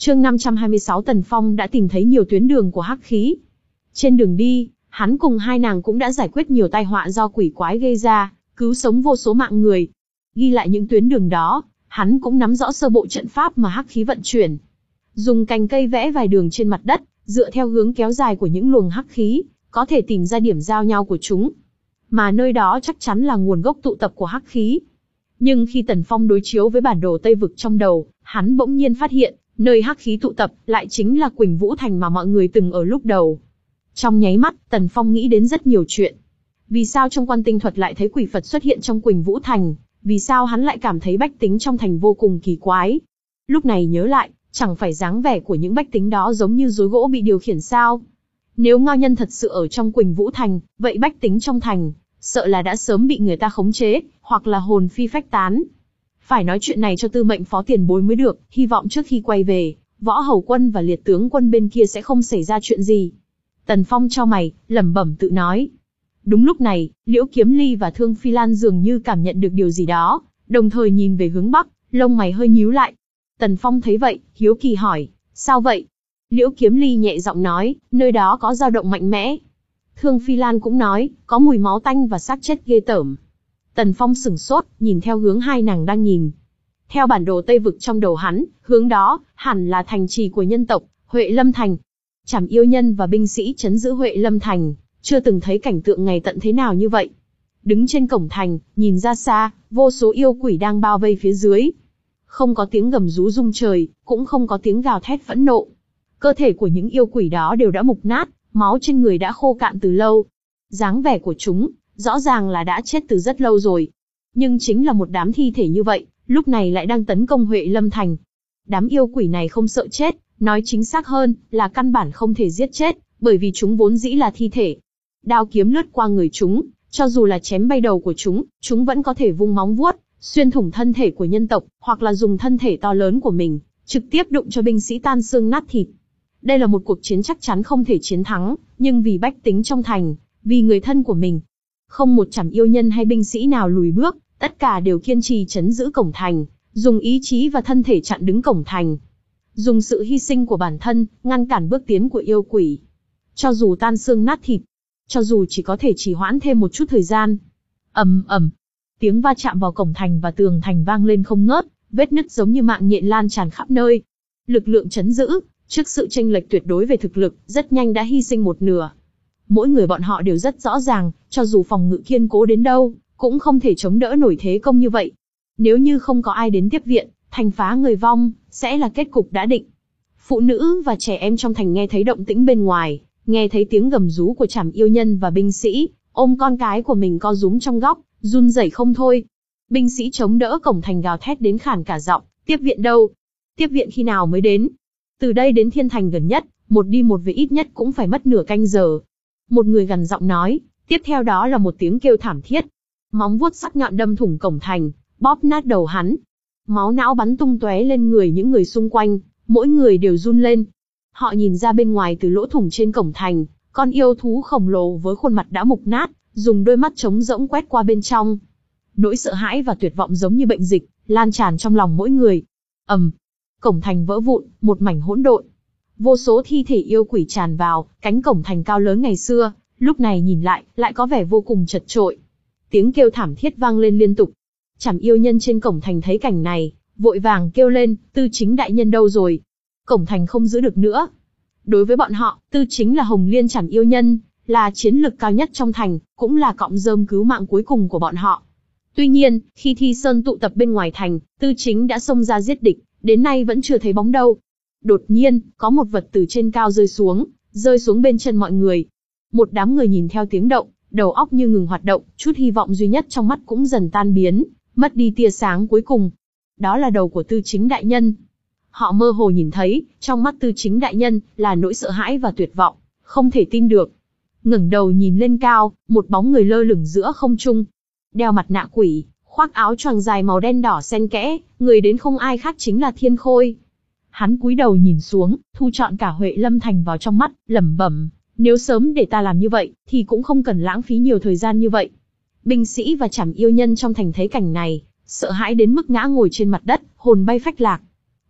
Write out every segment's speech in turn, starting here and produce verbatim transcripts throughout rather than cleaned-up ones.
Chương năm trăm hai mươi sáu Tần Phong đã tìm thấy nhiều tuyến đường của hắc khí. Trên đường đi, hắn cùng hai nàng cũng đã giải quyết nhiều tai họa do quỷ quái gây ra, cứu sống vô số mạng người. Ghi lại những tuyến đường đó, hắn cũng nắm rõ sơ bộ trận pháp mà hắc khí vận chuyển. Dùng cành cây vẽ vài đường trên mặt đất, dựa theo hướng kéo dài của những luồng hắc khí, có thể tìm ra điểm giao nhau của chúng. Mà nơi đó chắc chắn là nguồn gốc tụ tập của hắc khí. Nhưng khi Tần Phong đối chiếu với bản đồ Tây Vực trong đầu, hắn bỗng nhiên phát hiện, nơi hắc khí tụ tập lại chính là Quỳnh Vũ Thành mà mọi người từng ở lúc đầu. Trong nháy mắt, Tần Phong nghĩ đến rất nhiều chuyện. Vì sao trong Quan Tinh Thuật lại thấy quỷ Phật xuất hiện trong Quỳnh Vũ Thành? Vì sao hắn lại cảm thấy bách tính trong thành vô cùng kỳ quái? Lúc này nhớ lại, chẳng phải dáng vẻ của những bách tính đó giống như rối gỗ bị điều khiển sao? Nếu Ngao Nhân thật sự ở trong Quỳnh Vũ Thành, vậy bách tính trong thành, sợ là đã sớm bị người ta khống chế, hoặc là hồn phi phách tán. Phải nói chuyện này cho Tư Mệnh Phó tiền bối mới được, hy vọng trước khi quay về, Võ Hầu Quân và Liệt Tướng Quân bên kia sẽ không xảy ra chuyện gì. Tần Phong chau mày, lẩm bẩm tự nói. Đúng lúc này, Liễu Kiếm Ly và Thương Phi Lan dường như cảm nhận được điều gì đó, đồng thời nhìn về hướng bắc, lông mày hơi nhíu lại. Tần Phong thấy vậy, hiếu kỳ hỏi, sao vậy? Liễu Kiếm Ly nhẹ giọng nói, nơi đó có dao động mạnh mẽ. Thương Phi Lan cũng nói, có mùi máu tanh và xác chết ghê tởm. Tần Phong sửng sốt, nhìn theo hướng hai nàng đang nhìn. Theo bản đồ Tây Vực trong đầu hắn, hướng đó, hẳn là thành trì của nhân tộc, Huệ Lâm Thành. Trảm yêu nhân và binh sĩ trấn giữ Huệ Lâm Thành, chưa từng thấy cảnh tượng ngày tận thế nào như vậy. Đứng trên cổng thành, nhìn ra xa, vô số yêu quỷ đang bao vây phía dưới. Không có tiếng gầm rú rung trời, cũng không có tiếng gào thét phẫn nộ. Cơ thể của những yêu quỷ đó đều đã mục nát, máu trên người đã khô cạn từ lâu. Dáng vẻ của chúng, rõ ràng là đã chết từ rất lâu rồi. Nhưng chính là một đám thi thể như vậy, lúc này lại đang tấn công Huệ Lâm Thành. Đám yêu quỷ này không sợ chết, nói chính xác hơn, là căn bản không thể giết chết, bởi vì chúng vốn dĩ là thi thể. Đao kiếm lướt qua người chúng, cho dù là chém bay đầu của chúng, chúng vẫn có thể vung móng vuốt, xuyên thủng thân thể của nhân tộc, hoặc là dùng thân thể to lớn của mình, trực tiếp đụng cho binh sĩ tan xương nát thịt. Đây là một cuộc chiến chắc chắn không thể chiến thắng, nhưng vì bách tính trong thành, vì người thân của mình, không một trảm yêu nhân hay binh sĩ nào lùi bước, tất cả đều kiên trì trấn giữ cổng thành, dùng ý chí và thân thể chặn đứng cổng thành. Dùng sự hy sinh của bản thân, ngăn cản bước tiến của yêu quỷ. Cho dù tan xương nát thịt, cho dù chỉ có thể trì hoãn thêm một chút thời gian. Ầm ầm, tiếng va chạm vào cổng thành và tường thành vang lên không ngớt, vết nứt giống như mạng nhện lan tràn khắp nơi. Lực lượng trấn giữ, trước sự chênh lệch tuyệt đối về thực lực, rất nhanh đã hy sinh một nửa. Mỗi người bọn họ đều rất rõ ràng, cho dù phòng ngự kiên cố đến đâu, cũng không thể chống đỡ nổi thế công như vậy. Nếu như không có ai đến tiếp viện, thành phá người vong, sẽ là kết cục đã định. Phụ nữ và trẻ em trong thành nghe thấy động tĩnh bên ngoài, nghe thấy tiếng gầm rú của trảm yêu nhân và binh sĩ, ôm con cái của mình co rúm trong góc, run rẩy không thôi. Binh sĩ chống đỡ cổng thành gào thét đến khản cả giọng, tiếp viện đâu? Tiếp viện khi nào mới đến? Từ đây đến Thiên Thành gần nhất, một đi một về ít nhất cũng phải mất nửa canh giờ. Một người gằn giọng nói, tiếp theo đó là một tiếng kêu thảm thiết. Móng vuốt sắc nhọn đâm thủng cổng thành, bóp nát đầu hắn. Máu não bắn tung tóe lên người những người xung quanh, mỗi người đều run lên. Họ nhìn ra bên ngoài từ lỗ thủng trên cổng thành, con yêu thú khổng lồ với khuôn mặt đã mục nát, dùng đôi mắt trống rỗng quét qua bên trong. Nỗi sợ hãi và tuyệt vọng giống như bệnh dịch, lan tràn trong lòng mỗi người. Ầm, cổng thành vỡ vụn, một mảnh hỗn độn. Vô số thi thể yêu quỷ tràn vào, cánh cổng thành cao lớn ngày xưa, lúc này nhìn lại, lại có vẻ vô cùng chật chội. Tiếng kêu thảm thiết vang lên liên tục. Trảm yêu nhân trên cổng thành thấy cảnh này, vội vàng kêu lên, Tư Chính đại nhân đâu rồi? Cổng thành không giữ được nữa. Đối với bọn họ, Tư Chính là Hồng Liên Trảm yêu nhân, là chiến lực cao nhất trong thành, cũng là cọng rơm cứu mạng cuối cùng của bọn họ. Tuy nhiên, khi Thi Sơn tụ tập bên ngoài thành, Tư Chính đã xông ra giết địch, đến nay vẫn chưa thấy bóng đâu. Đột nhiên, có một vật từ trên cao rơi xuống, rơi xuống bên chân mọi người. Một đám người nhìn theo tiếng động, đầu óc như ngừng hoạt động, chút hy vọng duy nhất trong mắt cũng dần tan biến, mất đi tia sáng cuối cùng. Đó là đầu của Tư Chính đại nhân. Họ mơ hồ nhìn thấy, trong mắt Tư Chính đại nhân là nỗi sợ hãi và tuyệt vọng, không thể tin được. Ngẩng đầu nhìn lên cao, một bóng người lơ lửng giữa không trung, đeo mặt nạ quỷ, khoác áo choàng dài màu đen đỏ xen kẽ, người đến không ai khác chính là Thiên Khôi. Hắn cúi đầu nhìn xuống, thu trọn cả Huệ Lâm Thành vào trong mắt, lẩm bẩm, nếu sớm để ta làm như vậy, thì cũng không cần lãng phí nhiều thời gian như vậy. Binh sĩ và trảm yêu nhân trong thành thấy cảnh này, sợ hãi đến mức ngã ngồi trên mặt đất, hồn bay phách lạc.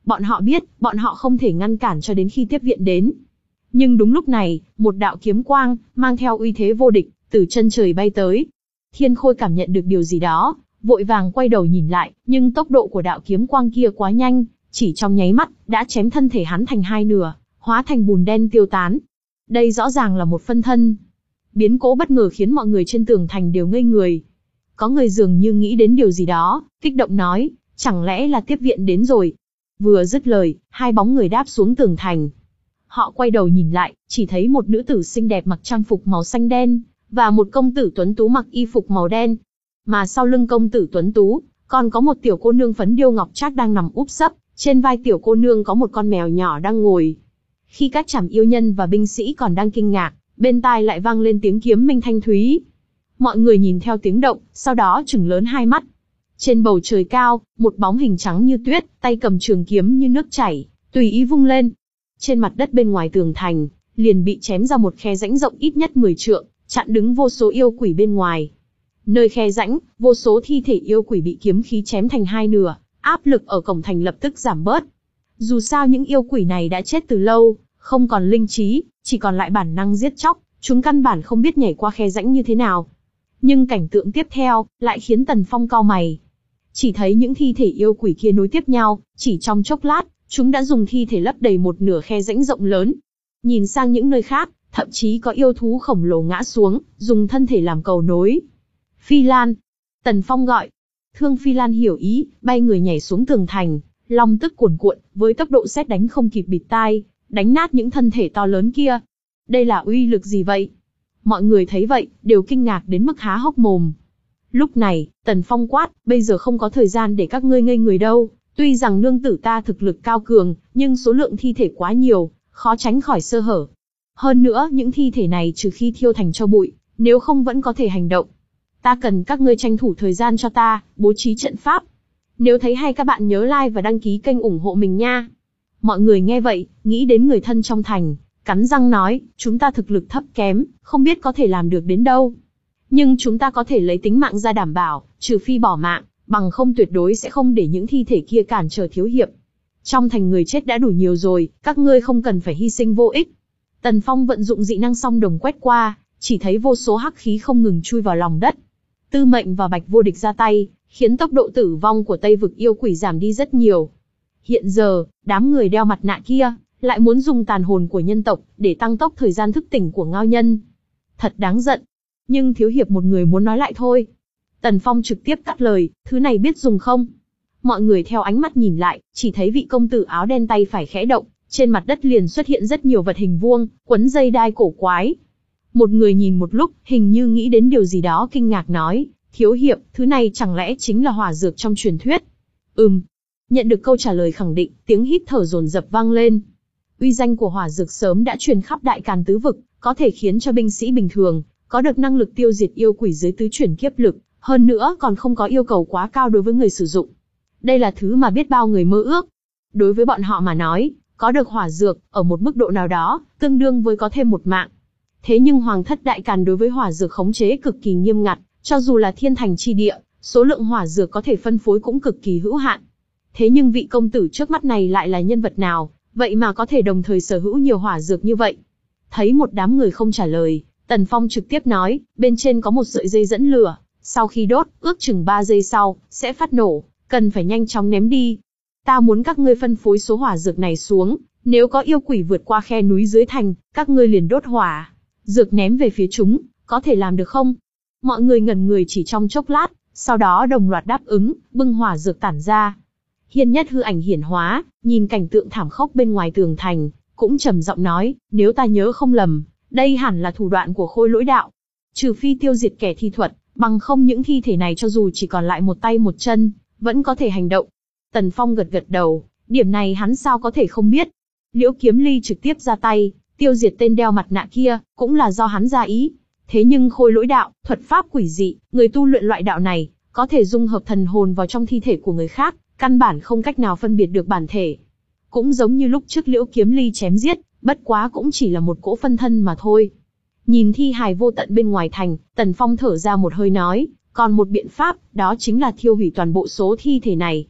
Bọn họ biết, bọn họ không thể ngăn cản cho đến khi tiếp viện đến. Nhưng đúng lúc này, một đạo kiếm quang, mang theo uy thế vô địch, từ chân trời bay tới. Thiên Khôi cảm nhận được điều gì đó, vội vàng quay đầu nhìn lại, nhưng tốc độ của đạo kiếm quang kia quá nhanh, chỉ trong nháy mắt, đã chém thân thể hắn thành hai nửa, hóa thành bùn đen tiêu tán. Đây rõ ràng là một phân thân. Biến cố bất ngờ khiến mọi người trên tường thành đều ngây người. Có người dường như nghĩ đến điều gì đó, kích động nói, chẳng lẽ là tiếp viện đến rồi. Vừa dứt lời, hai bóng người đáp xuống tường thành. Họ quay đầu nhìn lại, chỉ thấy một nữ tử xinh đẹp mặc trang phục màu xanh đen, và một công tử tuấn tú mặc y phục màu đen. Mà sau lưng công tử tuấn tú, còn có một tiểu cô nương phấn điêu ngọc trác đang nằm úp sấp, trên vai tiểu cô nương có một con mèo nhỏ đang ngồi. Khi các chảm yêu nhân và binh sĩ còn đang kinh ngạc, bên tai lại vang lên tiếng kiếm minh thanh thúy. Mọi người nhìn theo tiếng động, sau đó trừng lớn hai mắt. Trên bầu trời cao, một bóng hình trắng như tuyết, tay cầm trường kiếm như nước chảy, tùy ý vung lên. Trên mặt đất bên ngoài tường thành, liền bị chém ra một khe rãnh rộng ít nhất mười trượng, chặn đứng vô số yêu quỷ bên ngoài. Nơi khe rãnh, vô số thi thể yêu quỷ bị kiếm khí chém thành hai nửa, áp lực ở cổng thành lập tức giảm bớt. Dù sao những yêu quỷ này đã chết từ lâu, không còn linh trí, chỉ còn lại bản năng giết chóc, chúng căn bản không biết nhảy qua khe rãnh như thế nào. Nhưng cảnh tượng tiếp theo, lại khiến Tần Phong cau mày. Chỉ thấy những thi thể yêu quỷ kia nối tiếp nhau, chỉ trong chốc lát, chúng đã dùng thi thể lấp đầy một nửa khe rãnh rộng lớn. Nhìn sang những nơi khác, thậm chí có yêu thú khổng lồ ngã xuống, dùng thân thể làm cầu nối. Phi Lan! Tần Phong gọi. Thương Phi Lan hiểu ý, bay người nhảy xuống tường thành, long tức cuồn cuộn, với tốc độ sét đánh không kịp bịt tai, đánh nát những thân thể to lớn kia. Đây là uy lực gì vậy? Mọi người thấy vậy, đều kinh ngạc đến mức há hốc mồm. Lúc này, Tần Phong quát, bây giờ không có thời gian để các ngươi ngây người đâu. Tuy rằng nương tử ta thực lực cao cường, nhưng số lượng thi thể quá nhiều, khó tránh khỏi sơ hở. Hơn nữa, những thi thể này trừ khi thiêu thành tro bụi, nếu không vẫn có thể hành động. Ta cần các ngươi tranh thủ thời gian cho ta, bố trí trận pháp. Nếu thấy hay các bạn nhớ like và đăng ký kênh ủng hộ mình nha. Mọi người nghe vậy, nghĩ đến người thân trong thành, cắn răng nói, chúng ta thực lực thấp kém, không biết có thể làm được đến đâu. Nhưng chúng ta có thể lấy tính mạng ra đảm bảo, trừ phi bỏ mạng, bằng không tuyệt đối sẽ không để những thi thể kia cản trở thiếu hiệp. Trong thành người chết đã đủ nhiều rồi, các ngươi không cần phải hy sinh vô ích. Tần Phong vận dụng dị năng song đồng quét qua, chỉ thấy vô số hắc khí không ngừng chui vào lòng đất. Tư Mệnh và Bạch Vô Địch ra tay, khiến tốc độ tử vong của Tây vực yêu quỷ giảm đi rất nhiều. Hiện giờ, đám người đeo mặt nạ kia, lại muốn dùng tàn hồn của nhân tộc, để tăng tốc thời gian thức tỉnh của Ngao Nhân. Thật đáng giận. Nhưng thiếu hiệp một người muốn nói lại thôi. Tần Phong trực tiếp cắt lời, thứ này biết dùng không? Mọi người theo ánh mắt nhìn lại, chỉ thấy vị công tử áo đen tay phải khẽ động, trên mặt đất liền xuất hiện rất nhiều vật hình vuông, quấn dây đai cổ quái. Một người nhìn một lúc, hình như nghĩ đến điều gì đó kinh ngạc nói, thiếu hiệp, thứ này chẳng lẽ chính là hỏa dược trong truyền thuyết? Ừm. Nhận được câu trả lời khẳng định, tiếng hít thở dồn dập vang lên. Uy danh của hỏa dược sớm đã truyền khắp Đại Càn tứ vực, có thể khiến cho binh sĩ bình thường có được năng lực tiêu diệt yêu quỷ dưới tứ chuyển kiếp lực, hơn nữa còn không có yêu cầu quá cao đối với người sử dụng. Đây là thứ mà biết bao người mơ ước. Đối với bọn họ mà nói, có được hỏa dược, ở một mức độ nào đó, tương đương với có thêm một mạng. Thế nhưng Hoàng thất Đại Càn đối với hỏa dược khống chế cực kỳ nghiêm ngặt, cho dù là thiên thành chi địa, số lượng hỏa dược có thể phân phối cũng cực kỳ hữu hạn. Thế nhưng vị công tử trước mắt này lại là nhân vật nào, vậy mà có thể đồng thời sở hữu nhiều hỏa dược như vậy? Thấy một đám người không trả lời, Tần Phong trực tiếp nói, bên trên có một sợi dây dẫn lửa, sau khi đốt, ước chừng ba giây sau, sẽ phát nổ, cần phải nhanh chóng ném đi. Ta muốn các ngươi phân phối số hỏa dược này xuống, nếu có yêu quỷ vượt qua khe núi dưới thành, các ngươi liền đốt hỏa dược ném về phía chúng, có thể làm được không? Mọi người ngẩn người chỉ trong chốc lát, sau đó đồng loạt đáp ứng, bưng hỏa dược tản ra. Hiên Nhất hư ảnh hiển hóa, nhìn cảnh tượng thảm khốc bên ngoài tường thành, cũng trầm giọng nói, nếu ta nhớ không lầm, đây hẳn là thủ đoạn của Khôi Lỗi đạo. Trừ phi tiêu diệt kẻ thi thuật, bằng không những thi thể này cho dù chỉ còn lại một tay một chân, vẫn có thể hành động. Tần Phong gật gật đầu, điểm này hắn sao có thể không biết. Liễu Kiếm Ly trực tiếp ra tay, tiêu diệt tên đeo mặt nạ kia, cũng là do hắn ra ý. Thế nhưng Khôi Lỗi đạo, thuật pháp quỷ dị, người tu luyện loại đạo này, có thể dung hợp thần hồn vào trong thi thể của người khác, căn bản không cách nào phân biệt được bản thể. Cũng giống như lúc trước Liễu Kiếm Ly chém giết, bất quá cũng chỉ là một cỗ phân thân mà thôi. Nhìn thi hài vô tận bên ngoài thành, Tần Phong thở ra một hơi nói, còn một biện pháp, đó chính là thiêu hủy toàn bộ số thi thể này.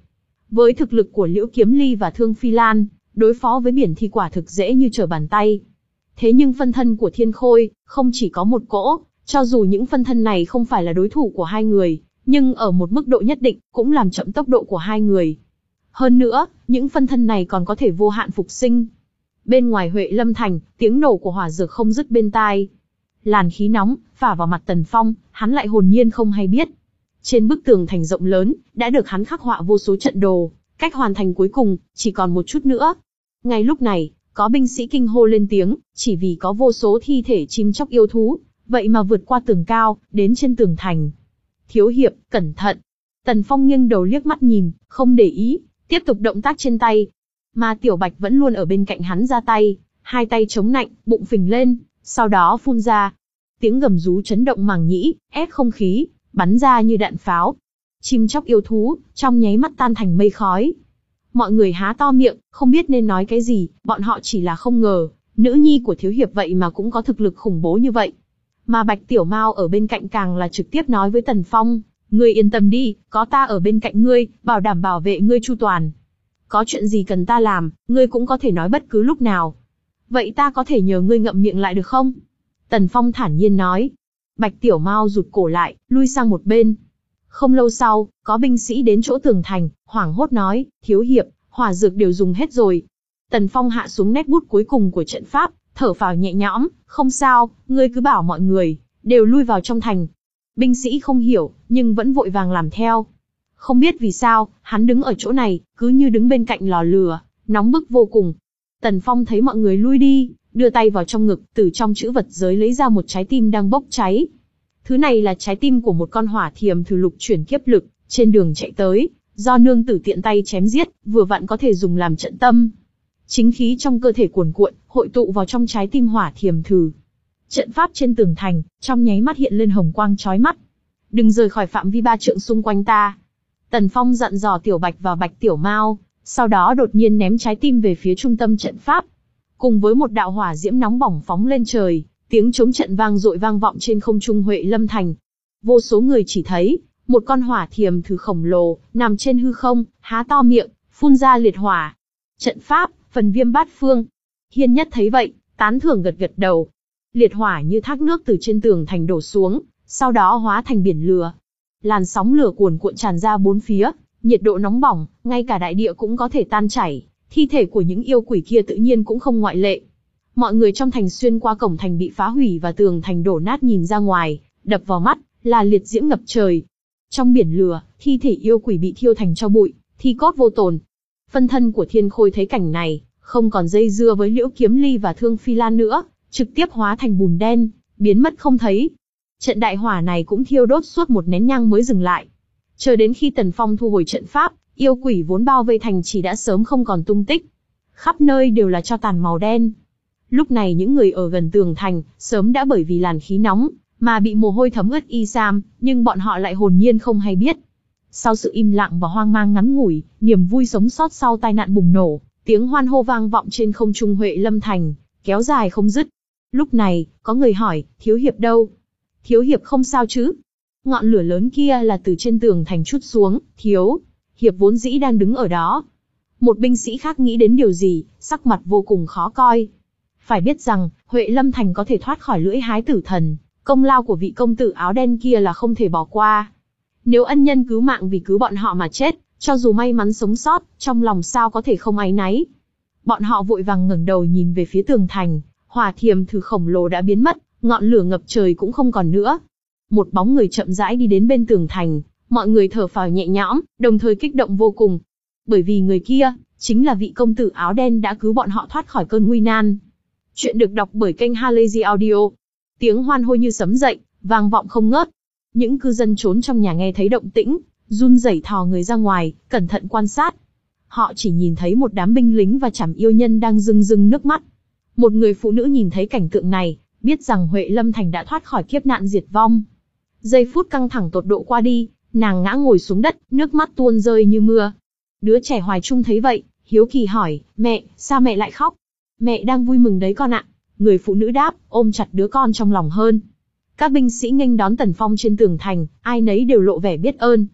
Với thực lực của Liễu Kiếm Ly và Thương Phi Lan, đối phó với biển thì quả thực dễ như trở bàn tay. Thế nhưng phân thân của Thiên Khôi, không chỉ có một cỗ, cho dù những phân thân này không phải là đối thủ của hai người, nhưng ở một mức độ nhất định, cũng làm chậm tốc độ của hai người. Hơn nữa, những phân thân này còn có thể vô hạn phục sinh. Bên ngoài Huệ Lâm Thành, tiếng nổ của hỏa dược không dứt bên tai. Làn khí nóng, phả vào mặt Tần Phong, hắn lại hồn nhiên không hay biết. Trên bức tường thành rộng lớn, đã được hắn khắc họa vô số trận đồ, cách hoàn thành cuối cùng, chỉ còn một chút nữa. Ngay lúc này, có binh sĩ kinh hô lên tiếng, chỉ vì có vô số thi thể chim chóc yêu thú, vậy mà vượt qua tường cao, đến trên tường thành. Thiếu hiệp, cẩn thận. Tần Phong nghiêng đầu liếc mắt nhìn, không để ý, tiếp tục động tác trên tay. Mà Tiểu Bạch vẫn luôn ở bên cạnh hắn ra tay, hai tay chống nạnh, bụng phình lên, sau đó phun ra. Tiếng gầm rú chấn động màng nhĩ, ép không khí, bắn ra như đạn pháo. Chim chóc yêu thú, trong nháy mắt tan thành mây khói. Mọi người há to miệng, không biết nên nói cái gì, bọn họ chỉ là không ngờ, nữ nhi của thiếu hiệp vậy mà cũng có thực lực khủng bố như vậy. Mà Bạch Tiểu Mao ở bên cạnh càng là trực tiếp nói với Tần Phong, ngươi yên tâm đi, có ta ở bên cạnh ngươi, bảo đảm bảo vệ ngươi chu toàn. Có chuyện gì cần ta làm, ngươi cũng có thể nói bất cứ lúc nào. Vậy ta có thể nhờ ngươi ngậm miệng lại được không? Tần Phong thản nhiên nói. Bạch Tiểu Mao rụt cổ lại, lui sang một bên. Không lâu sau, có binh sĩ đến chỗ tường thành, hoảng hốt nói, thiếu hiệp, hỏa dược đều dùng hết rồi. Tần Phong hạ xuống nét bút cuối cùng của trận pháp, thở phào nhẹ nhõm, không sao, ngươi cứ bảo mọi người, đều lui vào trong thành. Binh sĩ không hiểu, nhưng vẫn vội vàng làm theo. Không biết vì sao, hắn đứng ở chỗ này, cứ như đứng bên cạnh lò lửa, nóng bức vô cùng. Tần Phong thấy mọi người lui đi, đưa tay vào trong ngực, từ trong chữ vật giới lấy ra một trái tim đang bốc cháy. Thứ này là trái tim của một con hỏa thiềm thử lục chuyển kiếp lực, trên đường chạy tới, do nương tử tiện tay chém giết, vừa vặn có thể dùng làm trận tâm. Chính khí trong cơ thể cuồn cuộn, hội tụ vào trong trái tim hỏa thiềm thử. Trận pháp trên tường thành, trong nháy mắt hiện lên hồng quang chói mắt. Đừng rời khỏi phạm vi ba trượng xung quanh ta. Tần Phong dặn dò Tiểu Bạch và Bạch Tiểu Mao, sau đó đột nhiên ném trái tim về phía trung tâm trận pháp. Cùng với một đạo hỏa diễm nóng bỏng phóng lên trời, tiếng chống trận vang dội vang vọng trên không trung Huệ Lâm Thành. Vô số người chỉ thấy, một con hỏa thiềm thử khổng lồ, nằm trên hư không, há to miệng, phun ra liệt hỏa. Trận pháp, phần viêm bát phương. Hiên Nhất thấy vậy, tán thưởng gật gật đầu. Liệt hỏa như thác nước từ trên tường thành đổ xuống, sau đó hóa thành biển lửa. Làn sóng lửa cuồn cuộn tràn ra bốn phía, nhiệt độ nóng bỏng, ngay cả đại địa cũng có thể tan chảy, thi thể của những yêu quỷ kia tự nhiên cũng không ngoại lệ. Mọi người trong thành xuyên qua cổng thành bị phá hủy và tường thành đổ nát nhìn ra ngoài, đập vào mắt là liệt diễm ngập trời. Trong biển lửa, thi thể yêu quỷ bị thiêu thành tro bụi, thi cốt vô tồn. Phân thân của Thiên Khôi thấy cảnh này, không còn dây dưa với Liễu Kiếm Ly và Thương Phi Lan nữa, trực tiếp hóa thành bùn đen, biến mất không thấy. Trận đại hỏa này cũng thiêu đốt suốt một nén nhang mới dừng lại. Chờ đến khi Tần Phong thu hồi trận pháp, yêu quỷ vốn bao vây thành chỉ đã sớm không còn tung tích. Khắp nơi đều là tro tàn màu đen. Lúc này những người ở gần tường thành, sớm đã bởi vì làn khí nóng, mà bị mồ hôi thấm ướt y sam, nhưng bọn họ lại hồn nhiên không hay biết. Sau sự im lặng và hoang mang ngắn ngủi, niềm vui sống sót sau tai nạn bùng nổ, tiếng hoan hô vang vọng trên không trung Huệ Lâm Thành, kéo dài không dứt. Lúc này, có người hỏi, thiếu hiệp đâu? Thiếu hiệp không sao chứ? Ngọn lửa lớn kia là từ trên tường thành trút xuống, thiếu hiệp vốn dĩ đang đứng ở đó. Một binh sĩ khác nghĩ đến điều gì, sắc mặt vô cùng khó coi. Phải biết rằng, Huệ Lâm Thành có thể thoát khỏi lưỡi hái tử thần, công lao của vị công tử áo đen kia là không thể bỏ qua. Nếu ân nhân cứu mạng vì cứu bọn họ mà chết, cho dù may mắn sống sót, trong lòng sao có thể không áy náy. Bọn họ vội vàng ngẩng đầu nhìn về phía tường thành, hỏa thiềm thử khổng lồ đã biến mất, ngọn lửa ngập trời cũng không còn nữa. Một bóng người chậm rãi đi đến bên tường thành, mọi người thở phào nhẹ nhõm, đồng thời kích động vô cùng. Bởi vì người kia, chính là vị công tử áo đen đã cứu bọn họ thoát khỏi cơn nguy nan. Chuyện được đọc bởi kênh Halazy Audio. Tiếng hoan hô như sấm dậy, vang vọng không ngớt. Những cư dân trốn trong nhà nghe thấy động tĩnh, run rẩy thò người ra ngoài, cẩn thận quan sát. Họ chỉ nhìn thấy một đám binh lính và chảm yêu nhân đang rưng rưng nước mắt. Một người phụ nữ nhìn thấy cảnh tượng này, biết rằng Huệ Lâm Thành đã thoát khỏi kiếp nạn diệt vong. Giây phút căng thẳng tột độ qua đi, nàng ngã ngồi xuống đất, nước mắt tuôn rơi như mưa. Đứa trẻ Hoài Trung thấy vậy, hiếu kỳ hỏi, mẹ, sao mẹ lại khóc? Mẹ đang vui mừng đấy con ạ. Người phụ nữ đáp, ôm chặt đứa con trong lòng hơn. Các binh sĩ nghênh đón Tần Phong trên tường thành, ai nấy đều lộ vẻ biết ơn.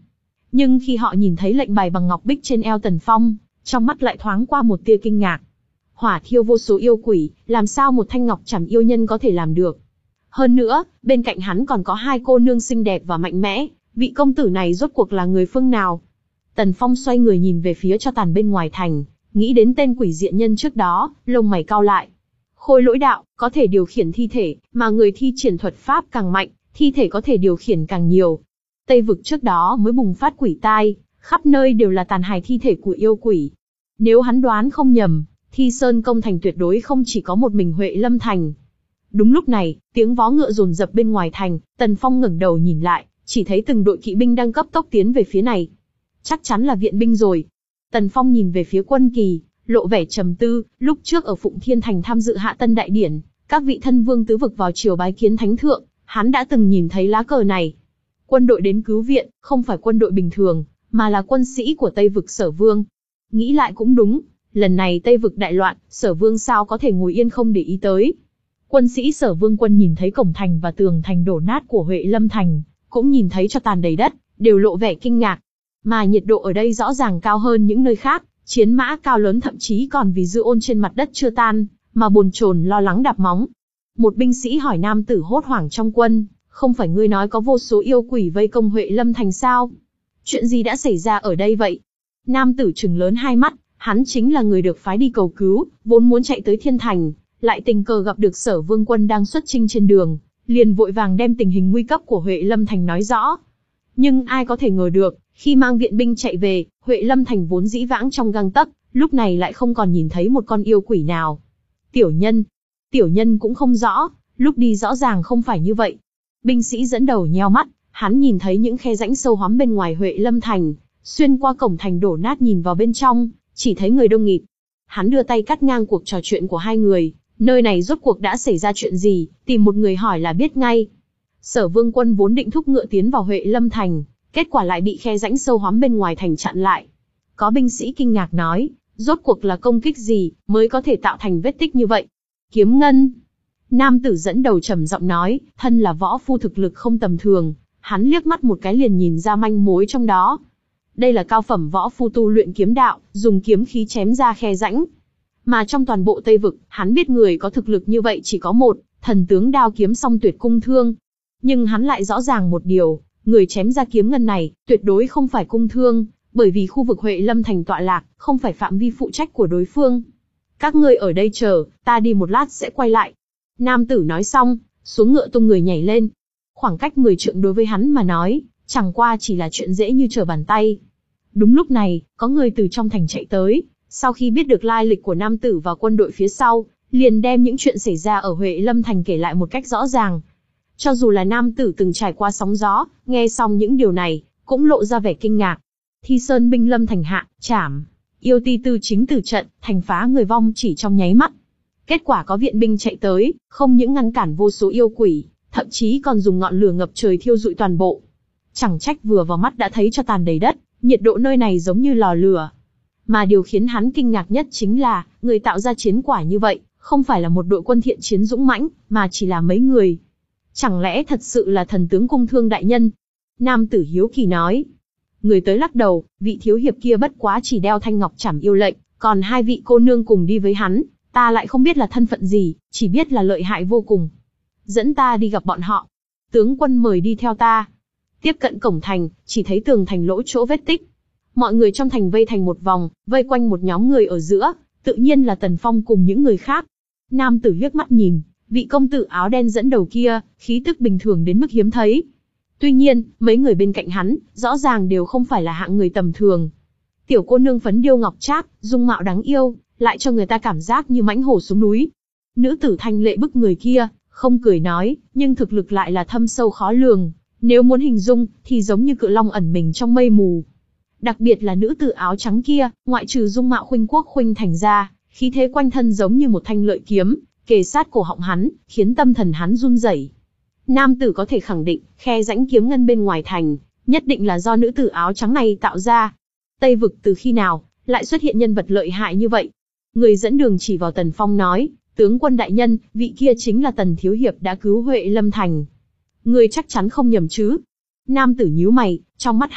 Nhưng khi họ nhìn thấy lệnh bài bằng ngọc bích trên eo Tần Phong, trong mắt lại thoáng qua một tia kinh ngạc. Hỏa thiêu vô số yêu quỷ, làm sao một thanh ngọc trảm yêu nhân có thể làm được? Hơn nữa, bên cạnh hắn còn có hai cô nương xinh đẹp và mạnh mẽ, vị công tử này rốt cuộc là người phương nào? Tần Phong xoay người nhìn về phía cho tàn bên ngoài thành, nghĩ đến tên quỷ diện nhân trước đó, lông mày cau lại. Khôi lỗi đạo, có thể điều khiển thi thể, mà người thi triển thuật pháp càng mạnh, thi thể có thể điều khiển càng nhiều. Tây vực trước đó mới bùng phát quỷ tai, khắp nơi đều là tàn hài thi thể của yêu quỷ. Nếu hắn đoán không nhầm, Thi Sơn công thành tuyệt đối không chỉ có một mình Huệ Lâm thành. Đúng lúc này, tiếng vó ngựa dồn dập bên ngoài thành, Tần Phong ngẩng đầu nhìn lại, chỉ thấy từng đội kỵ binh đang cấp tốc tiến về phía này. Chắc chắn là viện binh rồi. Tần Phong nhìn về phía quân kỳ, lộ vẻ trầm tư, lúc trước ở Phụng Thiên thành tham dự Hạ Tân đại điển, các vị thân vương tứ vực vào triều bái kiến thánh thượng, hắn đã từng nhìn thấy lá cờ này. Quân đội đến cứu viện, không phải quân đội bình thường, mà là quân sĩ của Tây vực Sở Vương. Nghĩ lại cũng đúng, lần này Tây vực đại loạn, Sở Vương sao có thể ngồi yên không để ý tới. Quân sĩ Sở Vương quân nhìn thấy cổng thành và tường thành đổ nát của Huệ Lâm thành, cũng nhìn thấy cho tàn đầy đất, đều lộ vẻ kinh ngạc. Mà nhiệt độ ở đây rõ ràng cao hơn những nơi khác, chiến mã cao lớn thậm chí còn vì dư ôn trên mặt đất chưa tan, mà bồn chồn lo lắng đạp móng. Một binh sĩ hỏi nam tử hốt hoảng trong quân, không phải ngươi nói có vô số yêu quỷ vây công Huệ Lâm thành sao? Chuyện gì đã xảy ra ở đây vậy? Nam tử trừng lớn hai mắt, hắn chính là người được phái đi cầu cứu, vốn muốn chạy tới Thiên thành, lại tình cờ gặp được Sở Vương quân đang xuất chinh trên đường, liền vội vàng đem tình hình nguy cấp của Huệ Lâm thành nói rõ. Nhưng ai có thể ngờ được, khi mang viện binh chạy về, Huệ Lâm thành vốn dĩ vãng trong gang tấc, lúc này lại không còn nhìn thấy một con yêu quỷ nào. Tiểu nhân, tiểu nhân cũng không rõ, lúc đi rõ ràng không phải như vậy. Binh sĩ dẫn đầu nheo mắt, hắn nhìn thấy những khe rãnh sâu hoắm bên ngoài Huệ Lâm thành, xuyên qua cổng thành đổ nát nhìn vào bên trong, chỉ thấy người đông nghịt. Hắn đưa tay cắt ngang cuộc trò chuyện của hai người, nơi này rốt cuộc đã xảy ra chuyện gì, tìm một người hỏi là biết ngay. Sở Vương quân vốn định thúc ngựa tiến vào Huệ Lâm thành, kết quả lại bị khe rãnh sâu hoắm bên ngoài thành chặn lại. Có binh sĩ kinh ngạc nói, rốt cuộc là công kích gì, mới có thể tạo thành vết tích như vậy? Kiếm ngân. Nam tử dẫn đầu trầm giọng nói, thân là võ phu thực lực không tầm thường, hắn liếc mắt một cái liền nhìn ra manh mối trong đó. Đây là cao phẩm võ phu tu luyện kiếm đạo, dùng kiếm khí chém ra khe rãnh. Mà trong toàn bộ Tây vực, hắn biết người có thực lực như vậy chỉ có một, thần tướng đao kiếm song tuyệt cung thương. Nhưng hắn lại rõ ràng một điều, người chém ra kiếm ngân này, tuyệt đối không phải cung thương, bởi vì khu vực Huệ Lâm thành tọa lạc, không phải phạm vi phụ trách của đối phương. Các ngươi ở đây chờ, ta đi một lát sẽ quay lại. Nam tử nói xong, xuống ngựa tung người nhảy lên. Khoảng cách mười trượng đối với hắn mà nói, chẳng qua chỉ là chuyện dễ như trở bàn tay. Đúng lúc này, có người từ trong thành chạy tới, sau khi biết được lai lịch của nam tử và quân đội phía sau, liền đem những chuyện xảy ra ở Huệ Lâm thành kể lại một cách rõ ràng. Cho dù là nam tử từng trải qua sóng gió, nghe xong những điều này, cũng lộ ra vẻ kinh ngạc. Thi Sơn binh lâm thành hạ, chảm. Yêu ti tư chính tử trận, thành phá người vong chỉ trong nháy mắt. Kết quả có viện binh chạy tới, không những ngăn cản vô số yêu quỷ, thậm chí còn dùng ngọn lửa ngập trời thiêu rụi toàn bộ. Chẳng trách vừa vào mắt đã thấy cho tàn đầy đất, nhiệt độ nơi này giống như lò lửa. Mà điều khiến hắn kinh ngạc nhất chính là, người tạo ra chiến quả như vậy, không phải là một đội quân thiện chiến dũng mãnh, mà chỉ là mấy người. Chẳng lẽ thật sự là thần tướng cung thương đại nhân? Nam tử hiếu kỳ nói. Người tới lắc đầu, vị thiếu hiệp kia bất quá chỉ đeo thanh ngọc trảm yêu lệnh, còn hai vị cô nương cùng đi với hắn, ta lại không biết là thân phận gì, chỉ biết là lợi hại vô cùng. Dẫn ta đi gặp bọn họ. Tướng quân mời đi theo ta. Tiếp cận cổng thành, chỉ thấy tường thành lỗ chỗ vết tích. Mọi người trong thành vây thành một vòng, vây quanh một nhóm người ở giữa, tự nhiên là Tần Phong cùng những người khác. Nam tử liếc mắt nhìn, vị công tử áo đen dẫn đầu kia, khí tức bình thường đến mức hiếm thấy. Tuy nhiên, mấy người bên cạnh hắn, rõ ràng đều không phải là hạng người tầm thường. Tiểu cô nương phấn điêu ngọc trác, dung mạo đáng yêu, lại cho người ta cảm giác như mãnh hổ xuống núi. Nữ tử thanh lệ bức người kia, không cười nói, nhưng thực lực lại là thâm sâu khó lường. Nếu muốn hình dung, thì giống như cự long ẩn mình trong mây mù. Đặc biệt là nữ tử áo trắng kia, ngoại trừ dung mạo khuynh quốc khuynh thành ra, khí thế quanh thân giống như một thanh lợi kiếm, kề sát cổ họng hắn, khiến tâm thần hắn run rẩy. Nam tử có thể khẳng định, khe rãnh kiếm ngân bên ngoài thành, nhất định là do nữ tử áo trắng này tạo ra. Tây vực từ khi nào, lại xuất hiện nhân vật lợi hại như vậy? Người dẫn đường chỉ vào Tần Phong nói, tướng quân đại nhân, vị kia chính là Tần thiếu hiệp đã cứu Huệ Lâm thành. Người chắc chắn không nhầm chứ? Nam tử nhíu mày, trong mắt hắn,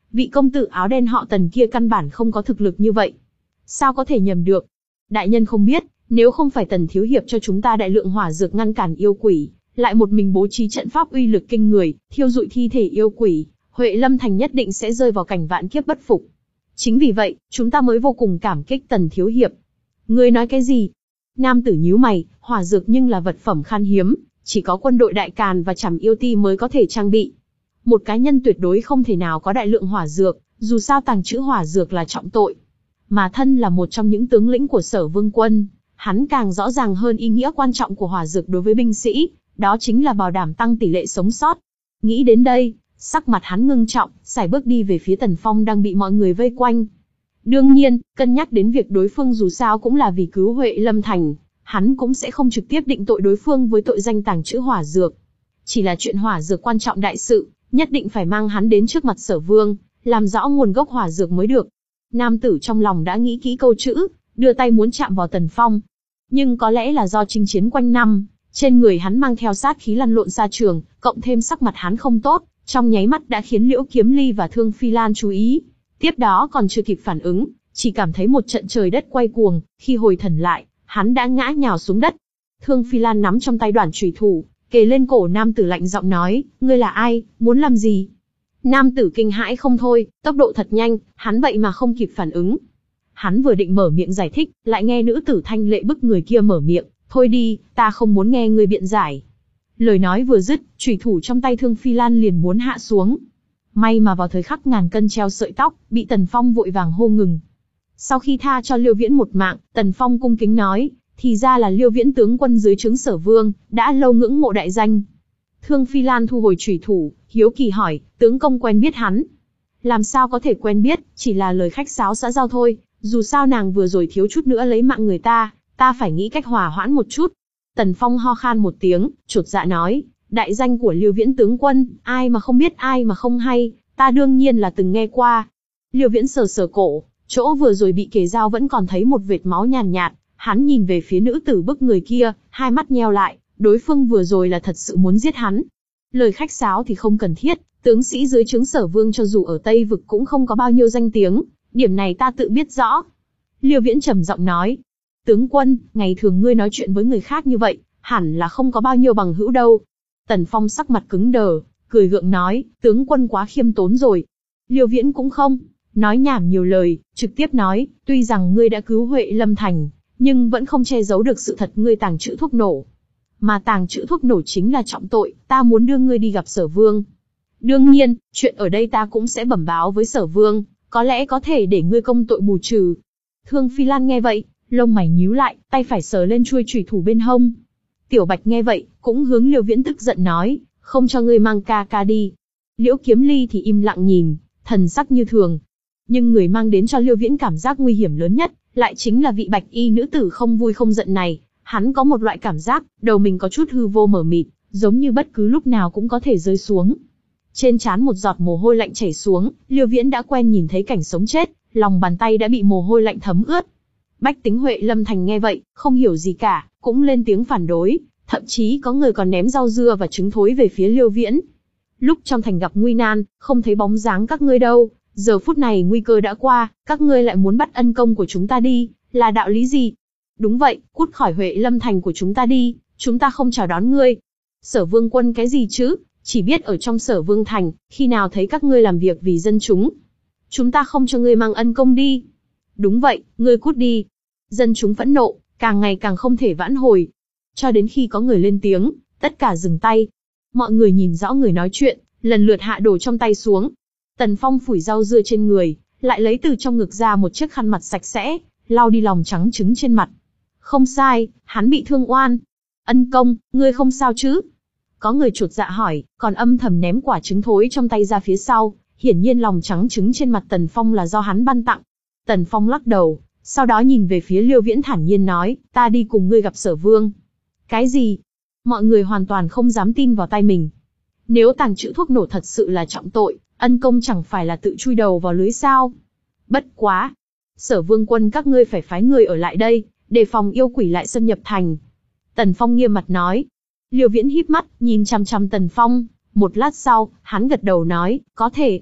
vị công tử áo đen họ Tần kia căn bản không có thực lực như vậy. Sao có thể nhầm được? Đại nhân không biết, nếu không phải Tần thiếu hiệp cho chúng ta đại lượng hỏa dược ngăn cản yêu quỷ, lại một mình bố trí trận pháp uy lực kinh người, thiêu dụi thi thể yêu quỷ, Huệ Lâm Thành nhất định sẽ rơi vào cảnh vạn kiếp bất phục. Chính vì vậy, chúng ta mới vô cùng cảm kích Tần thiếu hiệp. Ngươi nói cái gì? Nam tử nhíu mày, hỏa dược nhưng là vật phẩm khan hiếm, chỉ có quân đội Đại Càn và Trảm Yêu Ti mới có thể trang bị. Một cá nhân tuyệt đối không thể nào có đại lượng hỏa dược, dù sao tàng trữ hỏa dược là trọng tội. Mà thân là một trong những tướng lĩnh của Sở Vương quân, hắn càng rõ ràng hơn ý nghĩa quan trọng của hỏa dược đối với binh sĩ, đó chính là bảo đảm tăng tỷ lệ sống sót. Nghĩ đến đây, sắc mặt hắn ngưng trọng, sải bước đi về phía Tần Phong đang bị mọi người vây quanh. Đương nhiên, cân nhắc đến việc đối phương dù sao cũng là vì cứu Huệ Lâm Thành, hắn cũng sẽ không trực tiếp định tội đối phương với tội danh tàng trữ hỏa dược. Chỉ là chuyện hỏa dược quan trọng đại sự, nhất định phải mang hắn đến trước mặt Sở Vương, làm rõ nguồn gốc hỏa dược mới được. Nam tử trong lòng đã nghĩ kỹ câu chữ, đưa tay muốn chạm vào Tần Phong. Nhưng có lẽ là do chinh chiến quanh năm, trên người hắn mang theo sát khí lăn lộn xa trường, cộng thêm sắc mặt hắn không tốt, trong nháy mắt đã khiến Liễu Kiếm Ly và Thương Phi Lan chú ý. Tiếp đó còn chưa kịp phản ứng, chỉ cảm thấy một trận trời đất quay cuồng, khi hồi thần lại, hắn đã ngã nhào xuống đất. Thương Phi Lan nắm trong tay đoản chùy thủ, kề lên cổ nam tử lạnh giọng nói, ngươi là ai, muốn làm gì? Nam tử kinh hãi không thôi, tốc độ thật nhanh, hắn vậy mà không kịp phản ứng. Hắn vừa định mở miệng giải thích, lại nghe nữ tử thanh lệ bức người kia mở miệng, thôi đi, ta không muốn nghe ngươi biện giải. Lời nói vừa dứt, chùy thủ trong tay Thương Phi Lan liền muốn hạ xuống. May mà vào thời khắc ngàn cân treo sợi tóc, bị Tần Phong vội vàng hô ngừng. Sau khi tha cho Liêu Viễn một mạng, Tần Phong cung kính nói, thì ra là Liêu Viễn tướng quân dưới trướng Sở Vương, đã lâu ngưỡng mộ đại danh. Thương Phi Lan thu hồi chùy thủ, hiếu kỳ hỏi, tướng công quen biết hắn? Làm sao có thể quen biết, chỉ là lời khách sáo xã giao thôi, dù sao nàng vừa rồi thiếu chút nữa lấy mạng người ta, ta phải nghĩ cách hòa hoãn một chút. Tần Phong ho khan một tiếng, chột dạ nói, đại danh của Liêu Viễn tướng quân, ai mà không biết ai mà không hay, ta đương nhiên là từng nghe qua. Liêu Viễn sờ sờ cổ, chỗ vừa rồi bị kề dao vẫn còn thấy một vệt máu nhàn nhạt, hắn nhìn về phía nữ tử bức người kia, hai mắt nheo lại, đối phương vừa rồi là thật sự muốn giết hắn. Lời khách sáo thì không cần thiết, tướng sĩ dưới trướng Sở Vương cho dù ở Tây Vực cũng không có bao nhiêu danh tiếng, điểm này ta tự biết rõ. Liêu Viễn trầm giọng nói, tướng quân, ngày thường ngươi nói chuyện với người khác như vậy, hẳn là không có bao nhiêu bằng hữu đâu. Tần Phong sắc mặt cứng đờ, cười gượng nói, tướng quân quá khiêm tốn rồi. Liêu Viễn cũng không nói nhảm nhiều lời, trực tiếp nói, tuy rằng ngươi đã cứu Huệ Lâm Thành, nhưng vẫn không che giấu được sự thật ngươi tàng trữ thuốc nổ. Mà tàng trữ thuốc nổ chính là trọng tội, ta muốn đưa ngươi đi gặp Sở Vương. Đương nhiên, chuyện ở đây ta cũng sẽ bẩm báo với Sở Vương, có lẽ có thể để ngươi công tội bù trừ. Thương Phi Lan nghe vậy, lông mày nhíu lại, tay phải sờ lên chuôi chùy thủ bên hông. Tiểu Bạch nghe vậy, cũng hướng Liêu Viễn tức giận nói, không cho ngươi mang ca ca đi. Liễu Kiếm Ly thì im lặng nhìn, thần sắc như thường. Nhưng người mang đến cho Liêu Viễn cảm giác nguy hiểm lớn nhất, lại chính là vị bạch y nữ tử không vui không giận này. Hắn có một loại cảm giác, đầu mình có chút hư vô mờ mịt, giống như bất cứ lúc nào cũng có thể rơi xuống. Trên trán một giọt mồ hôi lạnh chảy xuống, Liêu Viễn đã quen nhìn thấy cảnh sống chết, lòng bàn tay đã bị mồ hôi lạnh thấm ướt. Bách tính Huệ Lâm Thành nghe vậy, không hiểu gì cả, cũng lên tiếng phản đối, thậm chí có người còn ném rau dưa và trứng thối về phía Liêu Viễn. Lúc trong thành gặp nguy nan, không thấy bóng dáng các ngươi đâu, giờ phút này nguy cơ đã qua, các ngươi lại muốn bắt ân công của chúng ta đi, là đạo lý gì? Đúng vậy, cút khỏi Huệ Lâm Thành của chúng ta đi, chúng ta không chào đón ngươi. Sở Vương quân cái gì chứ, chỉ biết ở trong Sở Vương Thành, khi nào thấy các ngươi làm việc vì dân chúng. Chúng ta không cho ngươi mang ân công đi. Đúng vậy, ngươi cút đi. Dân chúng phẫn nộ, càng ngày càng không thể vãn hồi. Cho đến khi có người lên tiếng, tất cả dừng tay. Mọi người nhìn rõ người nói chuyện, lần lượt hạ đồ trong tay xuống. Tần Phong phủi rau dưa trên người, lại lấy từ trong ngực ra một chiếc khăn mặt sạch sẽ, lau đi lòng trắng trứng trên mặt. Không sai, hắn bị thương oan. Ân công, ngươi không sao chứ? Có người chột dạ hỏi, còn âm thầm ném quả trứng thối trong tay ra phía sau, hiển nhiên lòng trắng trứng trên mặt Tần Phong là do hắn ban tặng. Tần Phong lắc đầu, sau đó nhìn về phía Liêu Viễn thản nhiên nói, ta đi cùng ngươi gặp Sở Vương. Cái gì? Mọi người hoàn toàn không dám tin vào tai mình. Nếu tàng trữ thuốc nổ thật sự là trọng tội, ân công chẳng phải là tự chui đầu vào lưới sao? Bất quá, Sở Vương quân các ngươi phải phái người ở lại đây, đề phòng yêu quỷ lại xâm nhập thành. Tần Phong nghiêm mặt nói. Liêu Viễn híp mắt, nhìn chằm chằm Tần Phong, một lát sau, hắn gật đầu nói, có thể.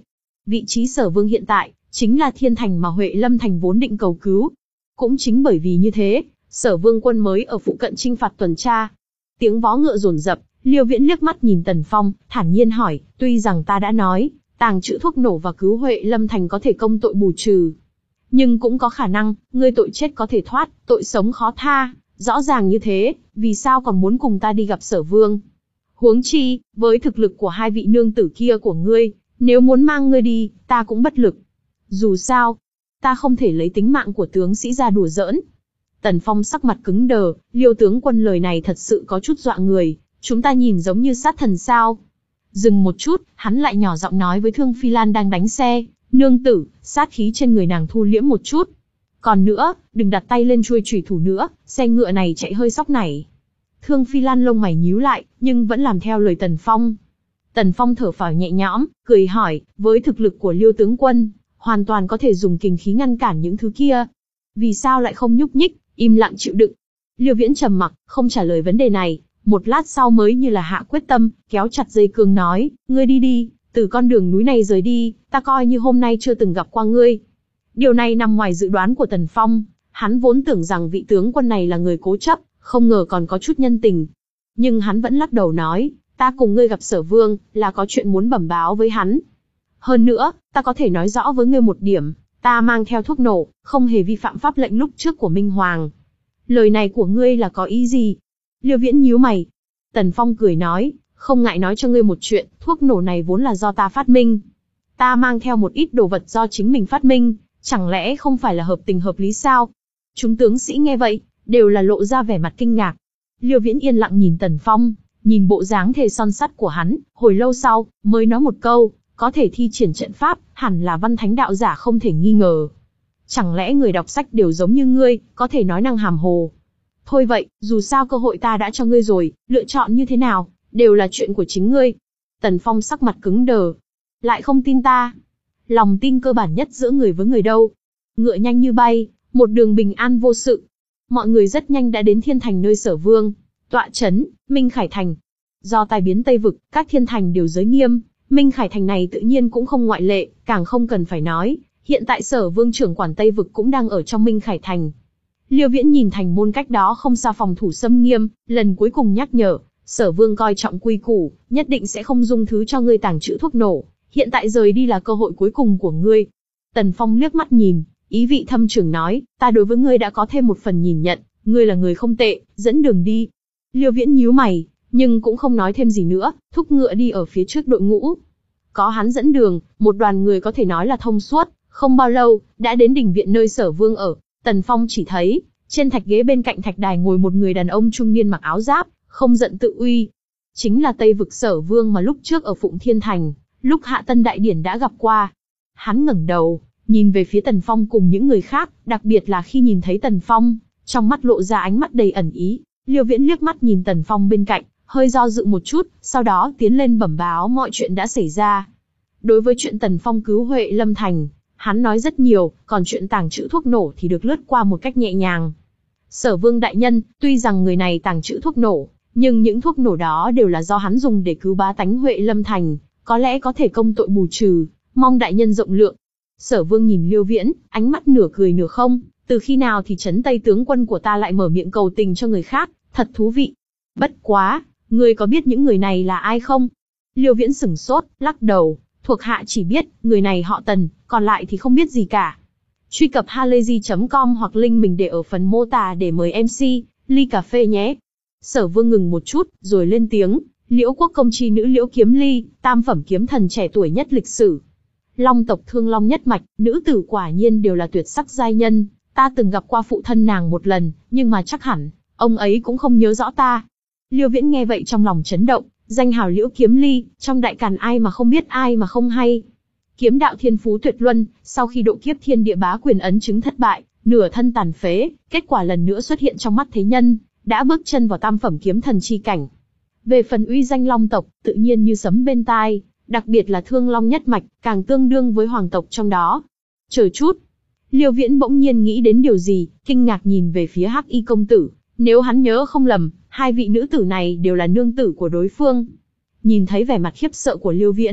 Vị trí Sở Vương hiện tại, chính là thiên thành mà Huệ Lâm Thành vốn định cầu cứu. Cũng chính bởi vì như thế, Sở Vương quân mới ở phụ cận chinh phạt tuần tra. Tiếng vó ngựa dồn dập, Liêu Viễn liếc mắt nhìn Tần Phong, thản nhiên hỏi, tuy rằng ta đã nói, tàng trữ thuốc nổ và cứu Huệ Lâm Thành có thể công tội bù trừ. Nhưng cũng có khả năng, ngươi tội chết có thể thoát, tội sống khó tha, rõ ràng như thế, vì sao còn muốn cùng ta đi gặp Sở Vương? Huống chi, với thực lực của hai vị nương tử kia của ngươi, nếu muốn mang ngươi đi, ta cũng bất lực. Dù sao, ta không thể lấy tính mạng của tướng sĩ ra đùa giỡn. Tần Phong sắc mặt cứng đờ, Liêu tướng quân lời này thật sự có chút dọa người, chúng ta nhìn giống như sát thần sao? Dừng một chút, hắn lại nhỏ giọng nói với Thương Phi Lan đang đánh xe, nương tử, sát khí trên người nàng thu liễm một chút. Còn nữa, đừng đặt tay lên chuôi chủy thủ nữa, xe ngựa này chạy hơi sóc nảy. Thương Phi Lan lông mày nhíu lại, nhưng vẫn làm theo lời Tần Phong. Tần Phong thở phào nhẹ nhõm, cười hỏi, với thực lực của Liêu tướng quân, hoàn toàn có thể dùng kình khí ngăn cản những thứ kia. Vì sao lại không nhúc nhích, im lặng chịu đựng? Liêu Viễn trầm mặc, không trả lời vấn đề này, một lát sau mới như là hạ quyết tâm, kéo chặt dây cương nói, ngươi đi đi, từ con đường núi này rời đi, ta coi như hôm nay chưa từng gặp qua ngươi. Điều này nằm ngoài dự đoán của Tần Phong, hắn vốn tưởng rằng vị tướng quân này là người cố chấp, không ngờ còn có chút nhân tình. Nhưng hắn vẫn lắc đầu nói, ta cùng ngươi gặp Sở Vương, là có chuyện muốn bẩm báo với hắn. Hơn nữa, ta có thể nói rõ với ngươi một điểm, ta mang theo thuốc nổ, không hề vi phạm pháp lệnh lúc trước của Minh Hoàng. Lời này của ngươi là có ý gì? Liêu Viễn nhíu mày. Tần Phong cười nói, không ngại nói cho ngươi một chuyện, thuốc nổ này vốn là do ta phát minh. Ta mang theo một ít đồ vật do chính mình phát minh, chẳng lẽ không phải là hợp tình hợp lý sao? Chúng tướng sĩ nghe vậy, đều là lộ ra vẻ mặt kinh ngạc. Liêu Viễn yên lặng nhìn Tần Phong, nhìn bộ dáng thề son sắt của hắn, hồi lâu sau, mới nói một câu, có thể thi triển trận pháp, hẳn là văn thánh đạo giả không thể nghi ngờ. Chẳng lẽ người đọc sách đều giống như ngươi, có thể nói năng hàm hồ? Thôi vậy, dù sao cơ hội ta đã cho ngươi rồi, lựa chọn như thế nào, đều là chuyện của chính ngươi. Tần Phong sắc mặt cứng đờ. Lại không tin ta? Lòng tin cơ bản nhất giữa người với người đâu. Ngựa nhanh như bay, một đường bình an vô sự. Mọi người rất nhanh đã đến thiên thành nơi Sở Vương tọa trấn, Minh Khải Thành. Do tai biến Tây Vực, các thiên thành đều giới nghiêm, Minh Khải Thành này tự nhiên cũng không ngoại lệ, càng không cần phải nói, hiện tại Sở Vương trưởng quản Tây Vực cũng đang ở trong Minh Khải Thành. Liêu Viễn nhìn thành môn cách đó không xa phòng thủ xâm nghiêm, lần cuối cùng nhắc nhở, Sở Vương coi trọng quy củ, nhất định sẽ không dung thứ cho ngươi tàng trữ thuốc nổ, hiện tại rời đi là cơ hội cuối cùng của ngươi. Tần Phong liếc mắt nhìn, ý vị thâm trường nói, ta đối với ngươi đã có thêm một phần nhìn nhận, ngươi là người không tệ, dẫn đường đi. Liêu Viễn nhíu mày, nhưng cũng không nói thêm gì nữa, thúc ngựa đi ở phía trước đội ngũ. Có hắn dẫn đường, một đoàn người có thể nói là thông suốt, không bao lâu, đã đến đình viện nơi Sở Vương ở. Tần Phong chỉ thấy, trên thạch ghế bên cạnh thạch đài ngồi một người đàn ông trung niên mặc áo giáp, không giận tự uy. Chính là Tây Vực Sở Vương mà lúc trước ở Phụng Thiên Thành, lúc Hạ Tân Đại Điển đã gặp qua. Hắn ngẩng đầu, nhìn về phía Tần Phong cùng những người khác, đặc biệt là khi nhìn thấy Tần Phong, trong mắt lộ ra ánh mắt đầy ẩn ý. Liêu Viễn liếc mắt nhìn Tần Phong bên cạnh, hơi do dự một chút, sau đó tiến lên bẩm báo mọi chuyện đã xảy ra. Đối với chuyện Tần Phong cứu Huệ Lâm Thành, hắn nói rất nhiều, còn chuyện tàng trữ thuốc nổ thì được lướt qua một cách nhẹ nhàng. Sở Vương đại nhân, tuy rằng người này tàng trữ thuốc nổ, nhưng những thuốc nổ đó đều là do hắn dùng để cứu bá tánh Huệ Lâm Thành, có lẽ có thể công tội bù trừ, mong đại nhân rộng lượng. Sở Vương nhìn Liêu Viễn, ánh mắt nửa cười nửa không, từ khi nào thì trấn Tây tướng quân của ta lại mở miệng cầu tình cho người khác, thật thú vị. Bất quá, ngươi có biết những người này là ai không? Liêu Viễn sửng sốt, lắc đầu, thuộc hạ chỉ biết, người này họ Tần, còn lại thì không biết gì cả. Truy cập halayzi chấm com hoặc link mình để ở phần mô tả để mời em xê, ly cà phê nhé. Sở Vương ngừng một chút, rồi lên tiếng, Liễu Quốc công chi nữ Liễu Kiếm Ly, tam phẩm kiếm thần trẻ tuổi nhất lịch sử. Long tộc Thương Long nhất mạch, nữ tử quả nhiên đều là tuyệt sắc giai nhân, ta từng gặp qua phụ thân nàng một lần, nhưng mà chắc hẳn, ông ấy cũng không nhớ rõ ta. Liêu Viễn nghe vậy trong lòng chấn động, danh hào Liễu Kiếm Ly, trong đại càn ai mà không biết ai mà không hay. Kiếm đạo thiên phú tuyệt luân, sau khi độ kiếp thiên địa bá quyền ấn chứng thất bại, nửa thân tàn phế, kết quả lần nữa xuất hiện trong mắt thế nhân, đã bước chân vào tam phẩm kiếm thần chi cảnh. Về phần uy danh Long tộc, tự nhiên như sấm bên tai, đặc biệt là Thương Long nhất mạch, càng tương đương với hoàng tộc trong đó. Chờ chút, Liêu Viễn bỗng nhiên nghĩ đến điều gì, kinh ngạc nhìn về phía Hắc Y công tử, nếu hắn nhớ không lầm, hai vị nữ tử này đều là nương tử của đối phương. Nhìn thấy vẻ mặt khiếp sợ của Liêu Viễn,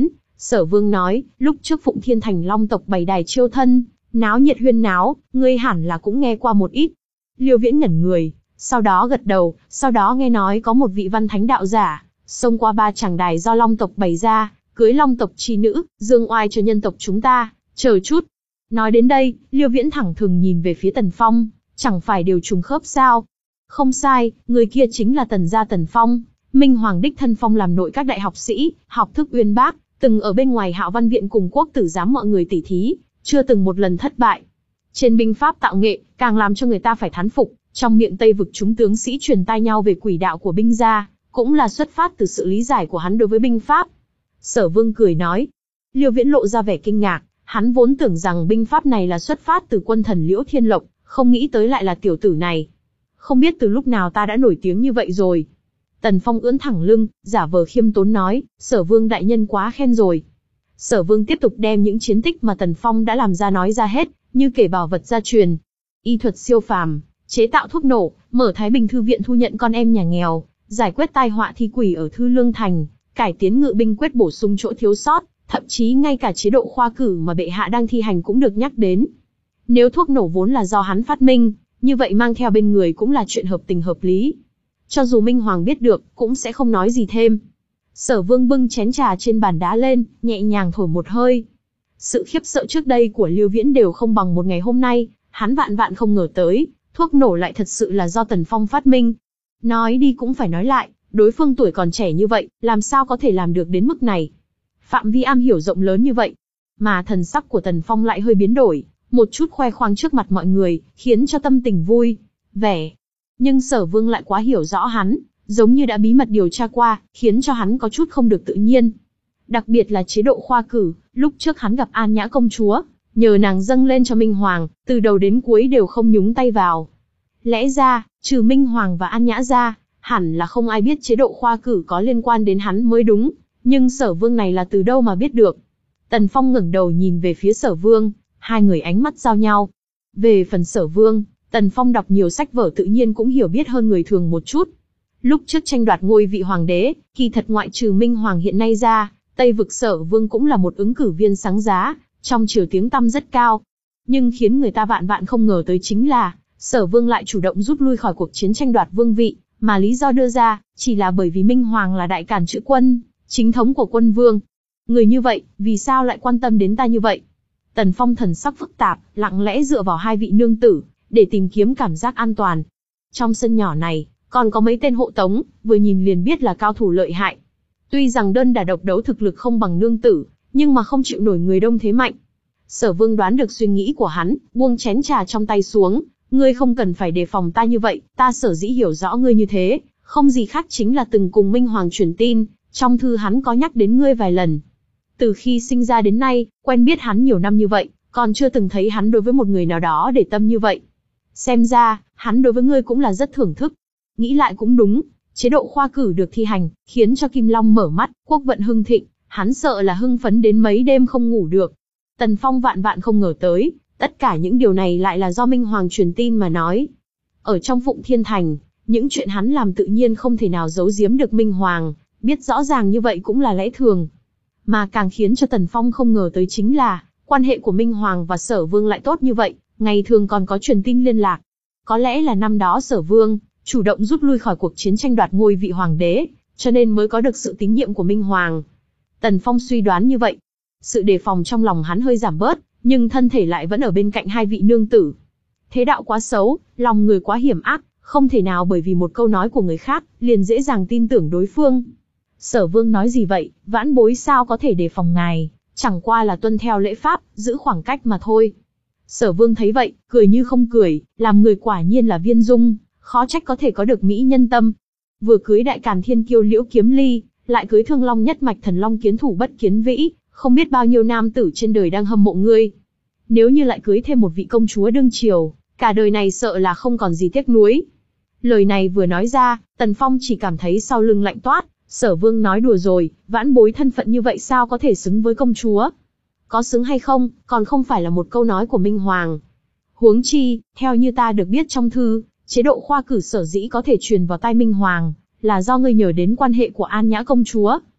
Sở Vương nói, lúc trước Phụng Thiên Thành Long tộc bày đài chiêu thân, náo nhiệt huyên náo, ngươi hẳn là cũng nghe qua một ít. Liêu Viễn ngẩn người, sau đó gật đầu, sau đó nghe nói có một vị văn thánh đạo giả, xông qua ba tràng đài do Long tộc bày ra, cưới Long tộc chi nữ, dương oai cho nhân tộc chúng ta, chờ chút. Nói đến đây, Liêu Viễn thẳng thừng nhìn về phía Tần Phong, chẳng phải đều trùng khớp sao? Không sai, người kia chính là Tần gia Tần Phong, Minh Hoàng đích thân phong làm nội các đại học sĩ, học thức uyên bác, từng ở bên ngoài Hạo Văn viện cùng Quốc tử giám mọi người tỉ thí, chưa từng một lần thất bại. Trên binh pháp tạo nghệ, càng làm cho người ta phải thán phục, trong miệng Tây vực chúng tướng sĩ truyền tai nhau về quỷ đạo của binh gia, cũng là xuất phát từ sự lý giải của hắn đối với binh pháp. Sở Vương cười nói. Liêu Viễn lộ ra vẻ kinh ngạc, hắn vốn tưởng rằng binh pháp này là xuất phát từ quân thần Liễu Thiên Lộc, không nghĩ tới lại là tiểu tử này. Không biết từ lúc nào ta đã nổi tiếng như vậy rồi. Tần Phong ưỡn thẳng lưng, giả vờ khiêm tốn nói, Sở Vương đại nhân quá khen rồi. Sở Vương tiếp tục đem những chiến tích mà Tần Phong đã làm ra nói ra hết, như kể bảo vật gia truyền, y thuật siêu phàm, chế tạo thuốc nổ, mở Thái Bình thư viện thu nhận con em nhà nghèo, giải quyết tai họa thi quỷ ở Thư Lương Thành, cải tiến ngự binh quyết bổ sung chỗ thiếu sót, thậm chí ngay cả chế độ khoa cử mà bệ hạ đang thi hành cũng được nhắc đến. Nếu thuốc nổ vốn là do hắn phát minh, như vậy mang theo bên người cũng là chuyện hợp tình hợp lý. Cho dù Minh Hoàng biết được, cũng sẽ không nói gì thêm. Sở Vương bưng chén trà trên bàn đá lên, nhẹ nhàng thổi một hơi. Sự khiếp sợ trước đây của Liêu Viễn đều không bằng một ngày hôm nay, hắn vạn vạn không ngờ tới, thuốc nổ lại thật sự là do Tần Phong phát minh. Nói đi cũng phải nói lại, đối phương tuổi còn trẻ như vậy, làm sao có thể làm được đến mức này. Phạm vi am hiểu rộng lớn như vậy. Mà thần sắc của Tần Phong lại hơi biến đổi, một chút khoe khoang trước mặt mọi người, khiến cho tâm tình vui, vẻ. Nhưng Sở Vương lại quá hiểu rõ hắn, giống như đã bí mật điều tra qua, khiến cho hắn có chút không được tự nhiên. Đặc biệt là chế độ khoa cử, lúc trước hắn gặp An Nhã công chúa, nhờ nàng dâng lên cho Minh Hoàng, từ đầu đến cuối đều không nhúng tay vào. Lẽ ra, trừ Minh Hoàng và An Nhã ra, hẳn là không ai biết chế độ khoa cử có liên quan đến hắn mới đúng, nhưng Sở Vương này là từ đâu mà biết được. Tần Phong ngẩng đầu nhìn về phía Sở Vương, hai người ánh mắt giao nhau. Về phần Sở Vương, Tần Phong đọc nhiều sách vở tự nhiên cũng hiểu biết hơn người thường một chút. Lúc trước tranh đoạt ngôi vị hoàng đế, kỳ thật ngoại trừ Minh Hoàng hiện nay ra, Tây vực Sở Vương cũng là một ứng cử viên sáng giá, trong triều tiếng tăm rất cao. Nhưng khiến người ta vạn vạn không ngờ tới chính là, Sở Vương lại chủ động rút lui khỏi cuộc chiến tranh đoạt vương vị, mà lý do đưa ra, chỉ là bởi vì Minh Hoàng là đại càn chữ quân, chính thống của quân vương. Người như vậy, vì sao lại quan tâm đến ta như vậy? Tần Phong thần sắc phức tạp, lặng lẽ dựa vào hai vị nương tử, để tìm kiếm cảm giác an toàn. Trong sân nhỏ này, còn có mấy tên hộ tống, vừa nhìn liền biết là cao thủ lợi hại. Tuy rằng đơn đả độc đấu thực lực không bằng nương tử, nhưng mà không chịu nổi người đông thế mạnh. Sở Vương đoán được suy nghĩ của hắn, buông chén trà trong tay xuống. Ngươi không cần phải đề phòng ta như vậy, ta sở dĩ hiểu rõ ngươi như thế, không gì khác chính là từng cùng Minh Hoàng truyền tin, trong thư hắn có nhắc đến ngươi vài lần. Từ khi sinh ra đến nay, quen biết hắn nhiều năm như vậy, còn chưa từng thấy hắn đối với một người nào đó để tâm như vậy. Xem ra, hắn đối với ngươi cũng là rất thưởng thức. Nghĩ lại cũng đúng, chế độ khoa cử được thi hành, khiến cho Kim Long mở mắt, quốc vận hưng thịnh, hắn sợ là hưng phấn đến mấy đêm không ngủ được. Tần Phong vạn vạn không ngờ tới, tất cả những điều này lại là do Minh Hoàng truyền tin mà nói. Ở trong Phụng Thiên Thành, những chuyện hắn làm tự nhiên không thể nào giấu giếm được Minh Hoàng, biết rõ ràng như vậy cũng là lẽ thường. Mà càng khiến cho Tần Phong không ngờ tới chính là, quan hệ của Minh Hoàng và Sở Vương lại tốt như vậy, ngày thường còn có truyền tin liên lạc. Có lẽ là năm đó Sở Vương chủ động rút lui khỏi cuộc chiến tranh đoạt ngôi vị hoàng đế, cho nên mới có được sự tín nhiệm của Minh Hoàng. Tần Phong suy đoán như vậy. Sự đề phòng trong lòng hắn hơi giảm bớt, nhưng thân thể lại vẫn ở bên cạnh hai vị nương tử. Thế đạo quá xấu, lòng người quá hiểm ác, không thể nào bởi vì một câu nói của người khác, liền dễ dàng tin tưởng đối phương. Sở Vương nói gì vậy, vãn bối sao có thể đề phòng ngài, chẳng qua là tuân theo lễ pháp, giữ khoảng cách mà thôi. Sở Vương thấy vậy, cười như không cười, làm người quả nhiên là viên dung, khó trách có thể có được mỹ nhân tâm. Vừa cưới đại càn thiên kiêu Liễu Kiếm Ly, lại cưới thương long nhất mạch thần long kiến thủ Bất Kiến Vĩ, không biết bao nhiêu nam tử trên đời đang hâm mộ ngươi. Nếu như lại cưới thêm một vị công chúa đương triều, cả đời này sợ là không còn gì tiếc nuối. Lời này vừa nói ra, Tần Phong chỉ cảm thấy sau lưng lạnh toát. Sở Vương nói đùa rồi, vãn bối thân phận như vậy sao có thể xứng với công chúa? Có xứng hay không, còn không phải là một câu nói của Minh Hoàng. Huống chi, theo như ta được biết trong thư, chế độ khoa cử sở dĩ có thể truyền vào tai Minh Hoàng, là do ngươi nhờ đến quan hệ của An Nhã công chúa.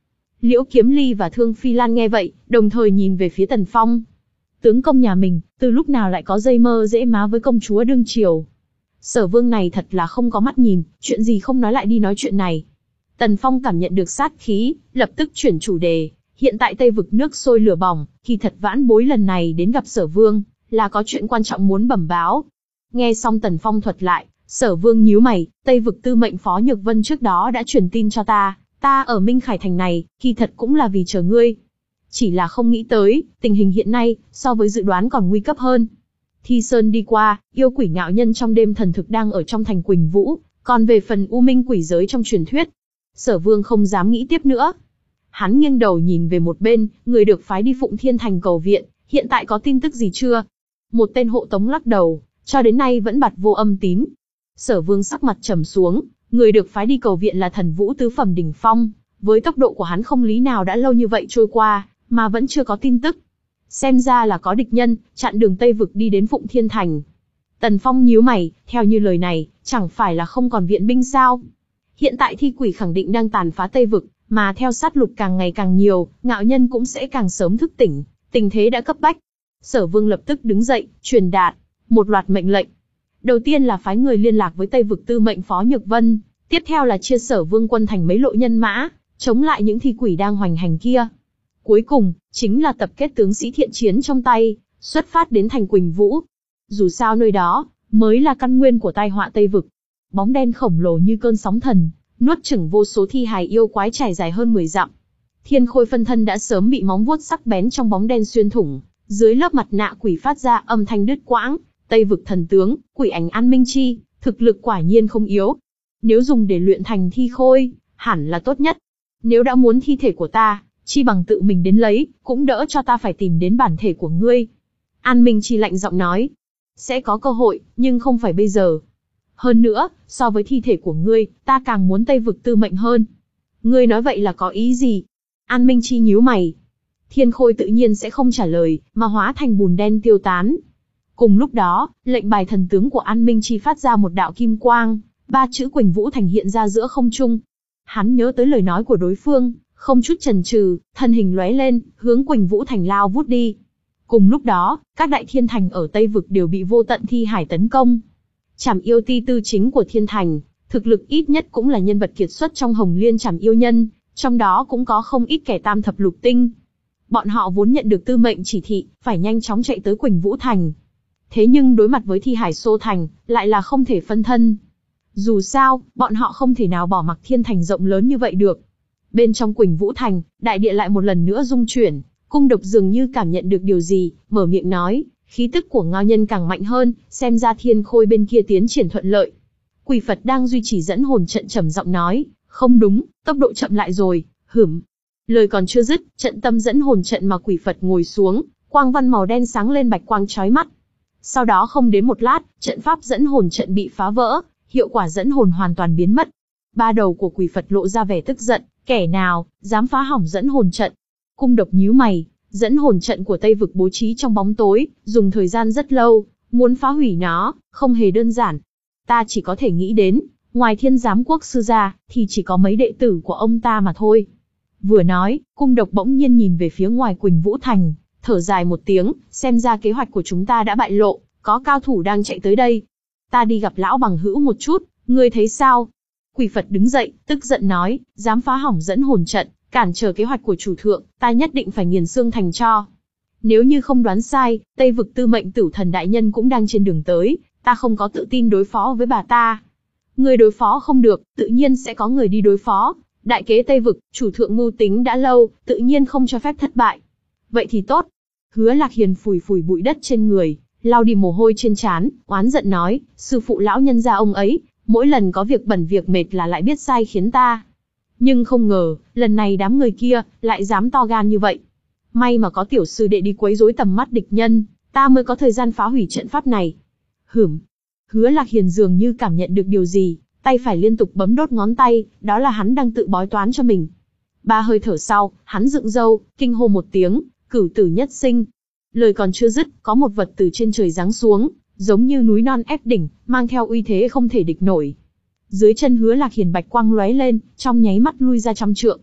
Liễu Kiếm Ly và Thương Phi Lan nghe vậy, đồng thời nhìn về phía Tần Phong. Tướng công nhà mình, từ lúc nào lại có dây mơ dễ má với công chúa đương triều? Sở Vương này thật là không có mắt nhìn, chuyện gì không nói lại đi nói chuyện này. Tần Phong cảm nhận được sát khí, lập tức chuyển chủ đề. Hiện tại Tây vực nước sôi lửa bỏng, kỳ thật vãn bối lần này đến gặp Sở Vương, là có chuyện quan trọng muốn bẩm báo. Nghe xong Tần Phong thuật lại, Sở Vương nhíu mày, Tây vực tư mệnh Phó Nhược Vân trước đó đã truyền tin cho ta, ta ở Minh Khải Thành này, kỳ thật cũng là vì chờ ngươi. Chỉ là không nghĩ tới, tình hình hiện nay, so với dự đoán còn nguy cấp hơn. Thi Sơn đi qua, yêu quỷ ngạo nhân trong đêm thần thực đang ở trong thành Quỳnh Vũ, còn về phần U Minh quỷ giới trong truyền thuyết, Sở Vương không dám nghĩ tiếp nữa. Hắn nghiêng đầu nhìn về một bên, người được phái đi Phụng Thiên Thành cầu viện, hiện tại có tin tức gì chưa? Một tên hộ tống lắc đầu, cho đến nay vẫn bặt vô âm tín. Sở Vương sắc mặt trầm xuống, người được phái đi cầu viện là Thần Vũ tứ phẩm đỉnh phong, với tốc độ của hắn không lý nào đã lâu như vậy trôi qua, mà vẫn chưa có tin tức. Xem ra là có địch nhân, chặn đường Tây vực đi đến Phụng Thiên Thành. Tần Phong nhíu mày, theo như lời này, chẳng phải là không còn viện binh sao? Hiện tại thi quỷ khẳng định đang tàn phá Tây vực, mà theo sát lục càng ngày càng nhiều, ngạo nhân cũng sẽ càng sớm thức tỉnh, tình thế đã cấp bách. Sở Vương lập tức đứng dậy, truyền đạt một loạt mệnh lệnh. Đầu tiên là phái người liên lạc với Tây vực tư mệnh Phó Nhược Vân, tiếp theo là chia Sở Vương quân thành mấy lộ nhân mã, chống lại những thi quỷ đang hoành hành kia. Cuối cùng, chính là tập kết tướng sĩ thiện chiến trong tay, xuất phát đến thành Quỳnh Vũ. Dù sao nơi đó, mới là căn nguyên của tai họa Tây vực. Bóng đen khổng lồ như cơn sóng thần, nuốt chửng vô số thi hài yêu quái trải dài hơn mười dặm. Thiên Khôi phân thân đã sớm bị móng vuốt sắc bén trong bóng đen xuyên thủng, dưới lớp mặt nạ quỷ phát ra âm thanh đứt quãng. Tây vực thần tướng, quỷ ảnh An Minh Chi, thực lực quả nhiên không yếu. Nếu dùng để luyện thành thi khôi, hẳn là tốt nhất. Nếu đã muốn thi thể của ta, chi bằng tự mình đến lấy, cũng đỡ cho ta phải tìm đến bản thể của ngươi. An Minh Chi lạnh giọng nói. Sẽ có cơ hội, nhưng không phải bây giờ. Hơn nữa, so với thi thể của ngươi, ta càng muốn Tây vực tư mệnh hơn. Ngươi nói vậy là có ý gì? An Minh Chi nhíu mày. Thiên Khôi tự nhiên sẽ không trả lời, mà hóa thành bùn đen tiêu tán. Cùng lúc đó, lệnh bài thần tướng của An Minh Chi phát ra một đạo kim quang, ba chữ Quỳnh Vũ Thành hiện ra giữa không trung. Hắn nhớ tới lời nói của đối phương, không chút chần chừ, thân hình lóe lên, hướng Quỳnh Vũ Thành lao vút đi. Cùng lúc đó, các đại thiên thành ở Tây vực đều bị vô tận thi hải tấn công. Trảm yêu ti tư chính của thiên thành, thực lực ít nhất cũng là nhân vật kiệt xuất trong Hồng Liên Trảm yêu nhân, trong đó cũng có không ít kẻ tam thập lục tinh. Bọn họ vốn nhận được tư mệnh chỉ thị, phải nhanh chóng chạy tới Quỳnh Vũ Thành. Thế nhưng đối mặt với thi hải xô thành, lại là không thể phân thân. Dù sao, bọn họ không thể nào bỏ mặc thiên thành rộng lớn như vậy được. Bên trong Quỳnh Vũ Thành, đại địa lại một lần nữa rung chuyển, Cung Độc dường như cảm nhận được điều gì, mở miệng nói, khí tức của ngao nhân càng mạnh hơn, xem ra Thiên Khôi bên kia tiến triển thuận lợi. Quỷ Phật đang duy trì dẫn hồn trận trầm giọng nói, không đúng, tốc độ chậm lại rồi, hửm. Lời còn chưa dứt, trận tâm dẫn hồn trận mà Quỷ Phật ngồi xuống, quang văn màu đen sáng lên bạch quang chói mắt. Sau đó không đến một lát, trận pháp dẫn hồn trận bị phá vỡ, hiệu quả dẫn hồn hoàn toàn biến mất. Ba đầu của Quỷ Phật lộ ra vẻ tức giận, kẻ nào dám phá hỏng dẫn hồn trận? Cung Độc nhíu mày, dẫn hồn trận của Tây vực bố trí trong bóng tối, dùng thời gian rất lâu, muốn phá hủy nó, không hề đơn giản. Ta chỉ có thể nghĩ đến, ngoài Thiên Giám Quốc sư ra, thì chỉ có mấy đệ tử của ông ta mà thôi. Vừa nói, Cung Độc bỗng nhiên nhìn về phía ngoài Quỳnh Vũ Thành, thở dài một tiếng, xem ra kế hoạch của chúng ta đã bại lộ, có cao thủ đang chạy tới đây. Ta đi gặp lão bằng hữu một chút, ngươi thấy sao? Quỷ Phật đứng dậy, tức giận nói, dám phá hỏng dẫn hồn trận, cản trở kế hoạch của chủ thượng, ta nhất định phải nghiền xương thành tro. Nếu như không đoán sai, Tây vực tư mệnh Tửu Thần đại nhân cũng đang trên đường tới, ta không có tự tin đối phó với bà ta. Người đối phó không được, tự nhiên sẽ có người đi đối phó. Đại kế Tây vực, chủ thượng mưu tính đã lâu, tự nhiên không cho phép thất bại. Vậy thì tốt. Hứa Lạc Hiền phủi phủi bụi đất trên người, lau đi mồ hôi trên trán, oán giận nói, sư phụ lão nhân gia ông ấy, mỗi lần có việc bẩn việc mệt là lại biết sai khiến ta. Nhưng không ngờ, lần này đám người kia, lại dám to gan như vậy. May mà có tiểu sư đệ đi quấy rối tầm mắt địch nhân, ta mới có thời gian phá hủy trận pháp này. Hửm. Hứa Lạc Hiền dường như cảm nhận được điều gì, tay phải liên tục bấm đốt ngón tay, đó là hắn đang tự bói toán cho mình. Ba hơi thở sau, hắn dựng râu, kinh hô một tiếng, cửu tử nhất sinh. Lời còn chưa dứt, có một vật từ trên trời giáng xuống, giống như núi non ép đỉnh, mang theo uy thế không thể địch nổi. Dưới chân Hứa Lạc Hiền bạch quang lóe lên, trong nháy mắt lui ra trăm trượng.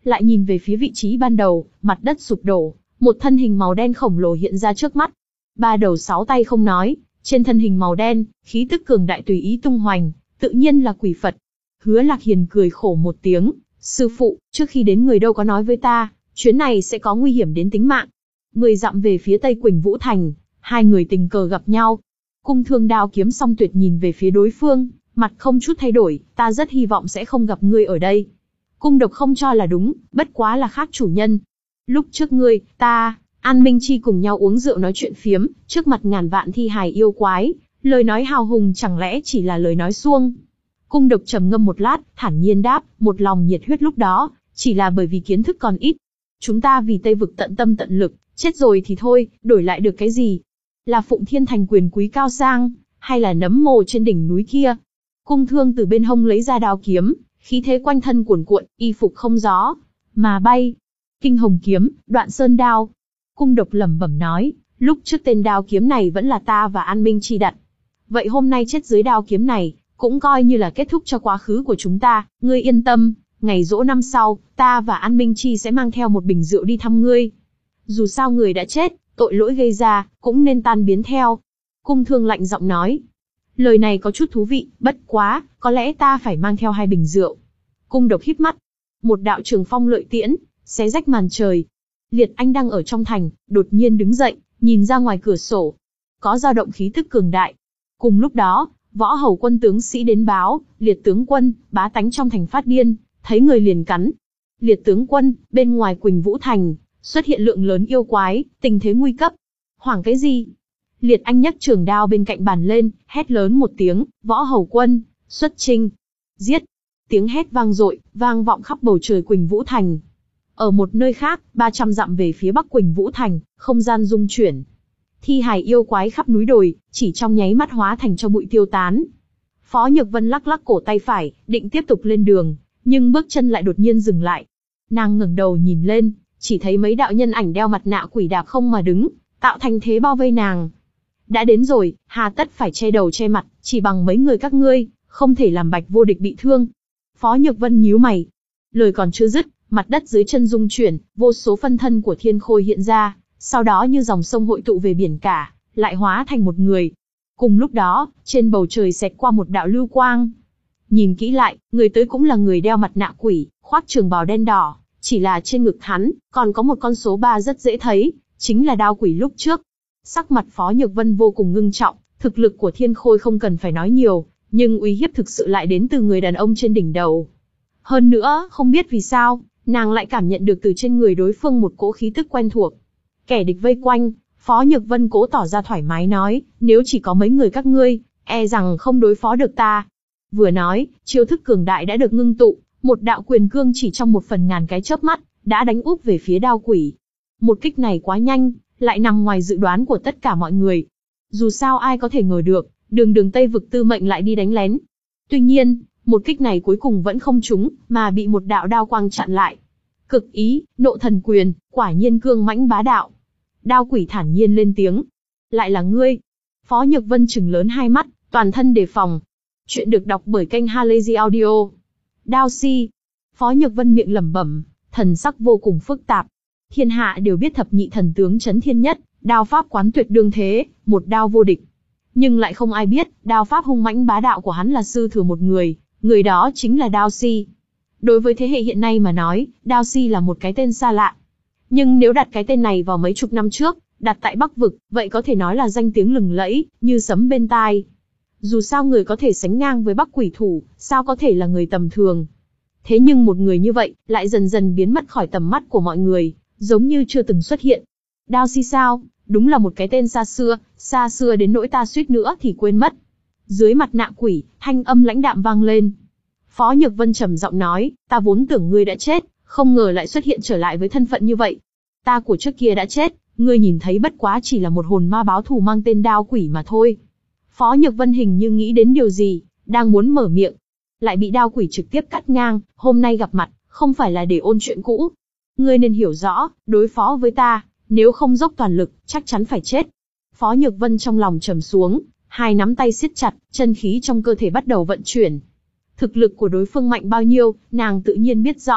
lại nhìn về phía vị trí ban đầu, mặt đất sụp đổ, một thân hình màu đen khổng lồ hiện ra trước mắt. Ba đầu sáu tay không nói, trên thân hình màu đen, khí tức cường đại tùy ý tung hoành, tự nhiên là quỷ Phật. Hứa Lạc Hiền cười khổ một tiếng, sư phụ, trước khi đến người đâu có nói với ta, chuyến này sẽ có nguy hiểm đến tính mạng. Mười dặm về phía tây Quỳnh Vũ Thành, hai người tình cờ gặp nhau. Cung Thương đao kiếm song tuyệt nhìn về phía đối phương, mặt không chút thay đổi, ta rất hy vọng sẽ không gặp ngươi ở đây. Cung Độc không cho là đúng, bất quá là khác chủ nhân. Lúc trước ngươi, ta, An Minh Chi cùng nhau uống rượu nói chuyện phiếm, trước mặt ngàn vạn thi hài yêu quái, lời nói hào hùng chẳng lẽ chỉ là lời nói suông. Cung Độc trầm ngâm một lát, thản nhiên đáp, một lòng nhiệt huyết lúc đó, chỉ là bởi vì kiến thức còn ít. Chúng ta vì Tây Vực tận tâm tận lực, chết rồi thì thôi, đổi lại được cái gì? Là Phụng Thiên Thành quyền quý cao sang, hay là nấm mồ trên đỉnh núi kia? Cung Thương từ bên hông lấy ra đao kiếm, khí thế quanh thân cuồn cuộn, y phục không gió mà bay. Kinh Hồng kiếm, Đoạn Sơn đao. Cung Độc lẩm bẩm nói, lúc trước tên đao kiếm này vẫn là ta và An Minh Chi đặt. Vậy hôm nay chết dưới đao kiếm này, cũng coi như là kết thúc cho quá khứ của chúng ta, ngươi yên tâm, ngày giỗ năm sau, ta và An Minh Chi sẽ mang theo một bình rượu đi thăm ngươi. Dù sao người đã chết, tội lỗi gây ra, cũng nên tan biến theo. Cung Thương lạnh giọng nói. Lời này có chút thú vị, bất quá, có lẽ ta phải mang theo hai bình rượu. Cung Độc híp mắt. Một đạo trường phong lợi tiễn, xé rách màn trời. Liệt Anh đang ở trong thành, đột nhiên đứng dậy, nhìn ra ngoài cửa sổ. Có dao động khí tức cường đại. Cùng lúc đó, Võ Hầu quân tướng sĩ đến báo, Liệt tướng quân, bá tánh trong thành phát điên, thấy người liền cắn. Liệt tướng quân, bên ngoài Quỳnh Vũ Thành, xuất hiện lượng lớn yêu quái, tình thế nguy cấp. Hoảng cái gì? Liệt Anh nhấc trường đao bên cạnh bàn lên, hét lớn một tiếng, Võ Hầu quân, xuất chinh. Giết! Tiếng hét vang dội, vang vọng khắp bầu trời Quỳnh Vũ Thành. Ở một nơi khác, ba trăm dặm về phía bắc Quỳnh Vũ Thành, không gian rung chuyển. Thi hài yêu quái khắp núi đồi, chỉ trong nháy mắt hóa thành cho bụi tiêu tán. Phó Nhược Vân lắc lắc cổ tay phải, định tiếp tục lên đường, nhưng bước chân lại đột nhiên dừng lại. Nàng ngẩng đầu nhìn lên, chỉ thấy mấy đạo nhân ảnh đeo mặt nạ quỷ đạp không mà đứng, tạo thành thế bao vây nàng. Đã đến rồi, hà tất phải che đầu che mặt, chỉ bằng mấy người các ngươi, không thể làm Bạch Vô Địch bị thương. Phó Nhược Vân nhíu mày. Lời còn chưa dứt, mặt đất dưới chân rung chuyển, vô số phân thân của Thiên Khôi hiện ra, sau đó như dòng sông hội tụ về biển cả, lại hóa thành một người. Cùng lúc đó, trên bầu trời xẹt qua một đạo lưu quang. Nhìn kỹ lại, người tới cũng là người đeo mặt nạ quỷ, khoác trường bào đen đỏ, chỉ là trên ngực hắn, còn có một con số ba rất dễ thấy, chính là đao quỷ lúc trước. Sắc mặt Phó Nhược Vân vô cùng ngưng trọng, thực lực của Thiên Khôi không cần phải nói nhiều, nhưng uy hiếp thực sự lại đến từ người đàn ông trên đỉnh đầu. Hơn nữa, không biết vì sao, nàng lại cảm nhận được từ trên người đối phương một cỗ khí tức quen thuộc. Kẻ địch vây quanh, Phó Nhược Vân cố tỏ ra thoải mái nói, nếu chỉ có mấy người các ngươi, e rằng không đối phó được ta. Vừa nói, chiêu thức cường đại đã được ngưng tụ, một đạo quyền cương chỉ trong một phần ngàn cái chớp mắt, đã đánh úp về phía đao quỷ. Một kích này quá nhanh, lại nằm ngoài dự đoán của tất cả mọi người. Dù sao ai có thể ngờ được, đường đường Tây Vực Tư Mệnh lại đi đánh lén. Tuy nhiên, một kích này cuối cùng vẫn không trúng, mà bị một đạo đao quang chặn lại. Cực ý, nộ thần quyền, quả nhiên cương mãnh bá đạo. Đao quỷ thản nhiên lên tiếng. Lại là ngươi. Phó Nhược Vân trừng lớn hai mắt, toàn thân đề phòng. Chuyện được đọc bởi kênh Halazy Audio. Đao si. Phó Nhược Vân miệng lẩm bẩm, thần sắc vô cùng phức tạp. Thiên hạ đều biết thập nhị thần tướng chấn thiên nhất, đao pháp quán tuyệt đương thế, một đao vô địch. Nhưng lại không ai biết, đao pháp hung mãnh bá đạo của hắn là sư thừa một người, người đó chính là Đao Si. Đối với thế hệ hiện nay mà nói, Đao Si là một cái tên xa lạ. Nhưng nếu đặt cái tên này vào mấy chục năm trước, đặt tại Bắc Vực, vậy có thể nói là danh tiếng lừng lẫy, như sấm bên tai. Dù sao người có thể sánh ngang với Bắc Quỷ Thủ, sao có thể là người tầm thường. Thế nhưng một người như vậy, lại dần dần biến mất khỏi tầm mắt của mọi người, giống như chưa từng xuất hiện. Đao Si sao, đúng là một cái tên xa xưa, xa xưa đến nỗi ta suýt nữa thì quên mất. Dưới mặt nạ quỷ, thanh âm lãnh đạm vang lên. Phó Nhược Vân trầm giọng nói, ta vốn tưởng ngươi đã chết, không ngờ lại xuất hiện trở lại với thân phận như vậy. Ta của trước kia đã chết, ngươi nhìn thấy bất quá chỉ là một hồn ma báo thù mang tên Đao Quỷ mà thôi. Phó Nhược Vân hình như nghĩ đến điều gì, đang muốn mở miệng, lại bị Đao Quỷ trực tiếp cắt ngang. Hôm nay gặp mặt, không phải là để ôn chuyện cũ. Ngươi nên hiểu rõ, đối phó với ta, nếu không dốc toàn lực, chắc chắn phải chết. Phó Nhược Vân trong lòng trầm xuống, hai nắm tay siết chặt, chân khí trong cơ thể bắt đầu vận chuyển. Thực lực của đối phương mạnh bao nhiêu, nàng tự nhiên biết rõ,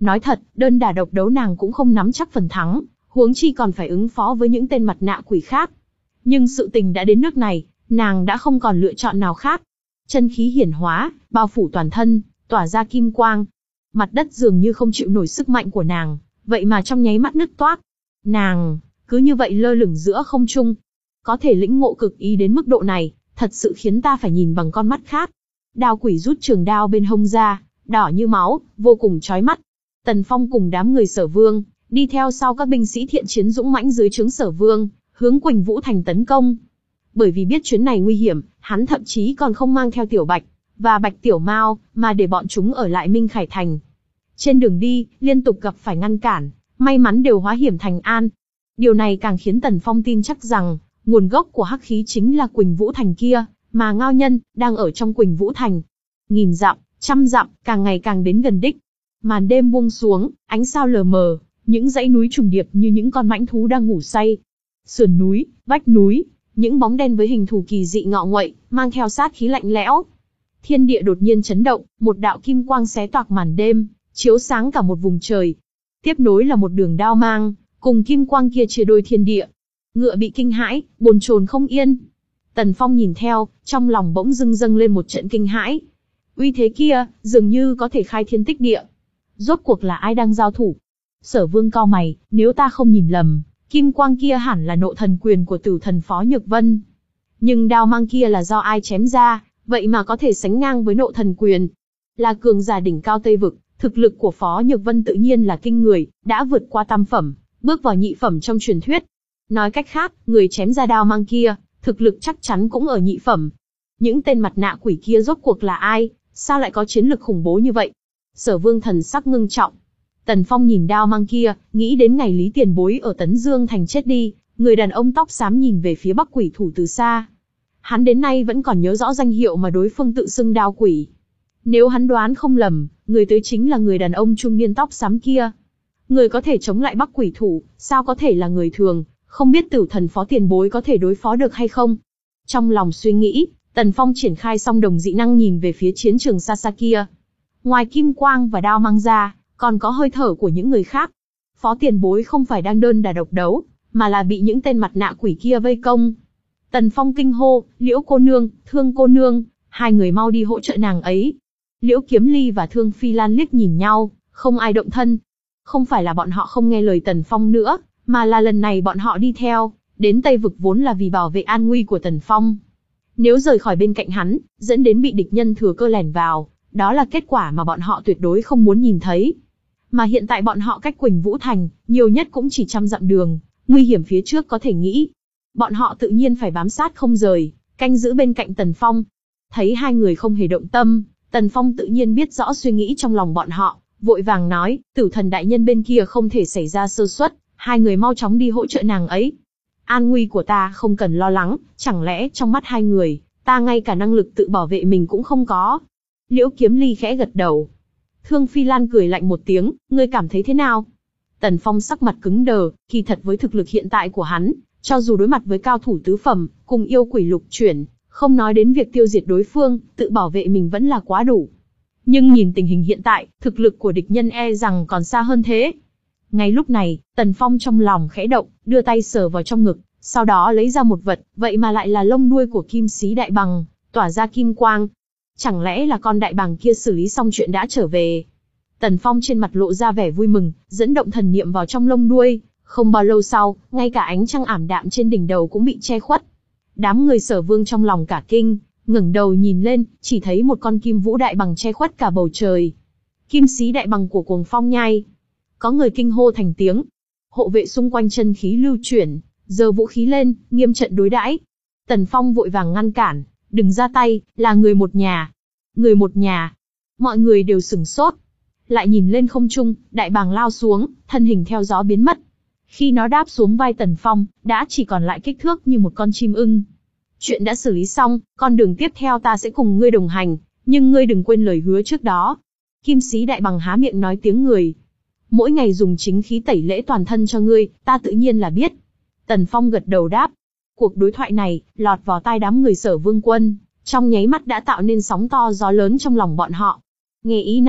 Nói thật, đơn đả độc đấu nàng cũng không nắm chắc phần thắng, huống chi còn phải ứng phó với những tên mặt nạ quỷ khác. Nhưng sự tình đã đến nước này, nàng đã không còn lựa chọn nào khác. Chân khí hiển hóa, bao phủ toàn thân, tỏa ra kim quang. Mặt đất dường như không chịu nổi sức mạnh của nàng, vậy mà trong nháy mắt nứt toác. Nàng cứ như vậy lơ lửng giữa không trung. Có thể lĩnh ngộ cực ý đến mức độ này, thật sự khiến ta phải nhìn bằng con mắt khác. Đao quỷ rút trường đao bên hông ra, đỏ như máu, vô cùng chói mắt. Tần Phong cùng đám người Sở Vương, đi theo sau các binh sĩ thiện chiến dũng mãnh dưới trướng Sở Vương, hướng Quỳnh Vũ Thành tấn công. Bởi vì biết chuyến này nguy hiểm, hắn thậm chí còn không mang theo Tiểu Bạch và Bạch Tiểu Mao, mà để bọn chúng ở lại Minh Khải Thành. Trên đường đi, liên tục gặp phải ngăn cản, may mắn đều hóa hiểm thành an. Điều này càng khiến Tần Phong tin chắc rằng, nguồn gốc của hắc khí chính là Quỳnh Vũ Thành kia, mà Ngao Nhân đang ở trong Quỳnh Vũ Thành. Nghìn dặm, trăm dặm, càng ngày càng đến gần đích. Màn đêm buông xuống, ánh sao lờ mờ, những dãy núi trùng điệp như những con mãnh thú đang ngủ say. Sườn núi, vách núi, những bóng đen với hình thù kỳ dị ngọ nguậy, mang theo sát khí lạnh lẽo. Thiên địa đột nhiên chấn động, một đạo kim quang xé toạc màn đêm, chiếu sáng cả một vùng trời. Tiếp nối là một đường đao mang, cùng kim quang kia chia đôi thiên địa. Ngựa bị kinh hãi, bồn chồn không yên. Tần Phong nhìn theo, trong lòng bỗng dưng dâng lên một trận kinh hãi. Uy thế kia, dường như có thể khai thiên tích địa. Rốt cuộc là ai đang giao thủ? Sở Vương cau mày, nếu ta không nhìn lầm, kim quang kia hẳn là nộ thần quyền của tử thần Phó Nhược Vân. Nhưng đao mang kia là do ai chém ra, vậy mà có thể sánh ngang với nộ thần quyền? Là cường giả đỉnh cao Tây Vực, thực lực của Phó Nhược Vân tự nhiên là kinh người, đã vượt qua tam phẩm, bước vào nhị phẩm trong truyền thuyết. Nói cách khác, người chém ra đao mang kia, thực lực chắc chắn cũng ở nhị phẩm. Những tên mặt nạ quỷ kia rốt cuộc là ai, sao lại có chiến lực khủng bố như vậy? Sở Vương thần sắc ngưng trọng. Tần Phong nhìn đao mang kia, nghĩ đến ngày Lý Tiền Bối ở Tấn Dương Thành chết đi, người đàn ông tóc xám nhìn về phía Bắc Quỷ Thủ từ xa. Hắn đến nay vẫn còn nhớ rõ danh hiệu mà đối phương tự xưng đao quỷ. Nếu hắn đoán không lầm, người tới chính là người đàn ông trung niên tóc xám kia. Người có thể chống lại Bắc Quỷ Thủ, sao có thể là người thường, không biết Tử Thần Phó Tiền Bối có thể đối phó được hay không? Trong lòng suy nghĩ, Tần Phong triển khai song đồng dị năng nhìn về phía chiến trường xa xa kia. Ngoài kim quang và đao mang ra, còn có hơi thở của những người khác. Phó Tiền Bối không phải đang đơn đả độc đấu, mà là bị những tên mặt nạ quỷ kia vây công. Tần Phong kinh hô, Liễu cô nương, Thương cô nương, hai người mau đi hỗ trợ nàng ấy. Liễu Kiếm Ly và Thương Phi Lan liếc nhìn nhau, không ai động thân. Không phải là bọn họ không nghe lời Tần Phong nữa, mà là lần này bọn họ đi theo, đến Tây Vực vốn là vì bảo vệ an nguy của Tần Phong. Nếu rời khỏi bên cạnh hắn, dẫn đến bị địch nhân thừa cơ lẻn vào, đó là kết quả mà bọn họ tuyệt đối không muốn nhìn thấy. Mà hiện tại bọn họ cách Quỳnh Vũ Thành, nhiều nhất cũng chỉ trăm dặm đường, nguy hiểm phía trước có thể nghĩ. Bọn họ tự nhiên phải bám sát không rời, canh giữ bên cạnh Tần Phong. Thấy hai người không hề động tâm, Tần Phong tự nhiên biết rõ suy nghĩ trong lòng bọn họ, vội vàng nói, Tử Thần đại nhân bên kia không thể xảy ra sơ suất, hai người mau chóng đi hỗ trợ nàng ấy. An nguy của ta không cần lo lắng, chẳng lẽ trong mắt hai người, ta ngay cả năng lực tự bảo vệ mình cũng không có? Liễu Kiếm Ly khẽ gật đầu. Thương Phi Lan cười lạnh một tiếng, ngươi cảm thấy thế nào? Tần Phong sắc mặt cứng đờ, kỳ thật với thực lực hiện tại của hắn, cho dù đối mặt với cao thủ tứ phẩm, cùng yêu quỷ lục chuyển, không nói đến việc tiêu diệt đối phương, tự bảo vệ mình vẫn là quá đủ. Nhưng nhìn tình hình hiện tại, thực lực của địch nhân e rằng còn xa hơn thế. Ngay lúc này, Tần Phong trong lòng khẽ động, đưa tay sờ vào trong ngực, sau đó lấy ra một vật, vậy mà lại là lông đuôi của kim xí đại bàng, tỏa ra kim quang. Chẳng lẽ là con đại bàng kia xử lý xong chuyện đã trở về? Tần Phong trên mặt lộ ra vẻ vui mừng, dẫn động thần niệm vào trong lông đuôi. Không bao lâu sau, ngay cả ánh trăng ảm đạm trên đỉnh đầu cũng bị che khuất. Đám người Sở Vương trong lòng cả kinh, ngẩng đầu nhìn lên, chỉ thấy một con kim vũ đại bàng che khuất cả bầu trời. Kim xí đại bàng của Cuồng Phong nhai. Có người kinh hô thành tiếng. Hộ vệ xung quanh chân khí lưu chuyển, giơ vũ khí lên, nghiêm trận đối đãi. Tần Phong vội vàng ngăn cản, đừng ra tay, là người một nhà. Người một nhà. Mọi người đều sửng sốt. Lại nhìn lên không trung, đại bàng lao xuống, thân hình theo gió biến mất. Khi nó đáp xuống vai Tần Phong, đã chỉ còn lại kích thước như một con chim ưng. Chuyện đã xử lý xong, con đường tiếp theo ta sẽ cùng ngươi đồng hành, nhưng ngươi đừng quên lời hứa trước đó. Kim xí đại bàng há miệng nói tiếng người. Mỗi ngày dùng chính khí tẩy lễ toàn thân cho ngươi, ta tự nhiên là biết. Tần Phong gật đầu đáp. Cuộc đối thoại này, lọt vào tai đám người Sở Vương quân, trong nháy mắt đã tạo nên sóng to gió lớn trong lòng bọn họ. Nghe ý này,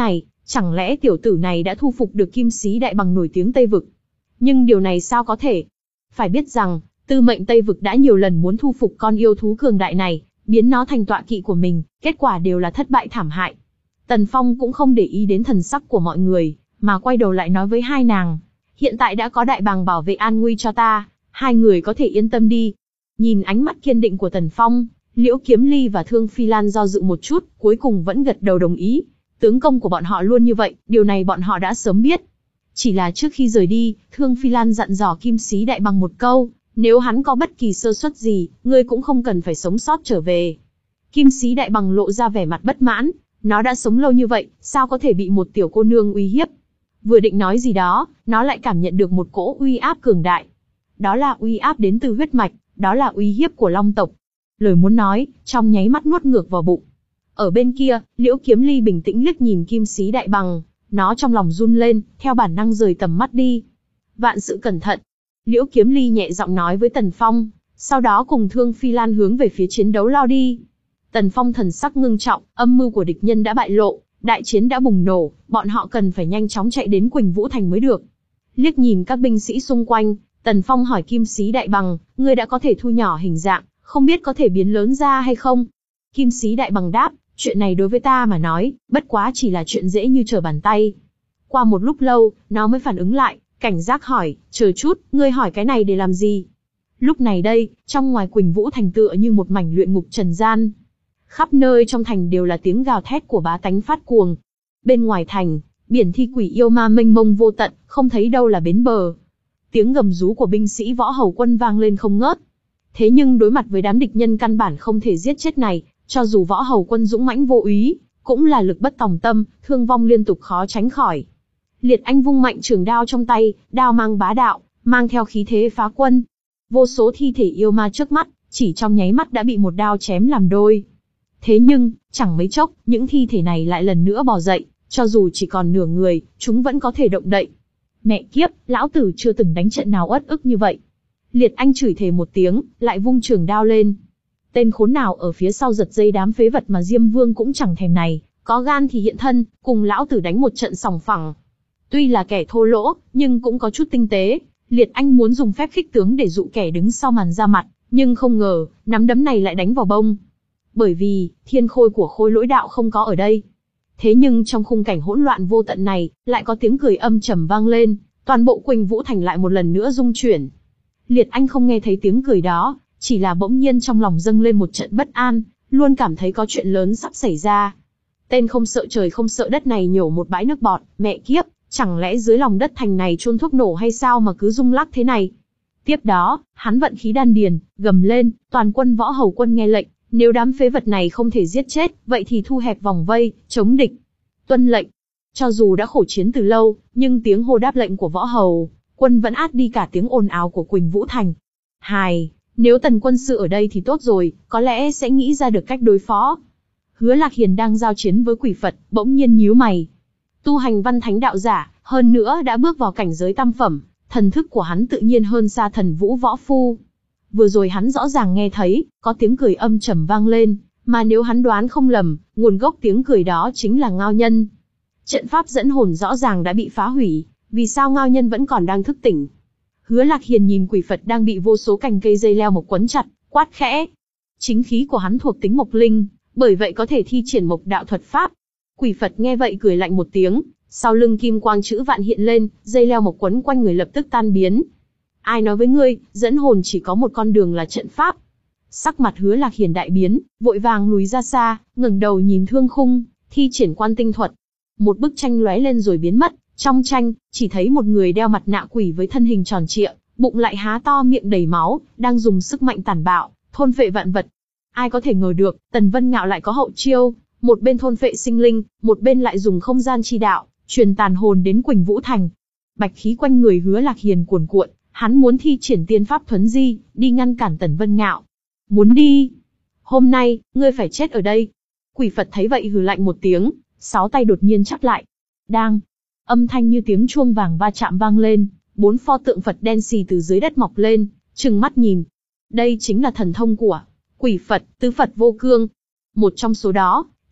Chẳng lẽ tiểu tử này đã thu phục được Kim Sĩ Đại Bằng nổi tiếng Tây Vực? Nhưng điều này sao có thể? Phải biết rằng, Tư Mệnh Tây Vực đã nhiều lần muốn thu phục con yêu thú cường đại này, biến nó thành tọa kỵ của mình, kết quả đều là thất bại thảm hại. Tần Phong cũng không để ý đến thần sắc của mọi người, mà quay đầu lại nói với hai nàng. Hiện tại đã có Đại Bàng bảo vệ an nguy cho ta, hai người có thể yên tâm đi. Nhìn ánh mắt kiên định của Tần Phong, Liễu Kiếm Ly và Thương Phi Lan do dự một chút, cuối cùng vẫn gật đầu đồng ý. Tướng công của bọn họ luôn như vậy, điều này bọn họ đã sớm biết. Chỉ là trước khi rời đi, Thương Phi Lan dặn dò Kim Sĩ Đại Bằng một câu, nếu hắn có bất kỳ sơ suất gì, ngươi cũng không cần phải sống sót trở về. Kim Sĩ Đại Bằng lộ ra vẻ mặt bất mãn, nó đã sống lâu như vậy, sao có thể bị một tiểu cô nương uy hiếp? Vừa định nói gì đó, nó lại cảm nhận được một cỗ uy áp cường đại. Đó là uy áp đến từ huyết mạch, đó là uy hiếp của Long tộc. Lời muốn nói, trong nháy mắt nuốt ngược vào bụng. Ở bên kia, Liễu Kiếm Ly bình tĩnh liếc nhìn Kim Sĩ Đại Bằng, nó trong lòng run lên, theo bản năng rời tầm mắt đi. Vạn sự cẩn thận. Liễu Kiếm Ly nhẹ giọng nói với Tần Phong, sau đó cùng Thương Phi Lan hướng về phía chiến đấu lao đi. Tần Phong thần sắc ngưng trọng, âm mưu của địch nhân đã bại lộ, đại chiến đã bùng nổ, bọn họ cần phải nhanh chóng chạy đến Quỳnh Vũ Thành mới được. Liếc nhìn các binh sĩ xung quanh, Tần Phong hỏi Kim Sĩ Đại Bằng, ngươi đã có thể thu nhỏ hình dạng, không biết có thể biến lớn ra hay không? Kim Sĩ Đại Bằng đáp, chuyện này đối với ta mà nói, bất quá chỉ là chuyện dễ như trở bàn tay. Qua một lúc lâu, nó mới phản ứng lại, cảnh giác hỏi, chờ chút, ngươi hỏi cái này để làm gì? Lúc này đây, trong ngoài Quỳnh Vũ Thành tựa như một mảnh luyện ngục trần gian. Khắp nơi trong thành đều là tiếng gào thét của bá tánh phát cuồng. Bên ngoài thành, biển thi quỷ yêu ma mênh mông vô tận, không thấy đâu là bến bờ. Tiếng gầm rú của binh sĩ võ hầu quân vang lên không ngớt. Thế nhưng đối mặt với đám địch nhân căn bản không thể giết chết này, cho dù võ hầu quân dũng mãnh vô úy, cũng là lực bất tòng tâm, thương vong liên tục khó tránh khỏi. Liệt Anh vung mạnh trường đao trong tay, đao mang bá đạo, mang theo khí thế phá quân. Vô số thi thể yêu ma trước mắt, chỉ trong nháy mắt đã bị một đao chém làm đôi. Thế nhưng, chẳng mấy chốc, những thi thể này lại lần nữa bò dậy, cho dù chỉ còn nửa người, chúng vẫn có thể động đậy. Mẹ kiếp, lão tử chưa từng đánh trận nào uất ức như vậy. Liệt Anh chửi thề một tiếng, lại vung trường đao lên. Tên khốn nào ở phía sau giật dây đám phế vật mà Diêm Vương cũng chẳng thèm này, có gan thì hiện thân, cùng lão tử đánh một trận sòng phẳng. Tuy là kẻ thô lỗ, nhưng cũng có chút tinh tế. Liệt Anh muốn dùng phép khích tướng để dụ kẻ đứng sau màn ra mặt, nhưng không ngờ, nắm đấm này lại đánh vào bông. Bởi vì, thiên khôi của Khôi Lỗi Đạo không có ở đây. Thế nhưng trong khung cảnh hỗn loạn vô tận này, lại có tiếng cười âm trầm vang lên, toàn bộ Quỳnh Vũ Thành lại một lần nữa rung chuyển. Liệt Anh không nghe thấy tiếng cười đó, chỉ là bỗng nhiên trong lòng dâng lên một trận bất an, luôn cảm thấy có chuyện lớn sắp xảy ra. Tên không sợ trời không sợ đất này nhổ một bãi nước bọt, mẹ kiếp, chẳng lẽ dưới lòng đất thành này chôn thuốc nổ hay sao mà cứ rung lắc thế này? Tiếp đó, hắn vận khí đan điền, gầm lên, toàn quân võ hầu quân nghe lệnh, nếu đám phế vật này không thể giết chết, vậy thì thu hẹp vòng vây, chống địch. Tuân lệnh. Cho dù đã khổ chiến từ lâu, nhưng tiếng hô đáp lệnh của võ hầu quân vẫn át đi cả tiếng ồn ào của Quỳnh Vũ Thành. Hài, nếu Tần quân sự ở đây thì tốt rồi, có lẽ sẽ nghĩ ra được cách đối phó. Hứa Lạc Hiền đang giao chiến với quỷ Phật, bỗng nhiên nhíu mày. Tu hành văn thánh đạo giả, hơn nữa đã bước vào cảnh giới tam phẩm, thần thức của hắn tự nhiên hơn xa thần vũ võ phu. Vừa rồi hắn rõ ràng nghe thấy, có tiếng cười âm trầm vang lên, mà nếu hắn đoán không lầm, nguồn gốc tiếng cười đó chính là Ngao Nhân. Trận pháp dẫn hồn rõ ràng đã bị phá hủy, vì sao Ngao Nhân vẫn còn đang thức tỉnh? Hứa Lạc Hiền nhìn quỷ Phật đang bị vô số cành cây dây leo mộc quấn chặt, quát khẽ. Chính khí của hắn thuộc tính mộc linh, bởi vậy có thể thi triển mộc đạo thuật pháp. Quỷ Phật nghe vậy cười lạnh một tiếng, sau lưng kim quang chữ vạn hiện lên, dây leo mộc quấn quanh người lập tức tan biến. Ai nói với ngươi, dẫn hồn chỉ có một con đường là trận pháp? Sắc mặt Hứa Lạc Hiền đại biến, vội vàng lùi ra xa, ngẩng đầu nhìn thương khung, thi triển quan tinh thuật. Một bức tranh lóe lên rồi biến mất, trong tranh, chỉ thấy một người đeo mặt nạ quỷ với thân hình tròn trịa, bụng lại há to miệng đầy máu, đang dùng sức mạnh tàn bạo, thôn phệ vạn vật. Ai có thể ngờ được, Tần Vân Ngạo lại có hậu chiêu, một bên thôn phệ sinh linh, một bên lại dùng không gian chi đạo, truyền tàn hồn đến Quỳnh Vũ Thành. Bạch khí quanh người Hứa Lạc Hiền cuồn cuộn, hắn muốn thi triển tiên pháp thuấn di, đi ngăn cản Tần Vân Ngạo. Muốn đi? Hôm nay, ngươi phải chết ở đây. Quỷ Phật thấy vậy hừ lạnh một tiếng, sáu tay đột nhiên chắp lại. Đang. Âm thanh như tiếng chuông vàng va chạm vang lên, bốn pho tượng Phật đen xì từ dưới đất mọc lên, trừng mắt nhìn. Đây chính là thần thông của Quỷ Phật, tứ Phật vô cương. Một trong số đó,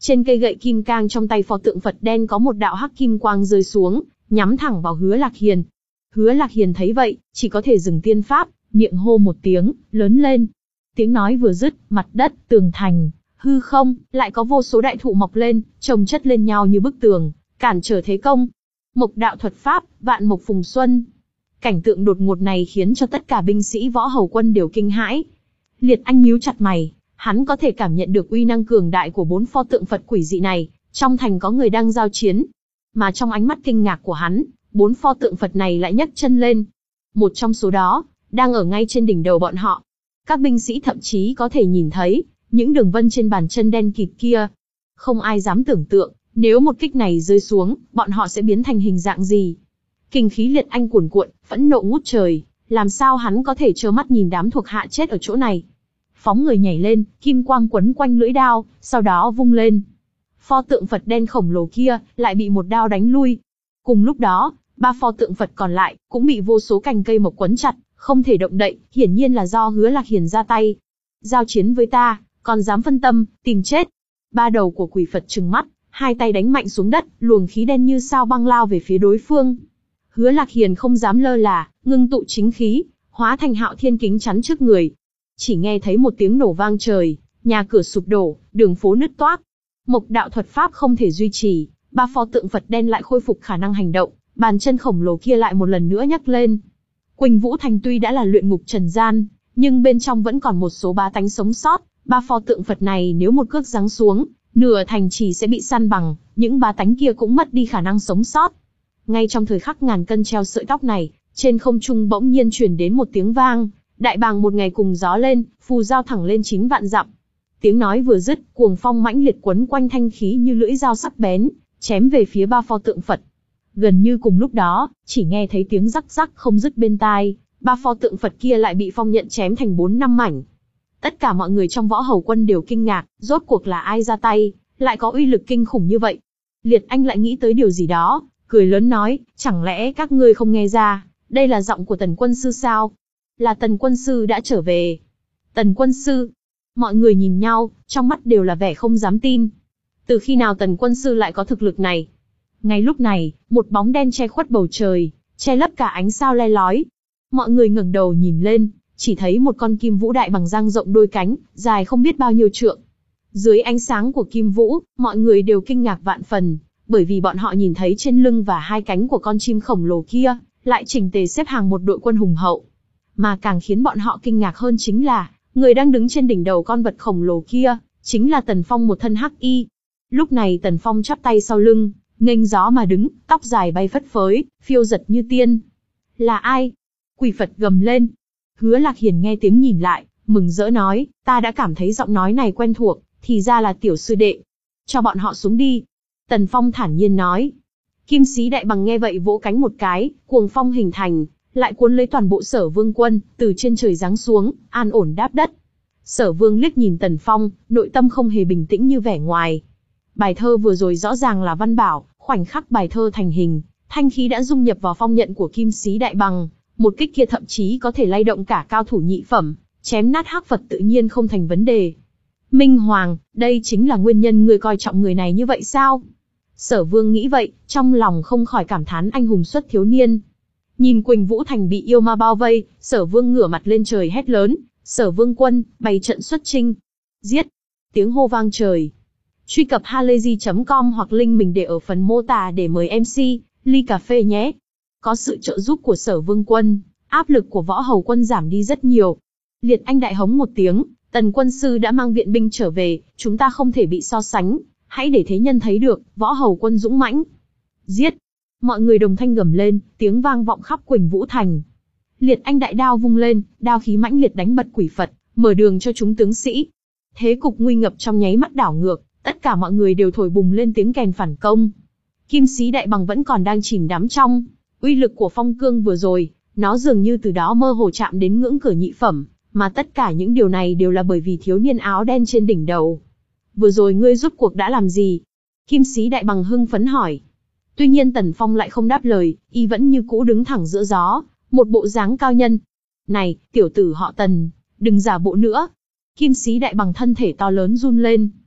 Trên cây gậy kim cang trong tay pho tượng Phật đen có một đạo hắc kim quang rơi xuống, nhắm thẳng vào Hứa Lạc Hiền. Hứa Lạc Hiền thấy vậy, chỉ có thể dừng tiên pháp, miệng hô một tiếng, lớn lên. Tiếng nói vừa dứt, mặt đất, tường thành, hư không, lại có vô số đại thụ mọc lên, chồng chất lên nhau như bức tường, cản trở thế công. Mộc đạo thuật pháp, vạn mộc phùng xuân. Cảnh tượng đột ngột này khiến cho tất cả binh sĩ võ hầu quân đều kinh hãi. Liệt Anh nhíu chặt mày, hắn có thể cảm nhận được uy năng cường đại của bốn pho tượng Phật quỷ dị này, trong thành có người đang giao chiến. Mà trong ánh mắt kinh ngạc của hắn, bốn pho tượng Phật này lại nhấc chân lên. Một trong số đó, đang ở ngay trên đỉnh đầu bọn họ. Các binh sĩ thậm chí có thể nhìn thấy, những đường vân trên bàn chân đen kịt kia. Không ai dám tưởng tượng, nếu một kích này rơi xuống, bọn họ sẽ biến thành hình dạng gì. Kinh khí Liệt Anh cuồn cuộn, phẫn nộ ngút trời, làm sao hắn có thể trơ mắt nhìn đám thuộc hạ chết ở chỗ này. Phóng người nhảy lên, kim quang quấn quanh lưỡi đao, sau đó vung lên. Pho tượng Phật đen khổng lồ kia, lại bị một đao đánh lui. Cùng lúc đó, ba pho tượng Phật còn lại, cũng bị vô số cành cây mộc quấn chặt, không thể động đậy, hiển nhiên là do Hứa Lạc Hiền ra tay. Giao chiến với ta, còn dám phân tâm, tìm chết. Ba đầu của quỷ Phật trừng mắt, hai tay đánh mạnh xuống đất, luồng khí đen như sao băng lao về phía đối phương. Hứa Lạc Hiền không dám lơ là, ngưng tụ chính khí, hóa thành Hạo Thiên kính chắn trước người. Chỉ nghe thấy một tiếng nổ vang trời, nhà cửa sụp đổ, đường phố nứt toác. Mộc đạo thuật pháp không thể duy trì, ba pho tượng Phật đen lại khôi phục khả năng hành động, bàn chân khổng lồ kia lại một lần nữa nhấc lên. Quỳnh Vũ Thành tuy đã là luyện ngục trần gian, nhưng bên trong vẫn còn một số bá tánh sống sót. Ba pho tượng Phật này nếu một cước giáng xuống, nửa thành trì sẽ bị san bằng, những bá tánh kia cũng mất đi khả năng sống sót. Ngay trong thời khắc ngàn cân treo sợi tóc này, trên không trung bỗng nhiên truyền đến một tiếng vang, đại bàng một ngày cùng gió lên, phù giao thẳng lên chín vạn dặm. Tiếng nói vừa dứt, cuồng phong mãnh liệt quấn quanh thanh khí như lưỡi dao sắc bén, chém về phía ba pho tượng Phật. Gần như cùng lúc đó, chỉ nghe thấy tiếng rắc rắc không dứt bên tai, ba pho tượng Phật kia lại bị phong nhận chém thành bốn năm mảnh. Tất cả mọi người trong võ hầu quân đều kinh ngạc, rốt cuộc là ai ra tay, lại có uy lực kinh khủng như vậy. Liệt Anh lại nghĩ tới điều gì đó, cười lớn nói, chẳng lẽ các ngươi không nghe ra, đây là giọng của Tần quân sư sao? Là Tần quân sư đã trở về. Tần quân sư? Mọi người nhìn nhau, trong mắt đều là vẻ không dám tin. Từ khi nào Tần quân sư lại có thực lực này? Ngay lúc này, một bóng đen che khuất bầu trời, che lấp cả ánh sao le lói. Mọi người ngẩng đầu nhìn lên, chỉ thấy một con kim vũ đại bằng dang rộng đôi cánh, dài không biết bao nhiêu trượng. Dưới ánh sáng của kim vũ, mọi người đều kinh ngạc vạn phần, bởi vì bọn họ nhìn thấy trên lưng và hai cánh của con chim khổng lồ kia, lại chỉnh tề xếp hàng một đội quân hùng hậu. Mà càng khiến bọn họ kinh ngạc hơn chính là, người đang đứng trên đỉnh đầu con vật khổng lồ kia, chính là Tần Phong một thân hắc y. Lúc này Tần Phong chắp tay sau lưng, nghênh gió mà đứng, tóc dài bay phất phới, phiêu giật như tiên. Là ai? Quỷ Phật gầm lên. Hứa Lạc Hiền nghe tiếng nhìn lại, mừng rỡ nói, ta đã cảm thấy giọng nói này quen thuộc, thì ra là tiểu sư đệ. Cho bọn họ xuống đi. Tần Phong thản nhiên nói. Kim sĩ đại bằng nghe vậy vỗ cánh một cái, cuồng phong hình thành, lại cuốn lấy toàn bộ Sở Vương quân, từ trên trời giáng xuống, an ổn đáp đất. Sở Vương liếc nhìn Tần Phong, nội tâm không hề bình tĩnh như vẻ ngoài. Bài thơ vừa rồi rõ ràng là văn bảo, khoảnh khắc bài thơ thành hình, thanh khí đã dung nhập vào phong nhận của Kim sĩ đại bằng, một kích kia thậm chí có thể lay động cả cao thủ nhị phẩm, chém nát hắc Phật tự nhiên không thành vấn đề. Minh Hoàng, đây chính là nguyên nhân ngươi coi trọng người này như vậy sao? Sở Vương nghĩ vậy, trong lòng không khỏi cảm thán anh hùng xuất thiếu niên. Nhìn Quỳnh Vũ Thành bị yêu ma bao vây, Sở Vương ngửa mặt lên trời hét lớn, Sở Vương quân, bày trận xuất chinh. Giết! Tiếng hô vang trời. Truy cập halayzi chấm com hoặc link mình để ở phần mô tả để mời em xê, ly cà phê nhé. Có sự trợ giúp của Sở Vương quân, áp lực của võ hầu quân giảm đi rất nhiều. Liệt Anh đại hống một tiếng, Tần quân sư đã mang viện binh trở về, chúng ta không thể bị so sánh, hãy để thế nhân thấy được, võ hầu quân dũng mãnh. Giết! Mọi người đồng thanh gầm lên, tiếng vang vọng khắp Quỳnh Vũ Thành. Liệt Anh đại đao vung lên, đao khí mãnh liệt đánh bật quỷ Phật, mở đường cho chúng tướng sĩ. Thế cục nguy ngập trong nháy mắt đảo ngược, tất cả mọi người đều thổi bùng lên tiếng kèn phản công. Kim sĩ đại bằng vẫn còn đang chìm đắm trong uy lực của phong cương vừa rồi, nó dường như từ đó mơ hồ chạm đến ngưỡng cửa nhị phẩm, mà tất cả những điều này đều là bởi vì thiếu niên áo đen trên đỉnh đầu. Vừa rồi ngươi rút cuộc đã làm gì? Kim sĩ đại bằng hưng phấn hỏi. Tuy nhiên Tần Phong lại không đáp lời, y vẫn như cũ đứng thẳng giữa gió, một bộ dáng cao nhân. Này, tiểu tử họ Tần, đừng giả bộ nữa. Kim sĩ đại bằng thân thể to lớn run lên.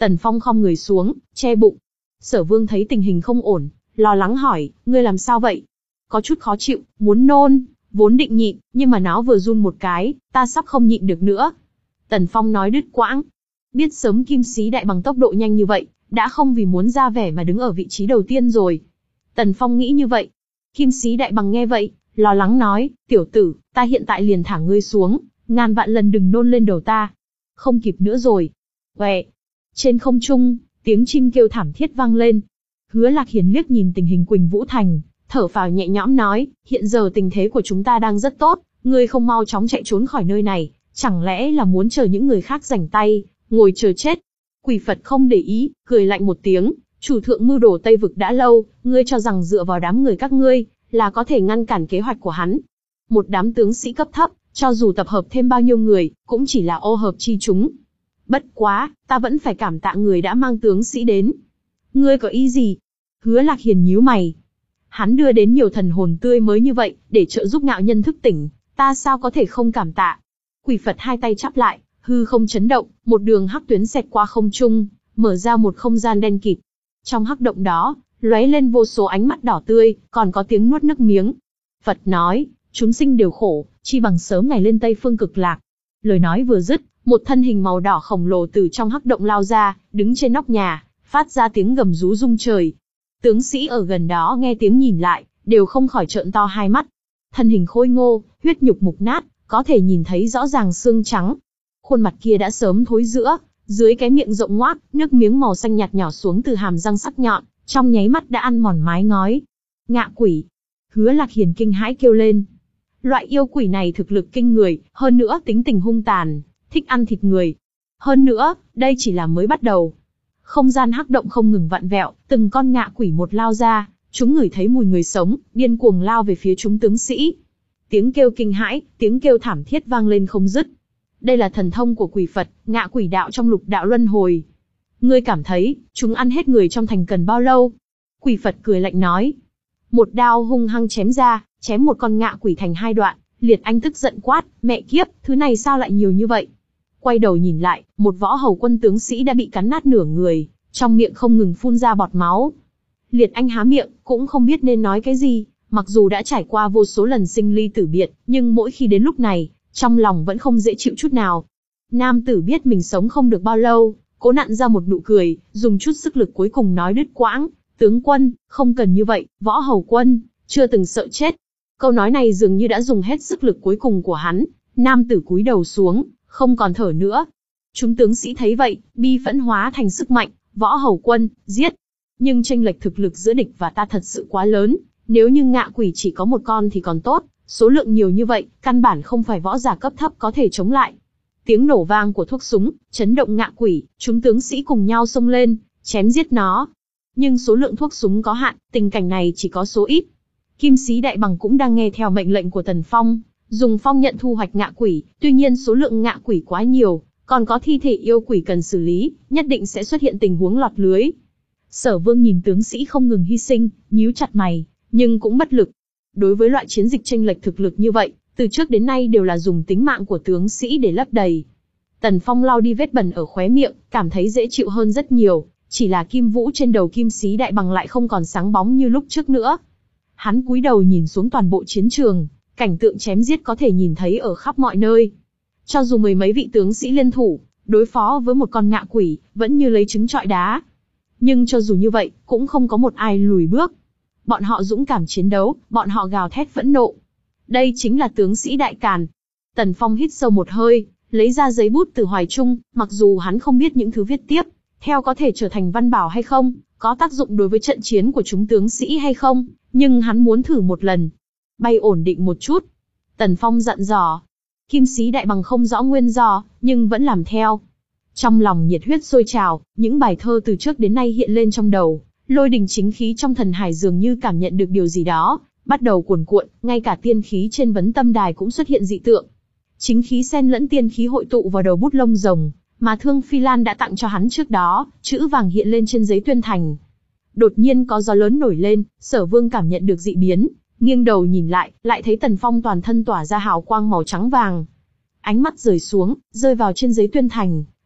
Tần Phong khom người xuống, che bụng. Sở Vương thấy tình hình không ổn, lo lắng hỏi, ngươi làm sao vậy? Có chút khó chịu, muốn nôn, vốn định nhịn, nhưng mà nó vừa run một cái, ta sắp không nhịn được nữa. Tần Phong nói đứt quãng. Biết sớm Kim Sĩ Đại Bằng tốc độ nhanh như vậy, đã không vì muốn ra vẻ mà đứng ở vị trí đầu tiên rồi. Tần Phong nghĩ như vậy. Kim Sĩ Đại Bằng nghe vậy, lo lắng nói, tiểu tử, ta hiện tại liền thả ngươi xuống, ngàn vạn lần đừng nôn lên đầu ta. Không kịp nữa rồi. Quẹ. Trên không trung, tiếng chim kêu thảm thiết vang lên. Hứa Lạc Hiền liếc nhìn tình hình Quỳnh Vũ Thành, thở phào nhẹ nhõm nói, hiện giờ tình thế của chúng ta đang rất tốt, ngươi không mau chóng chạy trốn khỏi nơi này, chẳng lẽ là muốn chờ những người khác rảnh tay, ngồi chờ chết. Quỷ Phật không để ý, cười lạnh một tiếng, chủ thượng mưu đồ Tây Vực đã lâu, ngươi cho rằng dựa vào đám người các ngươi, là có thể ngăn cản kế hoạch của hắn. Một đám tướng sĩ cấp thấp, cho dù tập hợp thêm bao nhiêu người, cũng chỉ là ô hợp chi chúng. Bất quá, ta vẫn phải cảm tạ người đã mang tướng sĩ đến. Ngươi có ý gì? Hứa Lạc Hiền nhíu mày. Hắn đưa đến nhiều thần hồn tươi mới như vậy, để trợ giúp ngạo nhân thức tỉnh, ta sao có thể không cảm tạ? Quỷ Phật hai tay chắp lại, hư không chấn động, một đường hắc tuyến xẹt qua không trung, mở ra một không gian đen kịt. Trong hắc động đó, lóe lên vô số ánh mắt đỏ tươi, còn có tiếng nuốt nước miếng. Phật nói, chúng sinh đều khổ, chi bằng sớm ngày lên Tây Phương Cực Lạc. Lời nói vừa dứt, một thân hình màu đỏ khổng lồ từ trong hắc động lao ra, đứng trên nóc nhà, phát ra tiếng gầm rú rung trời. Tướng sĩ ở gần đó nghe tiếng nhìn lại, đều không khỏi trợn to hai mắt. Thân hình khôi ngô, huyết nhục mục nát, có thể nhìn thấy rõ ràng xương trắng. Khuôn mặt kia đã sớm thối rữa, dưới cái miệng rộng ngoác, nước miếng màu xanh nhạt nhỏ xuống từ hàm răng sắc nhọn, trong nháy mắt đã ăn mòn mái ngói. Ngạ quỷ! Hứa Lạc Hiền kinh hãi kêu lên. Loại yêu quỷ này thực lực kinh người, hơn nữa tính tình hung tàn, thích ăn thịt người. Hơn nữa, đây chỉ là mới bắt đầu. Không gian hắc động không ngừng vặn vẹo, từng con ngạ quỷ một lao ra, chúng ngửi thấy mùi người sống, điên cuồng lao về phía chúng tướng sĩ. Tiếng kêu kinh hãi, tiếng kêu thảm thiết vang lên không dứt. Đây là thần thông của quỷ Phật, ngạ quỷ đạo trong lục đạo luân hồi. Ngươi cảm thấy, chúng ăn hết người trong thành cần bao lâu? Quỷ Phật cười lạnh nói. Một đao hung hăng chém ra, chém một con ngạ quỷ thành hai đoạn. Liệt Anh tức giận quát, mẹ kiếp, thứ này sao lại nhiều như vậy? Quay đầu nhìn lại, một võ hầu quân tướng sĩ đã bị cắn nát nửa người, trong miệng không ngừng phun ra bọt máu. Liệt Anh há miệng, cũng không biết nên nói cái gì, mặc dù đã trải qua vô số lần sinh ly tử biệt, nhưng mỗi khi đến lúc này, trong lòng vẫn không dễ chịu chút nào. Nam tử biết mình sống không được bao lâu, cố nặn ra một nụ cười, dùng chút sức lực cuối cùng nói đứt quãng, tướng quân, không cần như vậy, võ hầu quân, chưa từng sợ chết. Câu nói này dường như đã dùng hết sức lực cuối cùng của hắn, nam tử cúi đầu xuống, không còn thở nữa. Chúng tướng sĩ thấy vậy, bi phẫn hóa thành sức mạnh, võ hầu quân, giết. Nhưng chênh lệch thực lực giữa địch và ta thật sự quá lớn, nếu như ngạ quỷ chỉ có một con thì còn tốt, số lượng nhiều như vậy, căn bản không phải võ giả cấp thấp có thể chống lại. Tiếng nổ vang của thuốc súng, chấn động ngạ quỷ, chúng tướng sĩ cùng nhau xông lên, chém giết nó. Nhưng số lượng thuốc súng có hạn, tình cảnh này chỉ có số ít. Kim Sĩ Đại Bằng cũng đang nghe theo mệnh lệnh của Tần Phong, dùng phong nhận thu hoạch ngạ quỷ, tuy nhiên số lượng ngạ quỷ quá nhiều, còn có thi thể yêu quỷ cần xử lý, nhất định sẽ xuất hiện tình huống lọt lưới. Sở Vương nhìn tướng sĩ không ngừng hy sinh, nhíu chặt mày, nhưng cũng bất lực. Đối với loại chiến dịch chênh lệch thực lực như vậy, từ trước đến nay đều là dùng tính mạng của tướng sĩ để lấp đầy. Tần Phong lau đi vết bẩn ở khóe miệng, cảm thấy dễ chịu hơn rất nhiều, chỉ là kim vũ trên đầu Kim Sĩ Đại Bằng lại không còn sáng bóng như lúc trước nữa. Hắn cúi đầu nhìn xuống toàn bộ chiến trường, cảnh tượng chém giết có thể nhìn thấy ở khắp mọi nơi. Cho dù mười mấy vị tướng sĩ liên thủ, đối phó với một con ngạ quỷ, vẫn như lấy trứng trọi đá. Nhưng cho dù như vậy, cũng không có một ai lùi bước. Bọn họ dũng cảm chiến đấu, bọn họ gào thét phẫn nộ. Đây chính là tướng sĩ Đại Càn. Tần Phong hít sâu một hơi, lấy ra giấy bút từ hoài trung, mặc dù hắn không biết những thứ viết tiếp theo có thể trở thành văn bảo hay không, có tác dụng đối với trận chiến của chúng tướng sĩ hay không, nhưng hắn muốn thử một lần. Bay ổn định một chút. Tần Phong dặn dò. Kim Sĩ Đại Bằng không rõ nguyên do, nhưng vẫn làm theo. Trong lòng nhiệt huyết sôi trào, những bài thơ từ trước đến nay hiện lên trong đầu. Lôi đình chính khí trong thần hải dường như cảm nhận được điều gì đó, bắt đầu cuồn cuộn, ngay cả tiên khí trên vấn tâm đài cũng xuất hiện dị tượng. Chính khí xen lẫn tiên khí hội tụ vào đầu bút lông rồng, mà Thương Phi Lan đã tặng cho hắn trước đó, chữ vàng hiện lên trên giấy tuyên thành. Đột nhiên có gió lớn nổi lên, Sở Vương cảm nhận được dị biến, nghiêng đầu nhìn lại, lại thấy Tần Phong toàn thân tỏa ra hào quang màu trắng vàng. Ánh mắt rời xuống, rơi vào trên giấy tuyên thành,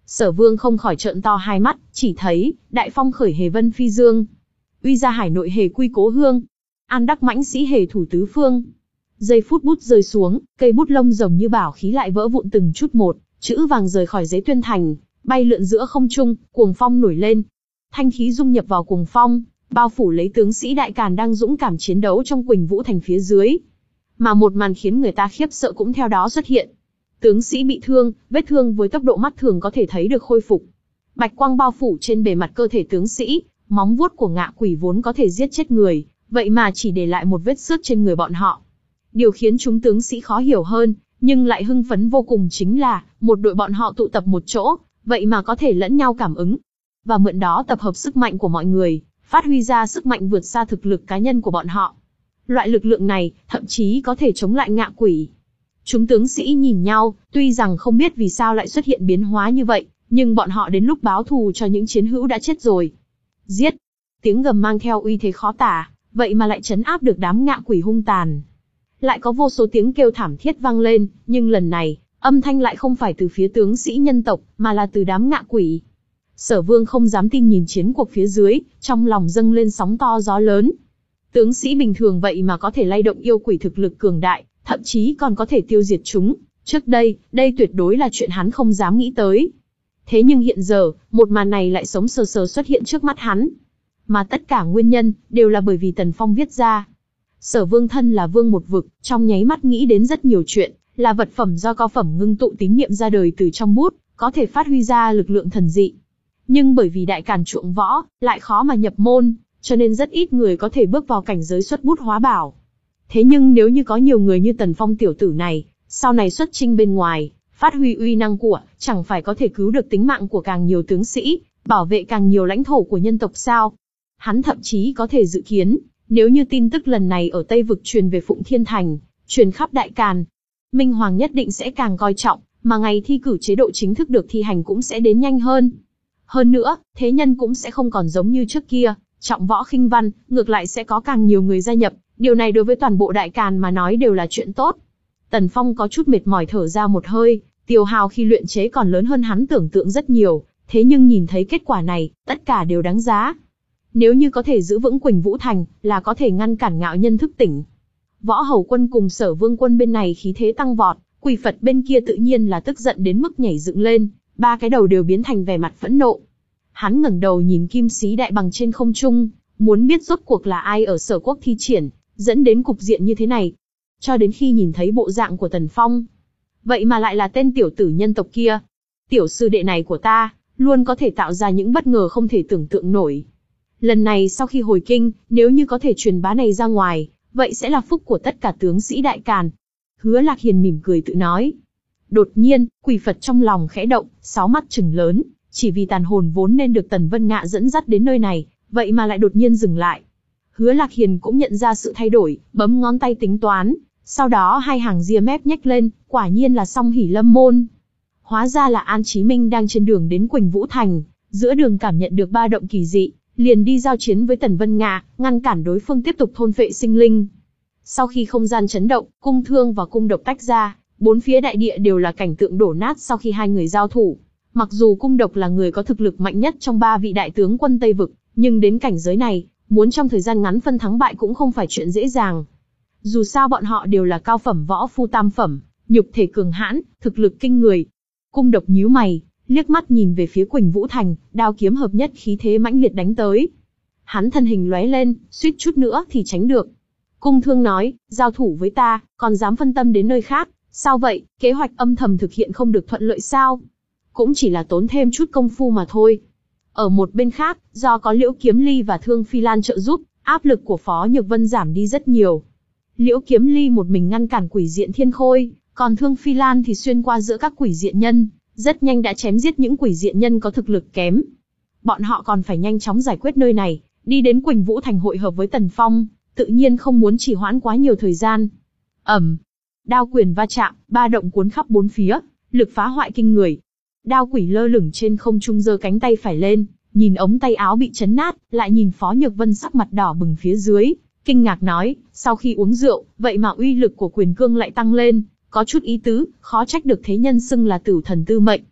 Sở Vương không khỏi trợn to hai mắt, chỉ thấy, đại phong khởi hề vân phi dương. Uy ra hải nội hề quy cố hương. An đắc mãnh sĩ hề thủ tứ phương. Giây phút bút rơi xuống, cây bút lông rồng như bảo khí lại vỡ vụn từng chút một, chữ vàng rời khỏi giấy tuyên thành, bay lượn giữa không trung, cuồng phong nổi lên. Thanh khí dung nhập vào cuồng phong, bao phủ lấy tướng sĩ đại càn đang dũng cảm chiến đấu trong Quỳnh Vũ thành phía dưới. Mà một màn khiến người ta khiếp sợ cũng theo đó xuất hiện. Tướng sĩ bị thương, vết thương với tốc độ mắt thường có thể thấy được khôi phục. Bạch quang bao phủ trên bề mặt cơ thể tướng sĩ, móng vuốt của ngạ quỷ vốn có thể giết chết người, vậy mà chỉ để lại một vết xước trên người bọn họ. Điều khiến chúng tướng sĩ khó hiểu hơn, nhưng lại hưng phấn vô cùng chính là, một đội bọn họ tụ tập một chỗ, vậy mà có thể lẫn nhau cảm ứng. Và mượn đó tập hợp sức mạnh của mọi người, phát huy ra sức mạnh vượt xa thực lực cá nhân của bọn họ. Loại lực lượng này, thậm chí có thể chống lại ngạ quỷ. Chúng tướng sĩ nhìn nhau, tuy rằng không biết vì sao lại xuất hiện biến hóa như vậy, nhưng bọn họ đến lúc báo thù cho những chiến hữu đã chết rồi. Giết! Tiếng gầm mang theo uy thế khó tả, vậy mà lại trấn áp được đám ngạ quỷ hung tàn. Lại có vô số tiếng kêu thảm thiết vang lên, nhưng lần này, âm thanh lại không phải từ phía tướng sĩ nhân tộc, mà là từ đám ngạ quỷ. Sở Vương không dám tin nhìn chiến cuộc phía dưới, trong lòng dâng lên sóng to gió lớn. Tướng sĩ bình thường vậy mà có thể lay động yêu quỷ thực lực cường đại, thậm chí còn có thể tiêu diệt chúng. Trước đây, đây tuyệt đối là chuyện hắn không dám nghĩ tới. Thế nhưng hiện giờ, một màn này lại sống sờ sờ xuất hiện trước mắt hắn. Mà tất cả nguyên nhân, đều là bởi vì Tần Phong viết ra. Sở Vương thân là vương một vực, trong nháy mắt nghĩ đến rất nhiều chuyện, là vật phẩm do cao phẩm ngưng tụ tín niệm ra đời từ trong bút, có thể phát huy ra lực lượng thần dị. Nhưng bởi vì đại càn chuộng võ, lại khó mà nhập môn, cho nên rất ít người có thể bước vào cảnh giới xuất bút hóa bảo. Thế nhưng nếu như có nhiều người như Tần Phong tiểu tử này, sau này xuất chinh bên ngoài, phát huy uy năng của, chẳng phải có thể cứu được tính mạng của càng nhiều tướng sĩ, bảo vệ càng nhiều lãnh thổ của nhân tộc sao? Hắn thậm chí có thể dự kiến, nếu như tin tức lần này ở Tây Vực truyền về Phụng Thiên Thành, truyền khắp Đại Càn, Minh Hoàng nhất định sẽ càng coi trọng, mà ngày thi cử chế độ chính thức được thi hành cũng sẽ đến nhanh hơn. Hơn nữa, thế nhân cũng sẽ không còn giống như trước kia, trọng võ khinh văn, ngược lại sẽ có càng nhiều người gia nhập, điều này đối với toàn bộ Đại Càn mà nói đều là chuyện tốt. Tần Phong có chút mệt mỏi thở ra một hơi, tiêu hao khi luyện chế còn lớn hơn hắn tưởng tượng rất nhiều, thế nhưng nhìn thấy kết quả này, tất cả đều đáng giá. Nếu như có thể giữ vững Quỳnh Vũ Thành, là có thể ngăn cản ngạo nhân thức tỉnh. Võ Hầu quân cùng Sở Vương quân bên này khí thế tăng vọt, Quỷ Phật bên kia tự nhiên là tức giận đến mức nhảy dựng lên, ba cái đầu đều biến thành vẻ mặt phẫn nộ. Hắn ngẩng đầu nhìn kim sĩ đại bằng trên không trung, muốn biết rốt cuộc là ai ở Sở Quốc thi triển, dẫn đến cục diện như thế này. Cho đến khi nhìn thấy bộ dạng của Tần Phong, vậy mà lại là tên tiểu tử nhân tộc kia. Tiểu sư đệ này của ta, luôn có thể tạo ra những bất ngờ không thể tưởng tượng nổi. Lần này sau khi hồi kinh, nếu như có thể truyền bá này ra ngoài, vậy sẽ là phúc của tất cả tướng sĩ Đại Càn. Hứa Lạc Hiền mỉm cười tự nói. Đột nhiên, Quỷ Phật trong lòng khẽ động, sáu mắt trừng lớn, chỉ vì tàn hồn vốn nên được Tần Vân Ngạ dẫn dắt đến nơi này, vậy mà lại đột nhiên dừng lại. Hứa Lạc Hiền cũng nhận ra sự thay đổi, bấm ngón tay tính toán, sau đó hai hàng ria mép nhếch lên, quả nhiên là Song Hỷ Lâm môn. Hóa ra là An Chí Minh đang trên đường đến Quỳnh Vũ Thành, giữa đường cảm nhận được ba động kỳ dị, liền đi giao chiến với Tần Vân Ngạ, ngăn cản đối phương tiếp tục thôn phệ sinh linh. Sau khi không gian chấn động, cung thương và cung độc tách ra, bốn phía đại địa đều là cảnh tượng đổ nát sau khi hai người giao thủ. Mặc dù cung độc là người có thực lực mạnh nhất trong ba vị đại tướng quân Tây Vực, nhưng đến cảnh giới này, muốn trong thời gian ngắn phân thắng bại cũng không phải chuyện dễ dàng. Dù sao bọn họ đều là cao phẩm võ phu tam phẩm, nhục thể cường hãn, thực lực kinh người. Cung độc nhíu mày, liếc mắt nhìn về phía Quỳnh Vũ Thành, đao kiếm hợp nhất khí thế mãnh liệt đánh tới. Hắn thân hình lóe lên, suýt chút nữa thì tránh được. Cung thương nói, giao thủ với ta, còn dám phân tâm đến nơi khác, sao vậy, kế hoạch âm thầm thực hiện không được thuận lợi sao? Cũng chỉ là tốn thêm chút công phu mà thôi. Ở một bên khác, do có Liễu Kiếm Ly và Thương Phi Lan trợ giúp, áp lực của Phó Nhược Vân giảm đi rất nhiều. Liễu Kiếm Ly một mình ngăn cản quỷ diện thiên khôi, còn Thương Phi Lan thì xuyên qua giữa các quỷ diện nhân, rất nhanh đã chém giết những quỷ diện nhân có thực lực kém. Bọn họ còn phải nhanh chóng giải quyết nơi này, đi đến Quỳnh Vũ Thành hội hợp với Tần Phong, tự nhiên không muốn trì hoãn quá nhiều thời gian. Ầm, đao quyền va chạm, ba động cuốn khắp bốn phía, lực phá hoại kinh người. Đao quỷ lơ lửng trên không trung giơ cánh tay phải lên, nhìn ống tay áo bị chấn nát, lại nhìn Phó Nhược Vân sắc mặt đỏ bừng phía dưới, kinh ngạc nói, sau khi uống rượu, vậy mà uy lực của quyền cương lại tăng lên, có chút ý tứ, khó trách được thế nhân xưng là Tửu Thần Tư Mệnh.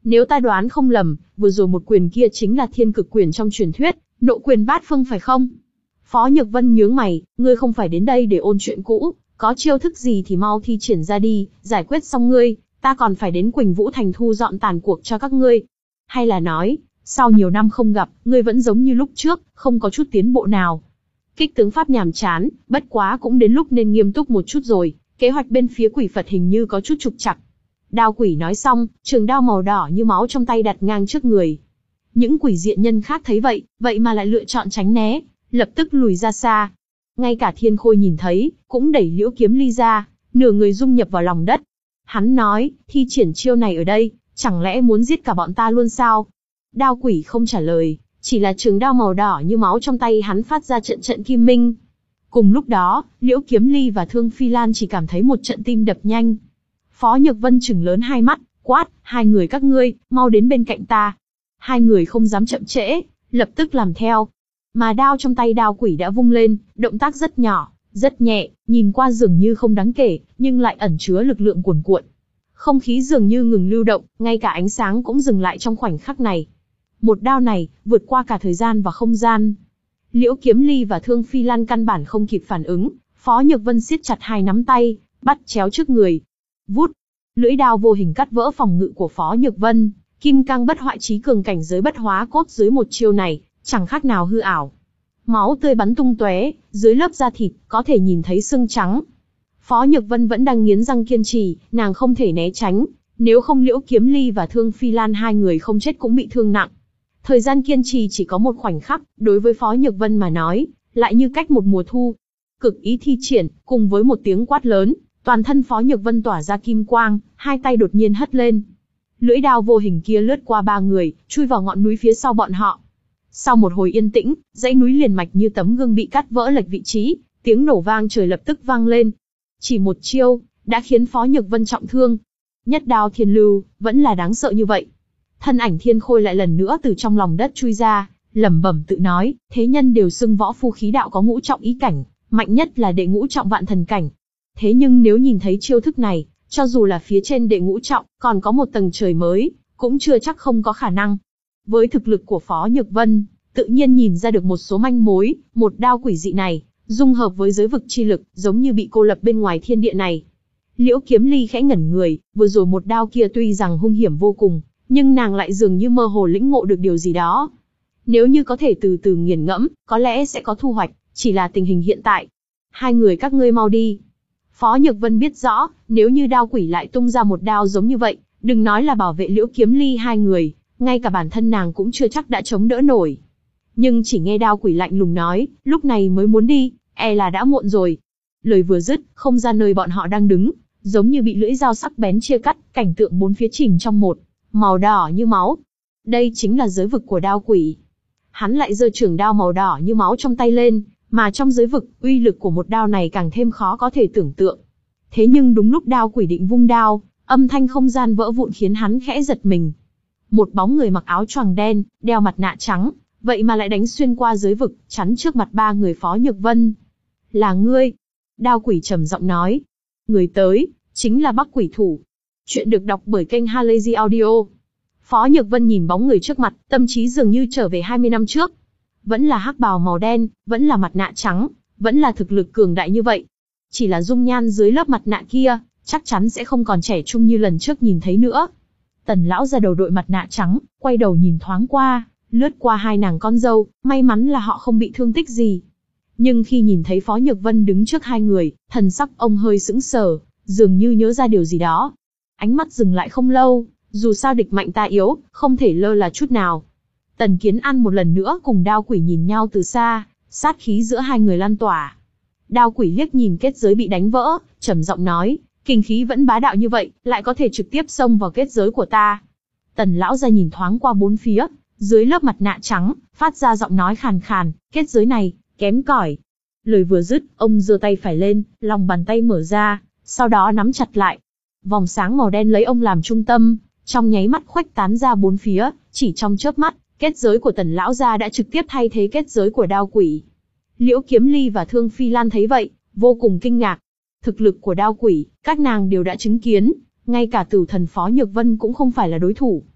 Nếu ta đoán không lầm, vừa rồi một quyền kia chính là thiên cực quyền trong truyền thuyết, nộ quyền bát phương phải không? Phó Nhược Vân nhướng mày, ngươi không phải đến đây để ôn chuyện cũ, có chiêu thức gì thì mau thi triển ra đi, giải quyết xong ngươi, ta còn phải đến Quỳnh Vũ Thành thu dọn tàn cuộc cho các ngươi. Hay là nói, sau nhiều năm không gặp, ngươi vẫn giống như lúc trước, không có chút tiến bộ nào. Kích tướng pháp nhàm chán, bất quá cũng đến lúc nên nghiêm túc một chút rồi, kế hoạch bên phía quỷ Phật hình như có chút trục trặc. Đao quỷ nói xong, trường đao màu đỏ như máu trong tay đặt ngang trước người. Những quỷ diện nhân khác thấy vậy, vậy mà lại lựa chọn tránh né, lập tức lùi ra xa. Ngay cả Thiên Khôi nhìn thấy, cũng đẩy Liễu Kiếm Ly ra, nửa người dung nhập vào lòng đất. Hắn nói, thi triển chiêu này ở đây, chẳng lẽ muốn giết cả bọn ta luôn sao? Đao quỷ không trả lời, chỉ là trường đao màu đỏ như máu trong tay hắn phát ra trận trận kim minh. Cùng lúc đó, Liễu Kiếm Ly và Thương Phi Lan chỉ cảm thấy một trận tim đập nhanh. Phó Nhược Vân trừng lớn hai mắt, quát, hai người các ngươi, mau đến bên cạnh ta. Hai người không dám chậm trễ, lập tức làm theo. Mà đao trong tay đao quỷ đã vung lên, động tác rất nhỏ, rất nhẹ, nhìn qua dường như không đáng kể, nhưng lại ẩn chứa lực lượng cuồn cuộn. Không khí dường như ngừng lưu động, ngay cả ánh sáng cũng dừng lại trong khoảnh khắc này. Một đao này, vượt qua cả thời gian và không gian. Liễu Kiếm Ly và Thương Phi Lan căn bản không kịp phản ứng, Phó Nhược Vân siết chặt hai nắm tay, bắt chéo trước người. Vút, lưỡi đao vô hình cắt vỡ phòng ngự của Phó Nhược Vân, kim cang bất hoại chí cường cảnh giới bất hóa cốt dưới một chiêu này, chẳng khác nào hư ảo. Máu tươi bắn tung tóe, dưới lớp da thịt có thể nhìn thấy xương trắng. Phó Nhược Vân vẫn đang nghiến răng kiên trì, nàng không thể né tránh, nếu không Liễu Kiếm Ly và Thương Phi Lan hai người không chết cũng bị thương nặng. Thời gian kiên trì chỉ có một khoảnh khắc, đối với Phó Nhược Vân mà nói, lại như cách một mùa thu. Cực ý thi triển, cùng với một tiếng quát lớn, toàn thân Phó Nhược Vân tỏa ra kim quang, hai tay đột nhiên hất lên. Lưỡi đao vô hình kia lướt qua ba người, chui vào ngọn núi phía sau bọn họ. Sau một hồi yên tĩnh, dãy núi liền mạch như tấm gương bị cắt vỡ lệch vị trí, tiếng nổ vang trời lập tức vang lên. Chỉ một chiêu, đã khiến Phó Nhược Vân trọng thương. Nhất đao thiên lưu, vẫn là đáng sợ như vậy. Thân ảnh Thiên Khôi lại lần nữa từ trong lòng đất chui ra, lẩm bẩm tự nói, thế nhân đều xưng võ phu khí đạo có ngũ trọng ý cảnh, mạnh nhất là đệ ngũ trọng vạn thần cảnh. Thế nhưng nếu nhìn thấy chiêu thức này, cho dù là phía trên đệ ngũ trọng, còn có một tầng trời mới, cũng chưa chắc không có khả năng. Với thực lực của Phó Nhược Vân, tự nhiên nhìn ra được một số manh mối, một đao quỷ dị này, dung hợp với giới vực chi lực, giống như bị cô lập bên ngoài thiên địa này. Liễu Kiếm Ly khẽ ngẩn người, vừa rồi một đao kia tuy rằng hung hiểm vô cùng, nhưng nàng lại dường như mơ hồ lĩnh ngộ được điều gì đó. Nếu như có thể từ từ nghiền ngẫm, có lẽ sẽ có thu hoạch, chỉ là tình hình hiện tại. Hai người các ngươi mau đi. Phó Nhược Vân biết rõ, nếu như đao quỷ lại tung ra một đao giống như vậy, đừng nói là bảo vệ Liễu Kiếm Ly hai người, ngay cả bản thân nàng cũng chưa chắc đã chống đỡ nổi. Nhưng chỉ nghe đao quỷ lạnh lùng nói, lúc này mới muốn đi, e là đã muộn rồi. Lời vừa dứt, không gian nơi bọn họ đang đứng, giống như bị lưỡi dao sắc bén chia cắt, cảnh tượng bốn phía chìm trong một màu đỏ như máu. Đây chính là giới vực của đao quỷ. Hắn lại giơ trường đao màu đỏ như máu trong tay lên, mà trong giới vực, uy lực của một đao này càng thêm khó có thể tưởng tượng. Thế nhưng đúng lúc đao quỷ định vung đao, âm thanh không gian vỡ vụn khiến hắn khẽ giật mình. Một bóng người mặc áo choàng đen, đeo mặt nạ trắng, vậy mà lại đánh xuyên qua giới vực, chắn trước mặt ba người Phó Nhược Vân. Là ngươi. Đao quỷ trầm giọng nói. Người tới, chính là Bắc Quỷ Thủ. Chuyện được đọc bởi kênh Halazy Audio. Phó Nhược Vân nhìn bóng người trước mặt, tâm trí dường như trở về hai mươi năm trước. Vẫn là hắc bào màu đen, vẫn là mặt nạ trắng, vẫn là thực lực cường đại như vậy. Chỉ là dung nhan dưới lớp mặt nạ kia, chắc chắn sẽ không còn trẻ trung như lần trước nhìn thấy nữa. Tần lão ra đầu đội mặt nạ trắng, quay đầu nhìn thoáng qua, lướt qua hai nàng con dâu, may mắn là họ không bị thương tích gì. Nhưng khi nhìn thấy Phó Nhược Vân đứng trước hai người, thần sắc ông hơi sững sờ, dường như nhớ ra điều gì đó. Ánh mắt dừng lại không lâu, dù sao địch mạnh ta yếu, không thể lơ là chút nào. Tần Kiến An một lần nữa cùng đao quỷ nhìn nhau từ xa, sát khí giữa hai người lan tỏa. Đao quỷ liếc nhìn kết giới bị đánh vỡ, trầm giọng nói, kinh khí vẫn bá đạo như vậy, lại có thể trực tiếp xông vào kết giới của ta. Tần lão ra nhìn thoáng qua bốn phía, dưới lớp mặt nạ trắng, phát ra giọng nói khàn khàn, kết giới này, kém cỏi. Lời vừa dứt, ông giơ tay phải lên, lòng bàn tay mở ra, sau đó nắm chặt lại. Vòng sáng màu đen lấy ông làm trung tâm, trong nháy mắt khuếch tán ra bốn phía, chỉ trong chớp mắt, kết giới của Tần lão gia đã trực tiếp thay thế kết giới của đao quỷ. Liễu Kiếm Ly và Thương Phi Lan thấy vậy, vô cùng kinh ngạc. Thực lực của đao quỷ, các nàng đều đã chứng kiến, ngay cả Tử Thần Phó Nhược Vân cũng không phải là đối thủ.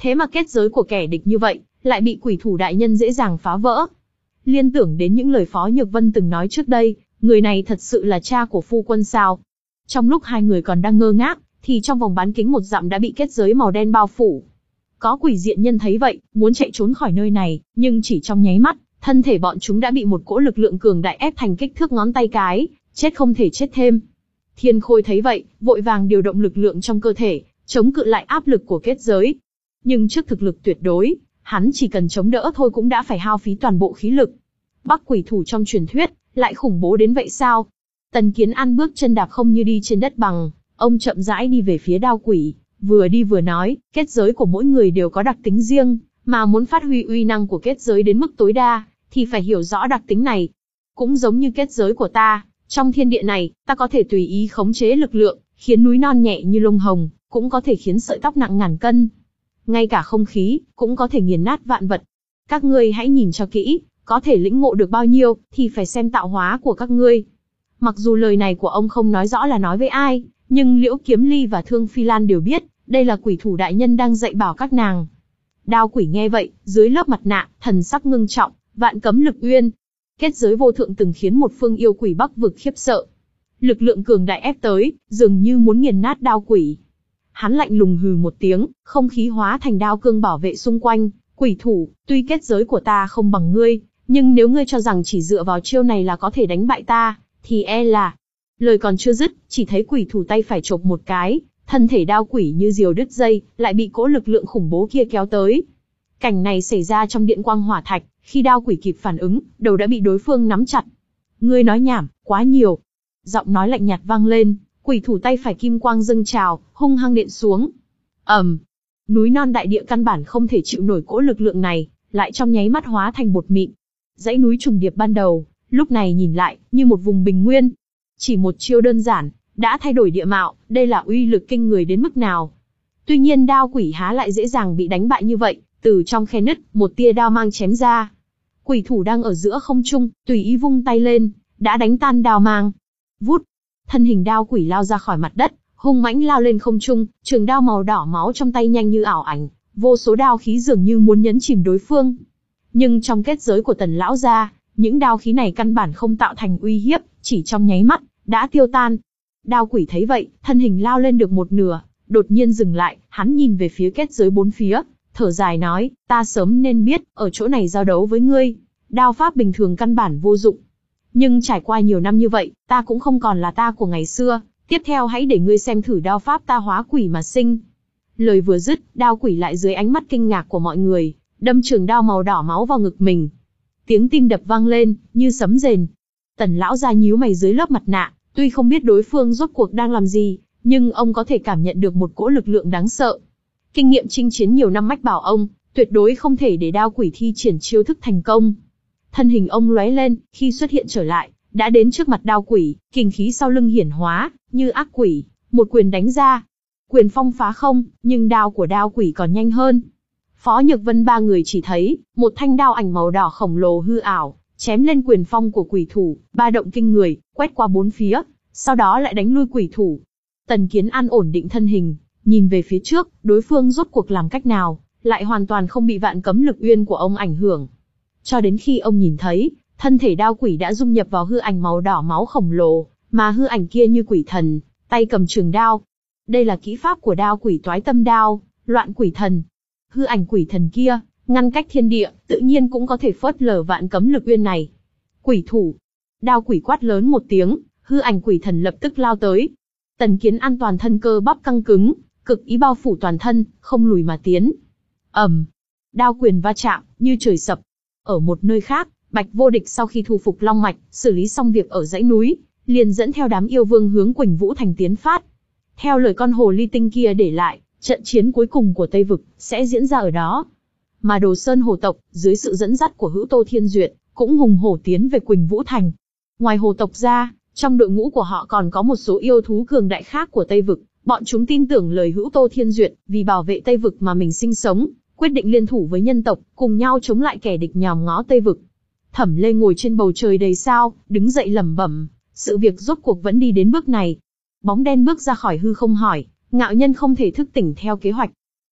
Thế mà kết giới của kẻ địch như vậy, lại bị quỷ thủ đại nhân dễ dàng phá vỡ. Liên tưởng đến những lời Phó Nhược Vân từng nói trước đây, người này thật sự là cha của phu quân sao? Trong lúc hai người còn đang ngơ ngác, thì trong vòng bán kính một dặm đã bị kết giới màu đen bao phủ. Có quỷ diện nhân thấy vậy, muốn chạy trốn khỏi nơi này, nhưng chỉ trong nháy mắt, thân thể bọn chúng đã bị một cỗ lực lượng cường đại ép thành kích thước ngón tay cái, chết không thể chết thêm. Thiên Khôi thấy vậy, vội vàng điều động lực lượng trong cơ thể, chống cự lại áp lực của kết giới. Nhưng trước thực lực tuyệt đối, hắn chỉ cần chống đỡ thôi cũng đã phải hao phí toàn bộ khí lực. Bắc quỷ thủ trong truyền thuyết, lại khủng bố đến vậy sao? Tần Kiến An bước chân đạp không như đi trên đất bằng, ông chậm rãi đi về phía đao quỷ, vừa đi vừa nói, kết giới của mỗi người đều có đặc tính riêng, mà muốn phát huy uy năng của kết giới đến mức tối đa, thì phải hiểu rõ đặc tính này. Cũng giống như kết giới của ta, trong thiên địa này, ta có thể tùy ý khống chế lực lượng, khiến núi non nhẹ như lông hồng, cũng có thể khiến sợi tóc nặng ngàn cân. Ngay cả không khí, cũng có thể nghiền nát vạn vật. Các ngươi hãy nhìn cho kỹ, có thể lĩnh ngộ được bao nhiêu, thì phải xem tạo hóa của các ngươi. Mặc dù lời này của ông không nói rõ là nói với ai, nhưng Liễu Kiếm Ly và Thương Phi Lan đều biết, đây là quỷ thủ đại nhân đang dạy bảo các nàng. Đao quỷ nghe vậy, dưới lớp mặt nạ, thần sắc ngưng trọng, vạn cấm lực uyên. Kết giới vô thượng từng khiến một phương yêu quỷ Bắc vực khiếp sợ. Lực lượng cường đại ép tới, dường như muốn nghiền nát đao quỷ. Hắn lạnh lùng hừ một tiếng, không khí hóa thành đao cương bảo vệ xung quanh. Quỷ thủ, tuy kết giới của ta không bằng ngươi, nhưng nếu ngươi cho rằng chỉ dựa vào chiêu này là có thể đánh bại ta, thì e là... Lời còn chưa dứt, chỉ thấy quỷ thủ tay phải chộp một cái, thân thể đao quỷ như diều đứt dây, lại bị cỗ lực lượng khủng bố kia kéo tới. Cảnh này xảy ra trong điện quang hỏa thạch, khi đao quỷ kịp phản ứng, đầu đã bị đối phương nắm chặt. Ngươi nói nhảm, quá nhiều. Giọng nói lạnh nhạt vang lên, quỷ thủ tay phải kim quang dâng trào, hung hăng nện xuống. ầm, núi non đại địa căn bản không thể chịu nổi cỗ lực lượng này, lại trong nháy mắt hóa thành bột mịn. Dãy núi trùng điệp ban đầu, lúc này nhìn lại, như một vùng bình nguyên. Chỉ một chiêu đơn giản, đã thay đổi địa mạo, đây là uy lực kinh người đến mức nào. Tuy nhiên đao quỷ há lại dễ dàng bị đánh bại như vậy, từ trong khe nứt, một tia đao mang chém ra. Quỷ thủ đang ở giữa không trung, tùy ý vung tay lên, đã đánh tan đao mang. Vút, thân hình đao quỷ lao ra khỏi mặt đất, hung mãnh lao lên không trung, trường đao màu đỏ máu trong tay nhanh như ảo ảnh, vô số đao khí dường như muốn nhấn chìm đối phương. Nhưng trong kết giới của Tần lão gia, những đao khí này căn bản không tạo thành uy hiếp, chỉ trong nháy mắt đã tiêu tan. Đao quỷ thấy vậy, thân hình lao lên được một nửa, đột nhiên dừng lại, hắn nhìn về phía kết giới bốn phía, thở dài nói, ta sớm nên biết, ở chỗ này giao đấu với ngươi, đao pháp bình thường căn bản vô dụng. Nhưng trải qua nhiều năm như vậy, ta cũng không còn là ta của ngày xưa, tiếp theo hãy để ngươi xem thử đao pháp ta hóa quỷ mà sinh. Lời vừa dứt, đao quỷ lại dưới ánh mắt kinh ngạc của mọi người, đâm trường đao màu đỏ máu vào ngực mình. Tiếng tim đập vang lên, như sấm rền. Tần lão gia nhíu mày dưới lớp mặt nạ, tuy không biết đối phương rốt cuộc đang làm gì, nhưng ông có thể cảm nhận được một cỗ lực lượng đáng sợ. Kinh nghiệm chinh chiến nhiều năm mách bảo ông, tuyệt đối không thể để đao quỷ thi triển chiêu thức thành công. Thân hình ông lóe lên, khi xuất hiện trở lại, đã đến trước mặt đao quỷ, kình khí sau lưng hiển hóa, như ác quỷ, một quyền đánh ra. Quyền phong phá không, nhưng đao của đao quỷ còn nhanh hơn. Phó Nhược Vân ba người chỉ thấy, một thanh đao ảnh màu đỏ khổng lồ hư ảo, chém lên quyền phong của quỷ thủ, ba động kinh người, quét qua bốn phía, sau đó lại đánh lui quỷ thủ. Tần Kiến An ổn định thân hình, nhìn về phía trước, đối phương rốt cuộc làm cách nào, lại hoàn toàn không bị vạn cấm lực uyên của ông ảnh hưởng. Cho đến khi ông nhìn thấy, thân thể đao quỷ đã dung nhập vào hư ảnh màu đỏ máu khổng lồ, mà hư ảnh kia như quỷ thần, tay cầm trường đao. Đây là kỹ pháp của đao quỷ toái tâm đao, loạn quỷ thần. Hư ảnh quỷ thần kia, ngăn cách thiên địa, tự nhiên cũng có thể phớt lờ vạn cấm lực uyên này. Quỷ thủ. Đao quỷ quát lớn một tiếng, hư ảnh quỷ thần lập tức lao tới. Tần Kiến An toàn thân cơ bắp căng cứng, cực ý bao phủ toàn thân, không lùi mà tiến. ầm, đao quyền va chạm, như trời sập. Ở một nơi khác, Bạch Vô Địch sau khi thu phục Long Mạch, xử lý xong việc ở dãy núi, liền dẫn theo đám yêu vương hướng Quỳnh Vũ Thành tiến phát. Theo lời con hồ ly tinh kia để lại, trận chiến cuối cùng của Tây Vực sẽ diễn ra ở đó. Mà Đồ Sơn hồ tộc, dưới sự dẫn dắt của Hữu Tô Thiên Duyệt, cũng hùng hổ tiến về Quỳnh Vũ Thành. Ngoài hồ tộc ra, trong đội ngũ của họ còn có một số yêu thú cường đại khác của Tây Vực. Bọn chúng tin tưởng lời Hữu Tô Thiên Duyệt, vì bảo vệ Tây Vực mà mình sinh sống, quyết định liên thủ với nhân tộc, cùng nhau chống lại kẻ địch nhòm ngó Tây Vực. Thẩm Lê ngồi trên bầu trời đầy sao, đứng dậy lẩm bẩm, sự việc rốt cuộc vẫn đi đến bước này. Bóng đen bước ra khỏi hư không hỏi, ngạo nhân không thể thức tỉnh theo kế hoạch.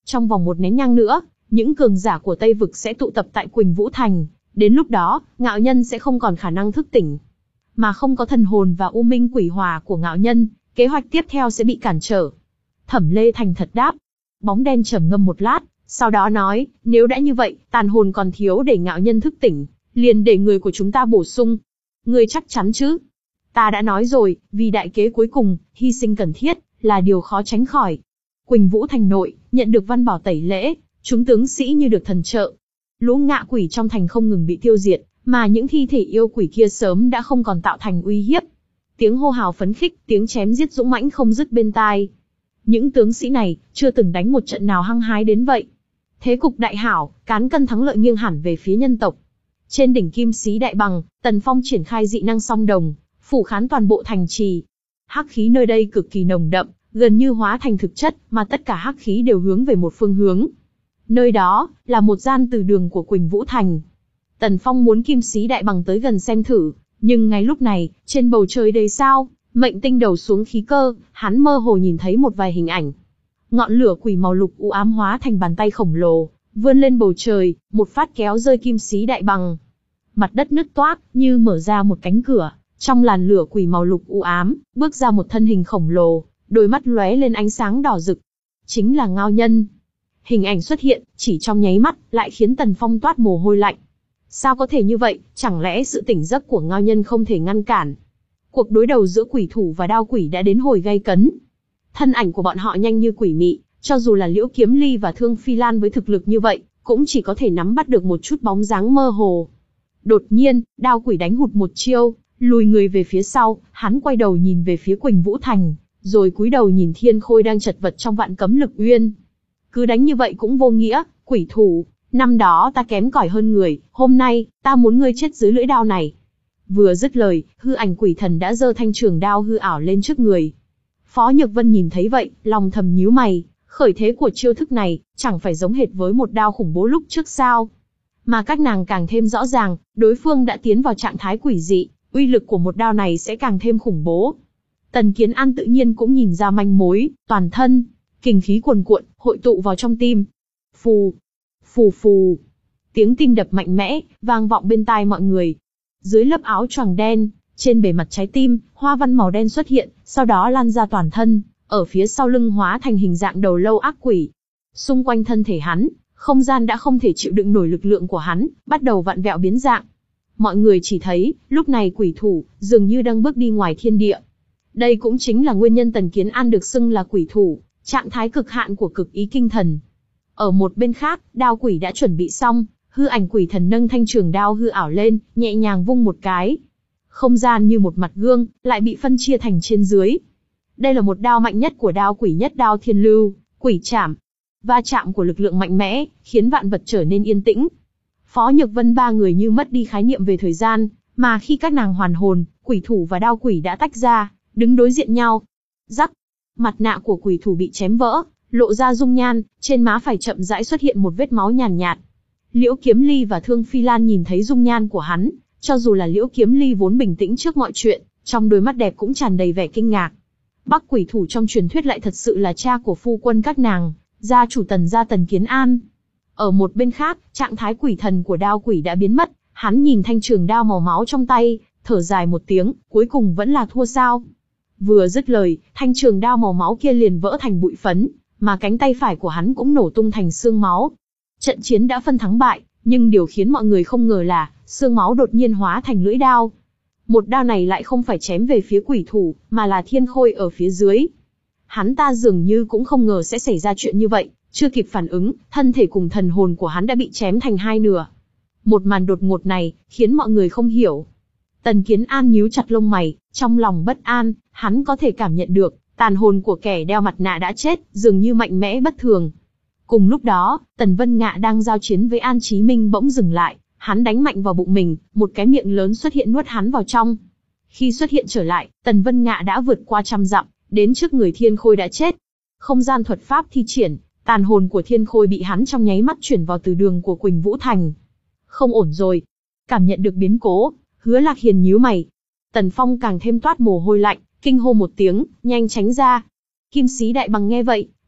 trong vòng một nén nhang nữa, những cường giả của Tây Vực sẽ tụ tập tại Quỳnh Vũ Thành, đến lúc đó, Ngạo Nhân sẽ không còn khả năng thức tỉnh. Mà không có thần hồn và u minh quỷ hỏa của Ngạo Nhân, kế hoạch tiếp theo sẽ bị cản trở. Thẩm Lê thành thật đáp. Bóng đen trầm ngâm một lát, sau đó nói, nếu đã như vậy, tàn hồn còn thiếu để Ngạo Nhân thức tỉnh, liền để người của chúng ta bổ sung. Ngươi chắc chắn chứ? Ta đã nói rồi, vì đại kế cuối cùng, hy sinh cần thiết, là điều khó tránh khỏi. Quỳnh Vũ Thành nội, nhận được văn bảo tẩy lễ, chúng tướng sĩ như được thần trợ. Lũ ngạ quỷ trong thành không ngừng bị tiêu diệt, mà những thi thể yêu quỷ kia sớm đã không còn tạo thành uy hiếp. Tiếng hô hào phấn khích, tiếng chém giết dũng mãnh không dứt bên tai. Những tướng sĩ này, chưa từng đánh một trận nào hăng hái đến vậy. Thế cục đại hảo, cán cân thắng lợi nghiêng hẳn về phía nhân tộc. Trên đỉnh Kim Xí Đại Bằng, Tần Phong triển khai dị năng song đồng, phủ khán toàn bộ thành trì. Hắc khí nơi đây cực kỳ nồng đậm, gần như hóa thành thực chất, mà tất cả hắc khí đều hướng về một phương hướng. Nơi đó, là một gian từ đường của Quỳnh Vũ Thành. Tần Phong muốn Kim Xí Đại Bằng tới gần xem thử, nhưng ngay lúc này, trên bầu trời đầy sao, mệnh tinh đầu xuống khí cơ, hắn mơ hồ nhìn thấy một vài hình ảnh. Ngọn lửa quỷ màu lục u ám hóa thành bàn tay khổng lồ, vươn lên bầu trời, một phát kéo rơi Kim Xí Đại Bằng. Mặt đất nứt toác, như mở ra một cánh cửa, trong làn lửa quỷ màu lục u ám, bước ra một thân hình khổng lồ, đôi mắt lóe lên ánh sáng đỏ rực. Chính là Ngao Nhân. Hình ảnh xuất hiện, chỉ trong nháy mắt, lại khiến Tần Phong toát mồ hôi lạnh. Sao có thể như vậy, chẳng lẽ sự tỉnh giấc của Ngao Nhân không thể ngăn cản? Cuộc đối đầu giữa quỷ thủ và đao quỷ đã đến hồi gay cấn. Thân ảnh của bọn họ nhanh như quỷ mị, cho dù là Liễu Kiếm Ly và Thương Phi Lan với thực lực như vậy, cũng chỉ có thể nắm bắt được một chút bóng dáng mơ hồ. Đột nhiên, đao quỷ đánh hụt một chiêu, lùi người về phía sau, hắn quay đầu nhìn về phía Quỳnh Vũ Thành, rồi cúi đầu nhìn Thiên Khôi đang chật vật trong vạn cấm lực uyên. Cứ đánh như vậy cũng vô nghĩa, quỷ thủ, năm đó ta kém cỏi hơn người, hôm nay, ta muốn ngươi chết dưới lưỡi đao này. Vừa dứt lời, hư ảnh quỷ thần đã giơ thanh trường đao hư ảo lên trước người. Phó Nhược Vân nhìn thấy vậy, lòng thầm nhíu mày, khởi thế của chiêu thức này, chẳng phải giống hệt với một đao khủng bố lúc trước sao? Mà các nàng càng thêm rõ ràng, đối phương đã tiến vào trạng thái quỷ dị, uy lực của một đao này sẽ càng thêm khủng bố. Tần Kiến An tự nhiên cũng nhìn ra manh mối, toàn thân, kình khí cuồn cuộn, hội tụ vào trong tim. Phù, phù phù, tiếng tim đập mạnh mẽ, vang vọng bên tai mọi người. Dưới lớp áo choàng đen, trên bề mặt trái tim, hoa văn màu đen xuất hiện, sau đó lan ra toàn thân, ở phía sau lưng hóa thành hình dạng đầu lâu ác quỷ. Xung quanh thân thể hắn, không gian đã không thể chịu đựng nổi lực lượng của hắn, bắt đầu vặn vẹo biến dạng. Mọi người chỉ thấy, lúc này quỷ thủ, dường như đang bước đi ngoài thiên địa. Đây cũng chính là nguyên nhân Tần Kiến An được xưng là quỷ thủ, trạng thái cực hạn của cực ý kinh thần. Ở một bên khác, đao quỷ đã chuẩn bị xong, hư ảnh quỷ thần nâng thanh trường đao hư ảo lên, nhẹ nhàng vung một cái. Không gian như một mặt gương, lại bị phân chia thành trên dưới. Đây là một đao mạnh nhất của đao quỷ nhất đao thiên lưu, quỷ trảm. Va chạm của lực lượng mạnh mẽ, khiến vạn vật trở nên yên tĩnh. Phó Nhược Vân ba người như mất đi khái niệm về thời gian, mà khi các nàng hoàn hồn, quỷ thủ và đao quỷ đã tách ra, đứng đối diện nhau. Rắc, mặt nạ của quỷ thủ bị chém vỡ, lộ ra dung nhan, trên má phải chậm rãi xuất hiện một vết máu nhàn nhạt, nhạt. Liễu Kiếm Ly và Thương Phi Lan nhìn thấy dung nhan của hắn, cho dù là Liễu Kiếm Ly vốn bình tĩnh trước mọi chuyện, trong đôi mắt đẹp cũng tràn đầy vẻ kinh ngạc. Bắc quỷ thủ trong truyền thuyết lại thật sự là cha của phu quân các nàng, gia chủ Tần gia Tần Kiến An. Ở một bên khác, trạng thái quỷ thần của đao quỷ đã biến mất, hắn nhìn thanh trường đao màu máu trong tay, thở dài một tiếng, cuối cùng vẫn là thua sao. Vừa dứt lời, thanh trường đao màu máu kia liền vỡ thành bụi phấn, mà cánh tay phải của hắn cũng nổ tung thành xương máu. Trận chiến đã phân thắng bại, nhưng điều khiến mọi người không ngờ là, xương máu đột nhiên hóa thành lưỡi đao. Một đao này lại không phải chém về phía quỷ thủ, mà là Thiên Khôi ở phía dưới. Hắn ta dường như cũng không ngờ sẽ xảy ra chuyện như vậy, chưa kịp phản ứng, thân thể cùng thần hồn của hắn đã bị chém thành hai nửa. Một màn đột ngột này, khiến mọi người không hiểu. Tần Kiến An nhíu chặt lông mày, trong lòng bất an, hắn có thể cảm nhận được, tàn hồn của kẻ đeo mặt nạ đã chết, dường như mạnh mẽ bất thường. Cùng lúc đó, Tần Vân Ngạ đang giao chiến với An Chí Minh bỗng dừng lại, hắn đánh mạnh vào bụng mình, một cái miệng lớn xuất hiện nuốt hắn vào trong. Khi xuất hiện trở lại, Tần Vân Ngạ đã vượt qua trăm dặm, đến trước người Thiên Khôi đã chết. Không gian thuật pháp thi triển, tàn hồn của Thiên Khôi bị hắn trong nháy mắt chuyển vào từ đường của Quỳnh Vũ Thành. Không ổn rồi. Cảm nhận được biến cố, Hứa Lạc Hiền nhíu mày. Tần Phong càng thêm toát mồ hôi lạnh, kinh hô một tiếng, nhanh tránh ra. Kim Xí Đại Bằng nghe vậy,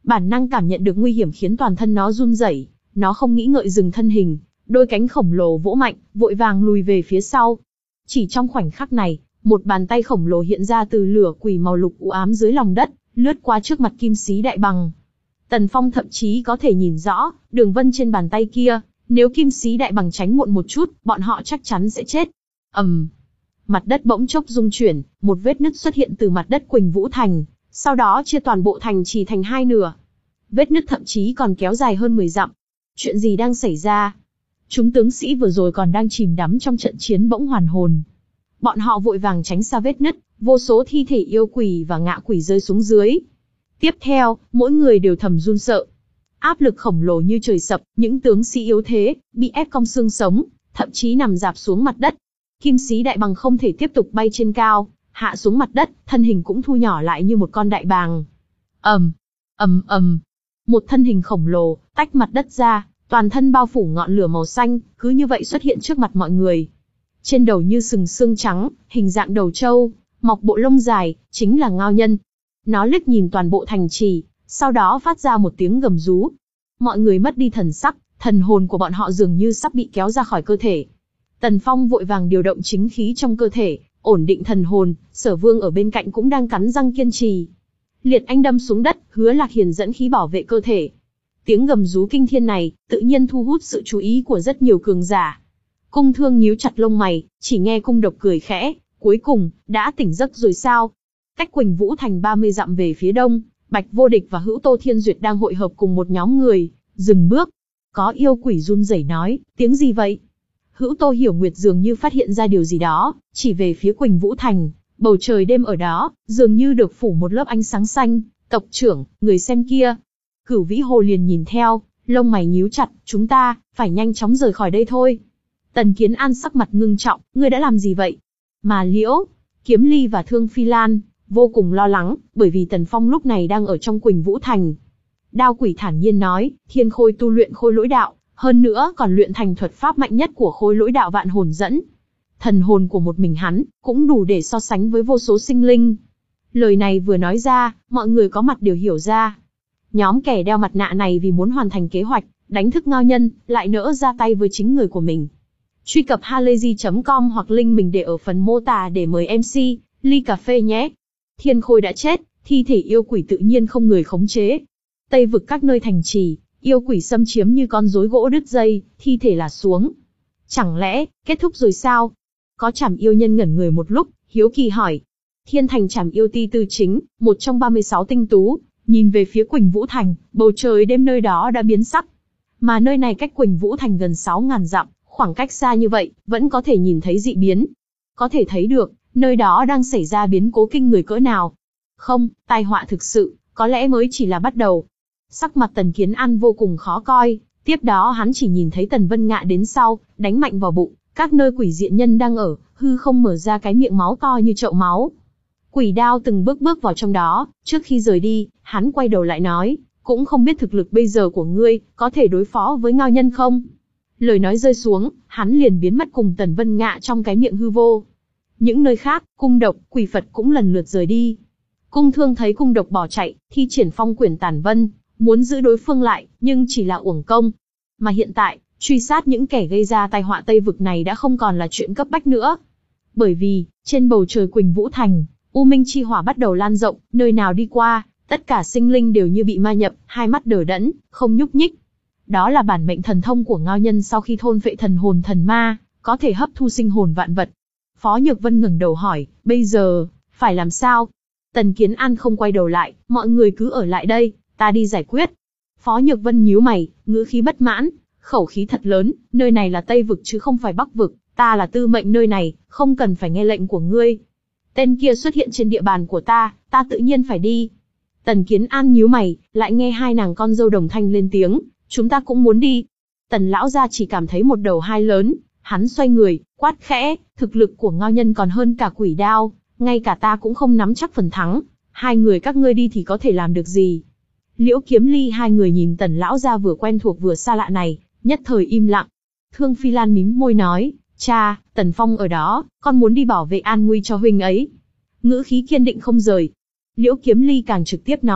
Bản năng cảm nhận được nguy hiểm khiến toàn thân nó run rẩy, nó không nghĩ ngợi dừng thân hình, đôi cánh khổng lồ vỗ mạnh, vội vàng lùi về phía sau. Chỉ trong khoảnh khắc này, một bàn tay khổng lồ hiện ra từ lửa quỷ màu lục u ám dưới lòng đất, lướt qua trước mặt Kim Sĩ Đại Bằng. Tần Phong thậm chí có thể nhìn rõ đường vân trên bàn tay kia, nếu Kim Sĩ Đại Bằng tránh muộn một chút, bọn họ chắc chắn sẽ chết. ầm, um, mặt đất bỗng chốc rung chuyển, một vết nứt xuất hiện từ mặt đất Quỳnh Vũ Thành, sau đó chia toàn bộ thành trì thành hai nửa. Vết nứt thậm chí còn kéo dài hơn mười dặm. Chuyện gì đang xảy ra? Chúng tướng sĩ vừa rồi còn đang chìm đắm trong trận chiến bỗng hoàn hồn. Bọn họ vội vàng tránh xa vết nứt, vô số thi thể yêu quỷ và ngạ quỷ rơi xuống dưới. Tiếp theo, mỗi người đều thầm run sợ. Áp lực khổng lồ như trời sập, những tướng sĩ yếu thế, bị ép cong xương sống, thậm chí nằm rạp xuống mặt đất. Kim Sĩ Đại Bằng không thể tiếp tục bay trên cao, hạ xuống mặt đất, thân hình cũng thu nhỏ lại như một con đại bàng. ầm, ầm ầm, một thân hình khổng lồ, tách mặt đất ra, toàn thân bao phủ ngọn lửa màu xanh, cứ như vậy xuất hiện trước mặt mọi người. Trên đầu như sừng xương trắng, hình dạng đầu trâu, mọc bộ lông dài, chính là Ngao Nhân. Nó liếc nhìn toàn bộ thành trì, sau đó phát ra một tiếng gầm rú. Mọi người mất đi thần sắc, thần hồn của bọn họ dường như sắp bị kéo ra khỏi cơ thể. Tần Phong vội vàng điều động chính khí trong cơ thể, ổn định thần hồn. Sở Vương ở bên cạnh cũng đang cắn răng kiên trì. Liệt Anh đâm xuống đất, Hứa Lạc Hiền dẫn khí bảo vệ cơ thể. Tiếng gầm rú kinh thiên này, tự nhiên thu hút sự chú ý của rất nhiều cường giả. Cung Thương nhíu chặt lông mày, chỉ nghe Cung Độc cười khẽ, cuối cùng, đã tỉnh giấc rồi sao? Cách Quỳnh Vũ Thành ba mươi dặm về phía đông, Bạch Vô Địch và Hữu Tô Thiên Duyệt đang hội hợp cùng một nhóm người, dừng bước. Có yêu quỷ run rẩy nói, tiếng gì vậy? Hữu Tô Hiểu Nguyệt dường như phát hiện ra điều gì đó, chỉ về phía Quỳnh Vũ Thành, bầu trời đêm ở đó, dường như được phủ một lớp ánh sáng xanh. Tộc trưởng, người xem kia. Cửu Vĩ Hồ liền nhìn theo, lông mày nhíu chặt, chúng ta, phải nhanh chóng rời khỏi đây thôi. Tần Kiến An sắc mặt ngưng trọng, ngươi đã làm gì vậy? Mà Liễu, Kiếm Ly và Thương Phi Lan, vô cùng lo lắng, bởi vì Tần Phong lúc này đang ở trong Quỳnh Vũ Thành. Đao Quỷ thản nhiên nói, Thiên Khôi tu luyện Khôi Lỗi Đạo, hơn nữa còn luyện thành thuật pháp mạnh nhất của Khôi Lỗi Đạo Vạn Hồn Dẫn. Thần hồn của một mình hắn, cũng đủ để so sánh với vô số sinh linh. Lời này vừa nói ra, mọi người có mặt đều hiểu ra. Nhóm kẻ đeo mặt nạ này vì muốn hoàn thành kế hoạch, đánh thức Ngao Nhân, lại nỡ ra tay với chính người của mình. Truy cập halayzi chấm com hoặc link mình để ở phần mô tả để mời em xê, ly cà phê nhé. Thiên Khôi đã chết, thi thể yêu quỷ tự nhiên không người khống chế. Tây vực các nơi thành trì, yêu quỷ xâm chiếm như con rối gỗ đứt dây, thi thể là xuống. Chẳng lẽ, kết thúc rồi sao? Có Trảm Yêu Nhân ngẩn người một lúc, hiếu kỳ hỏi. Thiên Thành Trảm Yêu Ti Tư chính, một trong ba mươi sáu tinh tú, nhìn về phía Quỳnh Vũ Thành, bầu trời đêm nơi đó đã biến sắc. Mà nơi này cách Quỳnh Vũ Thành gần sáu ngàn dặm, khoảng cách xa như vậy, vẫn có thể nhìn thấy dị biến. Có thể thấy được, nơi đó đang xảy ra biến cố kinh người cỡ nào. Không, tai họa thực sự, có lẽ mới chỉ là bắt đầu. Sắc mặt Tần Kiến An vô cùng khó coi, tiếp đó hắn chỉ nhìn thấy Tần Vân Ngạ đến sau, đánh mạnh vào bụng, các nơi quỷ diện nhân đang ở, hư không mở ra cái miệng máu to như chậu máu. Quỷ Đao từng bước bước vào trong đó, trước khi rời đi, hắn quay đầu lại nói, cũng không biết thực lực bây giờ của ngươi, có thể đối phó với Ngao Nhân không? Lời nói rơi xuống, hắn liền biến mất cùng Tần Vân Ngạ trong cái miệng hư vô. Những nơi khác, Cung Độc, Quỷ Phật cũng lần lượt rời đi. Cung Thương thấy Cung Độc bỏ chạy, thi triển phong quyển tản vân, muốn giữ đối phương lại, nhưng chỉ là uổng công. Mà hiện tại, truy sát những kẻ gây ra tai họa Tây vực này đã không còn là chuyện cấp bách nữa. Bởi vì, trên bầu trời Quỳnh Vũ Thành, U Minh chi hỏa bắt đầu lan rộng, nơi nào đi qua, tất cả sinh linh đều như bị ma nhập, hai mắt đờ đẫn, không nhúc nhích. Đó là bản mệnh thần thông của Ngao Nhân sau khi thôn phệ thần hồn thần ma, có thể hấp thu sinh hồn vạn vật. Phó Nhược Vân ngẩng đầu hỏi, bây giờ, phải làm sao? Tần Kiến An không quay đầu lại, mọi người cứ ở lại đây, ta đi giải quyết. Phó Nhược Vân nhíu mày, ngữ khí bất mãn, khẩu khí thật lớn, nơi này là Tây vực chứ không phải Bắc vực, ta là tư mệnh nơi này, không cần phải nghe lệnh của ngươi. Tên kia xuất hiện trên địa bàn của ta, ta tự nhiên phải đi. Tần Kiến An nhíu mày, lại nghe hai nàng con dâu đồng thanh lên tiếng, chúng ta cũng muốn đi. Tần lão gia chỉ cảm thấy một đầu hai lớn, hắn xoay người, quát khẽ, thực lực của Ngao Nhân còn hơn cả Quỷ Đao, ngay cả ta cũng không nắm chắc phần thắng, hai người các ngươi đi thì có thể làm được gì? Liễu Kiếm Ly hai người nhìn Tần lão gia vừa quen thuộc vừa xa lạ này, nhất thời im lặng. Thương Phi Lan mím môi nói, cha, Tần Phong ở đó, con muốn đi bảo vệ an nguy cho huynh ấy. Ngữ khí kiên định không rời. Liễu Kiếm Ly càng trực tiếp nói,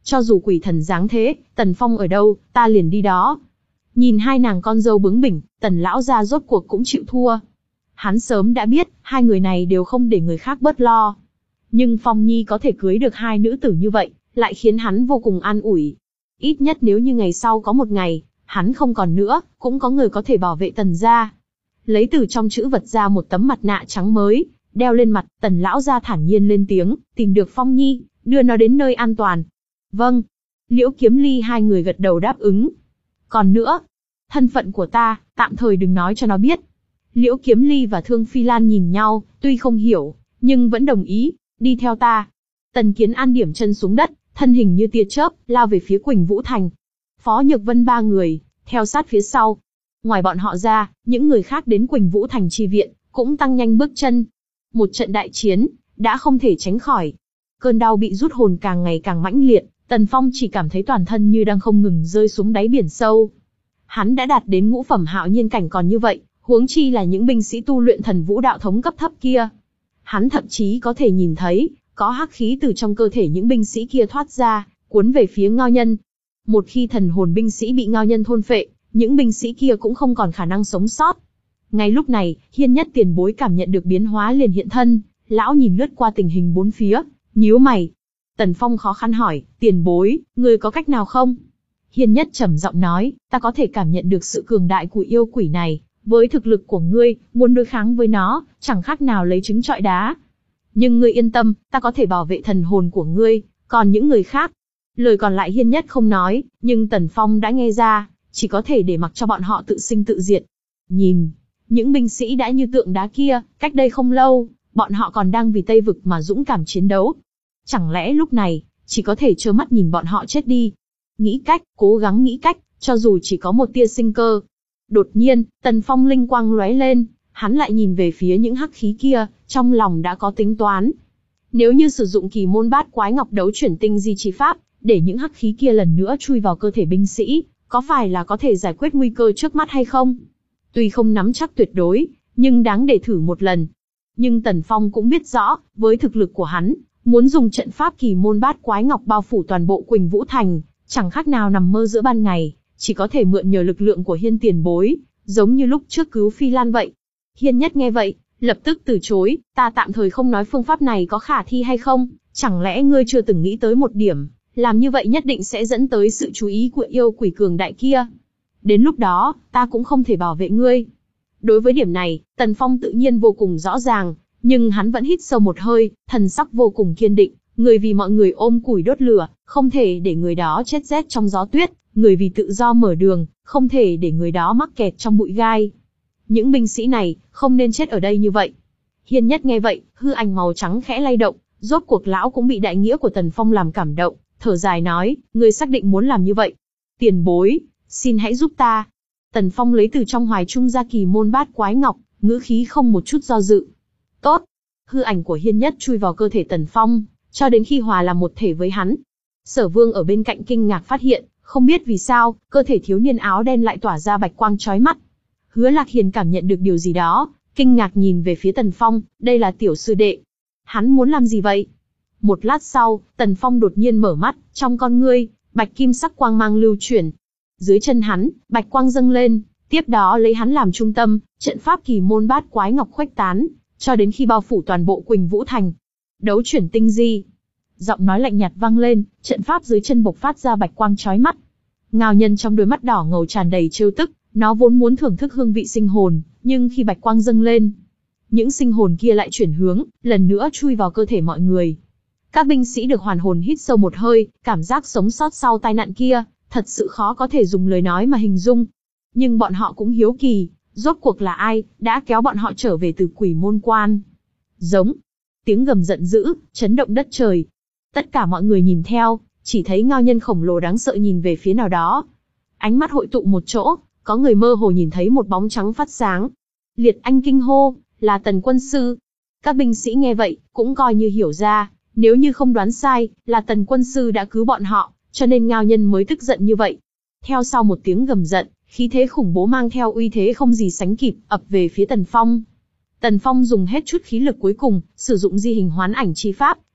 Cho dù quỷ thần giáng thế, Tần Phong ở đâu, ta liền đi đó. Nhìn hai nàng con dâu bướng bỉnh, Tần lão gia rốt cuộc cũng chịu thua. Hắn sớm đã biết, hai người này đều không để người khác bớt lo. Nhưng Phong Nhi có thể cưới được hai nữ tử như vậy, lại khiến hắn vô cùng an ủi. Ít nhất nếu như ngày sau có một ngày, hắn không còn nữa, cũng có người có thể bảo vệ Tần gia. Lấy từ trong chữ vật ra một tấm mặt nạ trắng mới, đeo lên mặt, Tần lão gia thản nhiên lên tiếng, tìm được Phong Nhi, đưa nó đến nơi an toàn. Vâng. Liễu Kiếm Ly hai người gật đầu đáp ứng. Còn nữa, thân phận của ta, tạm thời đừng nói cho nó biết. Liễu Kiếm Ly và Thương Phi Lan nhìn nhau, tuy không hiểu, nhưng vẫn đồng ý, đi theo ta. Tần Kiến An điểm chân xuống đất, thân hình như tia chớp, lao về phía Quỳnh Vũ Thành. Phó Nhược Vân ba người, theo sát phía sau. Ngoài bọn họ ra, những người khác đến Quỳnh Vũ Thành chi viện, cũng tăng nhanh bước chân. Một trận đại chiến, đã không thể tránh khỏi. Cơn đau bị rút hồn càng ngày càng mãnh liệt, Tần Phong chỉ cảm thấy toàn thân như đang không ngừng rơi xuống đáy biển sâu. Hắn đã đạt đến ngũ phẩm hạo nhiên cảnh còn như vậy, huống chi là những binh sĩ tu luyện thần vũ đạo thống cấp thấp kia. Hắn thậm chí có thể nhìn thấy, có hắc khí từ trong cơ thể những binh sĩ kia thoát ra, cuốn về phía Ngao Nhân. Một khi thần hồn binh sĩ bị Ngao Nhân thôn phệ, những binh sĩ kia cũng không còn khả năng sống sót. Ngay lúc này, Hiên Nhất tiền bối cảm nhận được biến hóa liền hiện thân, lão nhìn lướt qua tình hình bốn phía, nhíu mày. Tần Phong khó khăn hỏi, tiền bối, ngươi có cách nào không? Hiên Nhất trầm giọng nói, ta có thể cảm nhận được sự cường đại của yêu quỷ này, với thực lực của ngươi, muốn đối kháng với nó, chẳng khác nào lấy trứng trọi đá. Nhưng ngươi yên tâm, ta có thể bảo vệ thần hồn của ngươi, còn những người khác. Lời còn lại Hiên Nhất không nói, nhưng Tần Phong đã nghe ra, chỉ có thể để mặc cho bọn họ tự sinh tự diệt. Nhìn, những binh sĩ đã như tượng đá kia, cách đây không lâu, bọn họ còn đang vì Tây Vực mà dũng cảm chiến đấu. Chẳng lẽ lúc này, chỉ có thể trơ mắt nhìn bọn họ chết đi? Nghĩ cách, cố gắng nghĩ cách, cho dù chỉ có một tia sinh cơ. Đột nhiên, Tần Phong linh quang lóe lên, hắn lại nhìn về phía những hắc khí kia, trong lòng đã có tính toán. Nếu như sử dụng kỳ môn bát quái ngọc đấu chuyển tinh di chi pháp, để những hắc khí kia lần nữa chui vào cơ thể binh sĩ, có phải là có thể giải quyết nguy cơ trước mắt hay không? Tuy không nắm chắc tuyệt đối, nhưng đáng để thử một lần. Nhưng Tần Phong cũng biết rõ, với thực lực của hắn, muốn dùng trận pháp kỳ môn bát quái ngọc bao phủ toàn bộ Quỳnh Vũ Thành, chẳng khác nào nằm mơ giữa ban ngày, chỉ có thể mượn nhờ lực lượng của Hiên tiền bối, giống như lúc trước cứu Phi Lan vậy. Hiên Nhất nghe vậy, lập tức từ chối, ta tạm thời không nói phương pháp này có khả thi hay không, chẳng lẽ ngươi chưa từng nghĩ tới một điểm, làm như vậy nhất định sẽ dẫn tới sự chú ý của yêu quỷ cường đại kia. Đến lúc đó, ta cũng không thể bảo vệ ngươi. Đối với điểm này, Tần Phong tự nhiên vô cùng rõ ràng, nhưng hắn vẫn hít sâu một hơi, thần sắc vô cùng kiên định, người vì mọi người ôm củi đốt lửa, không thể để người đó chết rét trong gió tuyết, người vì tự do mở đường, không thể để người đó mắc kẹt trong bụi gai. Những binh sĩ này, không nên chết ở đây như vậy. Hiên Nhất nghe vậy, hư ảnh màu trắng khẽ lay động, rốt cuộc lão cũng bị đại nghĩa của Tần Phong làm cảm động, thở dài nói, ngươi xác định muốn làm như vậy. Tiền bối, xin hãy giúp ta. Tần Phong lấy từ trong hoài trung ra kỳ môn bát quái ngọc, ngữ khí không một chút do dự. Tốt. Hư ảnh của Hiên Nhất chui vào cơ thể Tần Phong, cho đến khi hòa làm một thể với hắn. Sở Vương ở bên cạnh kinh ngạc phát hiện, không biết vì sao, cơ thể thiếu niên áo đen lại tỏa ra bạch quang chói mắt. Hứa Lạc Hiền cảm nhận được điều gì đó, kinh ngạc nhìn về phía Tần Phong, đây là tiểu sư đệ. Hắn muốn làm gì vậy? Một lát sau, Tần Phong đột nhiên mở mắt, trong con ngươi, bạch kim sắc quang mang lưu chuyển. Dưới chân hắn, bạch quang dâng lên, tiếp đó lấy hắn làm trung tâm, trận pháp kỳ môn bát quái ngọc khuếch tán, cho đến khi bao phủ toàn bộ Quỳnh Vũ Thành. Đấu chuyển tinh di. Giọng nói lạnh nhạt vang lên, trận pháp dưới chân bộc phát ra bạch quang chói mắt. Ngao Nhân trong đôi mắt đỏ ngầu tràn đầy trêu tức, nó vốn muốn thưởng thức hương vị sinh hồn, nhưng khi bạch quang dâng lên, những sinh hồn kia lại chuyển hướng, lần nữa chui vào cơ thể mọi người. Các binh sĩ được hoàn hồn hít sâu một hơi, cảm giác sống sót sau tai nạn kia, thật sự khó có thể dùng lời nói mà hình dung. Nhưng bọn họ cũng hiếu kỳ, rốt cuộc là ai, đã kéo bọn họ trở về từ Quỷ Môn Quan. Giống. Tiếng gầm giận dữ, chấn động đất trời. Tất cả mọi người nhìn theo, chỉ thấy Ngao Nhân khổng lồ đáng sợ nhìn về phía nào đó. Ánh mắt hội tụ một chỗ, có người mơ hồ nhìn thấy một bóng trắng phát sáng. Liệt Anh kinh hô, là Tần quân sư. Các binh sĩ nghe vậy, cũng coi như hiểu ra, nếu như không đoán sai, là Tần quân sư đã cứu bọn họ, cho nên Ngao Nhân mới tức giận như vậy. Theo sau một tiếng gầm giận, khí thế khủng bố mang theo uy thế không gì sánh kịp, ập về phía Tần Phong. Tần Phong dùng hết chút khí lực cuối cùng, sử dụng di hình hoán ảnh chi pháp,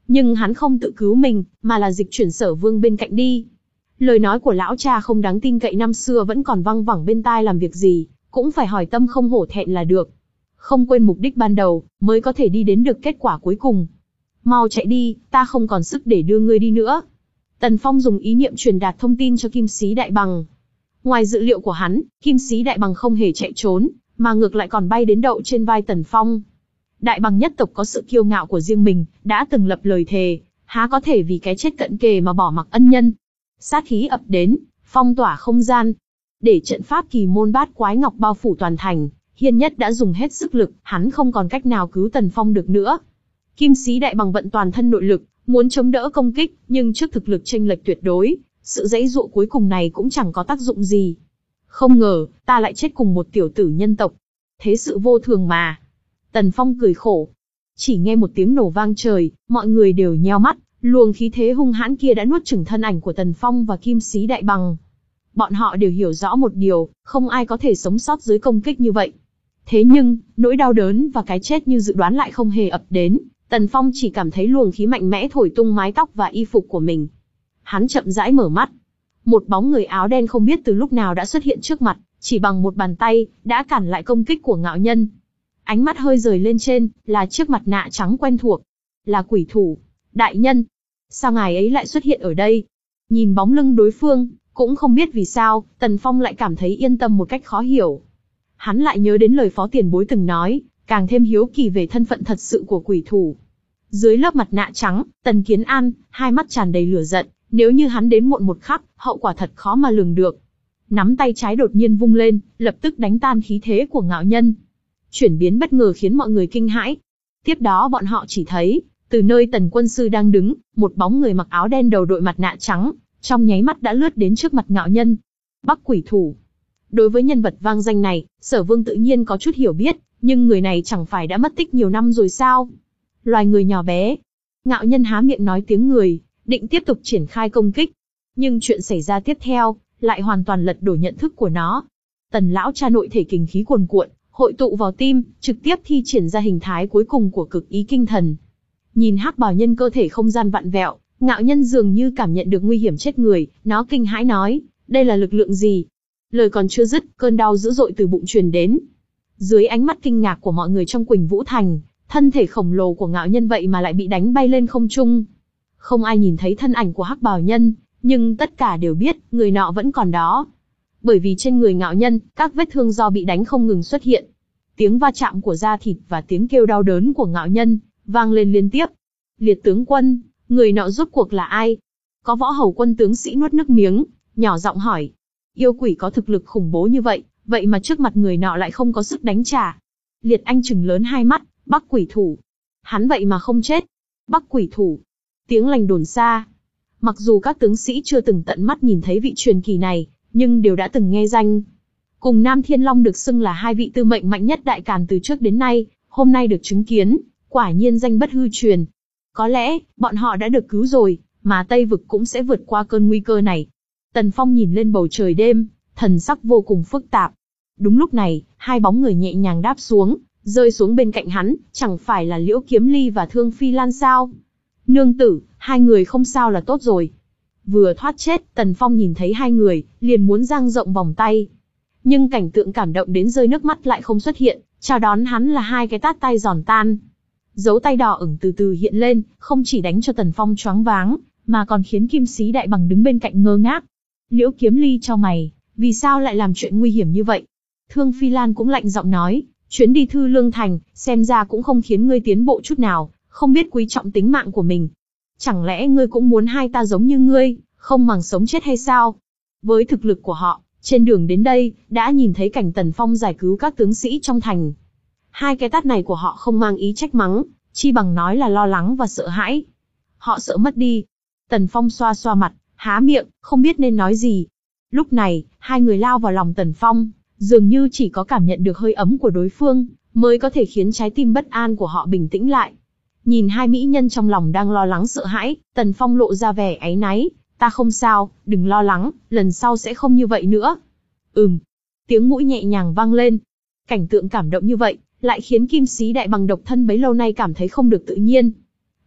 Nhưng hắn không tự cứu mình, mà là dịch chuyển Sở Vương bên cạnh đi. Lời nói của lão cha không đáng tin cậy năm xưa vẫn còn văng vẳng bên tai, làm việc gì cũng phải hỏi tâm không hổ thẹn là được. Không quên mục đích ban đầu, mới có thể đi đến được kết quả cuối cùng. Mau chạy đi, ta không còn sức để đưa ngươi đi nữa. Tần Phong dùng ý niệm truyền đạt thông tin cho Kim Sĩ Đại Bằng. Ngoài dự liệu của hắn, Kim Sĩ Đại Bằng không hề chạy trốn, mà ngược lại còn bay đến đậu trên vai Tần Phong. Đại Bằng nhất tộc có sự kiêu ngạo của riêng mình, đã từng lập lời thề, há có thể vì cái chết cận kề mà bỏ mặc ân nhân. Sát khí ập đến, phong tỏa không gian. Để trận pháp kỳ môn bát quái ngọc bao phủ toàn thành, Hiên Nhất đã dùng hết sức lực, hắn không còn cách nào cứu Tần Phong được nữa. Kim Sĩ Đại Bằng vận toàn thân nội lực, muốn chống đỡ công kích, nhưng trước thực lực chênh lệch tuyệt đối, sự giãy giụa cuối cùng này cũng chẳng có tác dụng gì. Không ngờ, ta lại chết cùng một tiểu tử nhân tộc. Thế sự vô thường mà. Tần Phong cười khổ. Chỉ nghe một tiếng nổ vang trời, mọi người đều nheo mắt, luồng khí thế hung hãn kia đã nuốt chửng thân ảnh của Tần Phong và Kim Sĩ Đại Bằng. Bọn họ đều hiểu rõ một điều, không ai có thể sống sót dưới công kích như vậy. Thế nhưng, nỗi đau đớn và cái chết như dự đoán lại không hề ập đến. Tần Phong chỉ cảm thấy luồng khí mạnh mẽ thổi tung mái tóc và y phục của mình. Hắn chậm rãi mở mắt. Một bóng người áo đen không biết từ lúc nào đã xuất hiện trước mặt, chỉ bằng một bàn tay, đã cản lại công kích của ngạo nhân. Ánh mắt hơi rời lên trên, là chiếc mặt nạ trắng quen thuộc. Là quỷ thủ. Đại nhân. Sao ngài ấy lại xuất hiện ở đây? Nhìn bóng lưng đối phương, cũng không biết vì sao, Tần Phong lại cảm thấy yên tâm một cách khó hiểu. Hắn lại nhớ đến lời phó tiền bối từng nói, càng thêm hiếu kỳ về thân phận thật sự của quỷ thủ. Dưới lớp mặt nạ trắng, Tần Kiến An, hai mắt tràn đầy lửa giận, nếu như hắn đến muộn một khắc, hậu quả thật khó mà lường được. Nắm tay trái đột nhiên vung lên, lập tức đánh tan khí thế của ngạo nhân. Chuyển biến bất ngờ khiến mọi người kinh hãi. Tiếp đó bọn họ chỉ thấy, từ nơi Tần quân sư đang đứng, một bóng người mặc áo đen đầu đội mặt nạ trắng, trong nháy mắt đã lướt đến trước mặt ngạo nhân. Bắc quỷ thủ. Đối với nhân vật vang danh này, Sở Vương tự nhiên có chút hiểu biết, nhưng người này chẳng phải đã mất tích nhiều năm rồi sao? Loài người nhỏ bé. Ngạo nhân há miệng nói tiếng người, định tiếp tục triển khai công kích. Nhưng chuyện xảy ra tiếp theo, lại hoàn toàn lật đổ nhận thức của nó. Tần lão cha nội thể kình khí cuồn cuộn, hội tụ vào tim, trực tiếp thi triển ra hình thái cuối cùng của cực ý kinh thần. Nhìn hắc bào nhân cơ thể không gian vặn vẹo, ngạo nhân dường như cảm nhận được nguy hiểm chết người, nó kinh hãi nói, đây là lực lượng gì? Lời còn chưa dứt, cơn đau dữ dội từ bụng truyền đến. Dưới ánh mắt kinh ngạc của mọi người trong Quỳnh Vũ Thành, thân thể khổng lồ của ngạo nhân vậy mà lại bị đánh bay lên không trung. Không ai nhìn thấy thân ảnh của hắc bào nhân, nhưng tất cả đều biết, người nọ vẫn còn đó. Bởi vì trên người ngạo nhân, các vết thương do bị đánh không ngừng xuất hiện. Tiếng va chạm của da thịt và tiếng kêu đau đớn của ngạo nhân, vang lên liên tiếp. Liệt tướng quân, người nọ rốt cuộc là ai? Có võ hầu quân tướng sĩ nuốt nước miếng, nhỏ giọng hỏi. Yêu quỷ có thực lực khủng bố như vậy, vậy mà trước mặt người nọ lại không có sức đánh trả. Liệt Anh trừng lớn hai mắt, Bắc quỷ thủ. Hắn vậy mà không chết. Bắc quỷ thủ. Tiếng lành đồn xa. Mặc dù các tướng sĩ chưa từng tận mắt nhìn thấy vị truyền kỳ này, nhưng đều đã từng nghe danh. Cùng Nam Thiên Long được xưng là hai vị tư mệnh mạnh nhất Đại Càn từ trước đến nay, hôm nay được chứng kiến, quả nhiên danh bất hư truyền. Có lẽ, bọn họ đã được cứu rồi, mà Tây Vực cũng sẽ vượt qua cơn nguy cơ này. Tần Phong nhìn lên bầu trời đêm, thần sắc vô cùng phức tạp. Đúng lúc này, hai bóng người nhẹ nhàng đáp xuống, rơi xuống bên cạnh hắn, chẳng phải là Liễu Kiếm Ly và Thương Phi Lan sao? Nương tử, hai người không sao là tốt rồi. Vừa thoát chết, Tần Phong nhìn thấy hai người, liền muốn dang rộng vòng tay. Nhưng cảnh tượng cảm động đến rơi nước mắt lại không xuất hiện, chào đón hắn là hai cái tát tay giòn tan. Dấu tay đỏ ửng từ từ hiện lên, không chỉ đánh cho Tần Phong choáng váng, mà còn khiến Kim Sĩ Đại Bằng đứng bên cạnh ngơ ngác. Liễu Kiếm Ly chau mày, vì sao lại làm chuyện nguy hiểm như vậy? Thương Phi Lan cũng lạnh giọng nói, chuyến đi Thư Lương Thành, xem ra cũng không khiến ngươi tiến bộ chút nào, không biết quý trọng tính mạng của mình. Chẳng lẽ ngươi cũng muốn hai ta giống như ngươi, không màng sống chết hay sao? Với thực lực của họ, trên đường đến đây, đã nhìn thấy cảnh Tần Phong giải cứu các tướng sĩ trong thành. Hai cái tát này của họ không mang ý trách mắng, chi bằng nói là lo lắng và sợ hãi. Họ sợ mất đi. Tần Phong xoa xoa mặt, há miệng, không biết nên nói gì. Lúc này, hai người lao vào lòng Tần Phong, dường như chỉ có cảm nhận được hơi ấm của đối phương, mới có thể khiến trái tim bất an của họ bình tĩnh lại. Nhìn hai mỹ nhân trong lòng đang lo lắng sợ hãi, Tần Phong lộ ra vẻ áy náy, ta không sao, đừng lo lắng, lần sau sẽ không như vậy nữa. Ừm. Tiếng mũi nhẹ nhàng vang lên. Cảnh tượng cảm động như vậy, lại khiến Kim Sĩ Đại Bằng độc thân bấy lâu nay cảm thấy không được tự nhiên.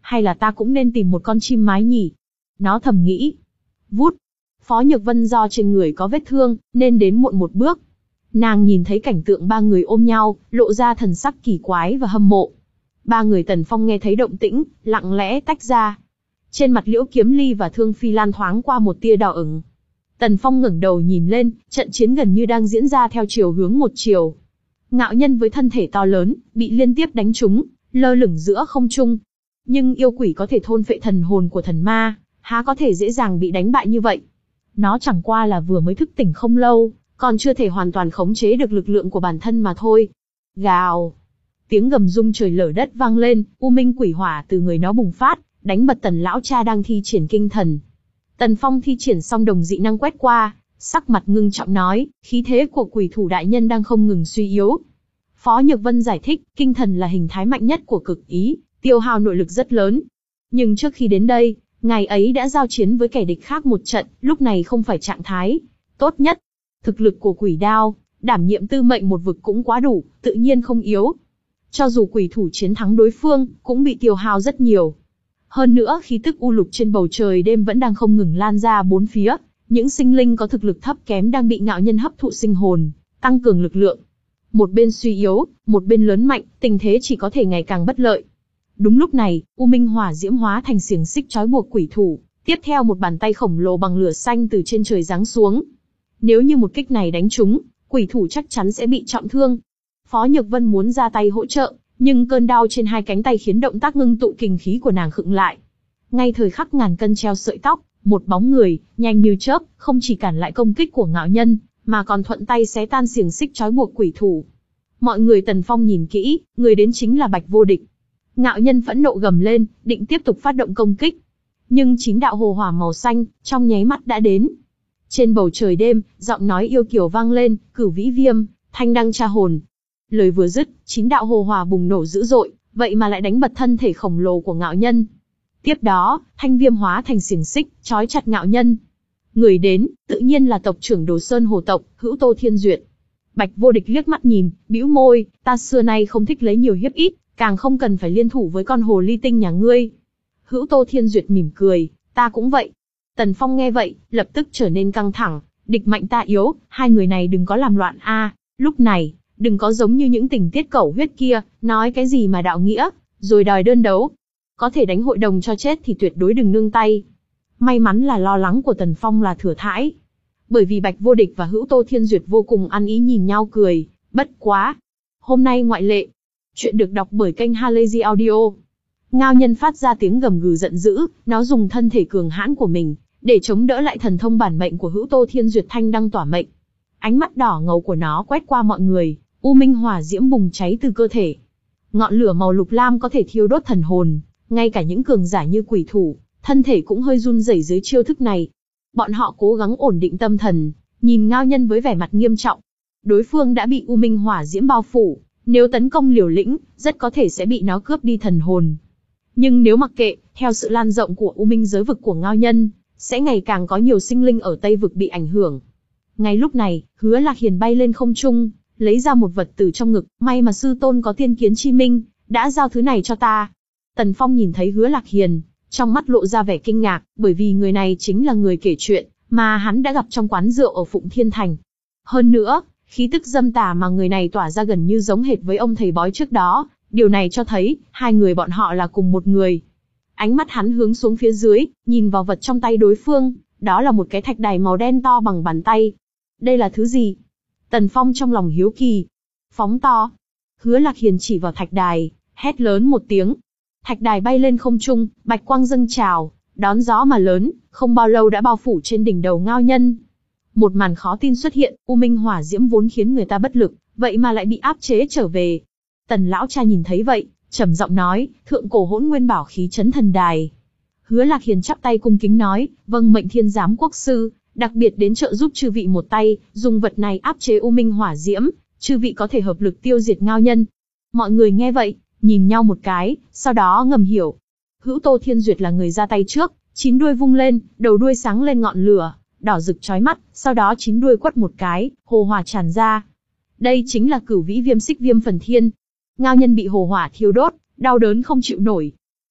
hay là ta cũng nên tìm một con chim mái nhỉ? Nó thầm nghĩ. Vút. Phó Nhược Vân do trên người có vết thương, nên đến muộn một bước. Nàng nhìn thấy cảnh tượng ba người ôm nhau, lộ ra thần sắc kỳ quái và hâm mộ. Ba người Tần Phong nghe thấy động tĩnh, lặng lẽ tách ra. Trên mặt Liễu Kiếm Ly và Thương Phi Lan thoáng qua một tia đỏ ửng. Tần Phong ngẩng đầu nhìn lên, trận chiến gần như đang diễn ra theo chiều hướng một chiều. Ngạo nhân với thân thể to lớn, bị liên tiếp đánh trúng, lơ lửng giữa không trung. Nhưng yêu quỷ có thể thôn phệ thần hồn của thần ma, há có thể dễ dàng bị đánh bại như vậy. Nó chẳng qua là vừa mới thức tỉnh không lâu, còn chưa thể hoàn toàn khống chế được lực lượng của bản thân mà thôi. Gào! Tiếng gầm rung trời lở đất vang lên, u minh quỷ hỏa từ người nó bùng phát, đánh bật Tần lão cha đang thi triển kinh thần. Tần Phong thi triển xong đồng dị năng quét qua, sắc mặt ngưng trọng nói, khí thế của quỷ thủ đại nhân đang không ngừng suy yếu. Phó Nhược Vân giải thích, kinh thần là hình thái mạnh nhất của cực ý, tiêu hao nội lực rất lớn. Nhưng trước khi đến đây, ngài ấy đã giao chiến với kẻ địch khác một trận, lúc này không phải trạng thái tốt nhất. Thực lực của quỷ đao, đảm nhiệm tư mệnh một vực cũng quá đủ, tự nhiên không yếu. Cho dù quỷ thủ chiến thắng đối phương, cũng bị tiêu hao rất nhiều. Hơn nữa khí tức u lục trên bầu trời đêm vẫn đang không ngừng lan ra bốn phía, những sinh linh có thực lực thấp kém đang bị ngạo nhân hấp thụ sinh hồn, tăng cường lực lượng. Một bên suy yếu, một bên lớn mạnh, tình thế chỉ có thể ngày càng bất lợi. Đúng lúc này, u minh hỏa diễm hóa thành xiềng xích trói buộc quỷ thủ, tiếp theo một bàn tay khổng lồ bằng lửa xanh từ trên trời giáng xuống. Nếu như một kích này đánh trúng, quỷ thủ chắc chắn sẽ bị trọng thương. Phó Nhược Vân muốn ra tay hỗ trợ, nhưng cơn đau trên hai cánh tay khiến động tác ngưng tụ kình khí của nàng khựng lại. Ngay thời khắc ngàn cân treo sợi tóc, một bóng người, nhanh như chớp, không chỉ cản lại công kích của ngạo nhân, mà còn thuận tay xé tan xiềng xích trói buộc quỷ thủ. Mọi người Tần Phong nhìn kỹ, người đến chính là Bạch Vô Địch. Ngạo nhân phẫn nộ gầm lên, định tiếp tục phát động công kích. Nhưng chín đạo hồ hỏa màu xanh, trong nháy mắt đã đến. Trên bầu trời đêm, giọng nói yêu kiều vang lên, Cửu Vĩ Viêm, Thanh Đăng Tra Hồn. Lời vừa dứt, chín đạo hồ hỏa bùng nổ dữ dội, vậy mà lại đánh bật thân thể khổng lồ của ngạo nhân. Tiếp đó, thanh viêm hóa thành xiềng xích, trói chặt ngạo nhân. Người đến, tự nhiên là tộc trưởng Đồ Sơn Hồ tộc, Hữu Tô Thiên Duyệt. Bạch Vô Địch liếc mắt nhìn, bĩu môi, ta xưa nay không thích lấy nhiều hiếp ít, càng không cần phải liên thủ với con hồ ly tinh nhà ngươi. Hữu Tô Thiên Duyệt mỉm cười, ta cũng vậy. Tần Phong nghe vậy, lập tức trở nên căng thẳng, địch mạnh ta yếu, hai người này đừng có làm loạn a. Lúc này, đừng có giống như những tình tiết cẩu huyết kia, nói cái gì mà đạo nghĩa, rồi đòi đơn đấu. Có thể đánh hội đồng cho chết thì tuyệt đối đừng nương tay. May mắn là lo lắng của Tần Phong là thừa thãi. Bởi vì Bạch Vô Địch và Hữu Tô Thiên Duyệt vô cùng ăn ý nhìn nhau cười, bất quá. Hôm nay ngoại lệ. Chuyện được đọc bởi kênh Halazy Audio. Ngao nhân phát ra tiếng gầm gừ giận dữ, nó dùng thân thể cường hãn của mình, để chống đỡ lại thần thông bản mệnh của Hữu Tô Thiên Duyệt Thanh Đăng Tỏa Mệnh. Ánh mắt đỏ ngầu của nó quét qua mọi người, u minh hỏa diễm bùng cháy từ cơ thể. Ngọn lửa màu lục lam có thể thiêu đốt thần hồn, ngay cả những cường giả như quỷ thủ, thân thể cũng hơi run rẩy dưới chiêu thức này. Bọn họ cố gắng ổn định tâm thần, nhìn ngao nhân với vẻ mặt nghiêm trọng. Đối phương đã bị u minh hỏa diễm bao phủ, nếu tấn công liều lĩnh, rất có thể sẽ bị nó cướp đi thần hồn. Nhưng nếu mặc kệ, theo sự lan rộng của u minh giới vực của ngao nhân, sẽ ngày càng có nhiều sinh linh ở Tây vực bị ảnh hưởng. Ngay lúc này, Hứa Lạc Hiền bay lên không trung, lấy ra một vật từ trong ngực, may mà sư tôn có tiên kiến chi minh, đã giao thứ này cho ta. Tần Phong nhìn thấy Hứa Lạc Hiền, trong mắt lộ ra vẻ kinh ngạc, bởi vì người này chính là người kể chuyện mà hắn đã gặp trong quán rượu ở Phụng Thiên Thành. Hơn nữa, khí tức dâm tà mà người này tỏa ra gần như giống hệt với ông thầy bói trước đó, điều này cho thấy, hai người bọn họ là cùng một người. Ánh mắt hắn hướng xuống phía dưới, nhìn vào vật trong tay đối phương, đó là một cái thạch đài màu đen to bằng bàn tay. Đây là thứ gì? Tần Phong trong lòng hiếu kỳ. Phóng to. Hứa Lạc Hiền chỉ vào thạch đài, hét lớn một tiếng. Thạch đài bay lên không trung, bạch quang dâng trào, đón gió mà lớn, không bao lâu đã bao phủ trên đỉnh đầu ngao nhân. Một màn khó tin xuất hiện, u minh hỏa diễm vốn khiến người ta bất lực, vậy mà lại bị áp chế trở về. Tần lão cha nhìn thấy vậy, trầm giọng nói, thượng cổ hỗn nguyên bảo khí chấn thần đài. Hứa Lạc Hiền chắp tay cung kính nói, vâng mệnh thiên giám quốc sư, đặc biệt đến trợ giúp chư vị một tay, dùng vật này áp chế u minh hỏa diễm, chư vị có thể hợp lực tiêu diệt ngao nhân. Mọi người nghe vậy, nhìn nhau một cái, sau đó ngầm hiểu. Hữu Tô Thiên Duyệt là người ra tay trước, chín đuôi vung lên, đầu đuôi sáng lên ngọn lửa, đỏ rực chói mắt, sau đó chín đuôi quất một cái, hồ hỏa tràn ra. Đây chính là Cửu Vĩ Viêm Xích Viêm Phần Thiên. Ngao nhân bị hồ hỏa thiêu đốt, đau đớn không chịu nổi.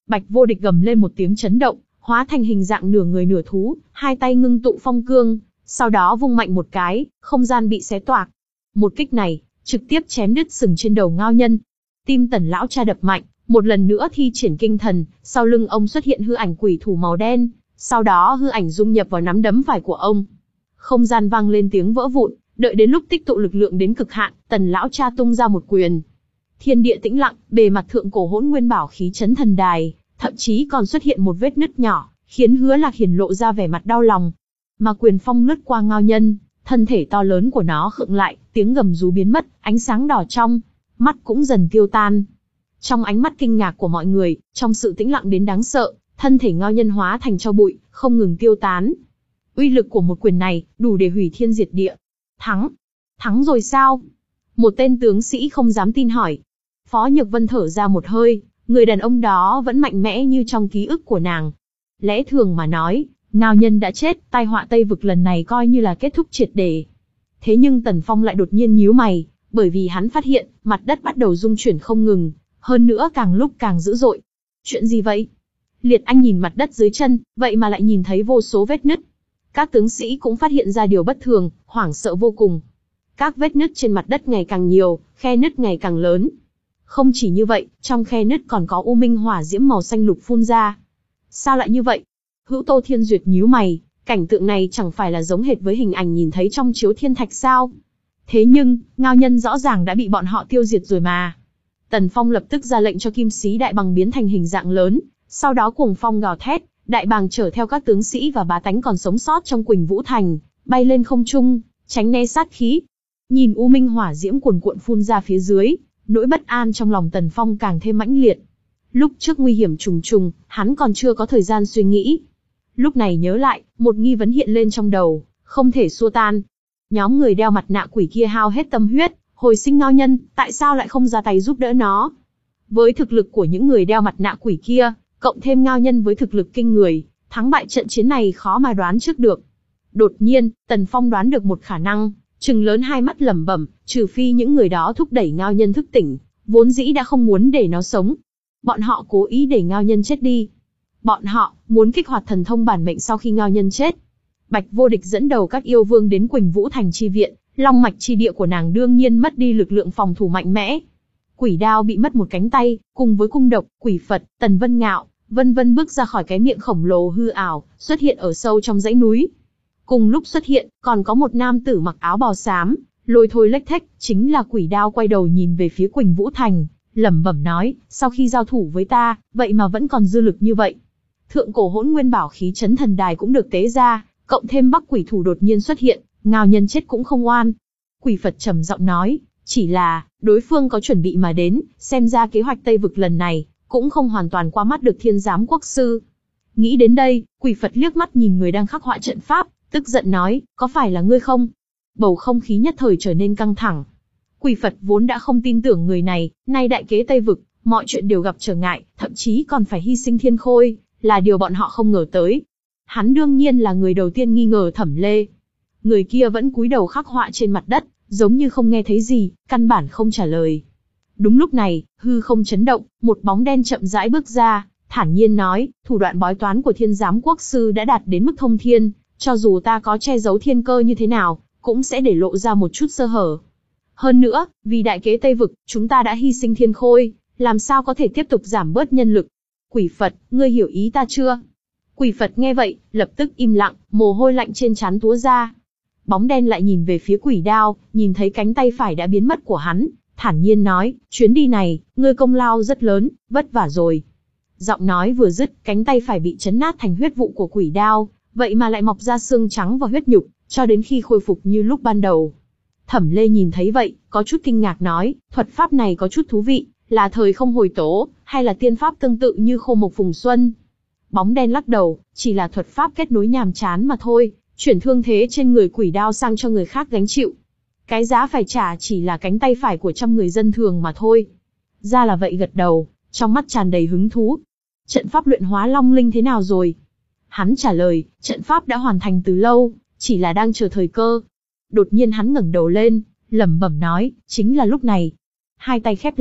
Bạch Vô Địch gầm lên một tiếng chấn động, hóa thành hình dạng nửa người nửa thú, hai tay ngưng tụ phong cương, sau đó vung mạnh một cái, không gian bị xé toạc. Một kích này, trực tiếp chém đứt sừng trên đầu Ngao Nhân. Tim Tần lão cha đập mạnh, một lần nữa thi triển kinh thần, sau lưng ông xuất hiện hư ảnh quỷ thủ màu đen, sau đó hư ảnh dung nhập vào nắm đấm phải của ông. Không gian vang lên tiếng vỡ vụn, đợi đến lúc tích tụ lực lượng đến cực hạn, Tần lão cha tung ra một quyền. Thiên địa tĩnh lặng, bề mặt thượng cổ hỗn nguyên bảo khí chấn thần đài, thậm chí còn xuất hiện một vết nứt nhỏ, khiến Hứa Lạc hiển lộ ra vẻ mặt đau lòng. Mà quyền phong lướt qua Ngao Nhân, thân thể to lớn của nó khựng lại, tiếng gầm rú biến mất, ánh sáng đỏ trong mắt cũng dần tiêu tan. Trong ánh mắt kinh ngạc của mọi người, trong sự tĩnh lặng đến đáng sợ, thân thể Ngao Nhân hóa thành tro bụi, không ngừng tiêu tán. Uy lực của một quyền này, đủ để hủy thiên diệt địa. Thắng? Thắng rồi sao? Một tên tướng sĩ không dám tin hỏi. Phó Nhược Vân thở ra một hơi, người đàn ông đó vẫn mạnh mẽ như trong ký ức của nàng. Lẽ thường mà nói, Ngao Nhân đã chết, tai họa Tây Vực lần này coi như là kết thúc triệt để. Thế nhưng Tần Phong lại đột nhiên nhíu mày, bởi vì hắn phát hiện, mặt đất bắt đầu rung chuyển không ngừng, hơn nữa càng lúc càng dữ dội. Chuyện gì vậy? Liệt Anh nhìn mặt đất dưới chân, vậy mà lại nhìn thấy vô số vết nứt. Các tướng sĩ cũng phát hiện ra điều bất thường, hoảng sợ vô cùng. Các vết nứt trên mặt đất ngày càng nhiều, khe nứt ngày càng lớn. Không chỉ như vậy, trong khe nứt còn có u minh hỏa diễm màu xanh lục phun ra. Sao lại như vậy? Hữu Tô Thiên Duyệt nhíu mày, cảnh tượng này chẳng phải là giống hệt với hình ảnh nhìn thấy trong chiếu thiên thạch sao? Thế nhưng, Ngao Nhân rõ ràng đã bị bọn họ tiêu diệt rồi mà. Tần Phong lập tức ra lệnh cho Kim Sĩ Đại Bàng biến thành hình dạng lớn, sau đó cuồng phong gào thét, đại bàng chở theo các tướng sĩ và bá tánh còn sống sót trong Quỳnh Vũ Thành, bay lên không trung, tránh né sát khí. Nhìn u minh hỏa diễm cuồn cuộn phun ra phía dưới, nỗi bất an trong lòng Tần Phong càng thêm mãnh liệt. Lúc trước nguy hiểm trùng trùng, hắn còn chưa có thời gian suy nghĩ. Lúc này nhớ lại, một nghi vấn hiện lên trong đầu, không thể xua tan. Nhóm người đeo mặt nạ quỷ kia hao hết tâm huyết, hồi sinh Ngao Nhân, tại sao lại không ra tay giúp đỡ nó? Với thực lực của những người đeo mặt nạ quỷ kia, cộng thêm Ngao Nhân với thực lực kinh người, thắng bại trận chiến này khó mà đoán trước được. Đột nhiên, Tần Phong đoán được một khả năng, trừng lớn hai mắt lẩm bẩm, trừ phi những người đó thúc đẩy Ngao Nhân thức tỉnh, vốn dĩ đã không muốn để nó sống. Bọn họ cố ý để Ngao Nhân chết đi. Bọn họ muốn kích hoạt thần thông bản mệnh sau khi Ngao Nhân chết. Bạch Vô Địch dẫn đầu các yêu vương đến Quỳnh Vũ Thành chi viện, long mạch chi địa của nàng đương nhiên mất đi lực lượng phòng thủ mạnh mẽ. Quỷ đao bị mất một cánh tay, cùng với cung độc, quỷ Phật, Tần Vân Ngạo, vân vân bước ra khỏi cái miệng khổng lồ hư ảo, xuất hiện ở sâu trong dãy núi. Cùng lúc xuất hiện, còn có một nam tử mặc áo bào xám, lôi thôi lếch thếch, chính là Quỷ Đao quay đầu nhìn về phía Quỳnh Vũ Thành, lẩm bẩm nói, sau khi giao thủ với ta, vậy mà vẫn còn dư lực như vậy. Thượng cổ hỗn nguyên bảo khí chấn thần đài cũng được tế ra, cộng thêm Bắc quỷ thủ đột nhiên xuất hiện, Ngao Nhân chết cũng không oan. Quỷ Phật trầm giọng nói, chỉ là, đối phương có chuẩn bị mà đến, xem ra kế hoạch Tây Vực lần này, cũng không hoàn toàn qua mắt được Thiên Giám Quốc Sư. Nghĩ đến đây, Quỷ Phật liếc mắt nhìn người đang khắc họa trận pháp, tức giận nói, có phải là ngươi không? Bầu không khí nhất thời trở nên căng thẳng. Quỷ Phật vốn đã không tin tưởng người này, nay đại kế Tây Vực, mọi chuyện đều gặp trở ngại, thậm chí còn phải hy sinh Thiên Khôi, là điều bọn họ không ngờ tới. Hắn đương nhiên là người đầu tiên nghi ngờ Thẩm Lê. Người kia vẫn cúi đầu khắc họa trên mặt đất, giống như không nghe thấy gì, căn bản không trả lời. Đúng lúc này, hư không chấn động, một bóng đen chậm rãi bước ra, thản nhiên nói, thủ đoạn bói toán của Thiên Giám Quốc Sư đã đạt đến mức thông thiên, cho dù ta có che giấu thiên cơ như thế nào, cũng sẽ để lộ ra một chút sơ hở. Hơn nữa, vì đại kế Tây Vực, chúng ta đã hy sinh Thiên Khôi, làm sao có thể tiếp tục giảm bớt nhân lực? Quỷ Phật, ngươi hiểu ý ta chưa? Quỷ Phật nghe vậy, lập tức im lặng, mồ hôi lạnh trên trán túa ra. Bóng đen lại nhìn về phía Quỷ Đao, nhìn thấy cánh tay phải đã biến mất của hắn, thản nhiên nói, chuyến đi này, ngươi công lao rất lớn, vất vả rồi. Giọng nói vừa dứt, cánh tay phải bị chấn nát thành huyết vụ của Quỷ Đao, vậy mà lại mọc ra xương trắng và huyết nhục, cho đến khi khôi phục như lúc ban đầu. Thẩm Lê nhìn thấy vậy, có chút kinh ngạc nói, thuật pháp này có chút thú vị, là thời không hồi tố, hay là tiên pháp tương tự như khô mộc phùng xuân? Bóng đen lắc đầu, chỉ là thuật pháp kết nối nhàm chán mà thôi, chuyển thương thế trên người Quỷ Đao sang cho người khác gánh chịu. Cái giá phải trả chỉ là cánh tay phải của trăm người dân thường mà thôi. Ra là vậy, gật đầu, trong mắt tràn đầy hứng thú. Trận pháp luyện hóa long linh thế nào rồi? Hắn trả lời, trận pháp đã hoàn thành từ lâu, chỉ là đang chờ thời cơ. Đột nhiên hắn ngẩng đầu lên, lẩm bẩm nói, chính là lúc này. Hai tay khép lại,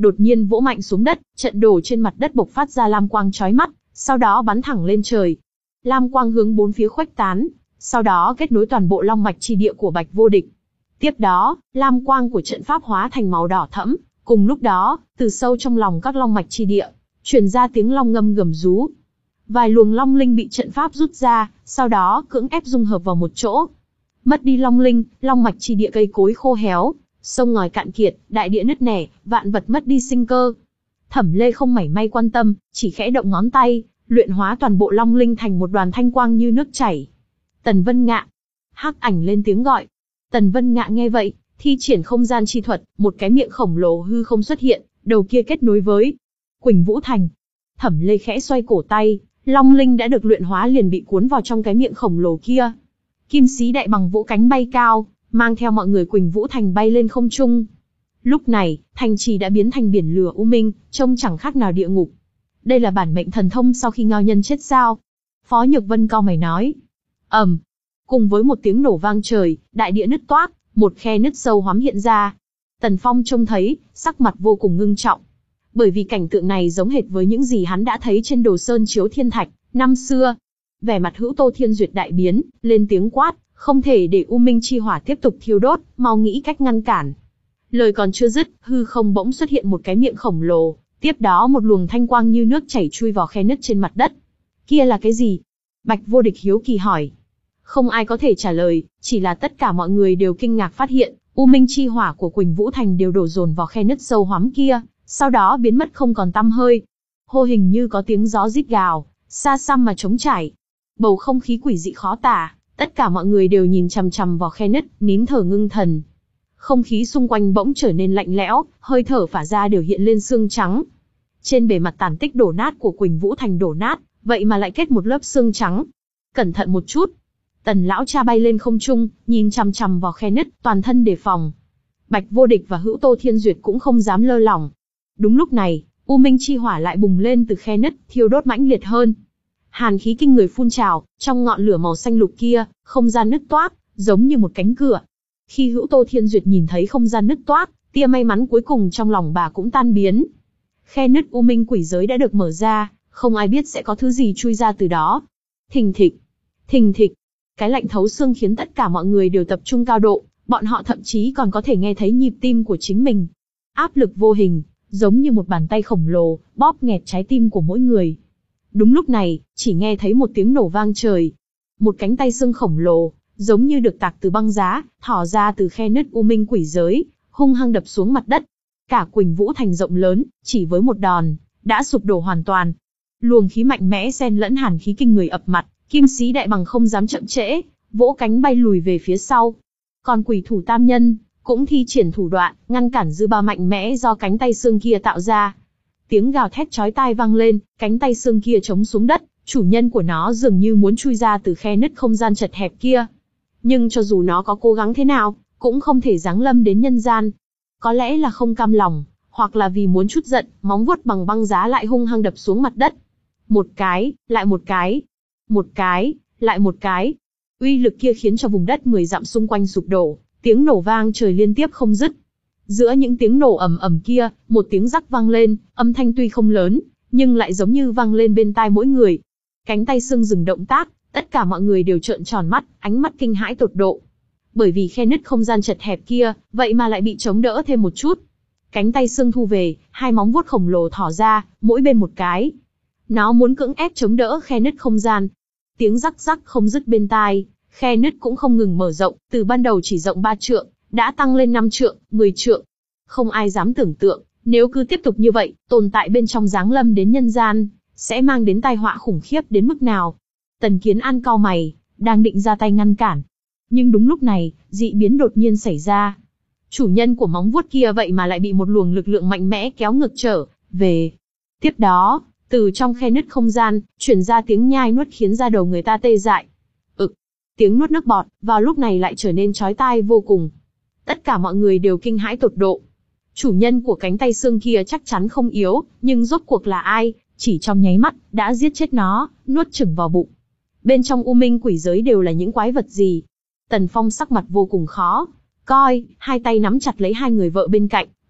đột nhiên vỗ mạnh xuống đất, trận đồ trên mặt đất bộc phát ra lam quang chói mắt, sau đó bắn thẳng lên trời. Lam quang hướng bốn phía khuếch tán, sau đó kết nối toàn bộ long mạch chi địa của Bạch Vô Địch. Tiếp đó, lam quang của trận pháp hóa thành màu đỏ thẫm, cùng lúc đó, từ sâu trong lòng các long mạch chi địa, truyền ra tiếng long ngâm gầm rú. Vài luồng long linh bị trận pháp rút ra, sau đó cưỡng ép dung hợp vào một chỗ. Mất đi long linh, long mạch chi địa cây cối khô héo, sông ngòi cạn kiệt, đại địa nứt nẻ, vạn vật mất đi sinh cơ. Thẩm Lê không mảy may quan tâm, chỉ khẽ động ngón tay, luyện hóa toàn bộ long linh thành một đoàn thanh quang như nước chảy. Tần Vân Ngạ. Hắc ảnh lên tiếng gọi. Tần Vân Ngạ nghe vậy, thi triển không gian chi thuật, một cái miệng khổng lồ hư không xuất hiện, đầu kia kết nối với Quỳnh Vũ Thành. Thẩm Lê khẽ xoay cổ tay, long linh đã được luyện hóa liền bị cuốn vào trong cái miệng khổng lồ kia. Kim Sĩ Đại Bằng vỗ cánh bay cao, mang theo mọi người Quỳnh Vũ Thành bay lên không trung. Lúc này, thành trì đã biến thành biển lửa u minh, trông chẳng khác nào địa ngục. Đây là bản mệnh thần thông sau khi Ngao Nhân chết sao? Phó Nhược Vân cau mày nói. ầm, cùng với một tiếng nổ vang trời, đại địa nứt toác, một khe nứt sâu hoắm hiện ra. Tần Phong trông thấy, sắc mặt vô cùng ngưng trọng. Bởi vì cảnh tượng này giống hệt với những gì hắn đã thấy trên Đồ Sơn Chiếu Thiên Thạch năm xưa. Vẻ mặt Hữu Tô Thiên Duyệt đại biến, lên tiếng quát, không thể để U Minh chi hỏa tiếp tục thiêu đốt, mau nghĩ cách ngăn cản. Lời còn chưa dứt, hư không bỗng xuất hiện một cái miệng khổng lồ, tiếp đó một luồng thanh quang như nước chảy chui vào khe nứt trên mặt đất. Kia là cái gì? Bạch Vô Địch hiếu kỳ hỏi. Không ai có thể trả lời, chỉ là tất cả mọi người đều kinh ngạc phát hiện, U Minh chi hỏa của Quỳnh Vũ Thành đều đổ dồn vào khe nứt sâu hoắm kia, sau đó biến mất không còn tăm hơi. Hô hình như có tiếng gió rít gào, xa xăm mà trống trải. Bầu không khí quỷ dị khó tả, tất cả mọi người đều nhìn chằm chằm vào khe nứt, nín thở ngưng thần. Không khí xung quanh bỗng trở nên lạnh lẽo, hơi thở phả ra đều hiện lên xương trắng. Trên bề mặt tàn tích đổ nát của Quỳnh Vũ Thành đổ nát, vậy mà lại kết một lớp xương trắng. Cẩn thận một chút. Tần lão cha bay lên không trung, nhìn chằm chằm vào khe nứt, toàn thân đề phòng. Bạch Vô Địch và Hữu Tô Thiên Duyệt cũng không dám lơ lỏng. Đúng lúc này, U Minh chi hỏa lại bùng lên từ khe nứt, thiêu đốt mãnh liệt hơn. Hàn khí kinh người phun trào, trong ngọn lửa màu xanh lục kia, không gian nứt toác, giống như một cánh cửa. Khi Hữu Tô Thiên Duyệt nhìn thấy không gian nứt toác, tia may mắn cuối cùng trong lòng bà cũng tan biến. Khe nứt U Minh quỷ giới đã được mở ra, không ai biết sẽ có thứ gì chui ra từ đó. Thình thịch, thình thịch, cái lạnh thấu xương khiến tất cả mọi người đều tập trung cao độ, bọn họ thậm chí còn có thể nghe thấy nhịp tim của chính mình. Áp lực vô hình, giống như một bàn tay khổng lồ, bóp nghẹt trái tim của mỗi người. Đúng lúc này, chỉ nghe thấy một tiếng nổ vang trời. Một cánh tay xương khổng lồ, giống như được tạc từ băng giá, thò ra từ khe nứt U Minh quỷ giới, hung hăng đập xuống mặt đất. Cả Quỳnh Vũ Thành rộng lớn, chỉ với một đòn, đã sụp đổ hoàn toàn. Luồng khí mạnh mẽ xen lẫn hàn khí kinh người ập mặt, Kim Sĩ Đại Bằng không dám chậm trễ, vỗ cánh bay lùi về phía sau. Còn Quỷ Thủ Tam Nhân cũng thi triển thủ đoạn, ngăn cản dư ba mạnh mẽ do cánh tay xương kia tạo ra. Tiếng gào thét chói tai vang lên, cánh tay xương kia chống xuống đất, chủ nhân của nó dường như muốn chui ra từ khe nứt không gian chật hẹp kia. Nhưng cho dù nó có cố gắng thế nào, cũng không thể giáng lâm đến nhân gian. Có lẽ là không cam lòng, hoặc là vì muốn chút giận, móng vuốt bằng băng giá lại hung hăng đập xuống mặt đất. Một cái, lại một cái, một cái, lại một cái. Uy lực kia khiến cho vùng đất mười dặm xung quanh sụp đổ, tiếng nổ vang trời liên tiếp không dứt. Giữa những tiếng nổ ầm ầm kia, một tiếng rắc vang lên, âm thanh tuy không lớn, nhưng lại giống như vang lên bên tai mỗi người. Cánh tay xương dừng động tác, tất cả mọi người đều trợn tròn mắt, ánh mắt kinh hãi tột độ. Bởi vì khe nứt không gian chật hẹp kia, vậy mà lại bị chống đỡ thêm một chút. Cánh tay xương thu về, hai móng vuốt khổng lồ thỏ ra, mỗi bên một cái. Nó muốn cưỡng ép chống đỡ khe nứt không gian. Tiếng rắc rắc không dứt bên tai, khe nứt cũng không ngừng mở rộng, từ ban đầu chỉ rộng ba trượng, đã tăng lên năm trượng, mười trượng. Không ai dám tưởng tượng, nếu cứ tiếp tục như vậy, tồn tại bên trong giáng lâm đến nhân gian, sẽ mang đến tai họa khủng khiếp đến mức nào. Tần Kiến An cau mày, đang định ra tay ngăn cản. Nhưng đúng lúc này, dị biến đột nhiên xảy ra. Chủ nhân của móng vuốt kia vậy mà lại bị một luồng lực lượng mạnh mẽ kéo ngược trở về. Tiếp đó, từ trong khe nứt không gian, truyền ra tiếng nhai nuốt khiến da đầu người ta tê dại. Ực, tiếng nuốt nước bọt, vào lúc này lại trở nên chói tai vô cùng. Tất cả mọi người đều kinh hãi tột độ. Chủ nhân của cánh tay xương kia chắc chắn không yếu, nhưng rốt cuộc là ai, chỉ trong nháy mắt, đã giết chết nó, nuốt chửng vào bụng. Bên trong U Minh quỷ giới đều là những quái vật gì? Tần Phong sắc mặt vô cùng khó coi, hai tay nắm chặt lấy hai người vợ bên cạnh,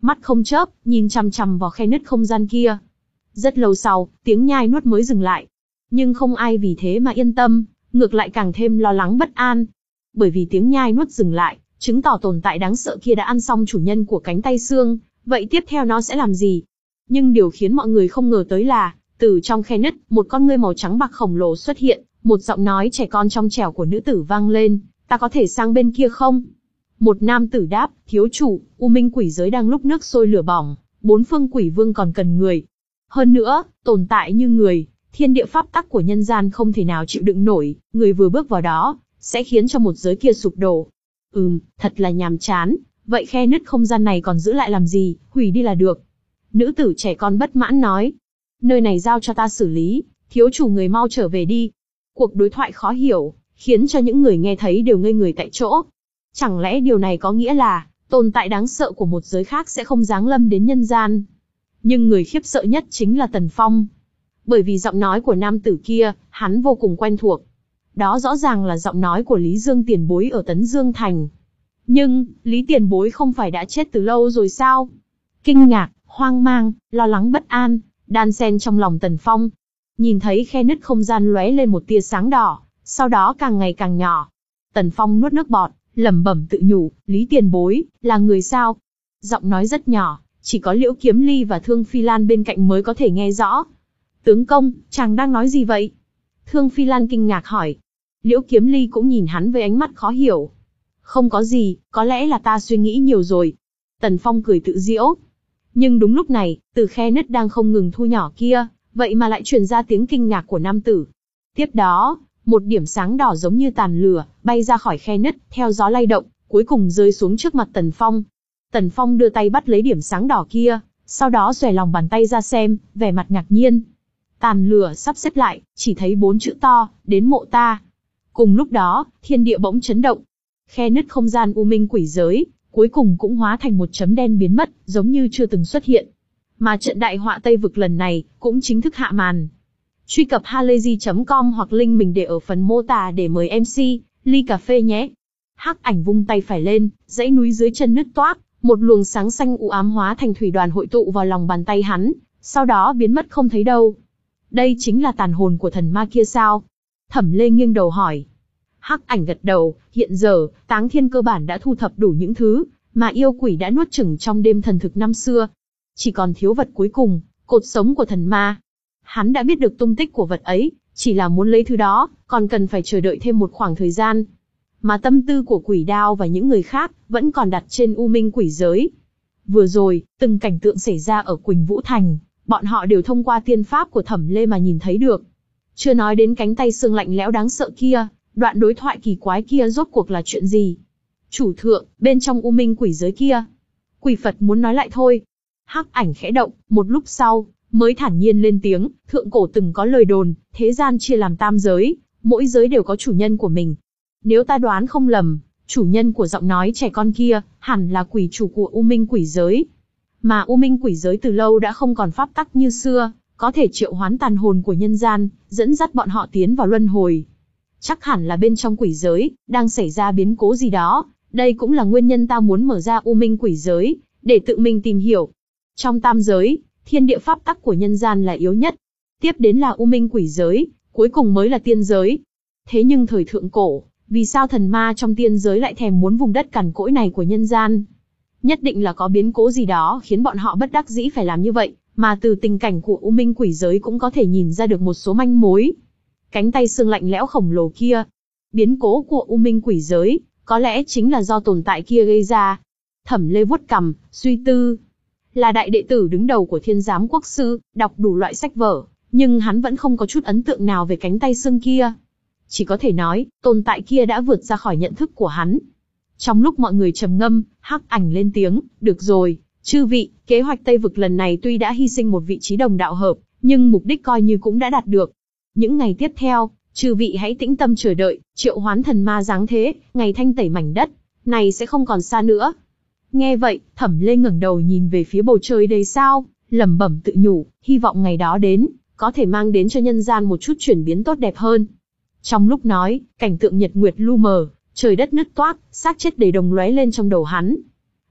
mắt không chớp, nhìn chằm chằm vào khe nứt không gian kia. Rất lâu sau, tiếng nhai nuốt mới dừng lại. Nhưng không ai vì thế mà yên tâm, ngược lại càng thêm lo lắng bất an. Bởi vì tiếng nhai nuốt dừng lại, chứng tỏ tồn tại đáng sợ kia đã ăn xong chủ nhân của cánh tay xương, vậy tiếp theo nó sẽ làm gì? Nhưng điều khiến mọi người không ngờ tới là, từ trong khe nứt, một con ngươi màu trắng bạc khổng lồ xuất hiện, một giọng nói trẻ con trong trẻo của nữ tử vang lên, ta có thể sang bên kia không? Một nam tử đáp, thiếu chủ, U Minh quỷ giới đang lúc nước sôi lửa bỏng, bốn phương quỷ vương còn cần người. Hơn nữa, tồn tại như người, thiên địa pháp tắc của nhân gian không thể nào chịu đựng nổi, người vừa bước vào đó, sẽ khiến cho một giới kia sụp đổ. Ừm, thật là nhàm chán, vậy khe nứt không gian này còn giữ lại làm gì, hủy đi là được. Nữ tử trẻ con bất mãn nói, nơi này giao cho ta xử lý, thiếu chủ người mau trở về đi. Cuộc đối thoại khó hiểu, khiến cho những người nghe thấy đều ngây người tại chỗ. Chẳng lẽ điều này có nghĩa là, tồn tại đáng sợ của một giới khác sẽ không giáng lâm đến nhân gian? Nhưng người khiếp sợ nhất chính là Tần Phong. Bởi vì giọng nói của nam tử kia, hắn vô cùng quen thuộc. Đó rõ ràng là giọng nói của Lý Dương tiền bối ở Tấn Dương Thành. Nhưng, Lý tiền bối không phải đã chết từ lâu rồi sao? Kinh ngạc, hoang mang, lo lắng bất an, đan xen trong lòng Tần Phong. Nhìn thấy khe nứt không gian lóe lên một tia sáng đỏ, sau đó càng ngày càng nhỏ. Tần Phong nuốt nước bọt, lẩm bẩm tự nhủ, Lý tiền bối, là người sao? Giọng nói rất nhỏ, chỉ có Liễu Kiếm Ly và Thương Phi Lan bên cạnh mới có thể nghe rõ. Tướng công, chàng đang nói gì vậy? Thương Phi Lan kinh ngạc hỏi. Liễu Kiếm Ly cũng nhìn hắn với ánh mắt khó hiểu. Không có gì, có lẽ là ta suy nghĩ nhiều rồi. Tần Phong cười tự giễu. Nhưng đúng lúc này, từ khe nứt đang không ngừng thu nhỏ kia, vậy mà lại truyền ra tiếng kinh ngạc của nam tử. Tiếp đó, một điểm sáng đỏ giống như tàn lửa, bay ra khỏi khe nứt, theo gió lay động, cuối cùng rơi xuống trước mặt Tần Phong. Tần Phong đưa tay bắt lấy điểm sáng đỏ kia, sau đó xòe lòng bàn tay ra xem, vẻ mặt ngạc nhiên. Tàn lửa sắp xếp lại, chỉ thấy bốn chữ to, đến mộ ta. Cùng lúc đó, thiên địa bỗng chấn động. Khe nứt không gian U Minh quỷ giới, cuối cùng cũng hóa thành một chấm đen biến mất, giống như chưa từng xuất hiện. Mà trận đại họa Tây Vực lần này, cũng chính thức hạ màn. Truy cập halayzi chấm com hoặc link mình để ở phần mô tả để mời em xê, ly cà phê nhé. Hắc ảnh vung tay phải lên, dãy núi dưới chân nứt toác, một luồng sáng xanh u ám hóa thành thủy đoàn hội tụ vào lòng bàn tay hắn, sau đó biến mất không thấy đâu. Đây chính là tàn hồn của thần ma kia sao? Thẩm Lê nghiêng đầu hỏi. Hắc ảnh gật đầu, hiện giờ, Táng Thiên cơ bản đã thu thập đủ những thứ mà yêu quỷ đã nuốt chửng trong đêm thần thực năm xưa. Chỉ còn thiếu vật cuối cùng, cột sống của thần ma. Hắn đã biết được tung tích của vật ấy, chỉ là muốn lấy thứ đó, còn cần phải chờ đợi thêm một khoảng thời gian. Mà tâm tư của quỷ đao và những người khác, vẫn còn đặt trên U Minh quỷ giới. Vừa rồi, từng cảnh tượng xảy ra ở Quỳnh Vũ Thành, bọn họ đều thông qua tiên pháp của Thẩm Lê mà nhìn thấy được. Chưa nói đến cánh tay xương lạnh lẽo đáng sợ kia, đoạn đối thoại kỳ quái kia rốt cuộc là chuyện gì? Chủ thượng, bên trong U Minh quỷ giới kia. Quỷ Phật muốn nói lại thôi. Hắc ảnh khẽ động, một lúc sau, mới thản nhiên lên tiếng, thượng cổ từng có lời đồn, thế gian chia làm tam giới, mỗi giới đều có chủ nhân của mình. Nếu ta đoán không lầm, chủ nhân của giọng nói trẻ con kia, hẳn là quỷ chủ của U Minh quỷ giới. Mà U Minh quỷ giới từ lâu đã không còn pháp tắc như xưa, có thể triệu hoán tàn hồn của nhân gian, dẫn dắt bọn họ tiến vào luân hồi. Chắc hẳn là bên trong quỷ giới, đang xảy ra biến cố gì đó, đây cũng là nguyên nhân ta muốn mở ra U Minh quỷ giới, để tự mình tìm hiểu. Trong tam giới, thiên địa pháp tắc của nhân gian là yếu nhất, tiếp đến là U Minh quỷ giới, cuối cùng mới là tiên giới. Thế nhưng thời thượng cổ, vì sao thần ma trong tiên giới lại thèm muốn vùng đất cằn cỗi này của nhân gian? Nhất định là có biến cố gì đó khiến bọn họ bất đắc dĩ phải làm như vậy, mà từ tình cảnh của U Minh quỷ giới cũng có thể nhìn ra được một số manh mối. Cánh tay xương lạnh lẽo khổng lồ kia, biến cố của U Minh quỷ giới, có lẽ chính là do tồn tại kia gây ra. Thẩm Lê vuốt cằm, suy tư. Là đại đệ tử đứng đầu của Thiên Giám Quốc Sư, đọc đủ loại sách vở, nhưng hắn vẫn không có chút ấn tượng nào về cánh tay xương kia. Chỉ có thể nói, tồn tại kia đã vượt ra khỏi nhận thức của hắn. Trong lúc mọi người trầm ngâm, Hắc ảnh lên tiếng, được rồi, chư vị, kế hoạch Tây Vực lần này tuy đã hy sinh một vị trí đồng đạo hợp, nhưng mục đích coi như cũng đã đạt được. Những ngày tiếp theo, chư vị hãy tĩnh tâm chờ đợi, triệu hoán thần ma giáng thế, ngày thanh tẩy mảnh đất này sẽ không còn xa nữa. Nghe vậy, Thẩm Lê ngẩng đầu nhìn về phía bầu trời đầy sao, lẩm bẩm tự nhủ, hy vọng ngày đó đến, có thể mang đến cho nhân gian một chút chuyển biến tốt đẹp hơn. Trong lúc nói, cảnh tượng nhật nguyệt lu mờ, trời đất nứt toác, xác chết đầy đồng lóe lên trong đầu hắn.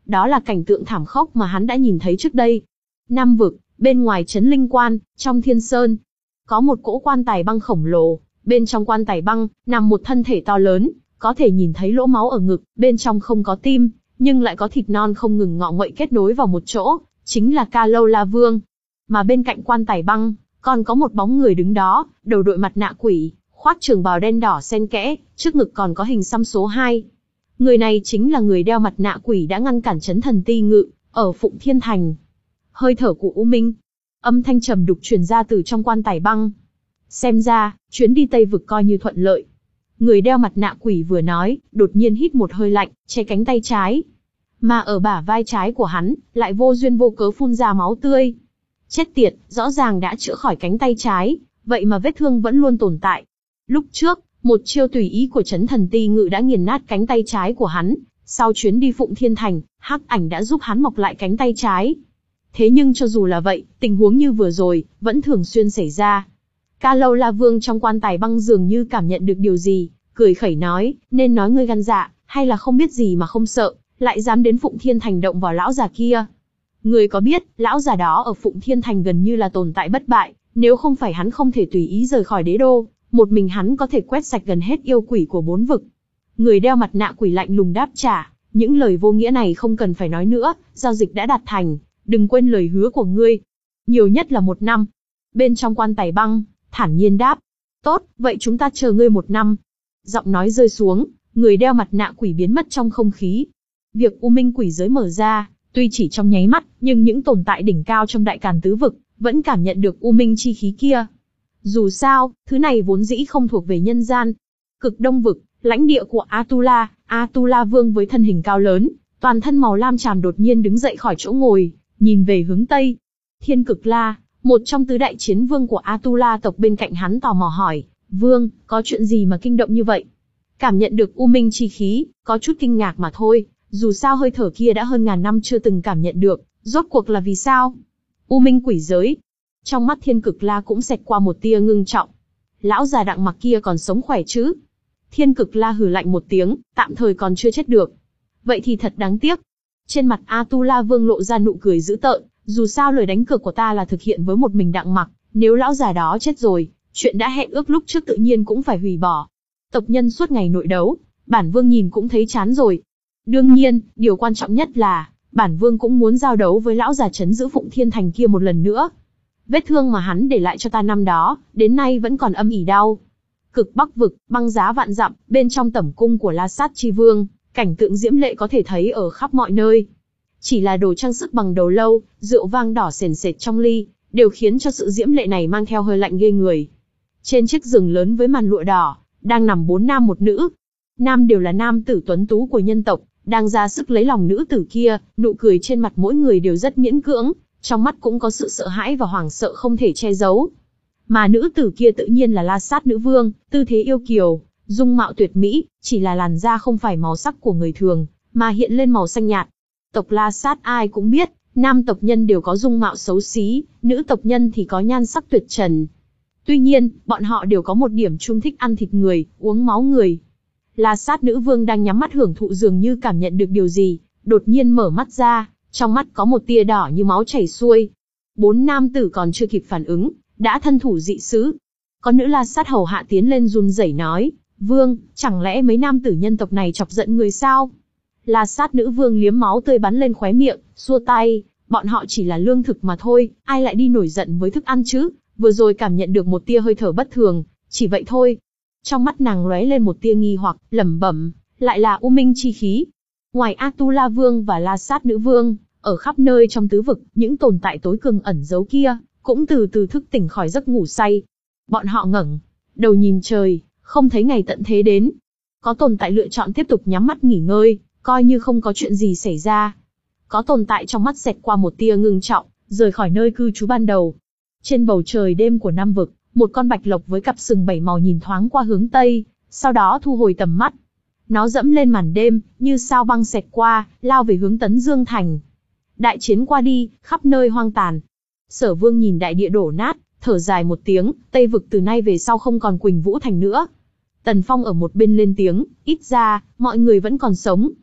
đó là cảnh tượng thảm khốc mà hắn đã nhìn thấy trước đây. Nam vực, bên ngoài trấn Linh Quan, trong Thiên Sơn, có một cỗ quan tài băng khổng lồ, bên trong quan tài băng, nằm một thân thể to lớn, có thể nhìn thấy lỗ máu ở ngực, bên trong không có tim, nhưng lại có thịt non không ngừng ngọ nguậy kết nối vào một chỗ, chính là Ca Lâu La Vương. Mà bên cạnh quan tài băng, còn có một bóng người đứng đó, đầu đội mặt nạ quỷ, khoác trường bào đen đỏ xen kẽ, trước ngực còn có hình xăm số hai. Người này chính là người đeo mặt nạ quỷ đã ngăn cản Chấn Thần Ti Ngự, ở Phụng Thiên Thành. Hơi thở của U Minh, âm thanh trầm đục truyền ra từ trong quan tài băng. Xem ra, chuyến đi Tây Vực coi như thuận lợi. Người đeo mặt nạ quỷ vừa nói, đột nhiên hít một hơi lạnh, che cánh tay trái. Mà ở bả vai trái của hắn, lại vô duyên vô cớ phun ra máu tươi. Chết tiệt, rõ ràng đã chữa khỏi cánh tay trái, vậy mà vết thương vẫn luôn tồn tại. Lúc trước, một chiêu tùy ý của Chấn Thần Ti Ngự đã nghiền nát cánh tay trái của hắn. Sau chuyến đi Phụng Thiên Thành, Hắc Ảnh đã giúp hắn mọc lại cánh tay trái. Thế nhưng cho dù là vậy, tình huống như vừa rồi, vẫn thường xuyên xảy ra. Ca Lâu La Vương trong quan tài băng dường như cảm nhận được điều gì, cười khẩy nói, nên nói ngươi gan dạ, hay là không biết gì mà không sợ, lại dám đến Phụng Thiên Thành động vào lão già kia. Ngươi có biết, lão già đó ở Phụng Thiên Thành gần như là tồn tại bất bại, nếu không phải hắn không thể tùy ý rời khỏi đế đô, một mình hắn có thể quét sạch gần hết yêu quỷ của bốn vực. Người đeo mặt nạ quỷ lạnh lùng đáp trả, những lời vô nghĩa này không cần phải nói nữa, giao dịch đã đạt thành, đừng quên lời hứa của ngươi. Nhiều nhất là một năm. Bên trong quan tài băng, thản nhiên đáp. Tốt, vậy chúng ta chờ ngươi một năm. Giọng nói rơi xuống, người đeo mặt nạ quỷ biến mất trong không khí. Việc U Minh quỷ giới mở ra, tuy chỉ trong nháy mắt, nhưng những tồn tại đỉnh cao trong đại càn tứ vực, vẫn cảm nhận được U Minh chi khí kia. Dù sao, thứ này vốn dĩ không thuộc về nhân gian. Cực Đông vực, lãnh địa của Atula, Atula Vương với thân hình cao lớn, toàn thân màu lam chàm đột nhiên đứng dậy khỏi chỗ ngồi, nhìn về hướng Tây. Thiên Cực La, một trong tứ đại chiến vương của Atula tộc bên cạnh hắn tò mò hỏi, Vương, có chuyện gì mà kinh động như vậy? Cảm nhận được U Minh chi khí, có chút kinh ngạc mà thôi, dù sao hơi thở kia đã hơn ngàn năm chưa từng cảm nhận được, rốt cuộc là vì sao? U Minh quỷ giới. Trong mắt Thiên Cực La cũng xẹt qua một tia ngưng trọng. Lão già đặng mặc kia còn sống khỏe chứ? Thiên Cực La hừ lạnh một tiếng, tạm thời còn chưa chết được. Vậy thì thật đáng tiếc. Trên mặt Atula Vương lộ ra nụ cười dữ tợn, dù sao lời đánh cược của ta là thực hiện với một mình đặng mặc, nếu lão già đó chết rồi, chuyện đã hẹn ước lúc trước tự nhiên cũng phải hủy bỏ. Tộc nhân suốt ngày nội đấu, bản vương nhìn cũng thấy chán rồi. Đương nhiên, điều quan trọng nhất là, bản vương cũng muốn giao đấu với lão già trấn giữ Phụng Thiên Thành kia một lần nữa. Vết thương mà hắn để lại cho ta năm đó, đến nay vẫn còn âm ỉ đau. Cực Bắc vực, băng giá vạn dặm, bên trong tẩm cung của La Sát Chi Vương, cảnh tượng diễm lệ có thể thấy ở khắp mọi nơi. Chỉ là đồ trang sức bằng đầu lâu, rượu vang đỏ sền sệt trong ly, đều khiến cho sự diễm lệ này mang theo hơi lạnh ghê người. Trên chiếc giường lớn với màn lụa đỏ, đang nằm bốn nam một nữ. Nam đều là nam tử tuấn tú của nhân tộc, đang ra sức lấy lòng nữ tử kia, nụ cười trên mặt mỗi người đều rất miễn cưỡng, trong mắt cũng có sự sợ hãi và hoảng sợ không thể che giấu. Mà nữ tử kia tự nhiên là La Sát nữ vương, tư thế yêu kiều, dung mạo tuyệt mỹ, chỉ là làn da không phải màu sắc của người thường, mà hiện lên màu xanh nhạt. Tộc La Sát ai cũng biết, nam tộc nhân đều có dung mạo xấu xí, nữ tộc nhân thì có nhan sắc tuyệt trần. Tuy nhiên, bọn họ đều có một điểm chung thích ăn thịt người, uống máu người. La Sát nữ vương đang nhắm mắt hưởng thụ dường như cảm nhận được điều gì, đột nhiên mở mắt ra, trong mắt có một tia đỏ như máu chảy xuôi. Bốn nam tử còn chưa kịp phản ứng, đã thân thủ dị xứ. Có nữ La Sát hầu hạ tiến lên run rẩy nói, Vương, chẳng lẽ mấy nam tử nhân tộc này chọc giận người sao? La Sát nữ vương liếm máu tươi bắn lên khóe miệng, xua tay, bọn họ chỉ là lương thực mà thôi, ai lại đi nổi giận với thức ăn chứ? Vừa rồi cảm nhận được một tia hơi thở bất thường, chỉ vậy thôi. Trong mắt nàng lóe lên một tia nghi hoặc, lẩm bẩm, lại là U Minh chi khí. Ngoài Atula Vương và La Sát nữ vương, ở khắp nơi trong tứ vực, những tồn tại tối cường ẩn giấu kia, cũng từ từ thức tỉnh khỏi giấc ngủ say. Bọn họ ngẩng đầu nhìn trời, không thấy ngày tận thế đến. Có tồn tại lựa chọn tiếp tục nhắm mắt nghỉ ngơi, coi như không có chuyện gì xảy ra. Có tồn tại trong mắt xẹt qua một tia ngưng trọng, rời khỏi nơi cư trú ban đầu. Trên bầu trời đêm của Nam vực, một con bạch lộc với cặp sừng bảy màu nhìn thoáng qua hướng Tây, sau đó thu hồi tầm mắt. Nó dẫm lên màn đêm, như sao băng xẹt qua, lao về hướng Tấn Dương Thành. Đại chiến qua đi, khắp nơi hoang tàn. Sở Vương nhìn đại địa đổ nát, thở dài một tiếng, Tây vực từ nay về sau không còn Quỳnh Vũ Thành nữa. Tần Phong ở một bên lên tiếng, ít ra, mọi người vẫn còn sống.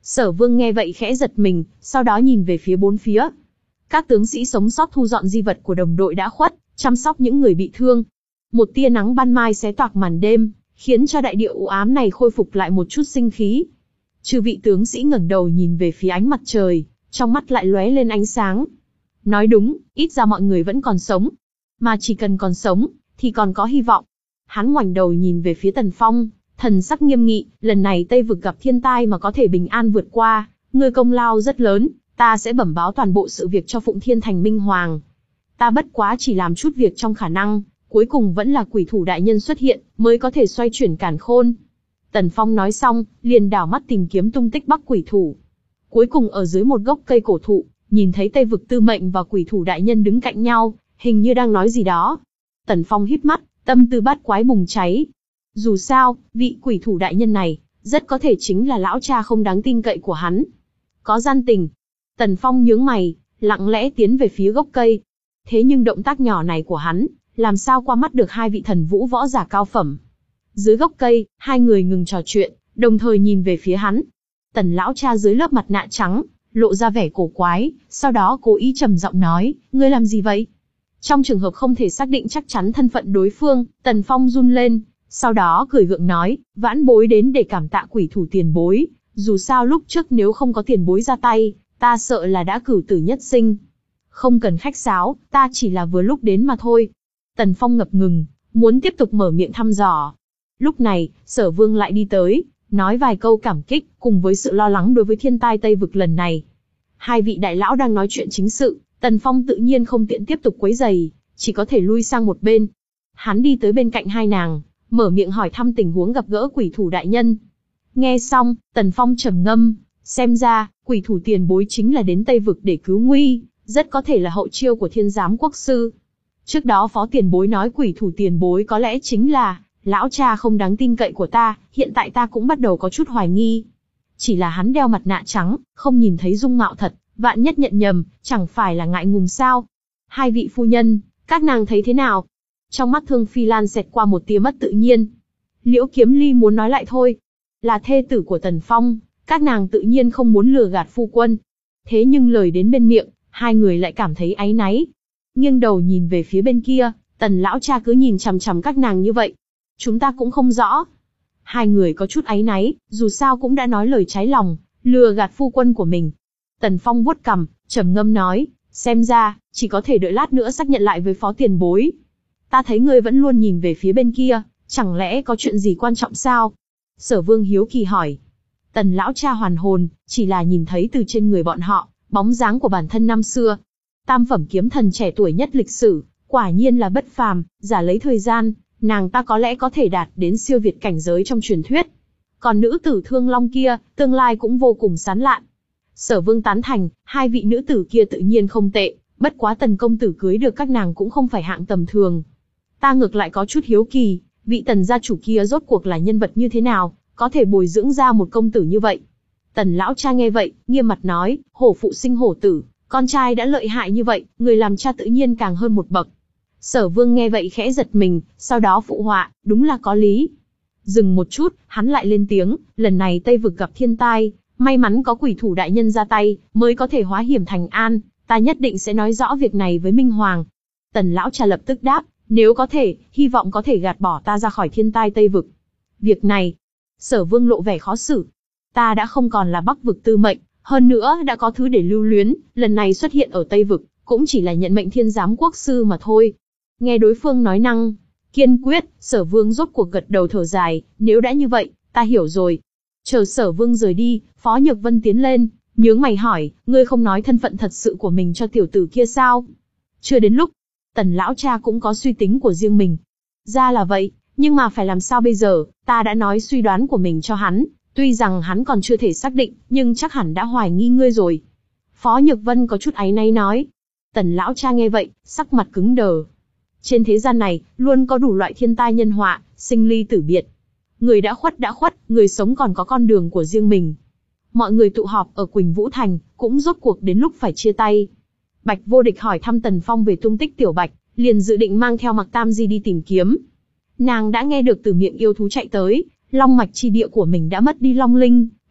Sở Vương nghe vậy khẽ giật mình, sau đó nhìn về phía bốn phía. Các tướng sĩ sống sót thu dọn di vật của đồng đội đã khuất, chăm sóc những người bị thương. Một tia nắng ban mai xé toạc màn đêm, khiến cho đại địa u ám này khôi phục lại một chút sinh khí. Chư vị tướng sĩ ngẩng đầu nhìn về phía ánh mặt trời, trong mắt lại lóe lên ánh sáng. Nói đúng, ít ra mọi người vẫn còn sống. Mà chỉ cần còn sống, thì còn có hy vọng. Hắn ngoảnh đầu nhìn về phía Tần Phong, thần sắc nghiêm nghị, lần này Tây Vực gặp thiên tai mà có thể bình an vượt qua, ngươi công lao rất lớn, ta sẽ bẩm báo toàn bộ sự việc cho Phụng Thiên Thành Minh Hoàng. Ta bất quá chỉ làm chút việc trong khả năng, cuối cùng vẫn là quỷ thủ đại nhân xuất hiện, mới có thể xoay chuyển càn khôn. Tần Phong nói xong, liền đảo mắt tìm kiếm tung tích Bắc quỷ thủ. Cuối cùng ở dưới một gốc cây cổ thụ, nhìn thấy Tây Vực Tư Mệnh và quỷ thủ đại nhân đứng cạnh nhau, hình như đang nói gì đó. Tần Phong híp mắt, tâm tư bát quái bùng cháy. Dù sao, vị quỷ thủ đại nhân này, rất có thể chính là lão cha không đáng tin cậy của hắn. Có gian tình. Tần Phong nhướng mày, lặng lẽ tiến về phía gốc cây. Thế nhưng động tác nhỏ này của hắn, làm sao qua mắt được hai vị thần vũ võ giả cao phẩm. Dưới gốc cây, hai người ngừng trò chuyện, đồng thời nhìn về phía hắn. Tần lão cha dưới lớp mặt nạ trắng, lộ ra vẻ cổ quái, sau đó cố ý trầm giọng nói, ngươi làm gì vậy? Trong trường hợp không thể xác định chắc chắn thân phận đối phương, Tần Phong run lên, sau đó cười gượng nói, vãn bối đến để cảm tạ quỷ thủ tiền bối, dù sao lúc trước nếu không có tiền bối ra tay, ta sợ là đã cửu tử nhất sinh. Không cần khách sáo, ta chỉ là vừa lúc đến mà thôi. Tần Phong ngập ngừng, muốn tiếp tục mở miệng thăm dò. Lúc này, Sở Vương lại đi tới, nói vài câu cảm kích, cùng với sự lo lắng đối với thiên tai Tây Vực lần này. Hai vị đại lão đang nói chuyện chính sự, Tần Phong tự nhiên không tiện tiếp tục quấy rầy, chỉ có thể lui sang một bên. Hắn đi tới bên cạnh hai nàng, mở miệng hỏi thăm tình huống gặp gỡ quỷ thủ đại nhân. Nghe xong, Tần Phong trầm ngâm, xem ra, quỷ thủ tiền bối chính là đến Tây Vực để cứu nguy, rất có thể là hậu chiêu của Thiên Giám Quốc Sư. Trước đó phó tiền bối nói quỷ thủ tiền bối có lẽ chính là lão cha không đáng tin cậy của ta, hiện tại ta cũng bắt đầu có chút hoài nghi. Chỉ là hắn đeo mặt nạ trắng, không nhìn thấy dung mạo thật, vạn nhất nhận nhầm, chẳng phải là ngại ngùng sao? Hai vị phu nhân, các nàng thấy thế nào? Trong mắt Thương Phi Lan xẹt qua một tia mất tự nhiên. Liễu Kiếm Ly muốn nói lại thôi. Là thê tử của Tần Phong, các nàng tự nhiên không muốn lừa gạt phu quân. Thế nhưng lời đến bên miệng, hai người lại cảm thấy áy náy. Nghiêng đầu nhìn về phía bên kia, Tần lão cha cứ nhìn chằm chằm các nàng như vậy. Chúng ta cũng không rõ. Hai người có chút áy náy, dù sao cũng đã nói lời trái lòng, lừa gạt phu quân của mình. Tần Phong vuốt cằm, trầm ngâm nói, xem ra, chỉ có thể đợi lát nữa xác nhận lại với phó tiền bối. Ta thấy ngươi vẫn luôn nhìn về phía bên kia, chẳng lẽ có chuyện gì quan trọng sao? Sở Vương hiếu kỳ hỏi. Tần lão cha hoàn hồn, chỉ là nhìn thấy từ trên người bọn họ, bóng dáng của bản thân năm xưa. Tam phẩm kiếm thần trẻ tuổi nhất lịch sử, quả nhiên là bất phàm, giả lấy thời gian, nàng ta có lẽ có thể đạt đến siêu việt cảnh giới trong truyền thuyết. Còn nữ tử Thương Long kia, tương lai cũng vô cùng sán lạn. Sở Vương tán thành, hai vị nữ tử kia tự nhiên không tệ, bất quá Tần công tử cưới được các nàng cũng không phải hạng tầm thường. Ta ngược lại có chút hiếu kỳ, vị Tần gia chủ kia rốt cuộc là nhân vật như thế nào, có thể bồi dưỡng ra một công tử như vậy. Tần lão cha nghe vậy, nghiêm mặt nói, hổ phụ sinh hổ tử, con trai đã lợi hại như vậy, người làm cha tự nhiên càng hơn một bậc. Sở Vương nghe vậy khẽ giật mình, sau đó phụ họa, đúng là có lý. Dừng một chút, hắn lại lên tiếng, lần này Tây Vực gặp thiên tai, may mắn có quỷ thủ đại nhân ra tay, mới có thể hóa hiểm thành an, ta nhất định sẽ nói rõ việc này với Minh Hoàng. Tần lão cha lập tức đáp, nếu có thể, hy vọng có thể gạt bỏ ta ra khỏi thiên tai Tây Vực. Việc này, Sở Vương lộ vẻ khó xử. Ta đã không còn là Bắc Vực Tư Mệnh, hơn nữa đã có thứ để lưu luyến, lần này xuất hiện ở Tây Vực, cũng chỉ là nhận mệnh Thiên Giám Quốc Sư mà thôi. Nghe đối phương nói năng kiên quyết, Sở Vương rốt cuộc gật đầu thở dài, nếu đã như vậy, ta hiểu rồi. Chờ Sở Vương rời đi, Phó Nhược Vân tiến lên, nhướng mày hỏi, ngươi không nói thân phận thật sự của mình cho tiểu tử kia sao? Chưa đến lúc. Tần lão cha cũng có suy tính của riêng mình. Ra là vậy, nhưng mà phải làm sao bây giờ, ta đã nói suy đoán của mình cho hắn, tuy rằng hắn còn chưa thể xác định, nhưng chắc hẳn đã hoài nghi ngươi rồi. Phó Nhược Vân có chút áy náy nói. Tần lão cha nghe vậy, sắc mặt cứng đờ. Trên thế gian này, luôn có đủ loại thiên tai nhân họa, sinh ly tử biệt. Người đã khuất đã khuất, người sống còn có con đường của riêng mình. Mọi người tụ họp ở Quỳnh Vũ Thành, cũng rốt cuộc đến lúc phải chia tay. Bạch Vô Địch hỏi thăm Tần Phong về tung tích Tiểu Bạch, liền dự định mang theo Mạc Tam Di đi tìm kiếm. Nàng đã nghe được từ miệng yêu thú chạy tới, long mạch chi địa của mình đã mất đi long linh,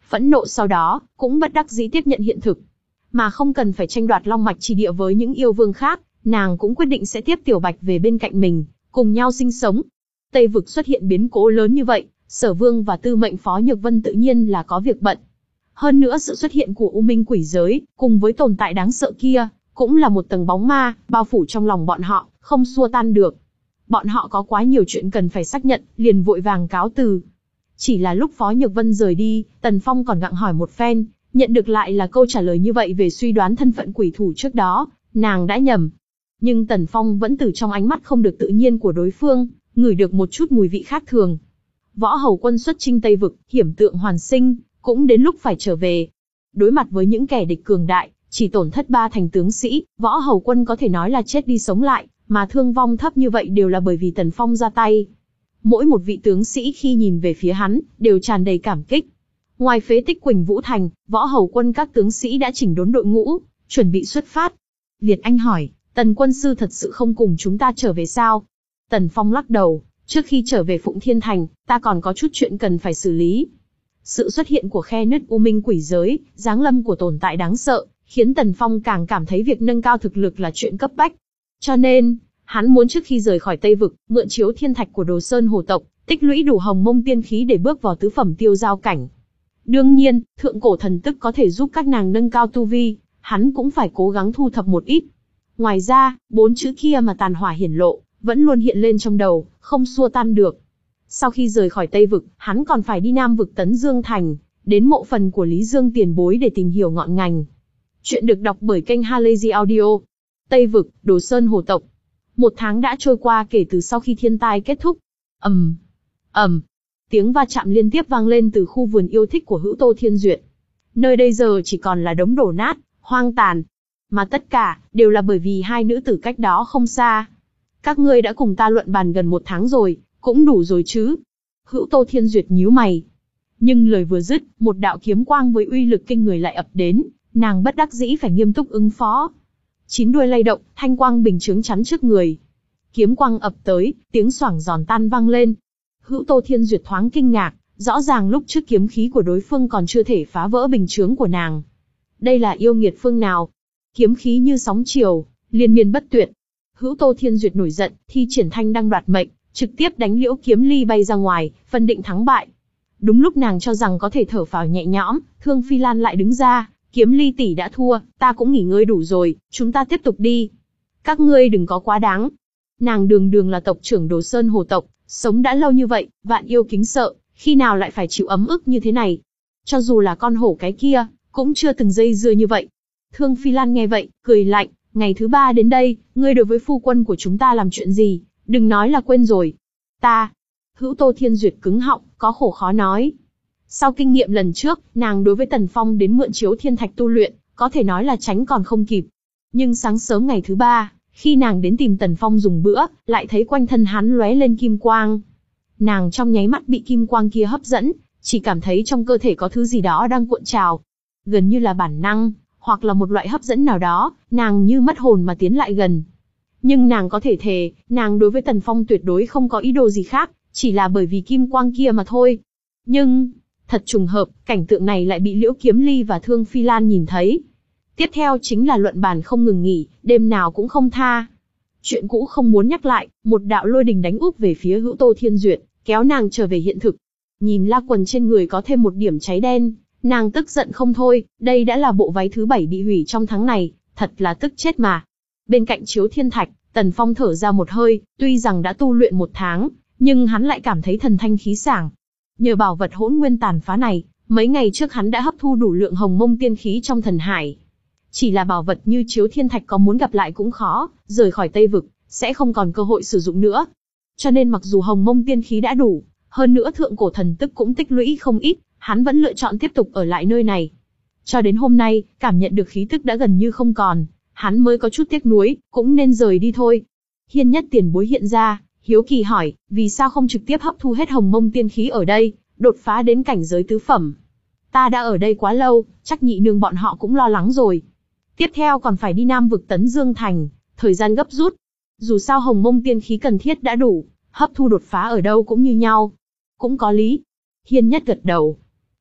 phẫn nộ sau đó, cũng bất đắc dĩ tiếp nhận hiện thực. Mà không cần phải tranh đoạt long mạch chi địa với những yêu vương khác, nàng cũng quyết định sẽ tiếp Tiểu Bạch về bên cạnh mình, cùng nhau sinh sống. Tây vực xuất hiện biến cố lớn như vậy, Sở Vương và tư mệnh Phó Nhược Vân tự nhiên là có việc bận. Hơn nữa sự xuất hiện của U Minh quỷ giới, cùng với tồn tại đáng sợ kia, cũng là một tầng bóng ma, bao phủ trong lòng bọn họ, không xua tan được. Bọn họ có quá nhiều chuyện cần phải xác nhận, liền vội vàng cáo từ. Chỉ là lúc Phó Nhược Vân rời đi, Tần Phong còn gặng hỏi một phen, nhận được lại là câu trả lời như vậy về suy đoán thân phận quỷ thủ trước đó, nàng đã nhầm. Nhưng Tần Phong vẫn từ trong ánh mắt không được tự nhiên của đối phương, ngửi được một chút mùi vị khác thường. Võ Hầu Quân xuất chinh Tây vực, hiểm tượng hoàn sinh, cũng đến lúc phải trở về. Đối mặt với những kẻ địch cường đại, chỉ tổn thất ba thành tướng sĩ, Võ Hầu Quân có thể nói là chết đi sống lại, mà thương vong thấp như vậy đều là bởi vì Tần Phong ra tay. Mỗi một vị tướng sĩ khi nhìn về phía hắn, đều tràn đầy cảm kích. Ngoài phế tích Quỳnh Vũ Thành, Võ Hầu Quân các tướng sĩ đã chỉnh đốn đội ngũ, chuẩn bị xuất phát. Liệt Anh hỏi, Tần quân sư thật sự không cùng chúng ta trở về sao? Tần Phong lắc đầu, trước khi trở về Phụng Thiên Thành, ta còn có chút chuyện cần phải xử lý. Sự xuất hiện của khe nứt U Minh quỷ giới, giáng lâm của tồn tại đáng sợ, khiến Tần Phong càng cảm thấy việc nâng cao thực lực là chuyện cấp bách. Cho nên, hắn muốn trước khi rời khỏi Tây vực, mượn chiếu thiên thạch của Đồ Sơn Hồ tộc, tích lũy đủ hồng mông tiên khí để bước vào tứ phẩm tiêu giao cảnh. Đương nhiên, thượng cổ thần tức có thể giúp các nàng nâng cao tu vi, hắn cũng phải cố gắng thu thập một ít. Ngoài ra, bốn chữ kia mà tàn hỏa hiển lộ, vẫn luôn hiện lên trong đầu, không xua tan được. Sau khi rời khỏi Tây vực, hắn còn phải đi Nam vực Tấn Dương Thành, đến mộ phần của Lý Dương tiền bối để tìm hiểu ngọn ngành. Chuyện được đọc bởi kênh Halazy Audio. Tây vực, Đồ Sơn Hồ tộc. Một tháng đã trôi qua kể từ sau khi thiên tai kết thúc. ầm, um, ầm, um. Tiếng va chạm liên tiếp vang lên từ khu vườn yêu thích của Hữu Tô Thiên Duyệt. Nơi đây giờ chỉ còn là đống đổ nát, hoang tàn. Mà tất cả, đều là bởi vì hai nữ tử cách đó không xa. Các ngươi đã cùng ta luận bàn gần một tháng rồi, cũng đủ rồi chứ. Hữu Tô Thiên Duyệt nhíu mày. Nhưng lời vừa dứt, một đạo kiếm quang với uy lực kinh người lại ập đến, nàng bất đắc dĩ phải nghiêm túc ứng phó. Chín đuôi lay động, thanh quang bình chướng chắn trước người. Kiếm quang ập tới, tiếng xoảng giòn tan vang lên. Hữu Tô Thiên Duyệt thoáng kinh ngạc, rõ ràng lúc trước kiếm khí của đối phương còn chưa thể phá vỡ bình chướng của nàng. Đây là yêu nghiệt phương nào? Kiếm khí như sóng chiều, liên miên bất tuyệt. Hữu Tô Thiên Duyệt nổi giận, thi triển thanh đăng đoạt mệnh, trực tiếp đánh Liễu Kiếm Ly bay ra ngoài, phân định thắng bại. Đúng lúc nàng cho rằng có thể thở phào nhẹ nhõm, Thương Phi Lan lại đứng ra, Kiếm Ly tỷ đã thua, ta cũng nghỉ ngơi đủ rồi, chúng ta tiếp tục đi. Các ngươi đừng có quá đáng. Nàng đường đường là tộc trưởng Đồ Sơn Hồ tộc, sống đã lâu như vậy, vạn yêu kính sợ, khi nào lại phải chịu ấm ức như thế này. Cho dù là con hổ cái kia, cũng chưa từng dây dưa như vậy. Thương Phi Lan nghe vậy, cười lạnh, ngày thứ ba đến đây, ngươi đối với phu quân của chúng ta làm chuyện gì, đừng nói là quên rồi. Ta, Hữu Tô Thiên Duyệt cứng họng, có khổ khó nói. Sau kinh nghiệm lần trước, nàng đối với Tần Phong đến mượn chiếu thiên thạch tu luyện, có thể nói là tránh còn không kịp. Nhưng sáng sớm ngày thứ ba, khi nàng đến tìm Tần Phong dùng bữa, lại thấy quanh thân hắn lóe lên kim quang. Nàng trong nháy mắt bị kim quang kia hấp dẫn, chỉ cảm thấy trong cơ thể có thứ gì đó đang cuộn trào. Gần như là bản năng, hoặc là một loại hấp dẫn nào đó, nàng như mất hồn mà tiến lại gần. Nhưng nàng có thể thề, nàng đối với Tần Phong tuyệt đối không có ý đồ gì khác, chỉ là bởi vì kim quang kia mà thôi. Nhưng, thật trùng hợp, cảnh tượng này lại bị Liễu Kiếm Ly và Thương Phi Lan nhìn thấy. Tiếp theo chính là luận bàn không ngừng nghỉ, đêm nào cũng không tha. Chuyện cũ không muốn nhắc lại, một đạo lôi đình đánh úp về phía Hữu Tô Thiên Duyệt, kéo nàng trở về hiện thực. Nhìn la quần trên người có thêm một điểm cháy đen, nàng tức giận không thôi, đây đã là bộ váy thứ bảy bị hủy trong tháng này, thật là tức chết mà. Bên cạnh chiếu thiên thạch, Tần Phong thở ra một hơi, tuy rằng đã tu luyện một tháng, nhưng hắn lại cảm thấy thần thanh khí sảng. Nhờ bảo vật hỗn nguyên tàn phá này, mấy ngày trước hắn đã hấp thu đủ lượng hồng mông tiên khí trong thần hải. Chỉ là bảo vật như chiếu thiên thạch có muốn gặp lại cũng khó, rời khỏi Tây vực, sẽ không còn cơ hội sử dụng nữa. Cho nên mặc dù hồng mông tiên khí đã đủ, hơn nữa thượng cổ thần tức cũng tích lũy không ít, hắn vẫn lựa chọn tiếp tục ở lại nơi này. Cho đến hôm nay, cảm nhận được khí tức đã gần như không còn, hắn mới có chút tiếc nuối, cũng nên rời đi thôi. Hiên Nhất tiền bối hiện ra, hiếu kỳ hỏi, vì sao không trực tiếp hấp thu hết hồng mông tiên khí ở đây, đột phá đến cảnh giới tứ phẩm. Ta đã ở đây quá lâu, chắc nhị nương bọn họ cũng lo lắng rồi. Tiếp theo còn phải đi Nam vực Tấn Dương Thành, thời gian gấp rút. Dù sao hồng mông tiên khí cần thiết đã đủ, hấp thu đột phá ở đâu cũng như nhau. Cũng có lý. Hiên Nhất gật đầu.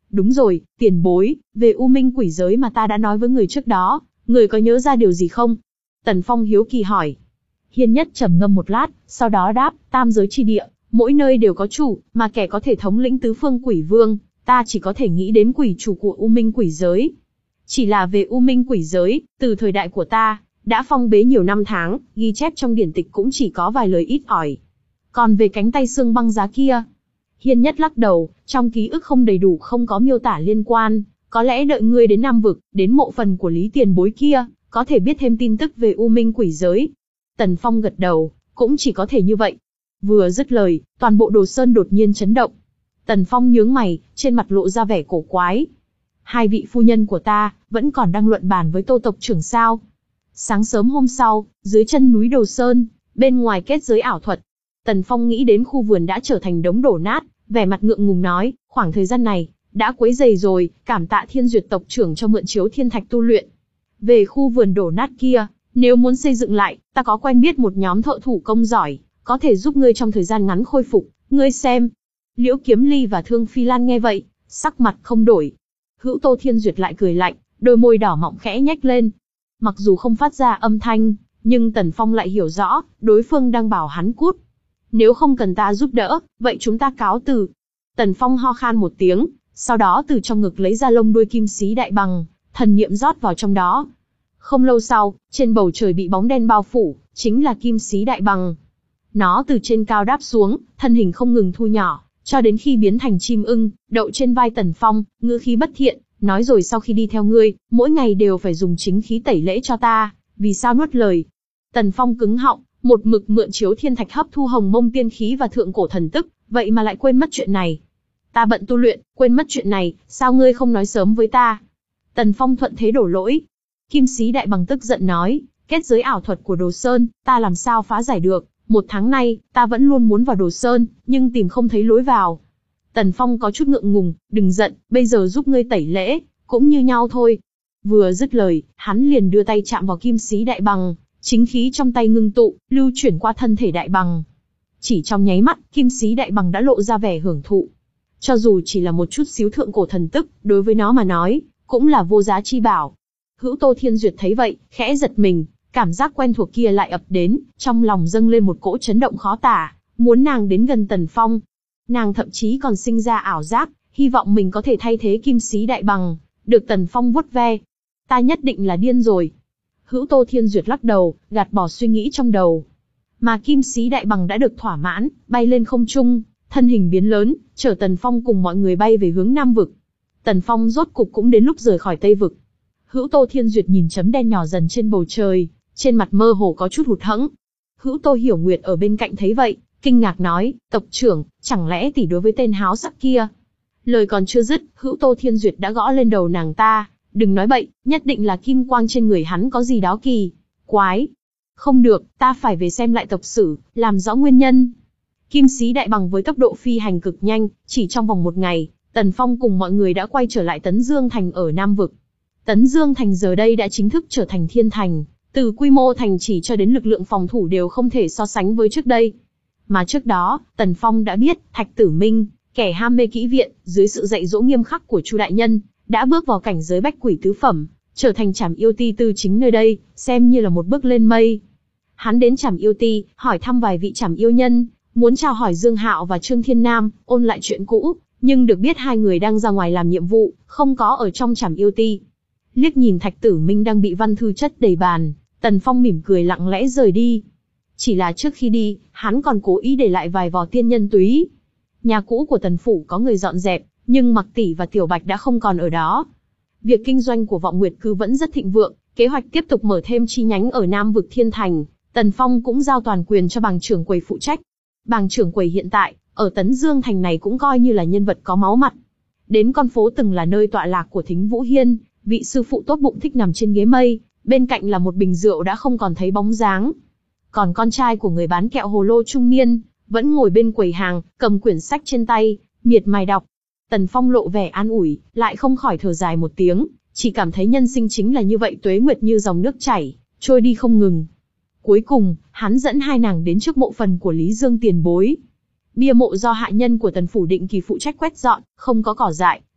Đúng rồi, tiền bối, về U Minh quỷ giới mà ta đã nói với người trước đó, người có nhớ ra điều gì không? Tần Phong hiếu kỳ hỏi. Hiên Nhất trầm ngâm một lát, sau đó đáp, tam giới chi địa, mỗi nơi đều có chủ, mà kẻ có thể thống lĩnh tứ phương quỷ vương, ta chỉ có thể nghĩ đến quỷ chủ của U Minh quỷ giới. Chỉ là về U Minh quỷ giới, từ thời đại của ta, đã phong bế nhiều năm tháng, ghi chép trong điển tịch cũng chỉ có vài lời ít ỏi. Còn về cánh tay xương băng giá kia, Hiên Nhất lắc đầu, trong ký ức không đầy đủ, không có miêu tả liên quan, có lẽ đợi ngươi đến Nam Vực, đến mộ phần của Lý Tiền Bối kia, có thể biết thêm tin tức về U Minh quỷ giới. Tần Phong gật đầu, cũng chỉ có thể như vậy. Vừa dứt lời, toàn bộ Đồ Sơn đột nhiên chấn động. Tần Phong nhướng mày, trên mặt lộ ra vẻ cổ quái. Hai vị phu nhân của ta, vẫn còn đang luận bàn với Tô tộc trưởng sao? Sáng sớm hôm sau, dưới chân núi Đồ Sơn, bên ngoài kết giới ảo thuật, Tần Phong nghĩ đến khu vườn đã trở thành đống đổ nát, vẻ mặt ngượng ngùng nói, khoảng thời gian này, đã quấy rầy rồi, cảm tạ Thiên Duyệt tộc trưởng cho mượn chiếu thiên thạch tu luyện. Về khu vườn đổ nát kia, nếu muốn xây dựng lại, ta có quen biết một nhóm thợ thủ công giỏi, có thể giúp ngươi trong thời gian ngắn khôi phục, ngươi xem. Liễu Kiếm Ly và Thương Phi Lan nghe vậy, sắc mặt không đổi. Hữu Tô Thiên Duyệt lại cười lạnh, đôi môi đỏ mọng khẽ nhếch lên. Mặc dù không phát ra âm thanh, nhưng Tần Phong lại hiểu rõ, đối phương đang bảo hắn cút. Nếu không cần ta giúp đỡ, vậy chúng ta cáo từ. Tần Phong ho khan một tiếng, sau đó từ trong ngực lấy ra lông đuôi kim xí đại bằng, thần niệm rót vào trong đó. Không lâu sau, trên bầu trời bị bóng đen bao phủ, chính là kim xí đại bằng. Nó từ trên cao đáp xuống, thân hình không ngừng thu nhỏ, cho đến khi biến thành chim ưng, đậu trên vai Tần Phong, ngữ khí bất thiện, nói rồi sau khi đi theo ngươi, mỗi ngày đều phải dùng chính khí tẩy lễ cho ta, vì sao nuốt lời. Tần Phong cứng họng, một mực mượn chiếu thiên thạch hấp thu hồng mông tiên khí và thượng cổ thần tức, vậy mà lại quên mất chuyện này. Ta bận tu luyện, quên mất chuyện này, sao ngươi không nói sớm với ta? Tần Phong thuận thế đổ lỗi. Kim xí đại bằng tức giận nói, kết giới ảo thuật của Đồ Sơn, ta làm sao phá giải được, một tháng nay, ta vẫn luôn muốn vào Đồ Sơn, nhưng tìm không thấy lối vào. Tần Phong có chút ngượng ngùng, đừng giận, bây giờ giúp ngươi tẩy lễ, cũng như nhau thôi. Vừa dứt lời, hắn liền đưa tay chạm vào kim xí đại bằng, chính khí trong tay ngưng tụ, lưu chuyển qua thân thể đại bằng. Chỉ trong nháy mắt, kim xí đại bằng đã lộ ra vẻ hưởng thụ. Cho dù chỉ là một chút xíu thượng cổ thần tức, đối với nó mà nói, cũng là vô giá chi bảo. Hữu Tô Thiên Duyệt thấy vậy, khẽ giật mình, cảm giác quen thuộc kia lại ập đến, trong lòng dâng lên một cỗ chấn động khó tả, muốn nàng đến gần Tần Phong. Nàng thậm chí còn sinh ra ảo giác, hy vọng mình có thể thay thế kim xí đại bằng, được Tần Phong vuốt ve. Ta nhất định là điên rồi. Hữu Tô Thiên Duyệt lắc đầu, gạt bỏ suy nghĩ trong đầu. Mà kim xí đại bằng đã được thỏa mãn, bay lên không trung, thân hình biến lớn, chở Tần Phong cùng mọi người bay về hướng Nam Vực. Tần Phong rốt cục cũng đến lúc rời khỏi Tây Vực. Hữu Tô Thiên Duyệt nhìn chấm đen nhỏ dần trên bầu trời, trên mặt mơ hồ có chút hụt hẫng. Hữu Tô Hiểu Nguyệt ở bên cạnh thấy vậy, kinh ngạc nói, tộc trưởng, chẳng lẽ tỷ đối với tên háo sắc kia? Lời còn chưa dứt, Hữu Tô Thiên Duyệt đã gõ lên đầu nàng ta, đừng nói bậy, nhất định là kim quang trên người hắn có gì đó kỳ quái. Không được, ta phải về xem lại tộc sử, làm rõ nguyên nhân. Kim xí đại bằng với tốc độ phi hành cực nhanh, chỉ trong vòng một ngày, Tần Phong cùng mọi người đã quay trở lại Tấn Dương Thành ở Nam Vực. Tấn Dương Thành giờ đây đã chính thức trở thành thiên thành, từ quy mô thành chỉ cho đến lực lượng phòng thủ đều không thể so sánh với trước đây. Mà trước đó, Tần Phong đã biết, Thạch Tử Minh, kẻ ham mê kỹ viện, dưới sự dạy dỗ nghiêm khắc của Chu đại nhân, đã bước vào cảnh giới bách quỷ tứ phẩm, trở thành Trảm Yêu Ti tư chính nơi đây, xem như là một bước lên mây. Hắn đến Trảm Yêu Ti, hỏi thăm vài vị Trảm Yêu nhân, muốn chào hỏi Dương Hạo và Trương Thiên Nam, ôn lại chuyện cũ, nhưng được biết hai người đang ra ngoài làm nhiệm vụ, không có ở trong Trảm Yêu Ti. Liếc nhìn Thạch Tử Minh đang bị văn thư chất đầy bàn, Tần Phong mỉm cười lặng lẽ rời đi. Chỉ là trước khi đi, hắn còn cố ý để lại vài vò tiên nhân túy. Nhà cũ của Tần phủ có người dọn dẹp, nhưng Mặc Tỷ và Tiểu Bạch đã không còn ở đó. Việc kinh doanh của Vọng Nguyệt Cư vẫn rất thịnh vượng, kế hoạch tiếp tục mở thêm chi nhánh ở Nam Vực Thiên Thành, Tần Phong cũng giao toàn quyền cho Bàng trưởng quầy phụ trách. Bàng trưởng quầy hiện tại, ở Tấn Dương Thành này cũng coi như là nhân vật có máu mặt. Đến con phố từng là nơi tọa lạc của Thính Vũ Hiên, vị sư phụ tốt bụng thích nằm trên ghế mây, bên cạnh là một bình rượu đã không còn thấy bóng dáng. Còn con trai của người bán kẹo hồ lô trung niên, vẫn ngồi bên quầy hàng, cầm quyển sách trên tay, miệt mài đọc. Tần Phong lộ vẻ an ủi, lại không khỏi thở dài một tiếng, chỉ cảm thấy nhân sinh chính là như vậy, tuế nguyệt như dòng nước chảy, trôi đi không ngừng. Cuối cùng, hắn dẫn hai nàng đến trước mộ phần của Lý Dương tiền bối. Bia mộ do hạ nhân của Tần phủ định kỳ phụ trách quét dọn, không có cỏ dại,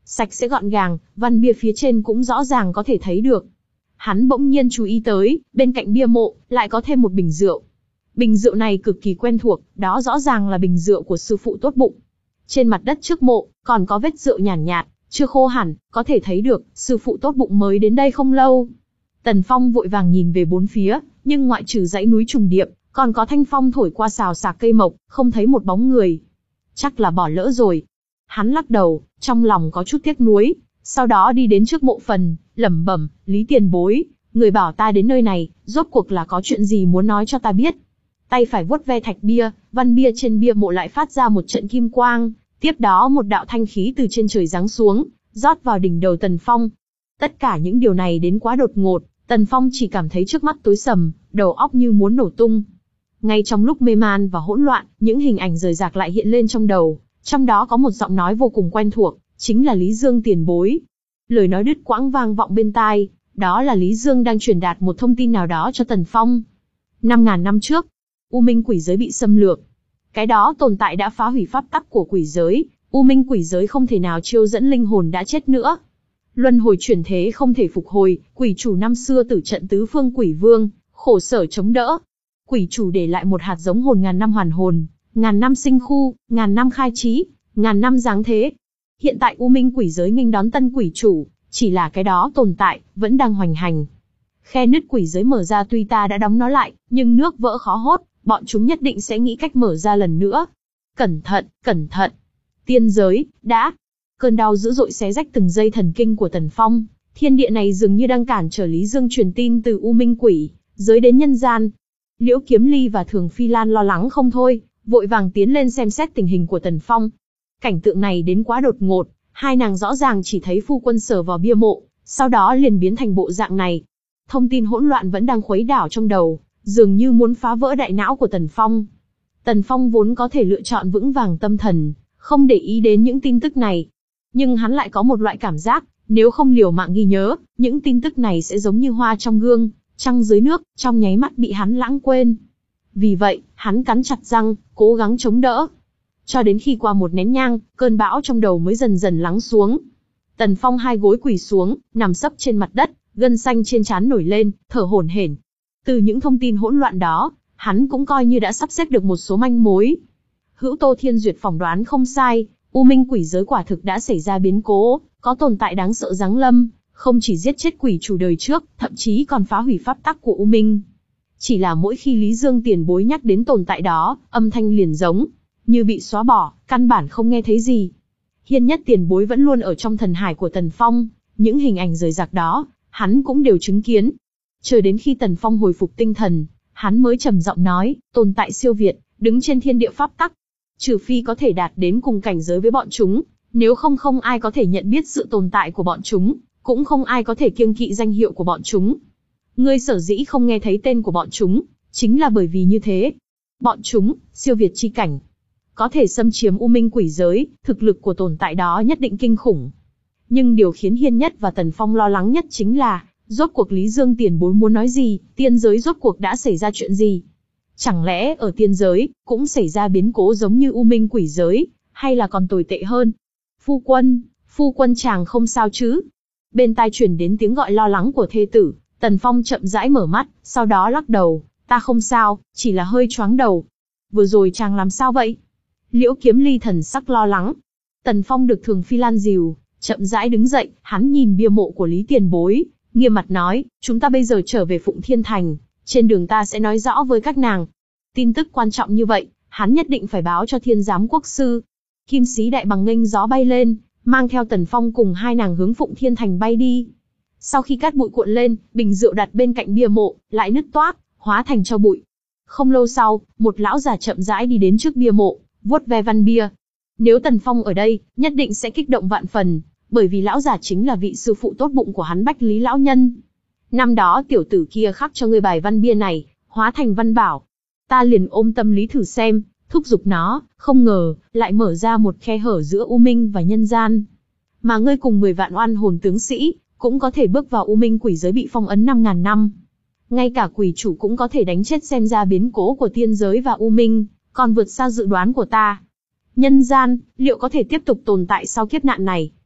sạch sẽ gọn gàng, văn bia phía trên cũng rõ ràng có thể thấy được. Hắn bỗng nhiên chú ý tới, bên cạnh bia mộ, lại có thêm một bình rượu. Bình rượu này cực kỳ quen thuộc, đó rõ ràng là bình rượu của sư phụ tốt bụng. Trên mặt đất trước mộ, còn có vết rượu nhàn nhạt, nhạt, chưa khô hẳn, có thể thấy được, sư phụ tốt bụng mới đến đây không lâu. Tần Phong vội vàng nhìn về bốn phía, nhưng ngoại trừ dãy núi trùng điệp, còn có thanh phong thổi qua xào xạc cây mộc, không thấy một bóng người. Chắc là bỏ lỡ rồi. Hắn lắc đầu, trong lòng có chút tiếc nuối, sau đó đi đến trước mộ phần, lẩm bẩm, Lý tiền bối, người bảo ta đến nơi này, rốt cuộc là có chuyện gì muốn nói cho ta biết. Tay phải vuốt ve thạch bia, văn bia trên bia mộ lại phát ra một trận kim quang, tiếp đó một đạo thanh khí từ trên trời giáng xuống, rót vào đỉnh đầu Tần Phong. Tất cả những điều này đến quá đột ngột, Tần Phong chỉ cảm thấy trước mắt tối sầm, đầu óc như muốn nổ tung. Ngay trong lúc mê man và hỗn loạn, những hình ảnh rời rạc lại hiện lên trong đầu, trong đó có một giọng nói vô cùng quen thuộc, chính là Lý Dương tiền bối. Lời nói đứt quãng vang vọng bên tai, đó là Lý Dương đang truyền đạt một thông tin nào đó cho Tần Phong. Năm ngàn năm trước, U Minh quỷ giới bị xâm lược. Cái đó tồn tại đã phá hủy pháp tắc của quỷ giới, U Minh quỷ giới không thể nào chiêu dẫn linh hồn đã chết nữa. Luân hồi chuyển thế không thể phục hồi, quỷ chủ năm xưa tử trận tứ phương quỷ vương, khổ sở chống đỡ. Quỷ chủ để lại một hạt giống hồn ngàn năm hoàn hồn, ngàn năm sinh khu, ngàn năm khai trí, ngàn năm giáng thế. Hiện tại U Minh quỷ giới nghênh đón tân quỷ chủ, chỉ là cái đó tồn tại, vẫn đang hoành hành. Khe nứt quỷ giới mở ra tuy ta đã đóng nó lại, nhưng nước vỡ khó hốt, bọn chúng nhất định sẽ nghĩ cách mở ra lần nữa. Cẩn thận, cẩn thận. Tiên giới, đã. Cơn đau dữ dội xé rách từng dây thần kinh của Tần Phong, thiên địa này dường như đang cản trở Lý Dương truyền tin từ U Minh quỷ giới đến nhân gian. Liễu Kiếm Ly và Thường Phi Lan lo lắng không thôi, vội vàng tiến lên xem xét tình hình của Tần Phong. Cảnh tượng này đến quá đột ngột, hai nàng rõ ràng chỉ thấy phu quân sờ vào bia mộ, sau đó liền biến thành bộ dạng này. Thông tin hỗn loạn vẫn đang khuấy đảo trong đầu, dường như muốn phá vỡ đại não của Tần Phong. Tần Phong vốn có thể lựa chọn vững vàng tâm thần, không để ý đến những tin tức này. Nhưng hắn lại có một loại cảm giác, nếu không liều mạng ghi nhớ, những tin tức này sẽ giống như hoa trong gương, trăng dưới nước, trong nháy mắt bị hắn lãng quên. Vì vậy, hắn cắn chặt răng, cố gắng chống đỡ. Cho đến khi qua một nén nhang, cơn bão trong đầu mới dần dần lắng xuống. Tần Phong hai gối quỳ xuống, nằm sấp trên mặt đất, gân xanh trên trán nổi lên, thở hổn hển. Từ những thông tin hỗn loạn đó, hắn cũng coi như đã sắp xếp được một số manh mối. Hữu Tô Thiên Duyệt phỏng đoán không sai, U Minh quỷ giới quả thực đã xảy ra biến cố, có tồn tại đáng sợ giáng lâm, không chỉ giết chết quỷ chủ đời trước, thậm chí còn phá hủy pháp tắc của U Minh. Chỉ là mỗi khi Lý Dương tiền bối nhắc đến tồn tại đó, âm thanh liền giống như bị xóa bỏ, căn bản không nghe thấy gì. Hiên Nhất tiền bối vẫn luôn ở trong thần hải của Tần Phong, những hình ảnh rời rạc đó, hắn cũng đều chứng kiến. Chờ đến khi Tần Phong hồi phục tinh thần, hắn mới trầm giọng nói, tồn tại siêu việt, đứng trên thiên địa pháp tắc. Trừ phi có thể đạt đến cùng cảnh giới với bọn chúng, nếu không không ai có thể nhận biết sự tồn tại của bọn chúng, cũng không ai có thể kiêng kỵ danh hiệu của bọn chúng. Ngươi sở dĩ không nghe thấy tên của bọn chúng, chính là bởi vì như thế. Bọn chúng, siêu việt chi cảnh, có thể xâm chiếm U Minh quỷ giới, thực lực của tồn tại đó nhất định kinh khủng. Nhưng điều khiến Hiên Nhất và Tần Phong lo lắng nhất chính là, rốt cuộc Lý Dương tiền bối muốn nói gì, tiên giới rốt cuộc đã xảy ra chuyện gì? Chẳng lẽ ở tiên giới, cũng xảy ra biến cố giống như U Minh quỷ giới, hay là còn tồi tệ hơn? Phu quân, phu quân chàng không sao chứ? Bên tai truyền đến tiếng gọi lo lắng của thê tử, Tần Phong chậm rãi mở mắt, sau đó lắc đầu, ta không sao, chỉ là hơi choáng đầu. Vừa rồi chàng làm sao vậy? Liễu Kiếm Ly thần sắc lo lắng. Tần Phong được Thường Phi Lan dìu, chậm rãi đứng dậy, hắn nhìn bia mộ của Lý tiền bối, nghiêm mặt nói, chúng ta bây giờ trở về Phụng Thiên Thành, trên đường ta sẽ nói rõ với các nàng. Tin tức quan trọng như vậy, hắn nhất định phải báo cho Thiên Giám Quốc sư. Kim sĩ đại bằng nghênh gió bay lên, mang theo Tần Phong cùng hai nàng hướng Phụng Thiên Thành bay đi. Sau khi cát bụi cuộn lên, bình rượu đặt bên cạnh bia mộ, lại nứt toác, hóa thành tro bụi. Không lâu sau, một lão già chậm rãi đi đến trước bia mộ, vuốt ve văn bia. Nếu Tần Phong ở đây, nhất định sẽ kích động vạn phần, bởi vì lão già chính là vị sư phụ tốt bụng của hắn Bách Lý lão nhân. Năm đó tiểu tử kia khắc cho ngươi bài văn bia này, hóa thành văn bảo. Ta liền ôm tâm lý thử xem, thúc giục nó, không ngờ, lại mở ra một khe hở giữa U Minh và nhân gian. Mà ngươi cùng mười vạn oan hồn tướng sĩ, cũng có thể bước vào U Minh quỷ giới bị phong ấn năm ngàn năm. Ngay cả quỷ chủ cũng có thể đánh chết, xem ra biến cố của tiên giới và U Minh, còn vượt xa dự đoán của ta. Nhân gian, liệu có thể tiếp tục tồn tại sau kiếp nạn này?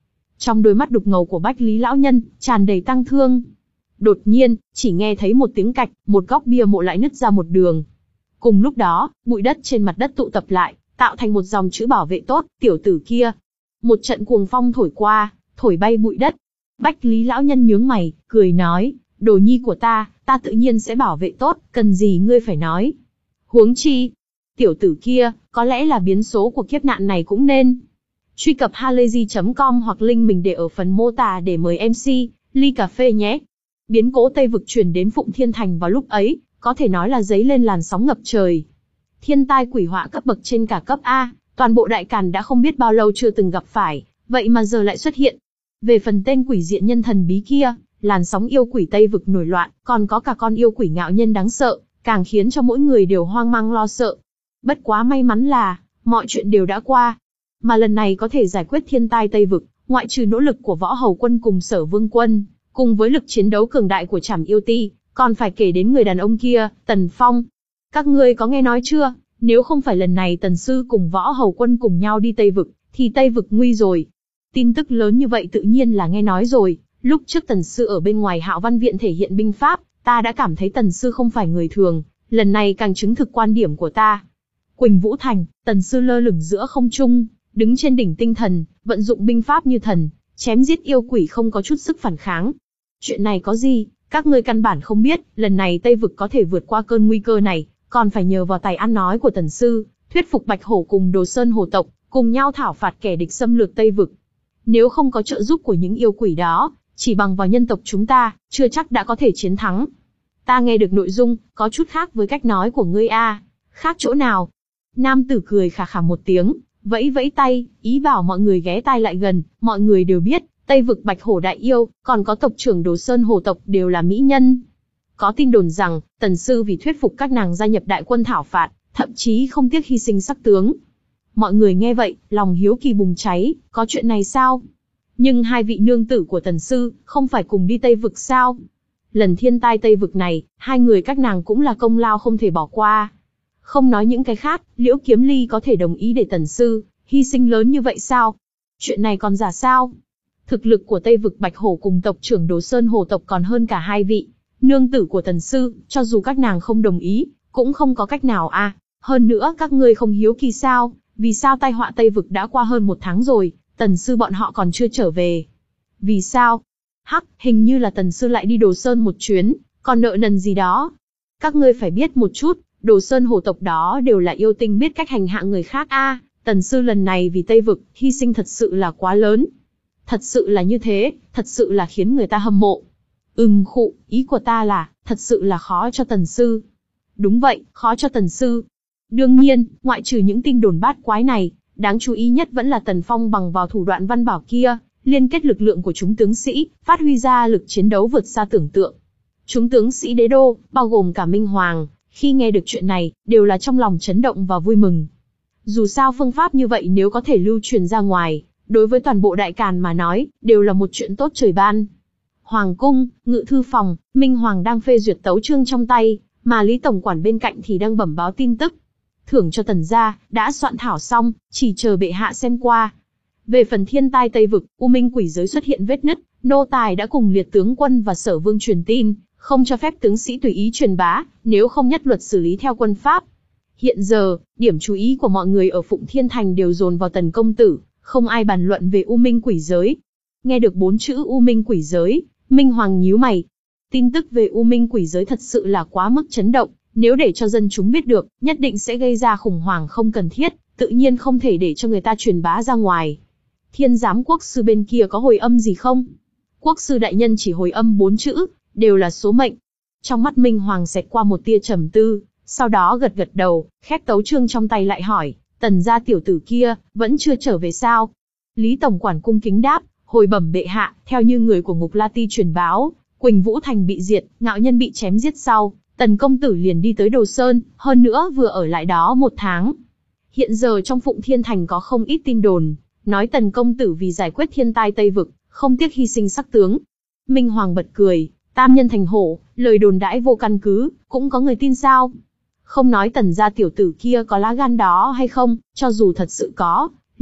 Trong đôi mắt đục ngầu của Bách Lý lão nhân, tràn đầy tang thương. Đột nhiên, chỉ nghe thấy một tiếng cạch, một góc bia mộ lại nứt ra một đường. Cùng lúc đó, bụi đất trên mặt đất tụ tập lại, tạo thành một dòng chữ bảo vệ tốt, tiểu tử kia. Một trận cuồng phong thổi qua, thổi bay bụi đất. Bách Lý lão nhân nhướng mày, cười nói, đồ nhi của ta, ta tự nhiên sẽ bảo vệ tốt, cần gì ngươi phải nói. Huống chi, tiểu tử kia, có lẽ là biến số của kiếp nạn này cũng nên. Truy cập halayzi chấm com hoặc link mình để ở phần mô tả để mời em xê, ly cà phê nhé. Biến cố Tây Vực truyền đến Phụng Thiên Thành vào lúc ấy, có thể nói là dấy lên làn sóng ngập trời. Thiên tai quỷ họa cấp bậc trên cả cấp A, toàn bộ Đại Càn đã không biết bao lâu chưa từng gặp phải, vậy mà giờ lại xuất hiện. Về phần tên quỷ diện nhân thần bí kia, làn sóng yêu quỷ Tây Vực nổi loạn, còn có cả con yêu quỷ ngạo nhân đáng sợ, càng khiến cho mỗi người đều hoang mang lo sợ. Bất quá may mắn là, mọi chuyện đều đã qua. Mà lần này có thể giải quyết thiên tai Tây Vực, ngoại trừ nỗ lực của Võ Hầu Quân cùng Sở Vương Quân, cùng với lực chiến đấu cường đại của Trảm Yêu Ti, còn phải kể đến người đàn ông kia, Tần Phong. Các ngươi có nghe nói chưa, nếu không phải lần này Tần Sư cùng Võ Hầu Quân cùng nhau đi Tây Vực, thì Tây Vực nguy rồi. Tin tức lớn như vậy tự nhiên là nghe nói rồi, lúc trước Tần Sư ở bên ngoài Hạo Văn Viện thể hiện binh pháp, ta đã cảm thấy Tần Sư không phải người thường, lần này càng chứng thực quan điểm của ta. Quỳnh Vũ Thành, Tần Sư lơ lửng giữa không trung, đứng trên đỉnh tinh thần, vận dụng binh pháp như thần, chém giết yêu quỷ không có chút sức phản kháng. Chuyện này có gì, các ngươi căn bản không biết, lần này Tây Vực có thể vượt qua cơn nguy cơ này, còn phải nhờ vào tài ăn nói của Tần Sư, thuyết phục Bạch Hổ cùng Đồ Sơn Hổ tộc, cùng nhau thảo phạt kẻ địch xâm lược Tây Vực. Nếu không có trợ giúp của những yêu quỷ đó, chỉ bằng vào nhân tộc chúng ta, chưa chắc đã có thể chiến thắng. Ta nghe được nội dung, có chút khác với cách nói của ngươi a. Khác chỗ nào? Nam tử cười khà khà một tiếng, vẫy vẫy tay, ý bảo mọi người ghé tai lại gần. Mọi người đều biết, Tây Vực Bạch Hổ đại yêu, còn có tộc trưởng Đồ Sơn Hổ tộc đều là mỹ nhân. Có tin đồn rằng, Tần Sư vì thuyết phục các nàng gia nhập đại quân thảo phạt, thậm chí không tiếc hy sinh sắc tướng. Mọi người nghe vậy, lòng hiếu kỳ bùng cháy, có chuyện này sao? Nhưng hai vị nương tử của Tần Sư, không phải cùng đi Tây Vực sao? Lần thiên tai Tây Vực này, hai người các nàng cũng là công lao không thể bỏ qua. Không nói những cái khác, Liễu Kiếm Ly có thể đồng ý để Tần Sư hy sinh lớn như vậy sao? Chuyện này còn giả sao? Thực lực của Tây Vực Bạch Hổ cùng tộc trưởng Đồ Sơn Hổ tộc còn hơn cả hai vị nương tử của Tần Sư, cho dù các nàng không đồng ý, cũng không có cách nào à. Hơn nữa các ngươi không hiếu kỳ sao, vì sao tai họa Tây Vực đã qua hơn một tháng rồi, Tần Sư bọn họ còn chưa trở về? Vì sao? Hắc, hình như là Tần Sư lại đi Đồ Sơn một chuyến, còn nợ nần gì đó. Các ngươi phải biết một chút, Đồ Sơn Hổ tộc đó đều là yêu tinh biết cách hành hạ người khác a. À, Tần Sư lần này vì Tây Vực, hy sinh thật sự là quá lớn. Thật sự là như thế, thật sự là khiến người ta hâm mộ. Ừm khụ, ý của ta là, thật sự là khó cho Tần Sư. Đúng vậy, khó cho Tần Sư. Đương nhiên, ngoại trừ những tin đồn bát quái này, đáng chú ý nhất vẫn là Tần Phong bằng vào thủ đoạn văn bảo kia, liên kết lực lượng của chúng tướng sĩ, phát huy ra lực chiến đấu vượt xa tưởng tượng. Chúng tướng sĩ đế đô, bao gồm cả Minh Hoàng, khi nghe được chuyện này, đều là trong lòng chấn động và vui mừng. Dù sao phương pháp như vậy nếu có thể lưu truyền ra ngoài, đối với toàn bộ Đại Càn mà nói, đều là một chuyện tốt trời ban. Hoàng cung, ngự thư phòng, Minh Hoàng đang phê duyệt tấu chương trong tay, mà Lý Tổng quản bên cạnh thì đang bẩm báo tin tức. Thưởng cho Tần gia, đã soạn thảo xong, chỉ chờ bệ hạ xem qua. Về phần thiên tai Tây Vực, U Minh quỷ giới xuất hiện vết nứt, nô tài đã cùng liệt tướng quân và Sở Vương truyền tin, không cho phép tướng sĩ tùy ý truyền bá, nếu không nhất luật xử lý theo quân pháp. Hiện giờ, điểm chú ý của mọi người ở Phụng Thiên Thành đều dồn vào Tần công tử, không ai bàn luận về U Minh quỷ giới. Nghe được bốn chữ U Minh quỷ giới, Minh Hoàng nhíu mày. Tin tức về U Minh quỷ giới thật sự là quá mức chấn động, nếu để cho dân chúng biết được, nhất định sẽ gây ra khủng hoảng không cần thiết, tự nhiên không thể để cho người ta truyền bá ra ngoài. Thiên giám quốc sư bên kia có hồi âm gì không? Quốc sư đại nhân chỉ hồi âm bốn chữ, đều là số mệnh. Trong mắt Minh Hoàng xẹt qua một tia trầm tư, sau đó gật gật đầu, khép tấu chương trong tay lại hỏi, Tần gia tiểu tử kia, vẫn chưa trở về sao? Lý Tổng quản cung kính đáp, hồi bẩm bệ hạ, theo như người của Ngục La Ti truyền báo, Quỳnh Vũ Thành bị diệt, ngạo nhân bị chém giết sau, Tần công tử liền đi tới Đồ Sơn, hơn nữa vừa ở lại đó một tháng. Hiện giờ trong Phụng Thiên Thành có không ít tin đồn, nói Tần công tử vì giải quyết thiên tai Tây Vực, không tiếc hy sinh sắc tướng. Minh Hoàng bật cười, tam nhân thành hổ, lời đồn đãi vô căn cứ, cũng có người tin sao? Không nói Tần gia tiểu tử kia có lá gan đó hay không, cho dù thật sự có,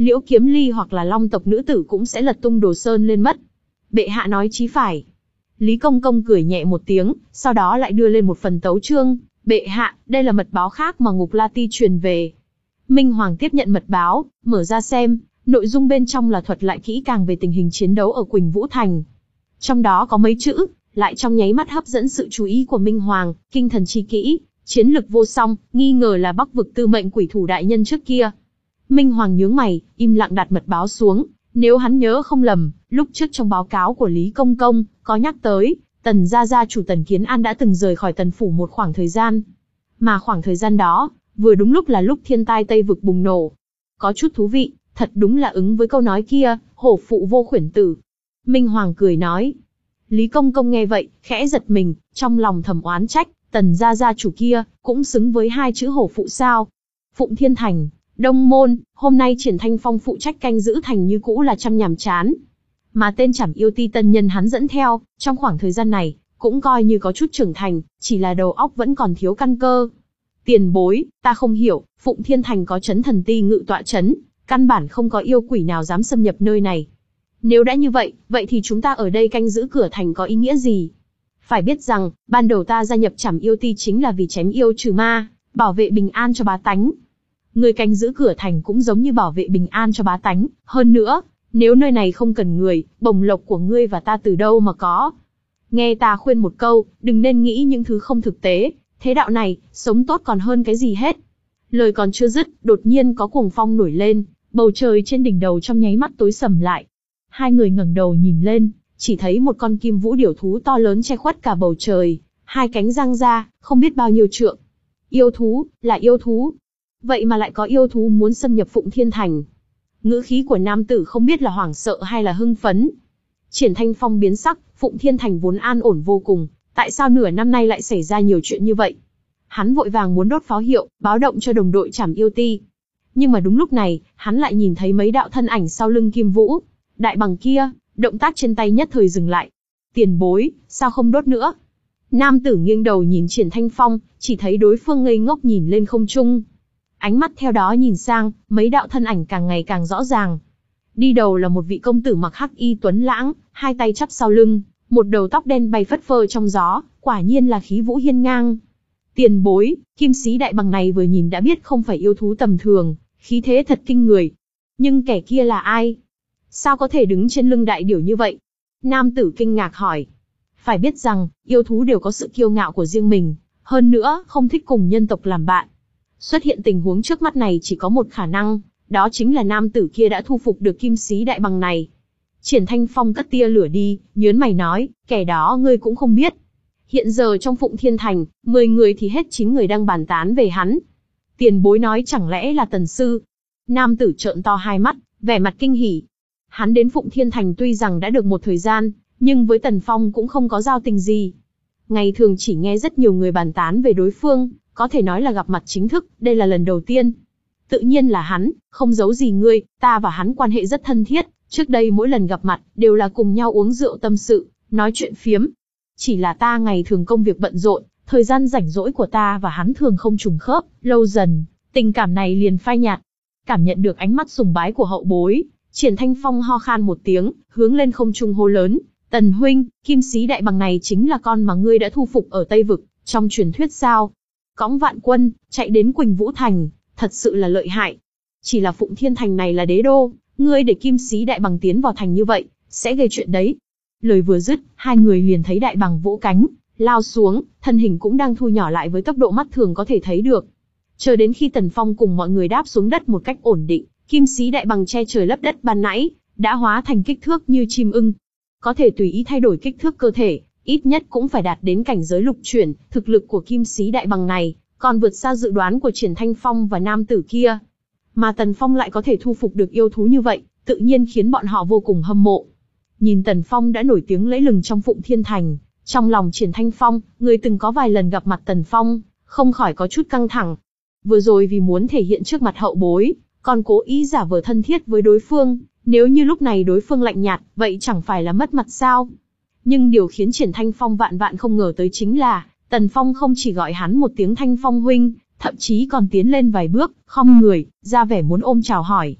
Liễu Kiếm Ly hoặc là Long tộc nữ tử cũng sẽ lật tung Đồ Sơn lên mất. Bệ hạ nói chí phải. Lý Công Công cười nhẹ một tiếng, sau đó lại đưa lên một phần tấu chương. Bệ hạ, đây là mật báo khác mà Ngục La Ti truyền về. Minh Hoàng tiếp nhận mật báo, mở ra xem, nội dung bên trong là thuật lại kỹ càng về tình hình chiến đấu ở Quỳnh Vũ Thành. Trong đó có mấy chữ, lại trong nháy mắt hấp dẫn sự chú ý của Minh Hoàng, kinh thần chi kỹ, chiến lực vô song, nghi ngờ là Bắc vực tư mệnh quỷ thủ đại nhân trước kia. Minh Hoàng nhướng mày, im lặng đặt mật báo xuống, nếu hắn nhớ không lầm, lúc trước trong báo cáo của Lý Công Công, có nhắc tới, Tần gia gia chủ Tần Kiến An đã từng rời khỏi Tần phủ một khoảng thời gian. Mà khoảng thời gian đó, vừa đúng lúc là lúc thiên tai Tây vực bùng nổ. Có chút thú vị, thật đúng là ứng với câu nói kia, hổ phụ vô khuyển tử. Minh Hoàng cười nói. Lý Công Công nghe vậy, khẽ giật mình, trong lòng thầm oán trách, Tần gia gia chủ kia, cũng xứng với hai chữ hổ phụ sao. Phụng Thiên Thành, Đông Môn, hôm nay Triển Thanh Phong phụ trách canh giữ thành như cũ là trăm nhàm chán. Mà tên Trảm Yêu Ti tân nhân hắn dẫn theo, trong khoảng thời gian này, cũng coi như có chút trưởng thành, chỉ là đầu óc vẫn còn thiếu căn cơ. Tiền bối, ta không hiểu, Phụng Thiên Thành có chấn thần ti ngự tọa chấn, căn bản không có yêu quỷ nào dám xâm nhập nơi này. Nếu đã như vậy, vậy thì chúng ta ở đây canh giữ cửa thành có ý nghĩa gì? Phải biết rằng, ban đầu ta gia nhập Trảm Yêu Ti chính là vì chém yêu trừ ma, bảo vệ bình an cho bá tánh. Người canh giữ cửa thành cũng giống như bảo vệ bình an cho bá tánh, hơn nữa, nếu nơi này không cần người, bổng lộc của ngươi và ta từ đâu mà có? Nghe ta khuyên một câu, đừng nên nghĩ những thứ không thực tế, thế đạo này, sống tốt còn hơn cái gì hết. Lời còn chưa dứt, đột nhiên có cuồng phong nổi lên, bầu trời trên đỉnh đầu trong nháy mắt tối sầm lại. Hai người ngẩng đầu nhìn lên, chỉ thấy một con kim vũ điểu thú to lớn che khuất cả bầu trời, hai cánh giang ra, không biết bao nhiêu trượng. Yêu thú, là yêu thú. Vậy mà lại có yêu thú muốn xâm nhập Phụng Thiên Thành. Ngữ khí của nam tử không biết là hoảng sợ hay là hưng phấn. Triển Thanh Phong biến sắc, Phụng Thiên Thành vốn an ổn vô cùng, tại sao nửa năm nay lại xảy ra nhiều chuyện như vậy? Hắn vội vàng muốn đốt pháo hiệu, báo động cho đồng đội Trảm Yêu Ti. Nhưng mà đúng lúc này, hắn lại nhìn thấy mấy đạo thân ảnh sau lưng Kim Vũ. Đại bằng kia, động tác trên tay nhất thời dừng lại. Tiền bối, sao không đốt nữa? Nam tử nghiêng đầu nhìn Triển Thanh Phong, chỉ thấy đối phương ngây ngốc nhìn lên không trung. Ánh mắt theo đó nhìn sang, mấy đạo thân ảnh càng ngày càng rõ ràng. Đi đầu là một vị công tử mặc hắc y tuấn lãng, hai tay chắp sau lưng, một đầu tóc đen bay phất phơ trong gió, quả nhiên là khí vũ hiên ngang. Tiền bối, kim sĩ đại bằng này vừa nhìn đã biết không phải yêu thú tầm thường, khí thế thật kinh người. Nhưng kẻ kia là ai? Sao có thể đứng trên lưng đại điểu như vậy? Nam tử kinh ngạc hỏi. Phải biết rằng, yêu thú đều có sự kiêu ngạo của riêng mình, hơn nữa, không thích cùng nhân tộc làm bạn. Xuất hiện tình huống trước mắt này chỉ có một khả năng, đó chính là nam tử kia đã thu phục được kim sĩ đại bằng này. Triển Thanh Phong cất tia lửa đi, nhớn mày nói, kẻ đó ngươi cũng không biết. Hiện giờ trong Phụng Thiên Thành, mười người thì hết chín người đang bàn tán về hắn. Tiền bối nói chẳng lẽ là Tần Sư? Nam tử trợn to hai mắt, vẻ mặt kinh hỉ. Hắn đến Phụng Thiên Thành tuy rằng đã được một thời gian, nhưng với Tần Phong cũng không có giao tình gì. Ngày thường chỉ nghe rất nhiều người bàn tán về đối phương, có thể nói là gặp mặt chính thức, đây là lần đầu tiên. Tự nhiên là hắn, không giấu gì ngươi, ta và hắn quan hệ rất thân thiết, trước đây mỗi lần gặp mặt, đều là cùng nhau uống rượu tâm sự, nói chuyện phiếm. Chỉ là ta ngày thường công việc bận rộn, thời gian rảnh rỗi của ta và hắn thường không trùng khớp, lâu dần, tình cảm này liền phai nhạt. Cảm nhận được ánh mắt sùng bái của hậu bối, Triển Thanh Phong ho khan một tiếng, hướng lên không trung hô lớn, Tần huynh, kim sĩ đại bằng này chính là con mà ngươi đã thu phục ở Tây Vực, trong truyền thuyết sao? Cõng vạn quân, chạy đến Quỳnh Vũ Thành, thật sự là lợi hại. Chỉ là Phụng Thiên Thành này là đế đô, ngươi để kim sĩ đại bằng tiến vào thành như vậy, sẽ gây chuyện đấy. Lời vừa dứt, hai người liền thấy đại bằng vỗ cánh, lao xuống, thân hình cũng đang thu nhỏ lại với tốc độ mắt thường có thể thấy được. Chờ đến khi Tần Phong cùng mọi người đáp xuống đất một cách ổn định, kim sĩ đại bằng che trời lấp đất ban nãy, đã hóa thành kích thước như chim ưng. Có thể tùy ý thay đổi kích thước cơ thể, ít nhất cũng phải đạt đến cảnh giới lục chuyển, thực lực của kim sĩ đại bằng này, còn vượt xa dự đoán của Triển Thanh Phong và nam tử kia. Mà Tần Phong lại có thể thu phục được yêu thú như vậy, tự nhiên khiến bọn họ vô cùng hâm mộ. Nhìn Tần Phong đã nổi tiếng lẫy lừng trong Phụng Thiên Thành, trong lòng Triển Thanh Phong, người từng có vài lần gặp mặt Tần Phong, không khỏi có chút căng thẳng. Vừa rồi vì muốn thể hiện trước mặt hậu bối, còn cố ý giả vờ thân thiết với đối phương, nếu như lúc này đối phương lạnh nhạt, vậy chẳng phải là mất mặt sao? Nhưng điều khiến Triển Thanh Phong vạn vạn không ngờ tới chính là, Tần Phong không chỉ gọi hắn một tiếng Thanh Phong huynh, thậm chí còn tiến lên vài bước, khom người, ra vẻ muốn ôm chào hỏi.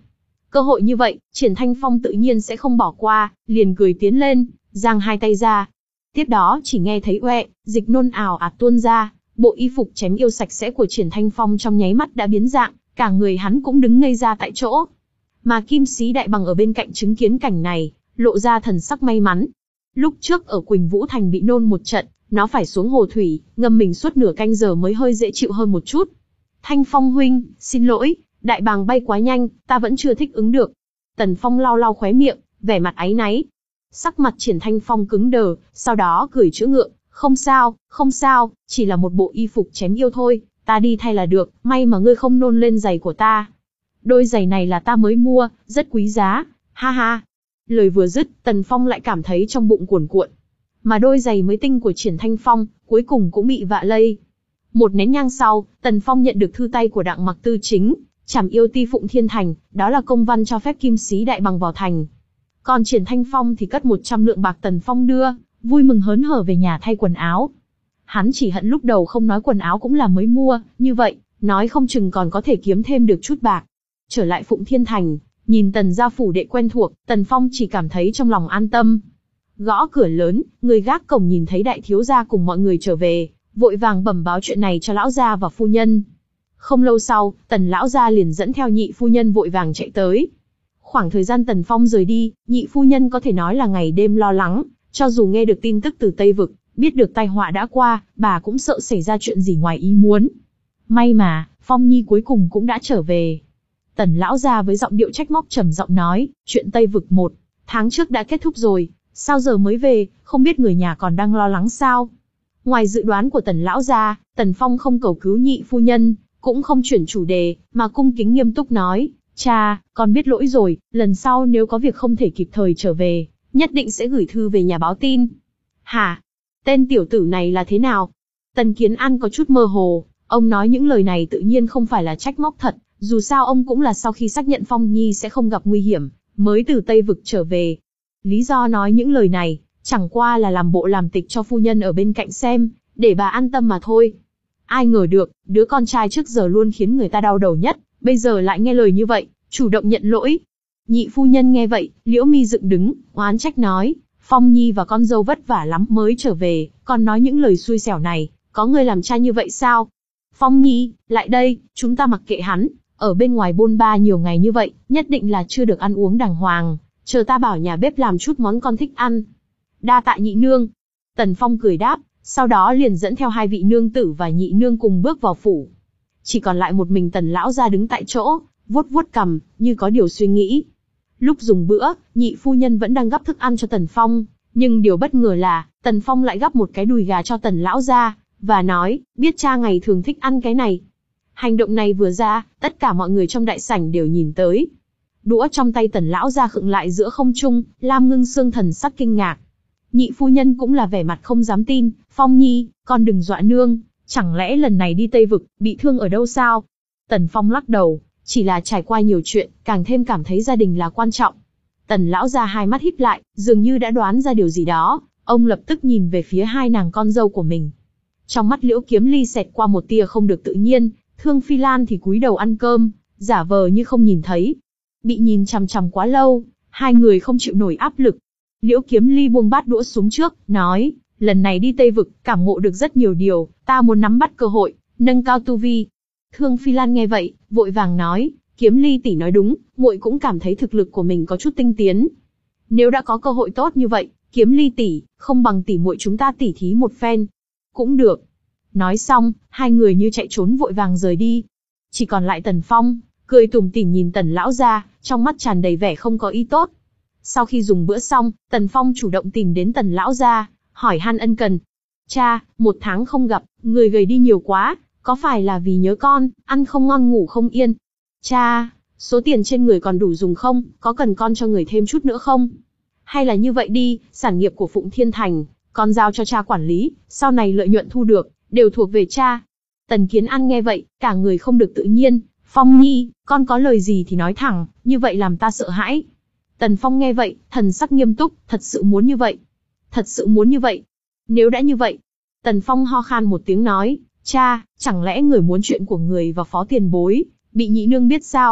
Cơ hội như vậy, Triển Thanh Phong tự nhiên sẽ không bỏ qua, liền cười tiến lên, giang hai tay ra. Tiếp đó chỉ nghe thấy oẹ, dịch nôn ào ạt tuôn ra, bộ y phục chém yêu sạch sẽ của Triển Thanh Phong trong nháy mắt đã biến dạng, cả người hắn cũng đứng ngây ra tại chỗ. Mà Kim Sĩ Đại Bằng ở bên cạnh chứng kiến cảnh này, lộ ra thần sắc may mắn. Lúc trước ở Quỳnh Vũ Thành bị nôn một trận, nó phải xuống hồ thủy, ngâm mình suốt nửa canh giờ mới hơi dễ chịu hơn một chút. Thanh Phong huynh, xin lỗi, đại bàng bay quá nhanh, ta vẫn chưa thích ứng được. Tần Phong lau lau khóe miệng, vẻ mặt áy náy. Sắc mặt Triển Thanh Phong cứng đờ, sau đó cười chữa ngượng, không sao, không sao, chỉ là một bộ y phục chém yêu thôi, ta đi thay là được, may mà ngươi không nôn lên giày của ta. Đôi giày này là ta mới mua, rất quý giá, ha ha. Lời vừa dứt, Tần Phong lại cảm thấy trong bụng cuồn cuộn. Mà đôi giày mới tinh của Triển Thanh Phong, cuối cùng cũng bị vạ lây. Một nén nhang sau, Tần Phong nhận được thư tay của Đặng Mặc Tư Chính, trảm yêu ti Phụng Thiên Thành, đó là công văn cho phép Kim Sĩ Đại Bằng vào thành. Còn Triển Thanh Phong thì cất một trăm lượng bạc Tần Phong đưa, vui mừng hớn hở về nhà thay quần áo. Hắn chỉ hận lúc đầu không nói quần áo cũng là mới mua, như vậy, nói không chừng còn có thể kiếm thêm được chút bạc. Trở lại Phụng Thiên Thành, nhìn Tần gia phủ đệ quen thuộc, Tần Phong chỉ cảm thấy trong lòng an tâm. Gõ cửa lớn, người gác cổng nhìn thấy đại thiếu gia cùng mọi người trở về, vội vàng bẩm báo chuyện này cho lão gia và phu nhân. Không lâu sau, Tần lão gia liền dẫn theo nhị phu nhân vội vàng chạy tới. Khoảng thời gian Tần Phong rời đi, nhị phu nhân có thể nói là ngày đêm lo lắng, cho dù nghe được tin tức từ Tây Vực, biết được tai họa đã qua, bà cũng sợ xảy ra chuyện gì ngoài ý muốn. May mà, Phong Nhi cuối cùng cũng đã trở về. Tần lão gia với giọng điệu trách móc trầm giọng nói, chuyện Tây Vực một tháng trước đã kết thúc rồi, sao giờ mới về, không biết người nhà còn đang lo lắng sao? Ngoài dự đoán của Tần lão gia, Tần Phong không cầu cứu nhị phu nhân, cũng không chuyển chủ đề, mà cung kính nghiêm túc nói, cha, con biết lỗi rồi, lần sau nếu có việc không thể kịp thời trở về, nhất định sẽ gửi thư về nhà báo tin. Hả? Tên tiểu tử này là thế nào? Tần Kiến An có chút mơ hồ, ông nói những lời này tự nhiên không phải là trách móc thật, dù sao ông cũng là sau khi xác nhận Phong Nhi sẽ không gặp nguy hiểm, mới từ Tây Vực trở về. Lý do nói những lời này, chẳng qua là làm bộ làm tịch cho phu nhân ở bên cạnh xem, để bà an tâm mà thôi. Ai ngờ được, đứa con trai trước giờ luôn khiến người ta đau đầu nhất, bây giờ lại nghe lời như vậy, chủ động nhận lỗi. Nhị phu nhân nghe vậy, liễu mi dựng đứng, oán trách nói, Phong Nhi và con dâu vất vả lắm mới trở về, còn nói những lời xui xẻo này, có người làm cha như vậy sao? Phong Nhi, lại đây, chúng ta mặc kệ hắn, ở bên ngoài bôn ba nhiều ngày như vậy, nhất định là chưa được ăn uống đàng hoàng, chờ ta bảo nhà bếp làm chút món con thích ăn. Đa tạ nhị nương. Tần Phong cười đáp, sau đó liền dẫn theo hai vị nương tử và nhị nương cùng bước vào phủ. Chỉ còn lại một mình Tần lão gia đứng tại chỗ, vuốt vuốt cằm, như có điều suy nghĩ. Lúc dùng bữa, nhị phu nhân vẫn đang gắp thức ăn cho Tần Phong, nhưng điều bất ngờ là, Tần Phong lại gắp một cái đùi gà cho Tần lão gia, và nói, biết cha ngày thường thích ăn cái này. Hành động này vừa ra, tất cả mọi người trong đại sảnh đều nhìn tới. Đũa trong tay Tần lão gia khựng lại giữa không trung, Lam Ngưng Sương thần sắc kinh ngạc. Nhị phu nhân cũng là vẻ mặt không dám tin, Phong Nhi, con đừng dọa nương, chẳng lẽ lần này đi Tây Vực, bị thương ở đâu sao? Tần Phong lắc đầu, chỉ là trải qua nhiều chuyện, càng thêm cảm thấy gia đình là quan trọng. Tần lão gia hai mắt híp lại, dường như đã đoán ra điều gì đó, ông lập tức nhìn về phía hai nàng con dâu của mình. Trong mắt Liễu Kiếm Ly xẹt qua một tia không được tự nhiên, Thương Phi Lan thì cúi đầu ăn cơm, giả vờ như không nhìn thấy. Bị nhìn chằm chằm quá lâu, hai người không chịu nổi áp lực. Liễu Kiếm Ly buông bát đũa xuống trước, nói, lần này đi Tây Vực, cảm ngộ được rất nhiều điều, ta muốn nắm bắt cơ hội, nâng cao tu vi. Thương Phi Lan nghe vậy, vội vàng nói, Kiếm Ly tỷ nói đúng, muội cũng cảm thấy thực lực của mình có chút tinh tiến. Nếu đã có cơ hội tốt như vậy, Kiếm Ly tỷ, không bằng tỷ muội chúng ta tỉ thí một phen. Cũng được. Nói xong, hai người như chạy trốn vội vàng rời đi. Chỉ còn lại Tần Phong, cười tủm tỉm nhìn Tần lão gia, trong mắt tràn đầy vẻ không có ý tốt. Sau khi dùng bữa xong, Tần Phong chủ động tìm đến Tần lão gia, hỏi han ân cần. Cha, một tháng không gặp, người gầy đi nhiều quá, có phải là vì nhớ con, ăn không ngon ngủ không yên? Cha, số tiền trên người còn đủ dùng không, có cần con cho người thêm chút nữa không? Hay là như vậy đi, sản nghiệp của Phụng Thiên Thành, con giao cho cha quản lý, sau này lợi nhuận thu được, đều thuộc về cha. Tần Kiến An nghe vậy, cả người không được tự nhiên. Phong Nhi, con có lời gì thì nói thẳng, như vậy làm ta sợ hãi. Tần Phong nghe vậy, thần sắc nghiêm túc, thật sự muốn như vậy. Thật sự muốn như vậy. Nếu đã như vậy. Tần Phong ho khan một tiếng nói, cha, chẳng lẽ người muốn chuyện của người và phó tiền bối, bị nhị nương biết sao?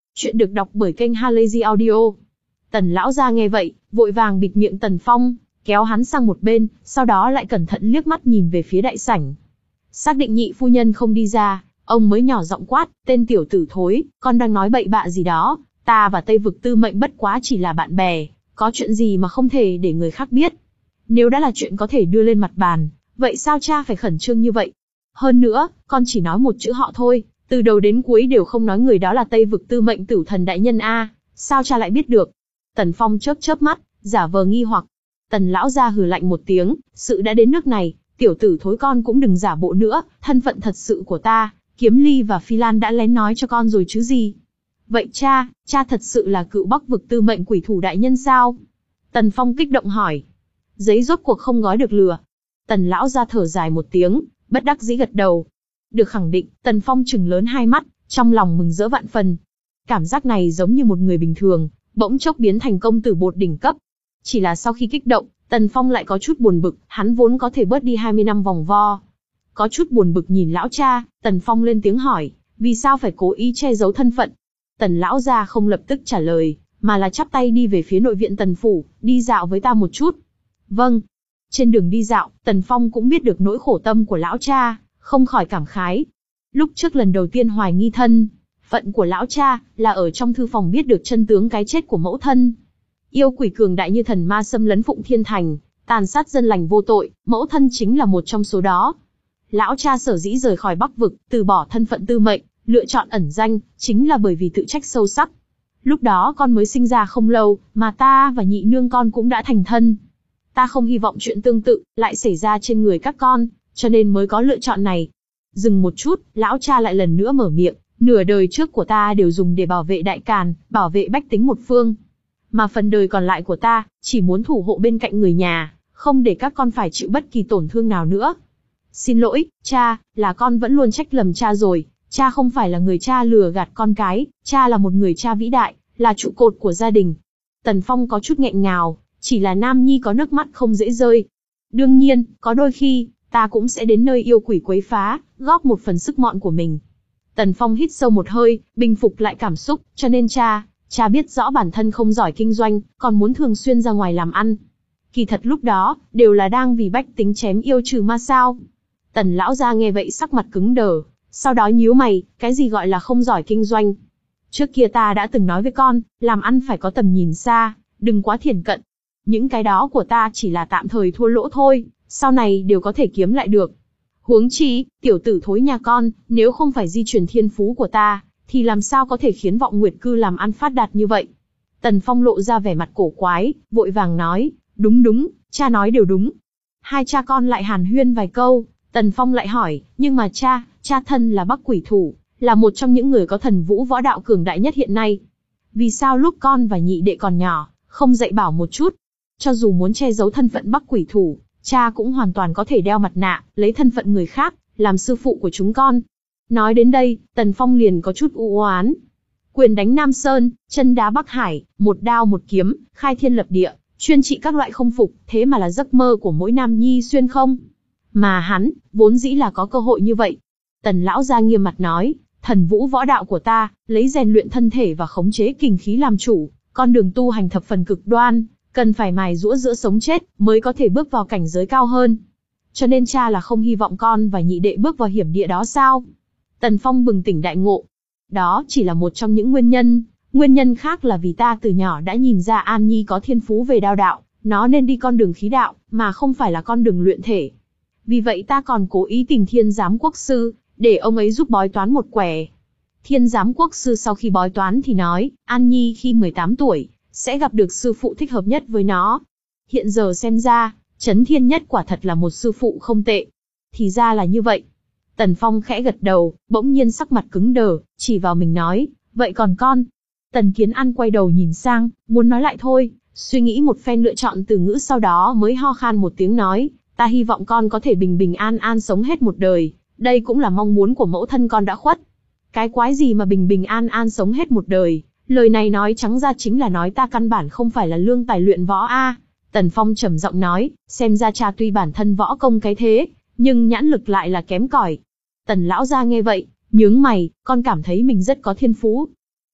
Chuyện được đọc bởi kênh Halazy Audio. Tần lão gia nghe vậy, vội vàng bịt miệng Tần Phong, kéo hắn sang một bên, sau đó lại cẩn thận liếc mắt nhìn về phía đại sảnh. Xác định nhị phu nhân không đi ra, ông mới nhỏ giọng quát, tên tiểu tử thối, con đang nói bậy bạ gì đó, ta và Tây Vực Tư Mệnh bất quá chỉ là bạn bè, có chuyện gì mà không thể để người khác biết. Nếu đã là chuyện có thể đưa lên mặt bàn, vậy sao cha phải khẩn trương như vậy? Hơn nữa, con chỉ nói một chữ họ thôi, từ đầu đến cuối đều không nói người đó là Tây Vực Tư Mệnh Tử Thần đại nhân a, sao cha lại biết được? Tần Phong chớp chớp mắt, giả vờ nghi hoặc. Tần lão gia hừ lạnh một tiếng, sự đã đến nước này, tiểu tử thối con cũng đừng giả bộ nữa, thân phận thật sự của ta, Kiếm Ly và Phi Lan đã lén nói cho con rồi chứ gì. Vậy cha, cha thật sự là cựu Bắc Vực Tư Mệnh Quỷ Thủ đại nhân sao? Tần Phong kích động hỏi. Giấy rốt cuộc không gói được lừa. Tần lão gia thở dài một tiếng, bất đắc dĩ gật đầu. Được khẳng định, Tần Phong trừng lớn hai mắt, trong lòng mừng rỡ vạn phần. Cảm giác này giống như một người bình thường, bỗng chốc biến thành công tử bột đỉnh cấp. Chỉ là sau khi kích động, Tần Phong lại có chút buồn bực, hắn vốn có thể bớt đi hai mươi năm vòng vo. Có chút buồn bực nhìn lão cha, Tần Phong lên tiếng hỏi, vì sao phải cố ý che giấu thân phận? Tần lão gia không lập tức trả lời, mà là chắp tay đi về phía nội viện Tần phủ, đi dạo với ta một chút. Vâng. Trên đường đi dạo, Tần Phong cũng biết được nỗi khổ tâm của lão cha, không khỏi cảm khái. Lúc trước lần đầu tiên hoài nghi thân phận của lão cha, là ở trong thư phòng biết được chân tướng cái chết của mẫu thân. Yêu quỷ cường đại như thần ma xâm lấn Phụng Thiên Thành, tàn sát dân lành vô tội, mẫu thân chính là một trong số đó. Lão cha sở dĩ rời khỏi Bắc Vực, từ bỏ thân phận tư mệnh, lựa chọn ẩn danh, chính là bởi vì tự trách sâu sắc. Lúc đó con mới sinh ra không lâu, mà ta và nhị nương con cũng đã thành thân. Ta không hy vọng chuyện tương tự lại xảy ra trên người các con, cho nên mới có lựa chọn này. Dừng một chút, lão cha lại lần nữa mở miệng, nửa đời trước của ta đều dùng để bảo vệ Đại Càn, bảo vệ bách tính một phương. Mà phần đời còn lại của ta, chỉ muốn thủ hộ bên cạnh người nhà, không để các con phải chịu bất kỳ tổn thương nào nữa. Xin lỗi, cha, là con vẫn luôn trách lầm cha rồi, cha không phải là người cha lừa gạt con cái, cha là một người cha vĩ đại, là trụ cột của gia đình. Tần Phong có chút nghẹn ngào, chỉ là nam nhi có nước mắt không dễ rơi. Đương nhiên, có đôi khi, ta cũng sẽ đến nơi yêu quỷ quấy phá, góp một phần sức mọn của mình. Tần Phong hít sâu một hơi, bình phục lại cảm xúc, cho nên cha, cha biết rõ bản thân không giỏi kinh doanh, còn muốn thường xuyên ra ngoài làm ăn. Kỳ thật lúc đó, đều là đang vì bách tính chém yêu trừ ma sao. Tần lão gia nghe vậy sắc mặt cứng đờ, sau đó nhíu mày, cái gì gọi là không giỏi kinh doanh? Trước kia ta đã từng nói với con, làm ăn phải có tầm nhìn xa, đừng quá thiển cận. Những cái đó của ta chỉ là tạm thời thua lỗ thôi, sau này đều có thể kiếm lại được. Huống chi, tiểu tử thối nhà con, nếu không phải di truyền thiên phú của ta, thì làm sao có thể khiến Vọng Nguyệt Cư làm ăn phát đạt như vậy? Tần Phong lộ ra vẻ mặt cổ quái, vội vàng nói, đúng đúng, cha nói đều đúng. Hai cha con lại hàn huyên vài câu, Tần Phong lại hỏi, nhưng mà cha, cha thân là Bắc Quỷ Thủ, là một trong những người có thần vũ võ đạo cường đại nhất hiện nay. Vì sao lúc con và nhị đệ còn nhỏ, không dạy bảo một chút? Cho dù muốn che giấu thân phận Bắc Quỷ Thủ, cha cũng hoàn toàn có thể đeo mặt nạ, lấy thân phận người khác, làm sư phụ của chúng con. Nói đến đây, Tần Phong liền có chút u oán. Quyền đánh Nam Sơn, chân đá Bắc Hải, một đao một kiếm, khai thiên lập địa, chuyên trị các loại không phục, thế mà là giấc mơ của mỗi nam nhi xuyên không? Mà hắn, vốn dĩ là có cơ hội như vậy. Tần lão gia nghiêm mặt nói, thần vũ võ đạo của ta, lấy rèn luyện thân thể và khống chế kình khí làm chủ, con đường tu hành thập phần cực đoan, cần phải mài giũa giữa sống chết, mới có thể bước vào cảnh giới cao hơn. Cho nên cha là không hy vọng con và nhị đệ bước vào hiểm địa đó sao? Tần Phong bừng tỉnh đại ngộ. Đó chỉ là một trong những nguyên nhân, nguyên nhân khác là vì ta từ nhỏ đã nhìn ra An Nhi có thiên phú về đao đạo, nó nên đi con đường khí đạo, mà không phải là con đường luyện thể. Vì vậy ta còn cố ý tìm Thiên Giám Quốc Sư, để ông ấy giúp bói toán một quẻ. Thiên Giám Quốc Sư sau khi bói toán thì nói, An Nhi khi mười tám tuổi, sẽ gặp được sư phụ thích hợp nhất với nó. Hiện giờ xem ra, Chấn Thiên Nhất quả thật là một sư phụ không tệ. Thì ra là như vậy. Tần Phong khẽ gật đầu, bỗng nhiên sắc mặt cứng đờ, chỉ vào mình nói, vậy còn con? Tần Kiến An quay đầu nhìn sang, muốn nói lại thôi, suy nghĩ một phen lựa chọn từ ngữ sau đó mới ho khan một tiếng nói, ta hy vọng con có thể bình bình an an sống hết một đời, đây cũng là mong muốn của mẫu thân con đã khuất. Cái quái gì mà bình bình an an sống hết một đời, lời này nói trắng ra chính là nói ta căn bản không phải là lương tài luyện võ a. Tần Phong trầm giọng nói, xem ra cha tuy bản thân võ công cái thế, nhưng nhãn lực lại là kém cỏi. Tần lão gia nghe vậy, nhướng mày, con cảm thấy mình rất có thiên phú.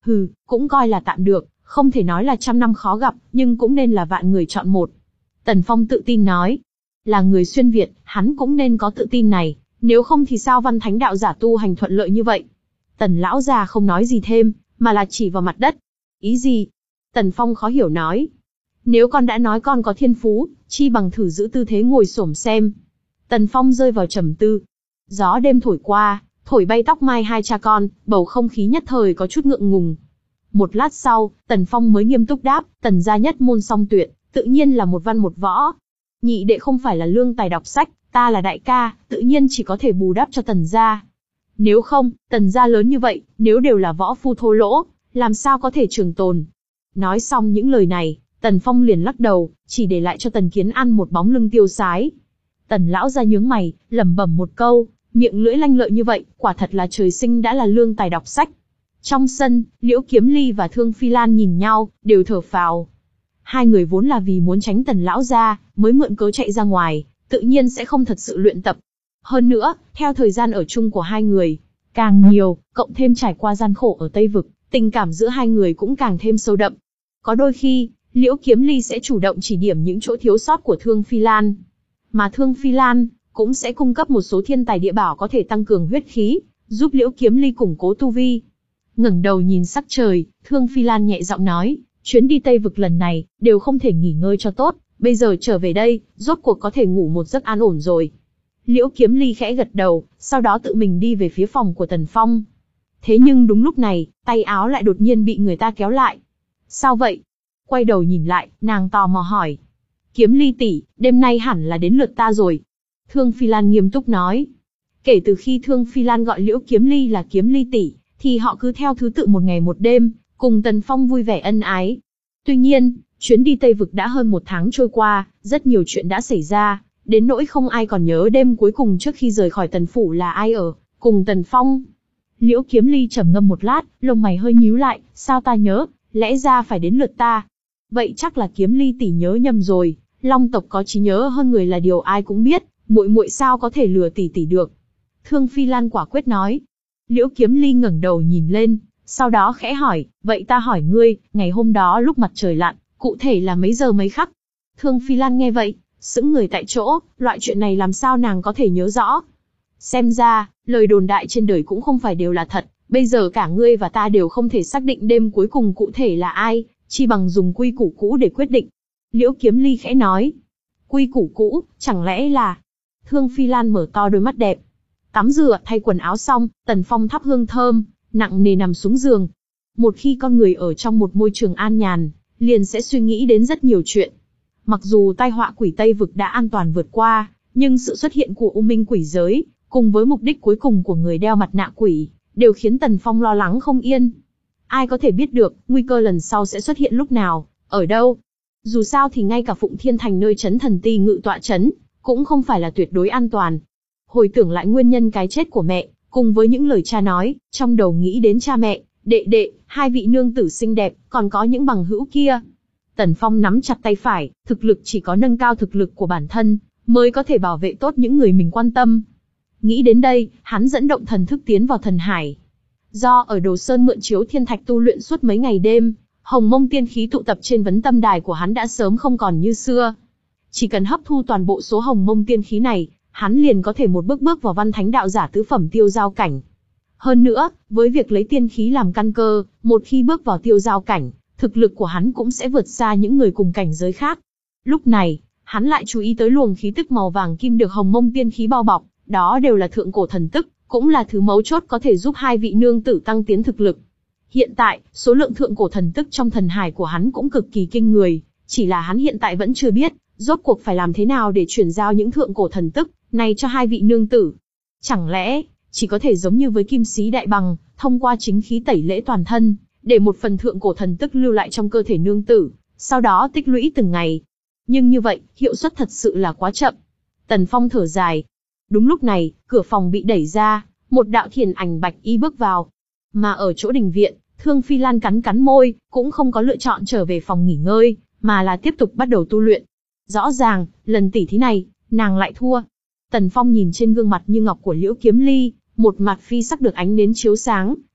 Hừ, cũng coi là tạm được, không thể nói là trăm năm khó gặp, nhưng cũng nên là vạn người chọn một. Tần Phong tự tin nói. Là người xuyên Việt, hắn cũng nên có tự tin này, nếu không thì sao văn thánh đạo giả tu hành thuận lợi như vậy. Tần lão già không nói gì thêm, mà là chỉ vào mặt đất. Ý gì? Tần Phong khó hiểu nói. Nếu con đã nói con có thiên phú, chi bằng thử giữ tư thế ngồi xổm xem. Tần Phong rơi vào trầm tư. Gió đêm thổi qua, thổi bay tóc mai hai cha con, bầu không khí nhất thời có chút ngượng ngùng. Một lát sau, Tần Phong mới nghiêm túc đáp, Tần gia nhất môn song tuyệt, tự nhiên là một văn một võ. Nhị đệ không phải là lương tài đọc sách, ta là đại ca, tự nhiên chỉ có thể bù đắp cho Tần gia. Nếu không, Tần gia lớn như vậy, nếu đều là võ phu thô lỗ, làm sao có thể trường tồn. Nói xong những lời này, Tần Phong liền lắc đầu, chỉ để lại cho Tần Kiến An một bóng lưng tiêu sái. Tần lão gia nhướng mày, lẩm bẩm một câu, miệng lưỡi lanh lợi như vậy, quả thật là trời sinh đã là lương tài đọc sách. Trong sân, Liễu Kiếm Ly và Thương Phi Lan nhìn nhau, đều thở phào. Hai người vốn là vì muốn tránh Tần lão gia, mới mượn cớ chạy ra ngoài, tự nhiên sẽ không thật sự luyện tập. Hơn nữa, theo thời gian ở chung của hai người, càng nhiều, cộng thêm trải qua gian khổ ở Tây Vực, tình cảm giữa hai người cũng càng thêm sâu đậm. Có đôi khi, Liễu Kiếm Ly sẽ chủ động chỉ điểm những chỗ thiếu sót của Thương Phi Lan. Mà Thương Phi Lan cũng sẽ cung cấp một số thiên tài địa bảo có thể tăng cường huyết khí, giúp Liễu Kiếm Ly củng cố tu vi. Ngẩng đầu nhìn sắc trời, Thương Phi Lan nhẹ giọng nói, chuyến đi Tây Vực lần này, đều không thể nghỉ ngơi cho tốt, bây giờ trở về đây, rốt cuộc có thể ngủ một giấc an ổn rồi. Liễu Kiếm Ly khẽ gật đầu, sau đó tự mình đi về phía phòng của Tần Phong. Thế nhưng đúng lúc này, tay áo lại đột nhiên bị người ta kéo lại. Sao vậy? Quay đầu nhìn lại, nàng tò mò hỏi. Kiếm Ly tỷ, đêm nay hẳn là đến lượt ta rồi. Thương Phi Lan nghiêm túc nói. Kể từ khi Thương Phi Lan gọi Liễu Kiếm Ly là Kiếm Ly tỷ, thì họ cứ theo thứ tự một ngày một đêm, cùng Tần Phong vui vẻ ân ái. Tuy nhiên, chuyến đi Tây Vực đã hơn một tháng trôi qua, rất nhiều chuyện đã xảy ra, đến nỗi không ai còn nhớ đêm cuối cùng trước khi rời khỏi Tần Phủ là ai ở cùng Tần Phong. Liễu Kiếm Ly trầm ngâm một lát, lông mày hơi nhíu lại, sao ta nhớ, lẽ ra phải đến lượt ta. Vậy chắc là Kiếm Ly tỷ nhớ nhầm rồi, Long tộc có trí nhớ hơn người là điều ai cũng biết, muội muội sao có thể lừa tỷ tỷ được. Thương Phi Lan quả quyết nói. Liễu Kiếm Ly ngẩng đầu nhìn lên, sau đó khẽ hỏi, vậy ta hỏi ngươi, ngày hôm đó lúc mặt trời lặn, cụ thể là mấy giờ mấy khắc? Thương Phi Lan nghe vậy, sững người tại chỗ, loại chuyện này làm sao nàng có thể nhớ rõ. Xem ra, lời đồn đại trên đời cũng không phải đều là thật, bây giờ cả ngươi và ta đều không thể xác định đêm cuối cùng cụ thể là ai, chi bằng dùng quy củ cũ để quyết định. Liễu Kiếm Ly khẽ nói. Quy củ cũ, chẳng lẽ là... Thương Phi Lan mở to đôi mắt đẹp. Tắm rửa, thay quần áo xong, Tần Phong thắp hương thơm, nặng nề nằm xuống giường. Một khi con người ở trong một môi trường an nhàn, liền sẽ suy nghĩ đến rất nhiều chuyện. Mặc dù tai họa quỷ Tây Vực đã an toàn vượt qua, nhưng sự xuất hiện của U Minh quỷ giới, cùng với mục đích cuối cùng của người đeo mặt nạ quỷ, đều khiến Tần Phong lo lắng không yên. Ai có thể biết được, nguy cơ lần sau sẽ xuất hiện lúc nào, ở đâu? Dù sao thì ngay cả Phụng Thiên Thành nơi trấn thần ti ngự tọa trấn, cũng không phải là tuyệt đối an toàn. Hồi tưởng lại nguyên nhân cái chết của mẹ, cùng với những lời cha nói, trong đầu nghĩ đến cha mẹ, đệ đệ, hai vị nương tử xinh đẹp, còn có những bằng hữu kia. Tần Phong nắm chặt tay phải, thực lực chỉ có nâng cao thực lực của bản thân, mới có thể bảo vệ tốt những người mình quan tâm. Nghĩ đến đây, hắn dẫn động thần thức tiến vào thần hải. Do ở Đồ Sơn mượn chiếu thiên thạch tu luyện suốt mấy ngày đêm, hồng mông tiên khí tụ tập trên vấn tâm đài của hắn đã sớm không còn như xưa. Chỉ cần hấp thu toàn bộ số hồng mông tiên khí này, hắn liền có thể một bước bước vào văn thánh đạo giả tứ phẩm tiêu giao cảnh. Hơn nữa, với việc lấy tiên khí làm căn cơ, một khi bước vào tiêu giao cảnh, thực lực của hắn cũng sẽ vượt xa những người cùng cảnh giới khác. Lúc này, hắn lại chú ý tới luồng khí tức màu vàng kim được hồng mông tiên khí bao bọc, đó đều là thượng cổ thần tức, cũng là thứ mấu chốt có thể giúp hai vị nương tử tăng tiến thực lực. Hiện tại, số lượng thượng cổ thần tức trong thần hải của hắn cũng cực kỳ kinh người, chỉ là hắn hiện tại vẫn chưa biết, rốt cuộc phải làm thế nào để chuyển giao những thượng cổ thần tức này cho hai vị nương tử. Chẳng lẽ, chỉ có thể giống như với Kim Sĩ Đại Bằng, thông qua chính khí tẩy lễ toàn thân, để một phần thượng cổ thần tức lưu lại trong cơ thể nương tử, sau đó tích lũy từng ngày. Nhưng như vậy, hiệu suất thật sự là quá chậm. Tần Phong thở dài. Đúng lúc này, cửa phòng bị đẩy ra, một đạo thiền ảnh bạch y bước vào. Mà ở chỗ đình viện, Thương Phi Lan cắn cắn môi, cũng không có lựa chọn trở về phòng nghỉ ngơi, mà là tiếp tục bắt đầu tu luyện. Rõ ràng, lần tỉ thí này, nàng lại thua. Tần Phong nhìn trên gương mặt như ngọc của Liễu Kiếm Ly, một mặt phi sắc được ánh nến chiếu sáng,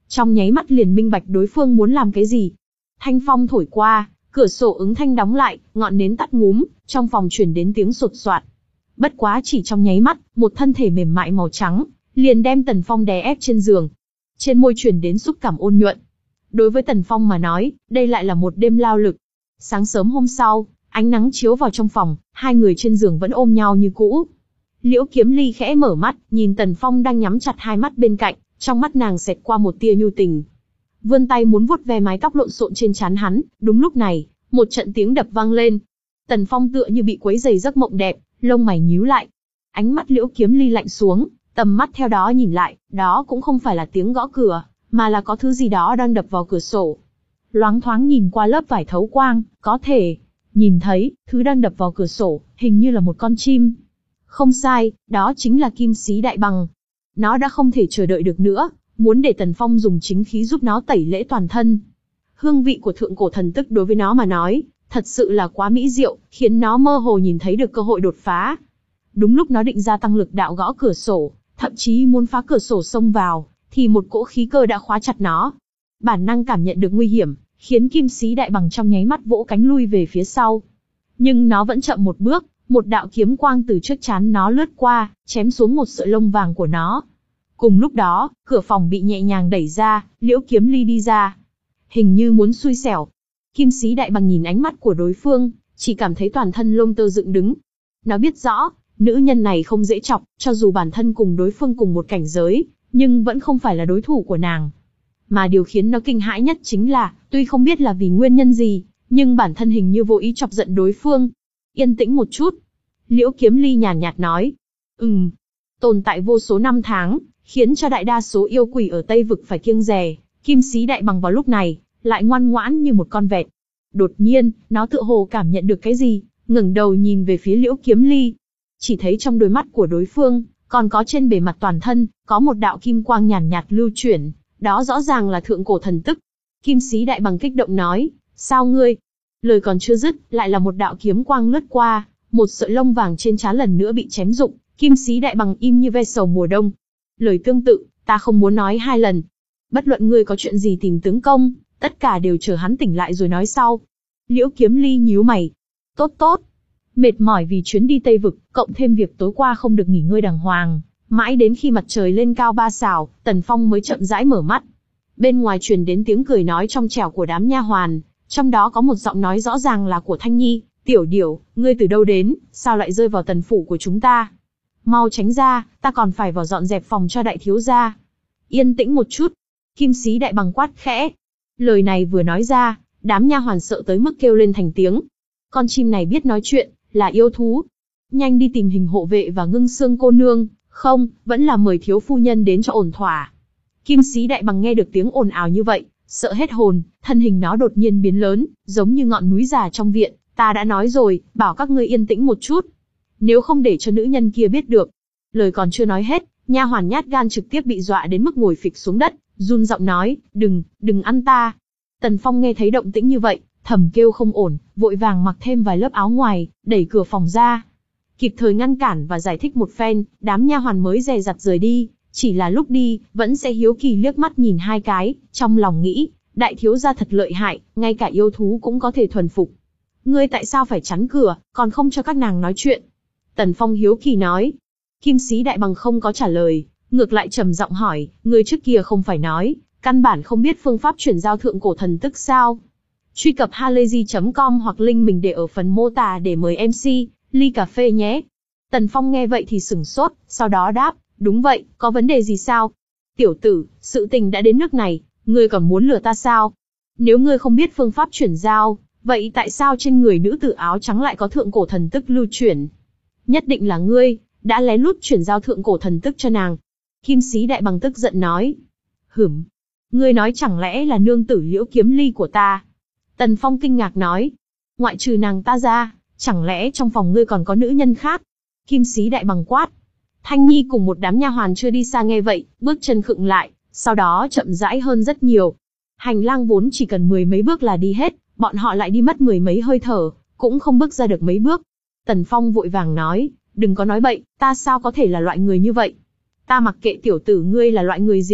trong nháy mắt liền minh bạch đối phương muốn làm cái gì. Thanh phong thổi qua, cửa sổ ứng thanh đóng lại, ngọn nến tắt ngúm, trong phòng truyền đến tiếng sột soạt. Bất quá chỉ trong nháy mắt, một thân thể mềm mại màu trắng, liền đem Tần Phong đè ép trên giường. Trên môi truyền đến xúc cảm ôn nhuận. Đối với Tần Phong mà nói, đây lại là một đêm lao lực. Sáng sớm hôm sau, ánh nắng chiếu vào trong phòng, hai người trên giường vẫn ôm nhau như cũ. Liễu Kiếm Ly khẽ mở mắt, nhìn Tần Phong đang nhắm chặt hai mắt bên cạnh, trong mắt nàng xẹt qua một tia nhu tình. Vươn tay muốn vuốt ve mái tóc lộn xộn trên trán hắn, đúng lúc này, một trận tiếng đập vang lên. Tần Phong tựa như bị quấy rầy giấc mộng đẹp, lông mày nhíu lại. Ánh mắt Liễu Kiếm Ly lạnh xuống, tầm mắt theo đó nhìn lại, đó cũng không phải là tiếng gõ cửa, mà là có thứ gì đó đang đập vào cửa sổ. Loáng thoáng nhìn qua lớp vải thấu quang, có thể nhìn thấy, thứ đang đập vào cửa sổ, hình như là một con chim. Không sai, đó chính là Kim Xí Đại Bằng. Nó đã không thể chờ đợi được nữa, muốn để Tần Phong dùng chính khí giúp nó tẩy lễ toàn thân. Hương vị của thượng cổ thần tức đối với nó mà nói, thật sự là quá mỹ diệu, khiến nó mơ hồ nhìn thấy được cơ hội đột phá. Đúng lúc nó định gia tăng lực đạo gõ cửa sổ, thậm chí muốn phá cửa sổ xông vào, thì một cỗ khí cơ đã khóa chặt nó. Bản năng cảm nhận được nguy hiểm, khiến Kim Xí Đại Bằng trong nháy mắt vỗ cánh lui về phía sau. Nhưng nó vẫn chậm một bước, một đạo kiếm quang từ trước trán nó lướt qua, chém xuống một sợi lông vàng của nó. Cùng lúc đó, cửa phòng bị nhẹ nhàng đẩy ra, Liễu Kiếm Ly đi ra. Hình như muốn xui xẻo. Kim Xí Đại Bằng nhìn ánh mắt của đối phương, chỉ cảm thấy toàn thân lông tơ dựng đứng. Nó biết rõ, nữ nhân này không dễ chọc, cho dù bản thân cùng đối phương cùng một cảnh giới, nhưng vẫn không phải là đối thủ của nàng. Mà điều khiến nó kinh hãi nhất chính là, tuy không biết là vì nguyên nhân gì, nhưng bản thân hình như vô ý chọc giận đối phương. Yên tĩnh một chút. Liễu Kiếm Ly nhàn nhạt nói. Ừm. Tồn tại vô số năm tháng, khiến cho đại đa số yêu quỷ ở Tây Vực phải kiêng dè. Kim Xí Đại Bằng vào lúc này, lại ngoan ngoãn như một con vẹt. Đột nhiên, nó tựa hồ cảm nhận được cái gì, ngẩng đầu nhìn về phía Liễu Kiếm Ly. Chỉ thấy trong đôi mắt của đối phương, còn có trên bề mặt toàn thân, có một đạo kim quang nhàn nhạt lưu chuyển, đó rõ ràng là thượng cổ thần tức. Kim Xí Đại Bằng kích động nói, sao ngươi? Lời còn chưa dứt, lại là một đạo kiếm quang lướt qua, một sợi lông vàng trên trán lần nữa bị chém rụng, Kim Xí Đại Bằng im như ve sầu mùa đông. Lời tương tự, ta không muốn nói hai lần. Bất luận ngươi có chuyện gì tìm tướng công, tất cả đều chờ hắn tỉnh lại rồi nói sau. Liễu Kiếm Ly nhíu mày. Tốt tốt. Mệt mỏi vì chuyến đi Tây Vực, cộng thêm việc tối qua không được nghỉ ngơi đàng hoàng, mãi đến khi mặt trời lên cao ba sào, Tần Phong mới chậm rãi mở mắt. Bên ngoài truyền đến tiếng cười nói trong trẻo của đám nha hoàn, trong đó có một giọng nói rõ ràng là của Thanh Nhi. Tiểu Điểu, ngươi từ đâu đến, sao lại rơi vào tần phủ của chúng ta? Mau tránh ra, ta còn phải vào dọn dẹp phòng cho đại thiếu gia. Yên tĩnh một chút. Kim Xí Đại Bằng quát khẽ. Lời này vừa nói ra, đám nha hoàn sợ tới mức kêu lên thành tiếng. Con chim này biết nói chuyện, là yêu thú. Nhanh đi tìm Hình hộ vệ và Ngưng Xương cô nương, không, vẫn là mời thiếu phu nhân đến cho ổn thỏa. Kim Xí Đại Bằng nghe được tiếng ồn ào như vậy, sợ hết hồn, thân hình nó đột nhiên biến lớn, giống như ngọn núi già trong viện. Ta đã nói rồi, bảo các ngươi yên tĩnh một chút. Nếu không để cho nữ nhân kia biết được. Lời còn chưa nói hết, nha hoàn nhát gan trực tiếp bị dọa đến mức ngồi phịch xuống đất, run giọng nói, đừng, đừng ăn ta. Tần Phong nghe thấy động tĩnh như vậy, thầm kêu không ổn, vội vàng mặc thêm vài lớp áo ngoài, đẩy cửa phòng ra. Kịp thời ngăn cản và giải thích một phen, đám nha hoàn mới dè dặt rời đi, chỉ là lúc đi, vẫn sẽ hiếu kỳ liếc mắt nhìn hai cái, trong lòng nghĩ, đại thiếu gia thật lợi hại, ngay cả yêu thú cũng có thể thuần phục. Ngươi tại sao phải chắn cửa, còn không cho các nàng nói chuyện? Tần Phong hiếu kỳ nói. Kim Xí Đại Bằng không có trả lời, ngược lại trầm giọng hỏi, ngươi trước kia không phải nói, căn bản không biết phương pháp chuyển giao thượng cổ thần tức sao? Truy cập halayzi chấm com hoặc link mình để ở phần mô tả để mời em xê, ly cà phê nhé. Tần Phong nghe vậy thì sửng sốt, sau đó đáp, đúng vậy, có vấn đề gì sao? Tiểu tử, sự tình đã đến nước này, ngươi còn muốn lừa ta sao? Nếu ngươi không biết phương pháp chuyển giao, vậy tại sao trên người nữ tử áo trắng lại có thượng cổ thần tức lưu chuyển? Nhất định là ngươi, đã lén lút chuyển giao thượng cổ thần tức cho nàng. Kim Xí Đại Bằng tức giận nói. Hửm, ngươi nói chẳng lẽ là nương tử Liễu Kiếm Ly của ta? Tần Phong kinh ngạc nói. Ngoại trừ nàng ta ra, chẳng lẽ trong phòng ngươi còn có nữ nhân khác? Kim Xí Đại Bằng quát. Thanh Nhi cùng một đám nha hoàn chưa đi xa nghe vậy, bước chân khựng lại, sau đó chậm rãi hơn rất nhiều. Hành lang vốn chỉ cần mười mấy bước là đi hết, bọn họ lại đi mất mười mấy hơi thở, cũng không bước ra được mấy bước. Tần Phong vội vàng nói, đừng có nói bậy, ta sao có thể là loại người như vậy? Ta mặc kệ tiểu tử ngươi là loại người gì,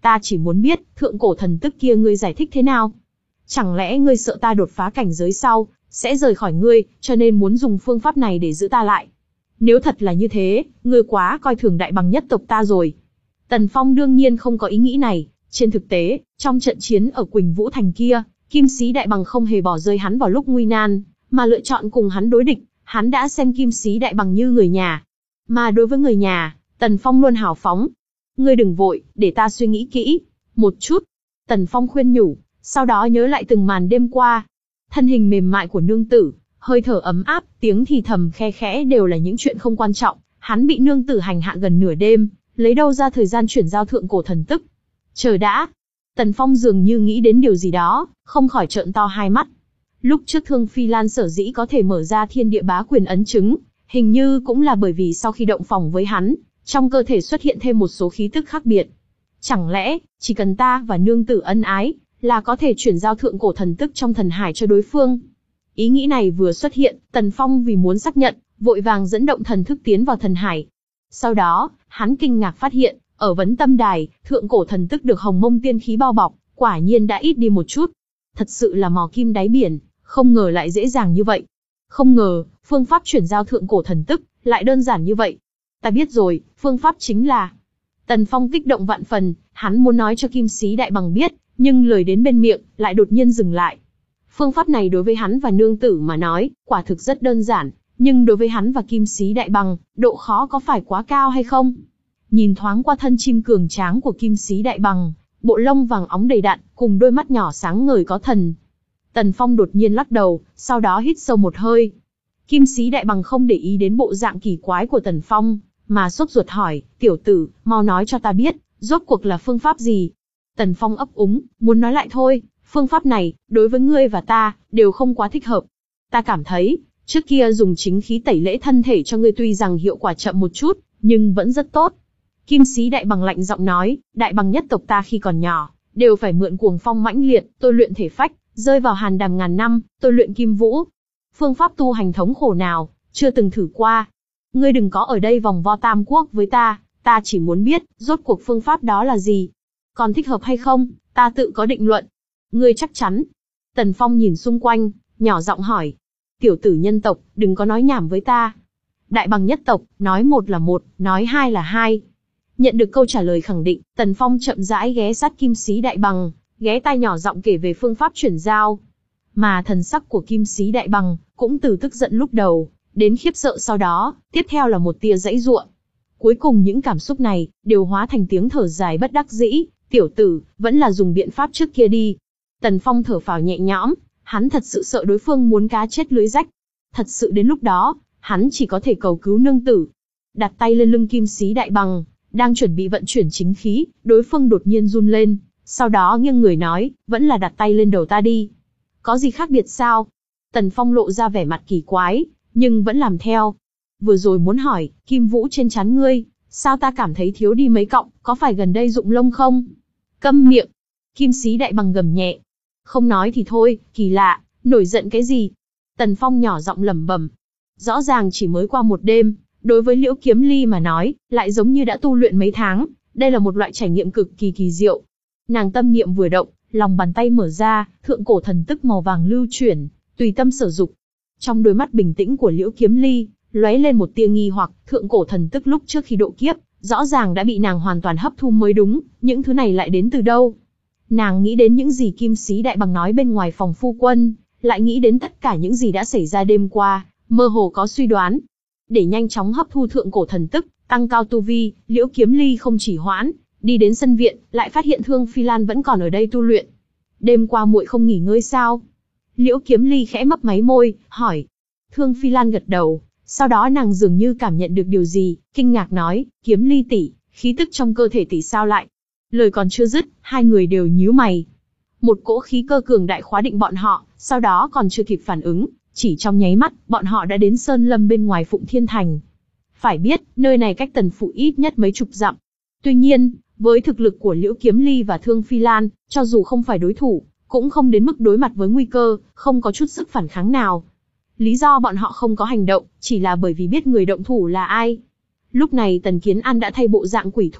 Ta chỉ muốn biết, thượng cổ thần tức kia ngươi giải thích thế nào? Chẳng lẽ ngươi sợ ta đột phá cảnh giới sau, sẽ rời khỏi ngươi, cho nên muốn dùng phương pháp này để giữ ta lại? Nếu thật là như thế, ngươi quá coi thường đại bằng nhất tộc ta rồi. Tần Phong đương nhiên không có ý nghĩ này. Trên thực tế, trong trận chiến ở Quỳnh Vũ Thành kia, Kim Sĩ Đại Bằng không hề bỏ rơi hắn vào lúc nguy nan, mà lựa chọn cùng hắn đối địch. Hắn đã xem Kim Sĩ Đại Bằng như người nhà. Mà đối với người nhà, Tần Phong luôn hào phóng. Ngươi đừng vội, để ta suy nghĩ kỹ một chút. Tần Phong khuyên nhủ, sau đó nhớ lại từng màn đêm qua. Thân hình mềm mại của nương tử, hơi thở ấm áp, tiếng thì thầm khe khẽ đều là những chuyện không quan trọng. Hắn bị nương tử hành hạ gần nửa đêm, lấy đâu ra thời gian chuyển giao thượng cổ thần tức. Chờ đã. Tần Phong dường như nghĩ đến điều gì đó, không khỏi trợn to hai mắt. Lúc trước Thương Phi Lan sở dĩ có thể mở ra thiên địa bá quyền ấn chứng, hình như cũng là bởi vì sau khi động phòng với hắn, trong cơ thể xuất hiện thêm một số khí tức khác biệt. Chẳng lẽ, chỉ cần ta và nương tử ân ái, là có thể chuyển giao thượng cổ thần tức trong thần hải cho đối phương? Ý nghĩ này vừa xuất hiện, Tần Phong vì muốn xác nhận, vội vàng dẫn động thần thức tiến vào thần hải. Sau đó, hắn kinh ngạc phát hiện, ở vấn tâm đài, thượng cổ thần tức được hồng mông tiên khí bao bọc, quả nhiên đã ít đi một chút. Thật sự là mò kim đáy biển, không ngờ lại dễ dàng như vậy. Không ngờ, phương pháp chuyển giao thượng cổ thần tức, lại đơn giản như vậy. Ta biết rồi, phương pháp chính là... Tần Phong kích động vạn phần, hắn muốn nói cho Kim Sĩ Đại Bằng biết, nhưng lời đến bên miệng, lại đột nhiên dừng lại. Phương pháp này đối với hắn và nương tử mà nói, quả thực rất đơn giản, nhưng đối với hắn và Kim Sĩ Đại Bằng, độ khó có phải quá cao hay không? Nhìn thoáng qua thân chim cường tráng của Kim Sĩ Đại Bằng, bộ lông vàng óng đầy đặn, cùng đôi mắt nhỏ sáng ngời có thần. Tần Phong đột nhiên lắc đầu, sau đó hít sâu một hơi. Kim Sĩ Đại Bằng không để ý đến bộ dạng kỳ quái của Tần Phong, mà sốt ruột hỏi, tiểu tử, mau nói cho ta biết, rốt cuộc là phương pháp gì? Tần Phong ấp úng, muốn nói lại thôi, phương pháp này, đối với ngươi và ta, đều không quá thích hợp. Ta cảm thấy, trước kia dùng chính khí tẩy lễ thân thể cho ngươi tuy rằng hiệu quả chậm một chút, nhưng vẫn rất tốt. Kim Sĩ Đại Bằng lạnh giọng nói, đại bằng nhất tộc ta khi còn nhỏ, đều phải mượn cuồng phong mãnh liệt, tôi luyện thể phách, rơi vào hàn đàm ngàn năm, tôi luyện kim vũ. Phương pháp tu hành thống khổ nào, chưa từng thử qua. Ngươi đừng có ở đây vòng vo tam quốc với ta, ta chỉ muốn biết, rốt cuộc phương pháp đó là gì. Còn thích hợp hay không, ta tự có định luận. Ngươi chắc chắn. Tần Phong nhìn xung quanh, nhỏ giọng hỏi. Tiểu tử nhân tộc, đừng có nói nhảm với ta. Đại bằng nhất tộc, nói một là một, nói hai là hai. Nhận được câu trả lời khẳng định, Tần Phong chậm rãi ghé sát Kim Sĩ Đại Bằng, ghé tai nhỏ giọng kể về phương pháp chuyển giao. Mà thần sắc của Kim Sĩ Đại Bằng, cũng từ tức giận lúc đầu, đến khiếp sợ sau đó, tiếp theo là một tia giãy giụa. Cuối cùng những cảm xúc này, đều hóa thành tiếng thở dài bất đắc dĩ, tiểu tử, vẫn là dùng biện pháp trước kia đi. Tần Phong thở phào nhẹ nhõm, hắn thật sự sợ đối phương muốn cá chết lưới rách. Thật sự đến lúc đó, hắn chỉ có thể cầu cứu nương tử. Đặt tay lên lưng Kim Sĩ Đại Bằng, đang chuẩn bị vận chuyển chính khí, đối phương đột nhiên run lên, sau đó nghiêng người nói, vẫn là đặt tay lên đầu ta đi. Có gì khác biệt sao? Tần Phong lộ ra vẻ mặt kỳ quái, nhưng vẫn làm theo. Vừa rồi muốn hỏi, kim vũ trên trán ngươi, sao ta cảm thấy thiếu đi mấy cọng, có phải gần đây rụng lông không? Câm miệng! Kim Sĩ Đại Bằng gầm nhẹ. Không nói thì thôi, kỳ lạ, nổi giận cái gì? Tần Phong nhỏ giọng lẩm bẩm. Rõ ràng chỉ mới qua một đêm, đối với Liễu Kiếm Ly mà nói, lại giống như đã tu luyện mấy tháng, đây là một loại trải nghiệm cực kỳ kỳ diệu. Nàng tâm niệm vừa động, lòng bàn tay mở ra, thượng cổ thần tức màu vàng lưu chuyển, tùy tâm sở dục. Trong đôi mắt bình tĩnh của Liễu Kiếm Ly, lóe lên một tia nghi hoặc, thượng cổ thần tức lúc trước khi độ kiếp, rõ ràng đã bị nàng hoàn toàn hấp thu mới đúng, những thứ này lại đến từ đâu? Nàng nghĩ đến những gì Kim Sĩ Đại Bằng nói bên ngoài phòng phu quân, lại nghĩ đến tất cả những gì đã xảy ra đêm qua, mơ hồ có suy đoán. Để nhanh chóng hấp thu thượng cổ thần tức, tăng cao tu vi, Liễu Kiếm Ly không chỉ hoãn, đi đến sân viện, lại phát hiện Thương Phi Lan vẫn còn ở đây tu luyện. Đêm qua muội không nghỉ ngơi sao? Liễu Kiếm Ly khẽ mấp máy môi, hỏi. Thương Phi Lan gật đầu, sau đó nàng dường như cảm nhận được điều gì, kinh ngạc nói, Kiếm Ly tỷ, khí tức trong cơ thể tỷ sao lại? Lời còn chưa dứt, hai người đều nhíu mày. Một cỗ khí cơ cường đại khóa định bọn họ, sau đó còn chưa kịp phản ứng, chỉ trong nháy mắt, bọn họ đã đến sơn lâm bên ngoài Phụng Thiên Thành. Phải biết, nơi này cách Tần Phủ ít nhất mấy chục dặm. Tuy nhiên, với thực lực của Liễu Kiếm Ly và Thương Phi Lan, cho dù không phải đối thủ, cũng không đến mức đối mặt với nguy cơ, không có chút sức phản kháng nào. Lý do bọn họ không có hành động, chỉ là bởi vì biết người động thủ là ai. Lúc này Tần Kiến An đã thay bộ dạng quỷ thủ,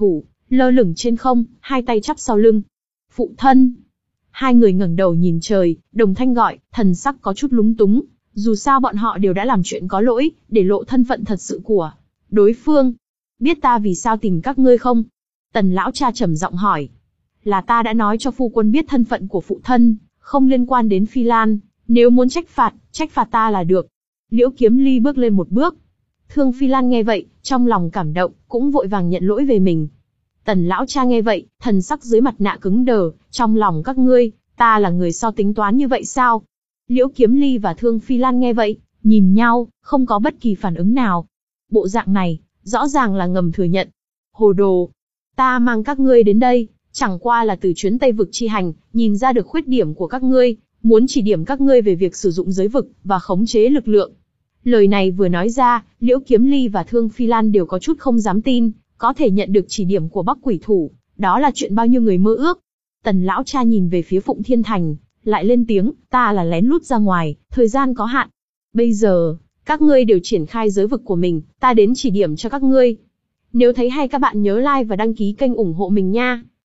lơ lửng trên không, hai tay chắp sau lưng. Phụ thân! Hai người ngẩng đầu nhìn trời, đồng thanh gọi, thần sắc có chút lúng túng, dù sao bọn họ đều đã làm chuyện có lỗi, để lộ thân phận thật sự của đối phương. Biết ta vì sao tìm các ngươi không? Tần lão cha trầm giọng hỏi. Là ta đã nói cho phu quân biết thân phận của phụ thân, không liên quan đến Phi Lan, nếu muốn trách phạt, trách phạt ta là được. Liễu Kiếm Ly bước lên một bước. Thương Phi Lan nghe vậy, trong lòng cảm động, cũng vội vàng nhận lỗi về mình. Tần lão cha nghe vậy, thần sắc dưới mặt nạ cứng đờ, trong lòng các ngươi, ta là người so tính toán như vậy sao? Liễu Kiếm Ly và Thương Phi Lan nghe vậy, nhìn nhau, không có bất kỳ phản ứng nào. Bộ dạng này, rõ ràng là ngầm thừa nhận. Hồ đồ! Ta mang các ngươi đến đây, chẳng qua là từ chuyến Tây vực chi hành, nhìn ra được khuyết điểm của các ngươi, muốn chỉ điểm các ngươi về việc sử dụng giới vực, và khống chế lực lượng. Lời này vừa nói ra, Liễu Kiếm Ly và Thương Phi Lan đều có chút không dám tin, có thể nhận được chỉ điểm của Bắc Quỷ Thủ, đó là chuyện bao nhiêu người mơ ước. Tần lão cha nhìn về phía Phụng Thiên Thành, lại lên tiếng, ta là lén lút ra ngoài, thời gian có hạn. Bây giờ, các ngươi đều triển khai giới vực của mình, ta đến chỉ điểm cho các ngươi. Nếu thấy hay các bạn nhớ like và đăng ký kênh ủng hộ mình nha.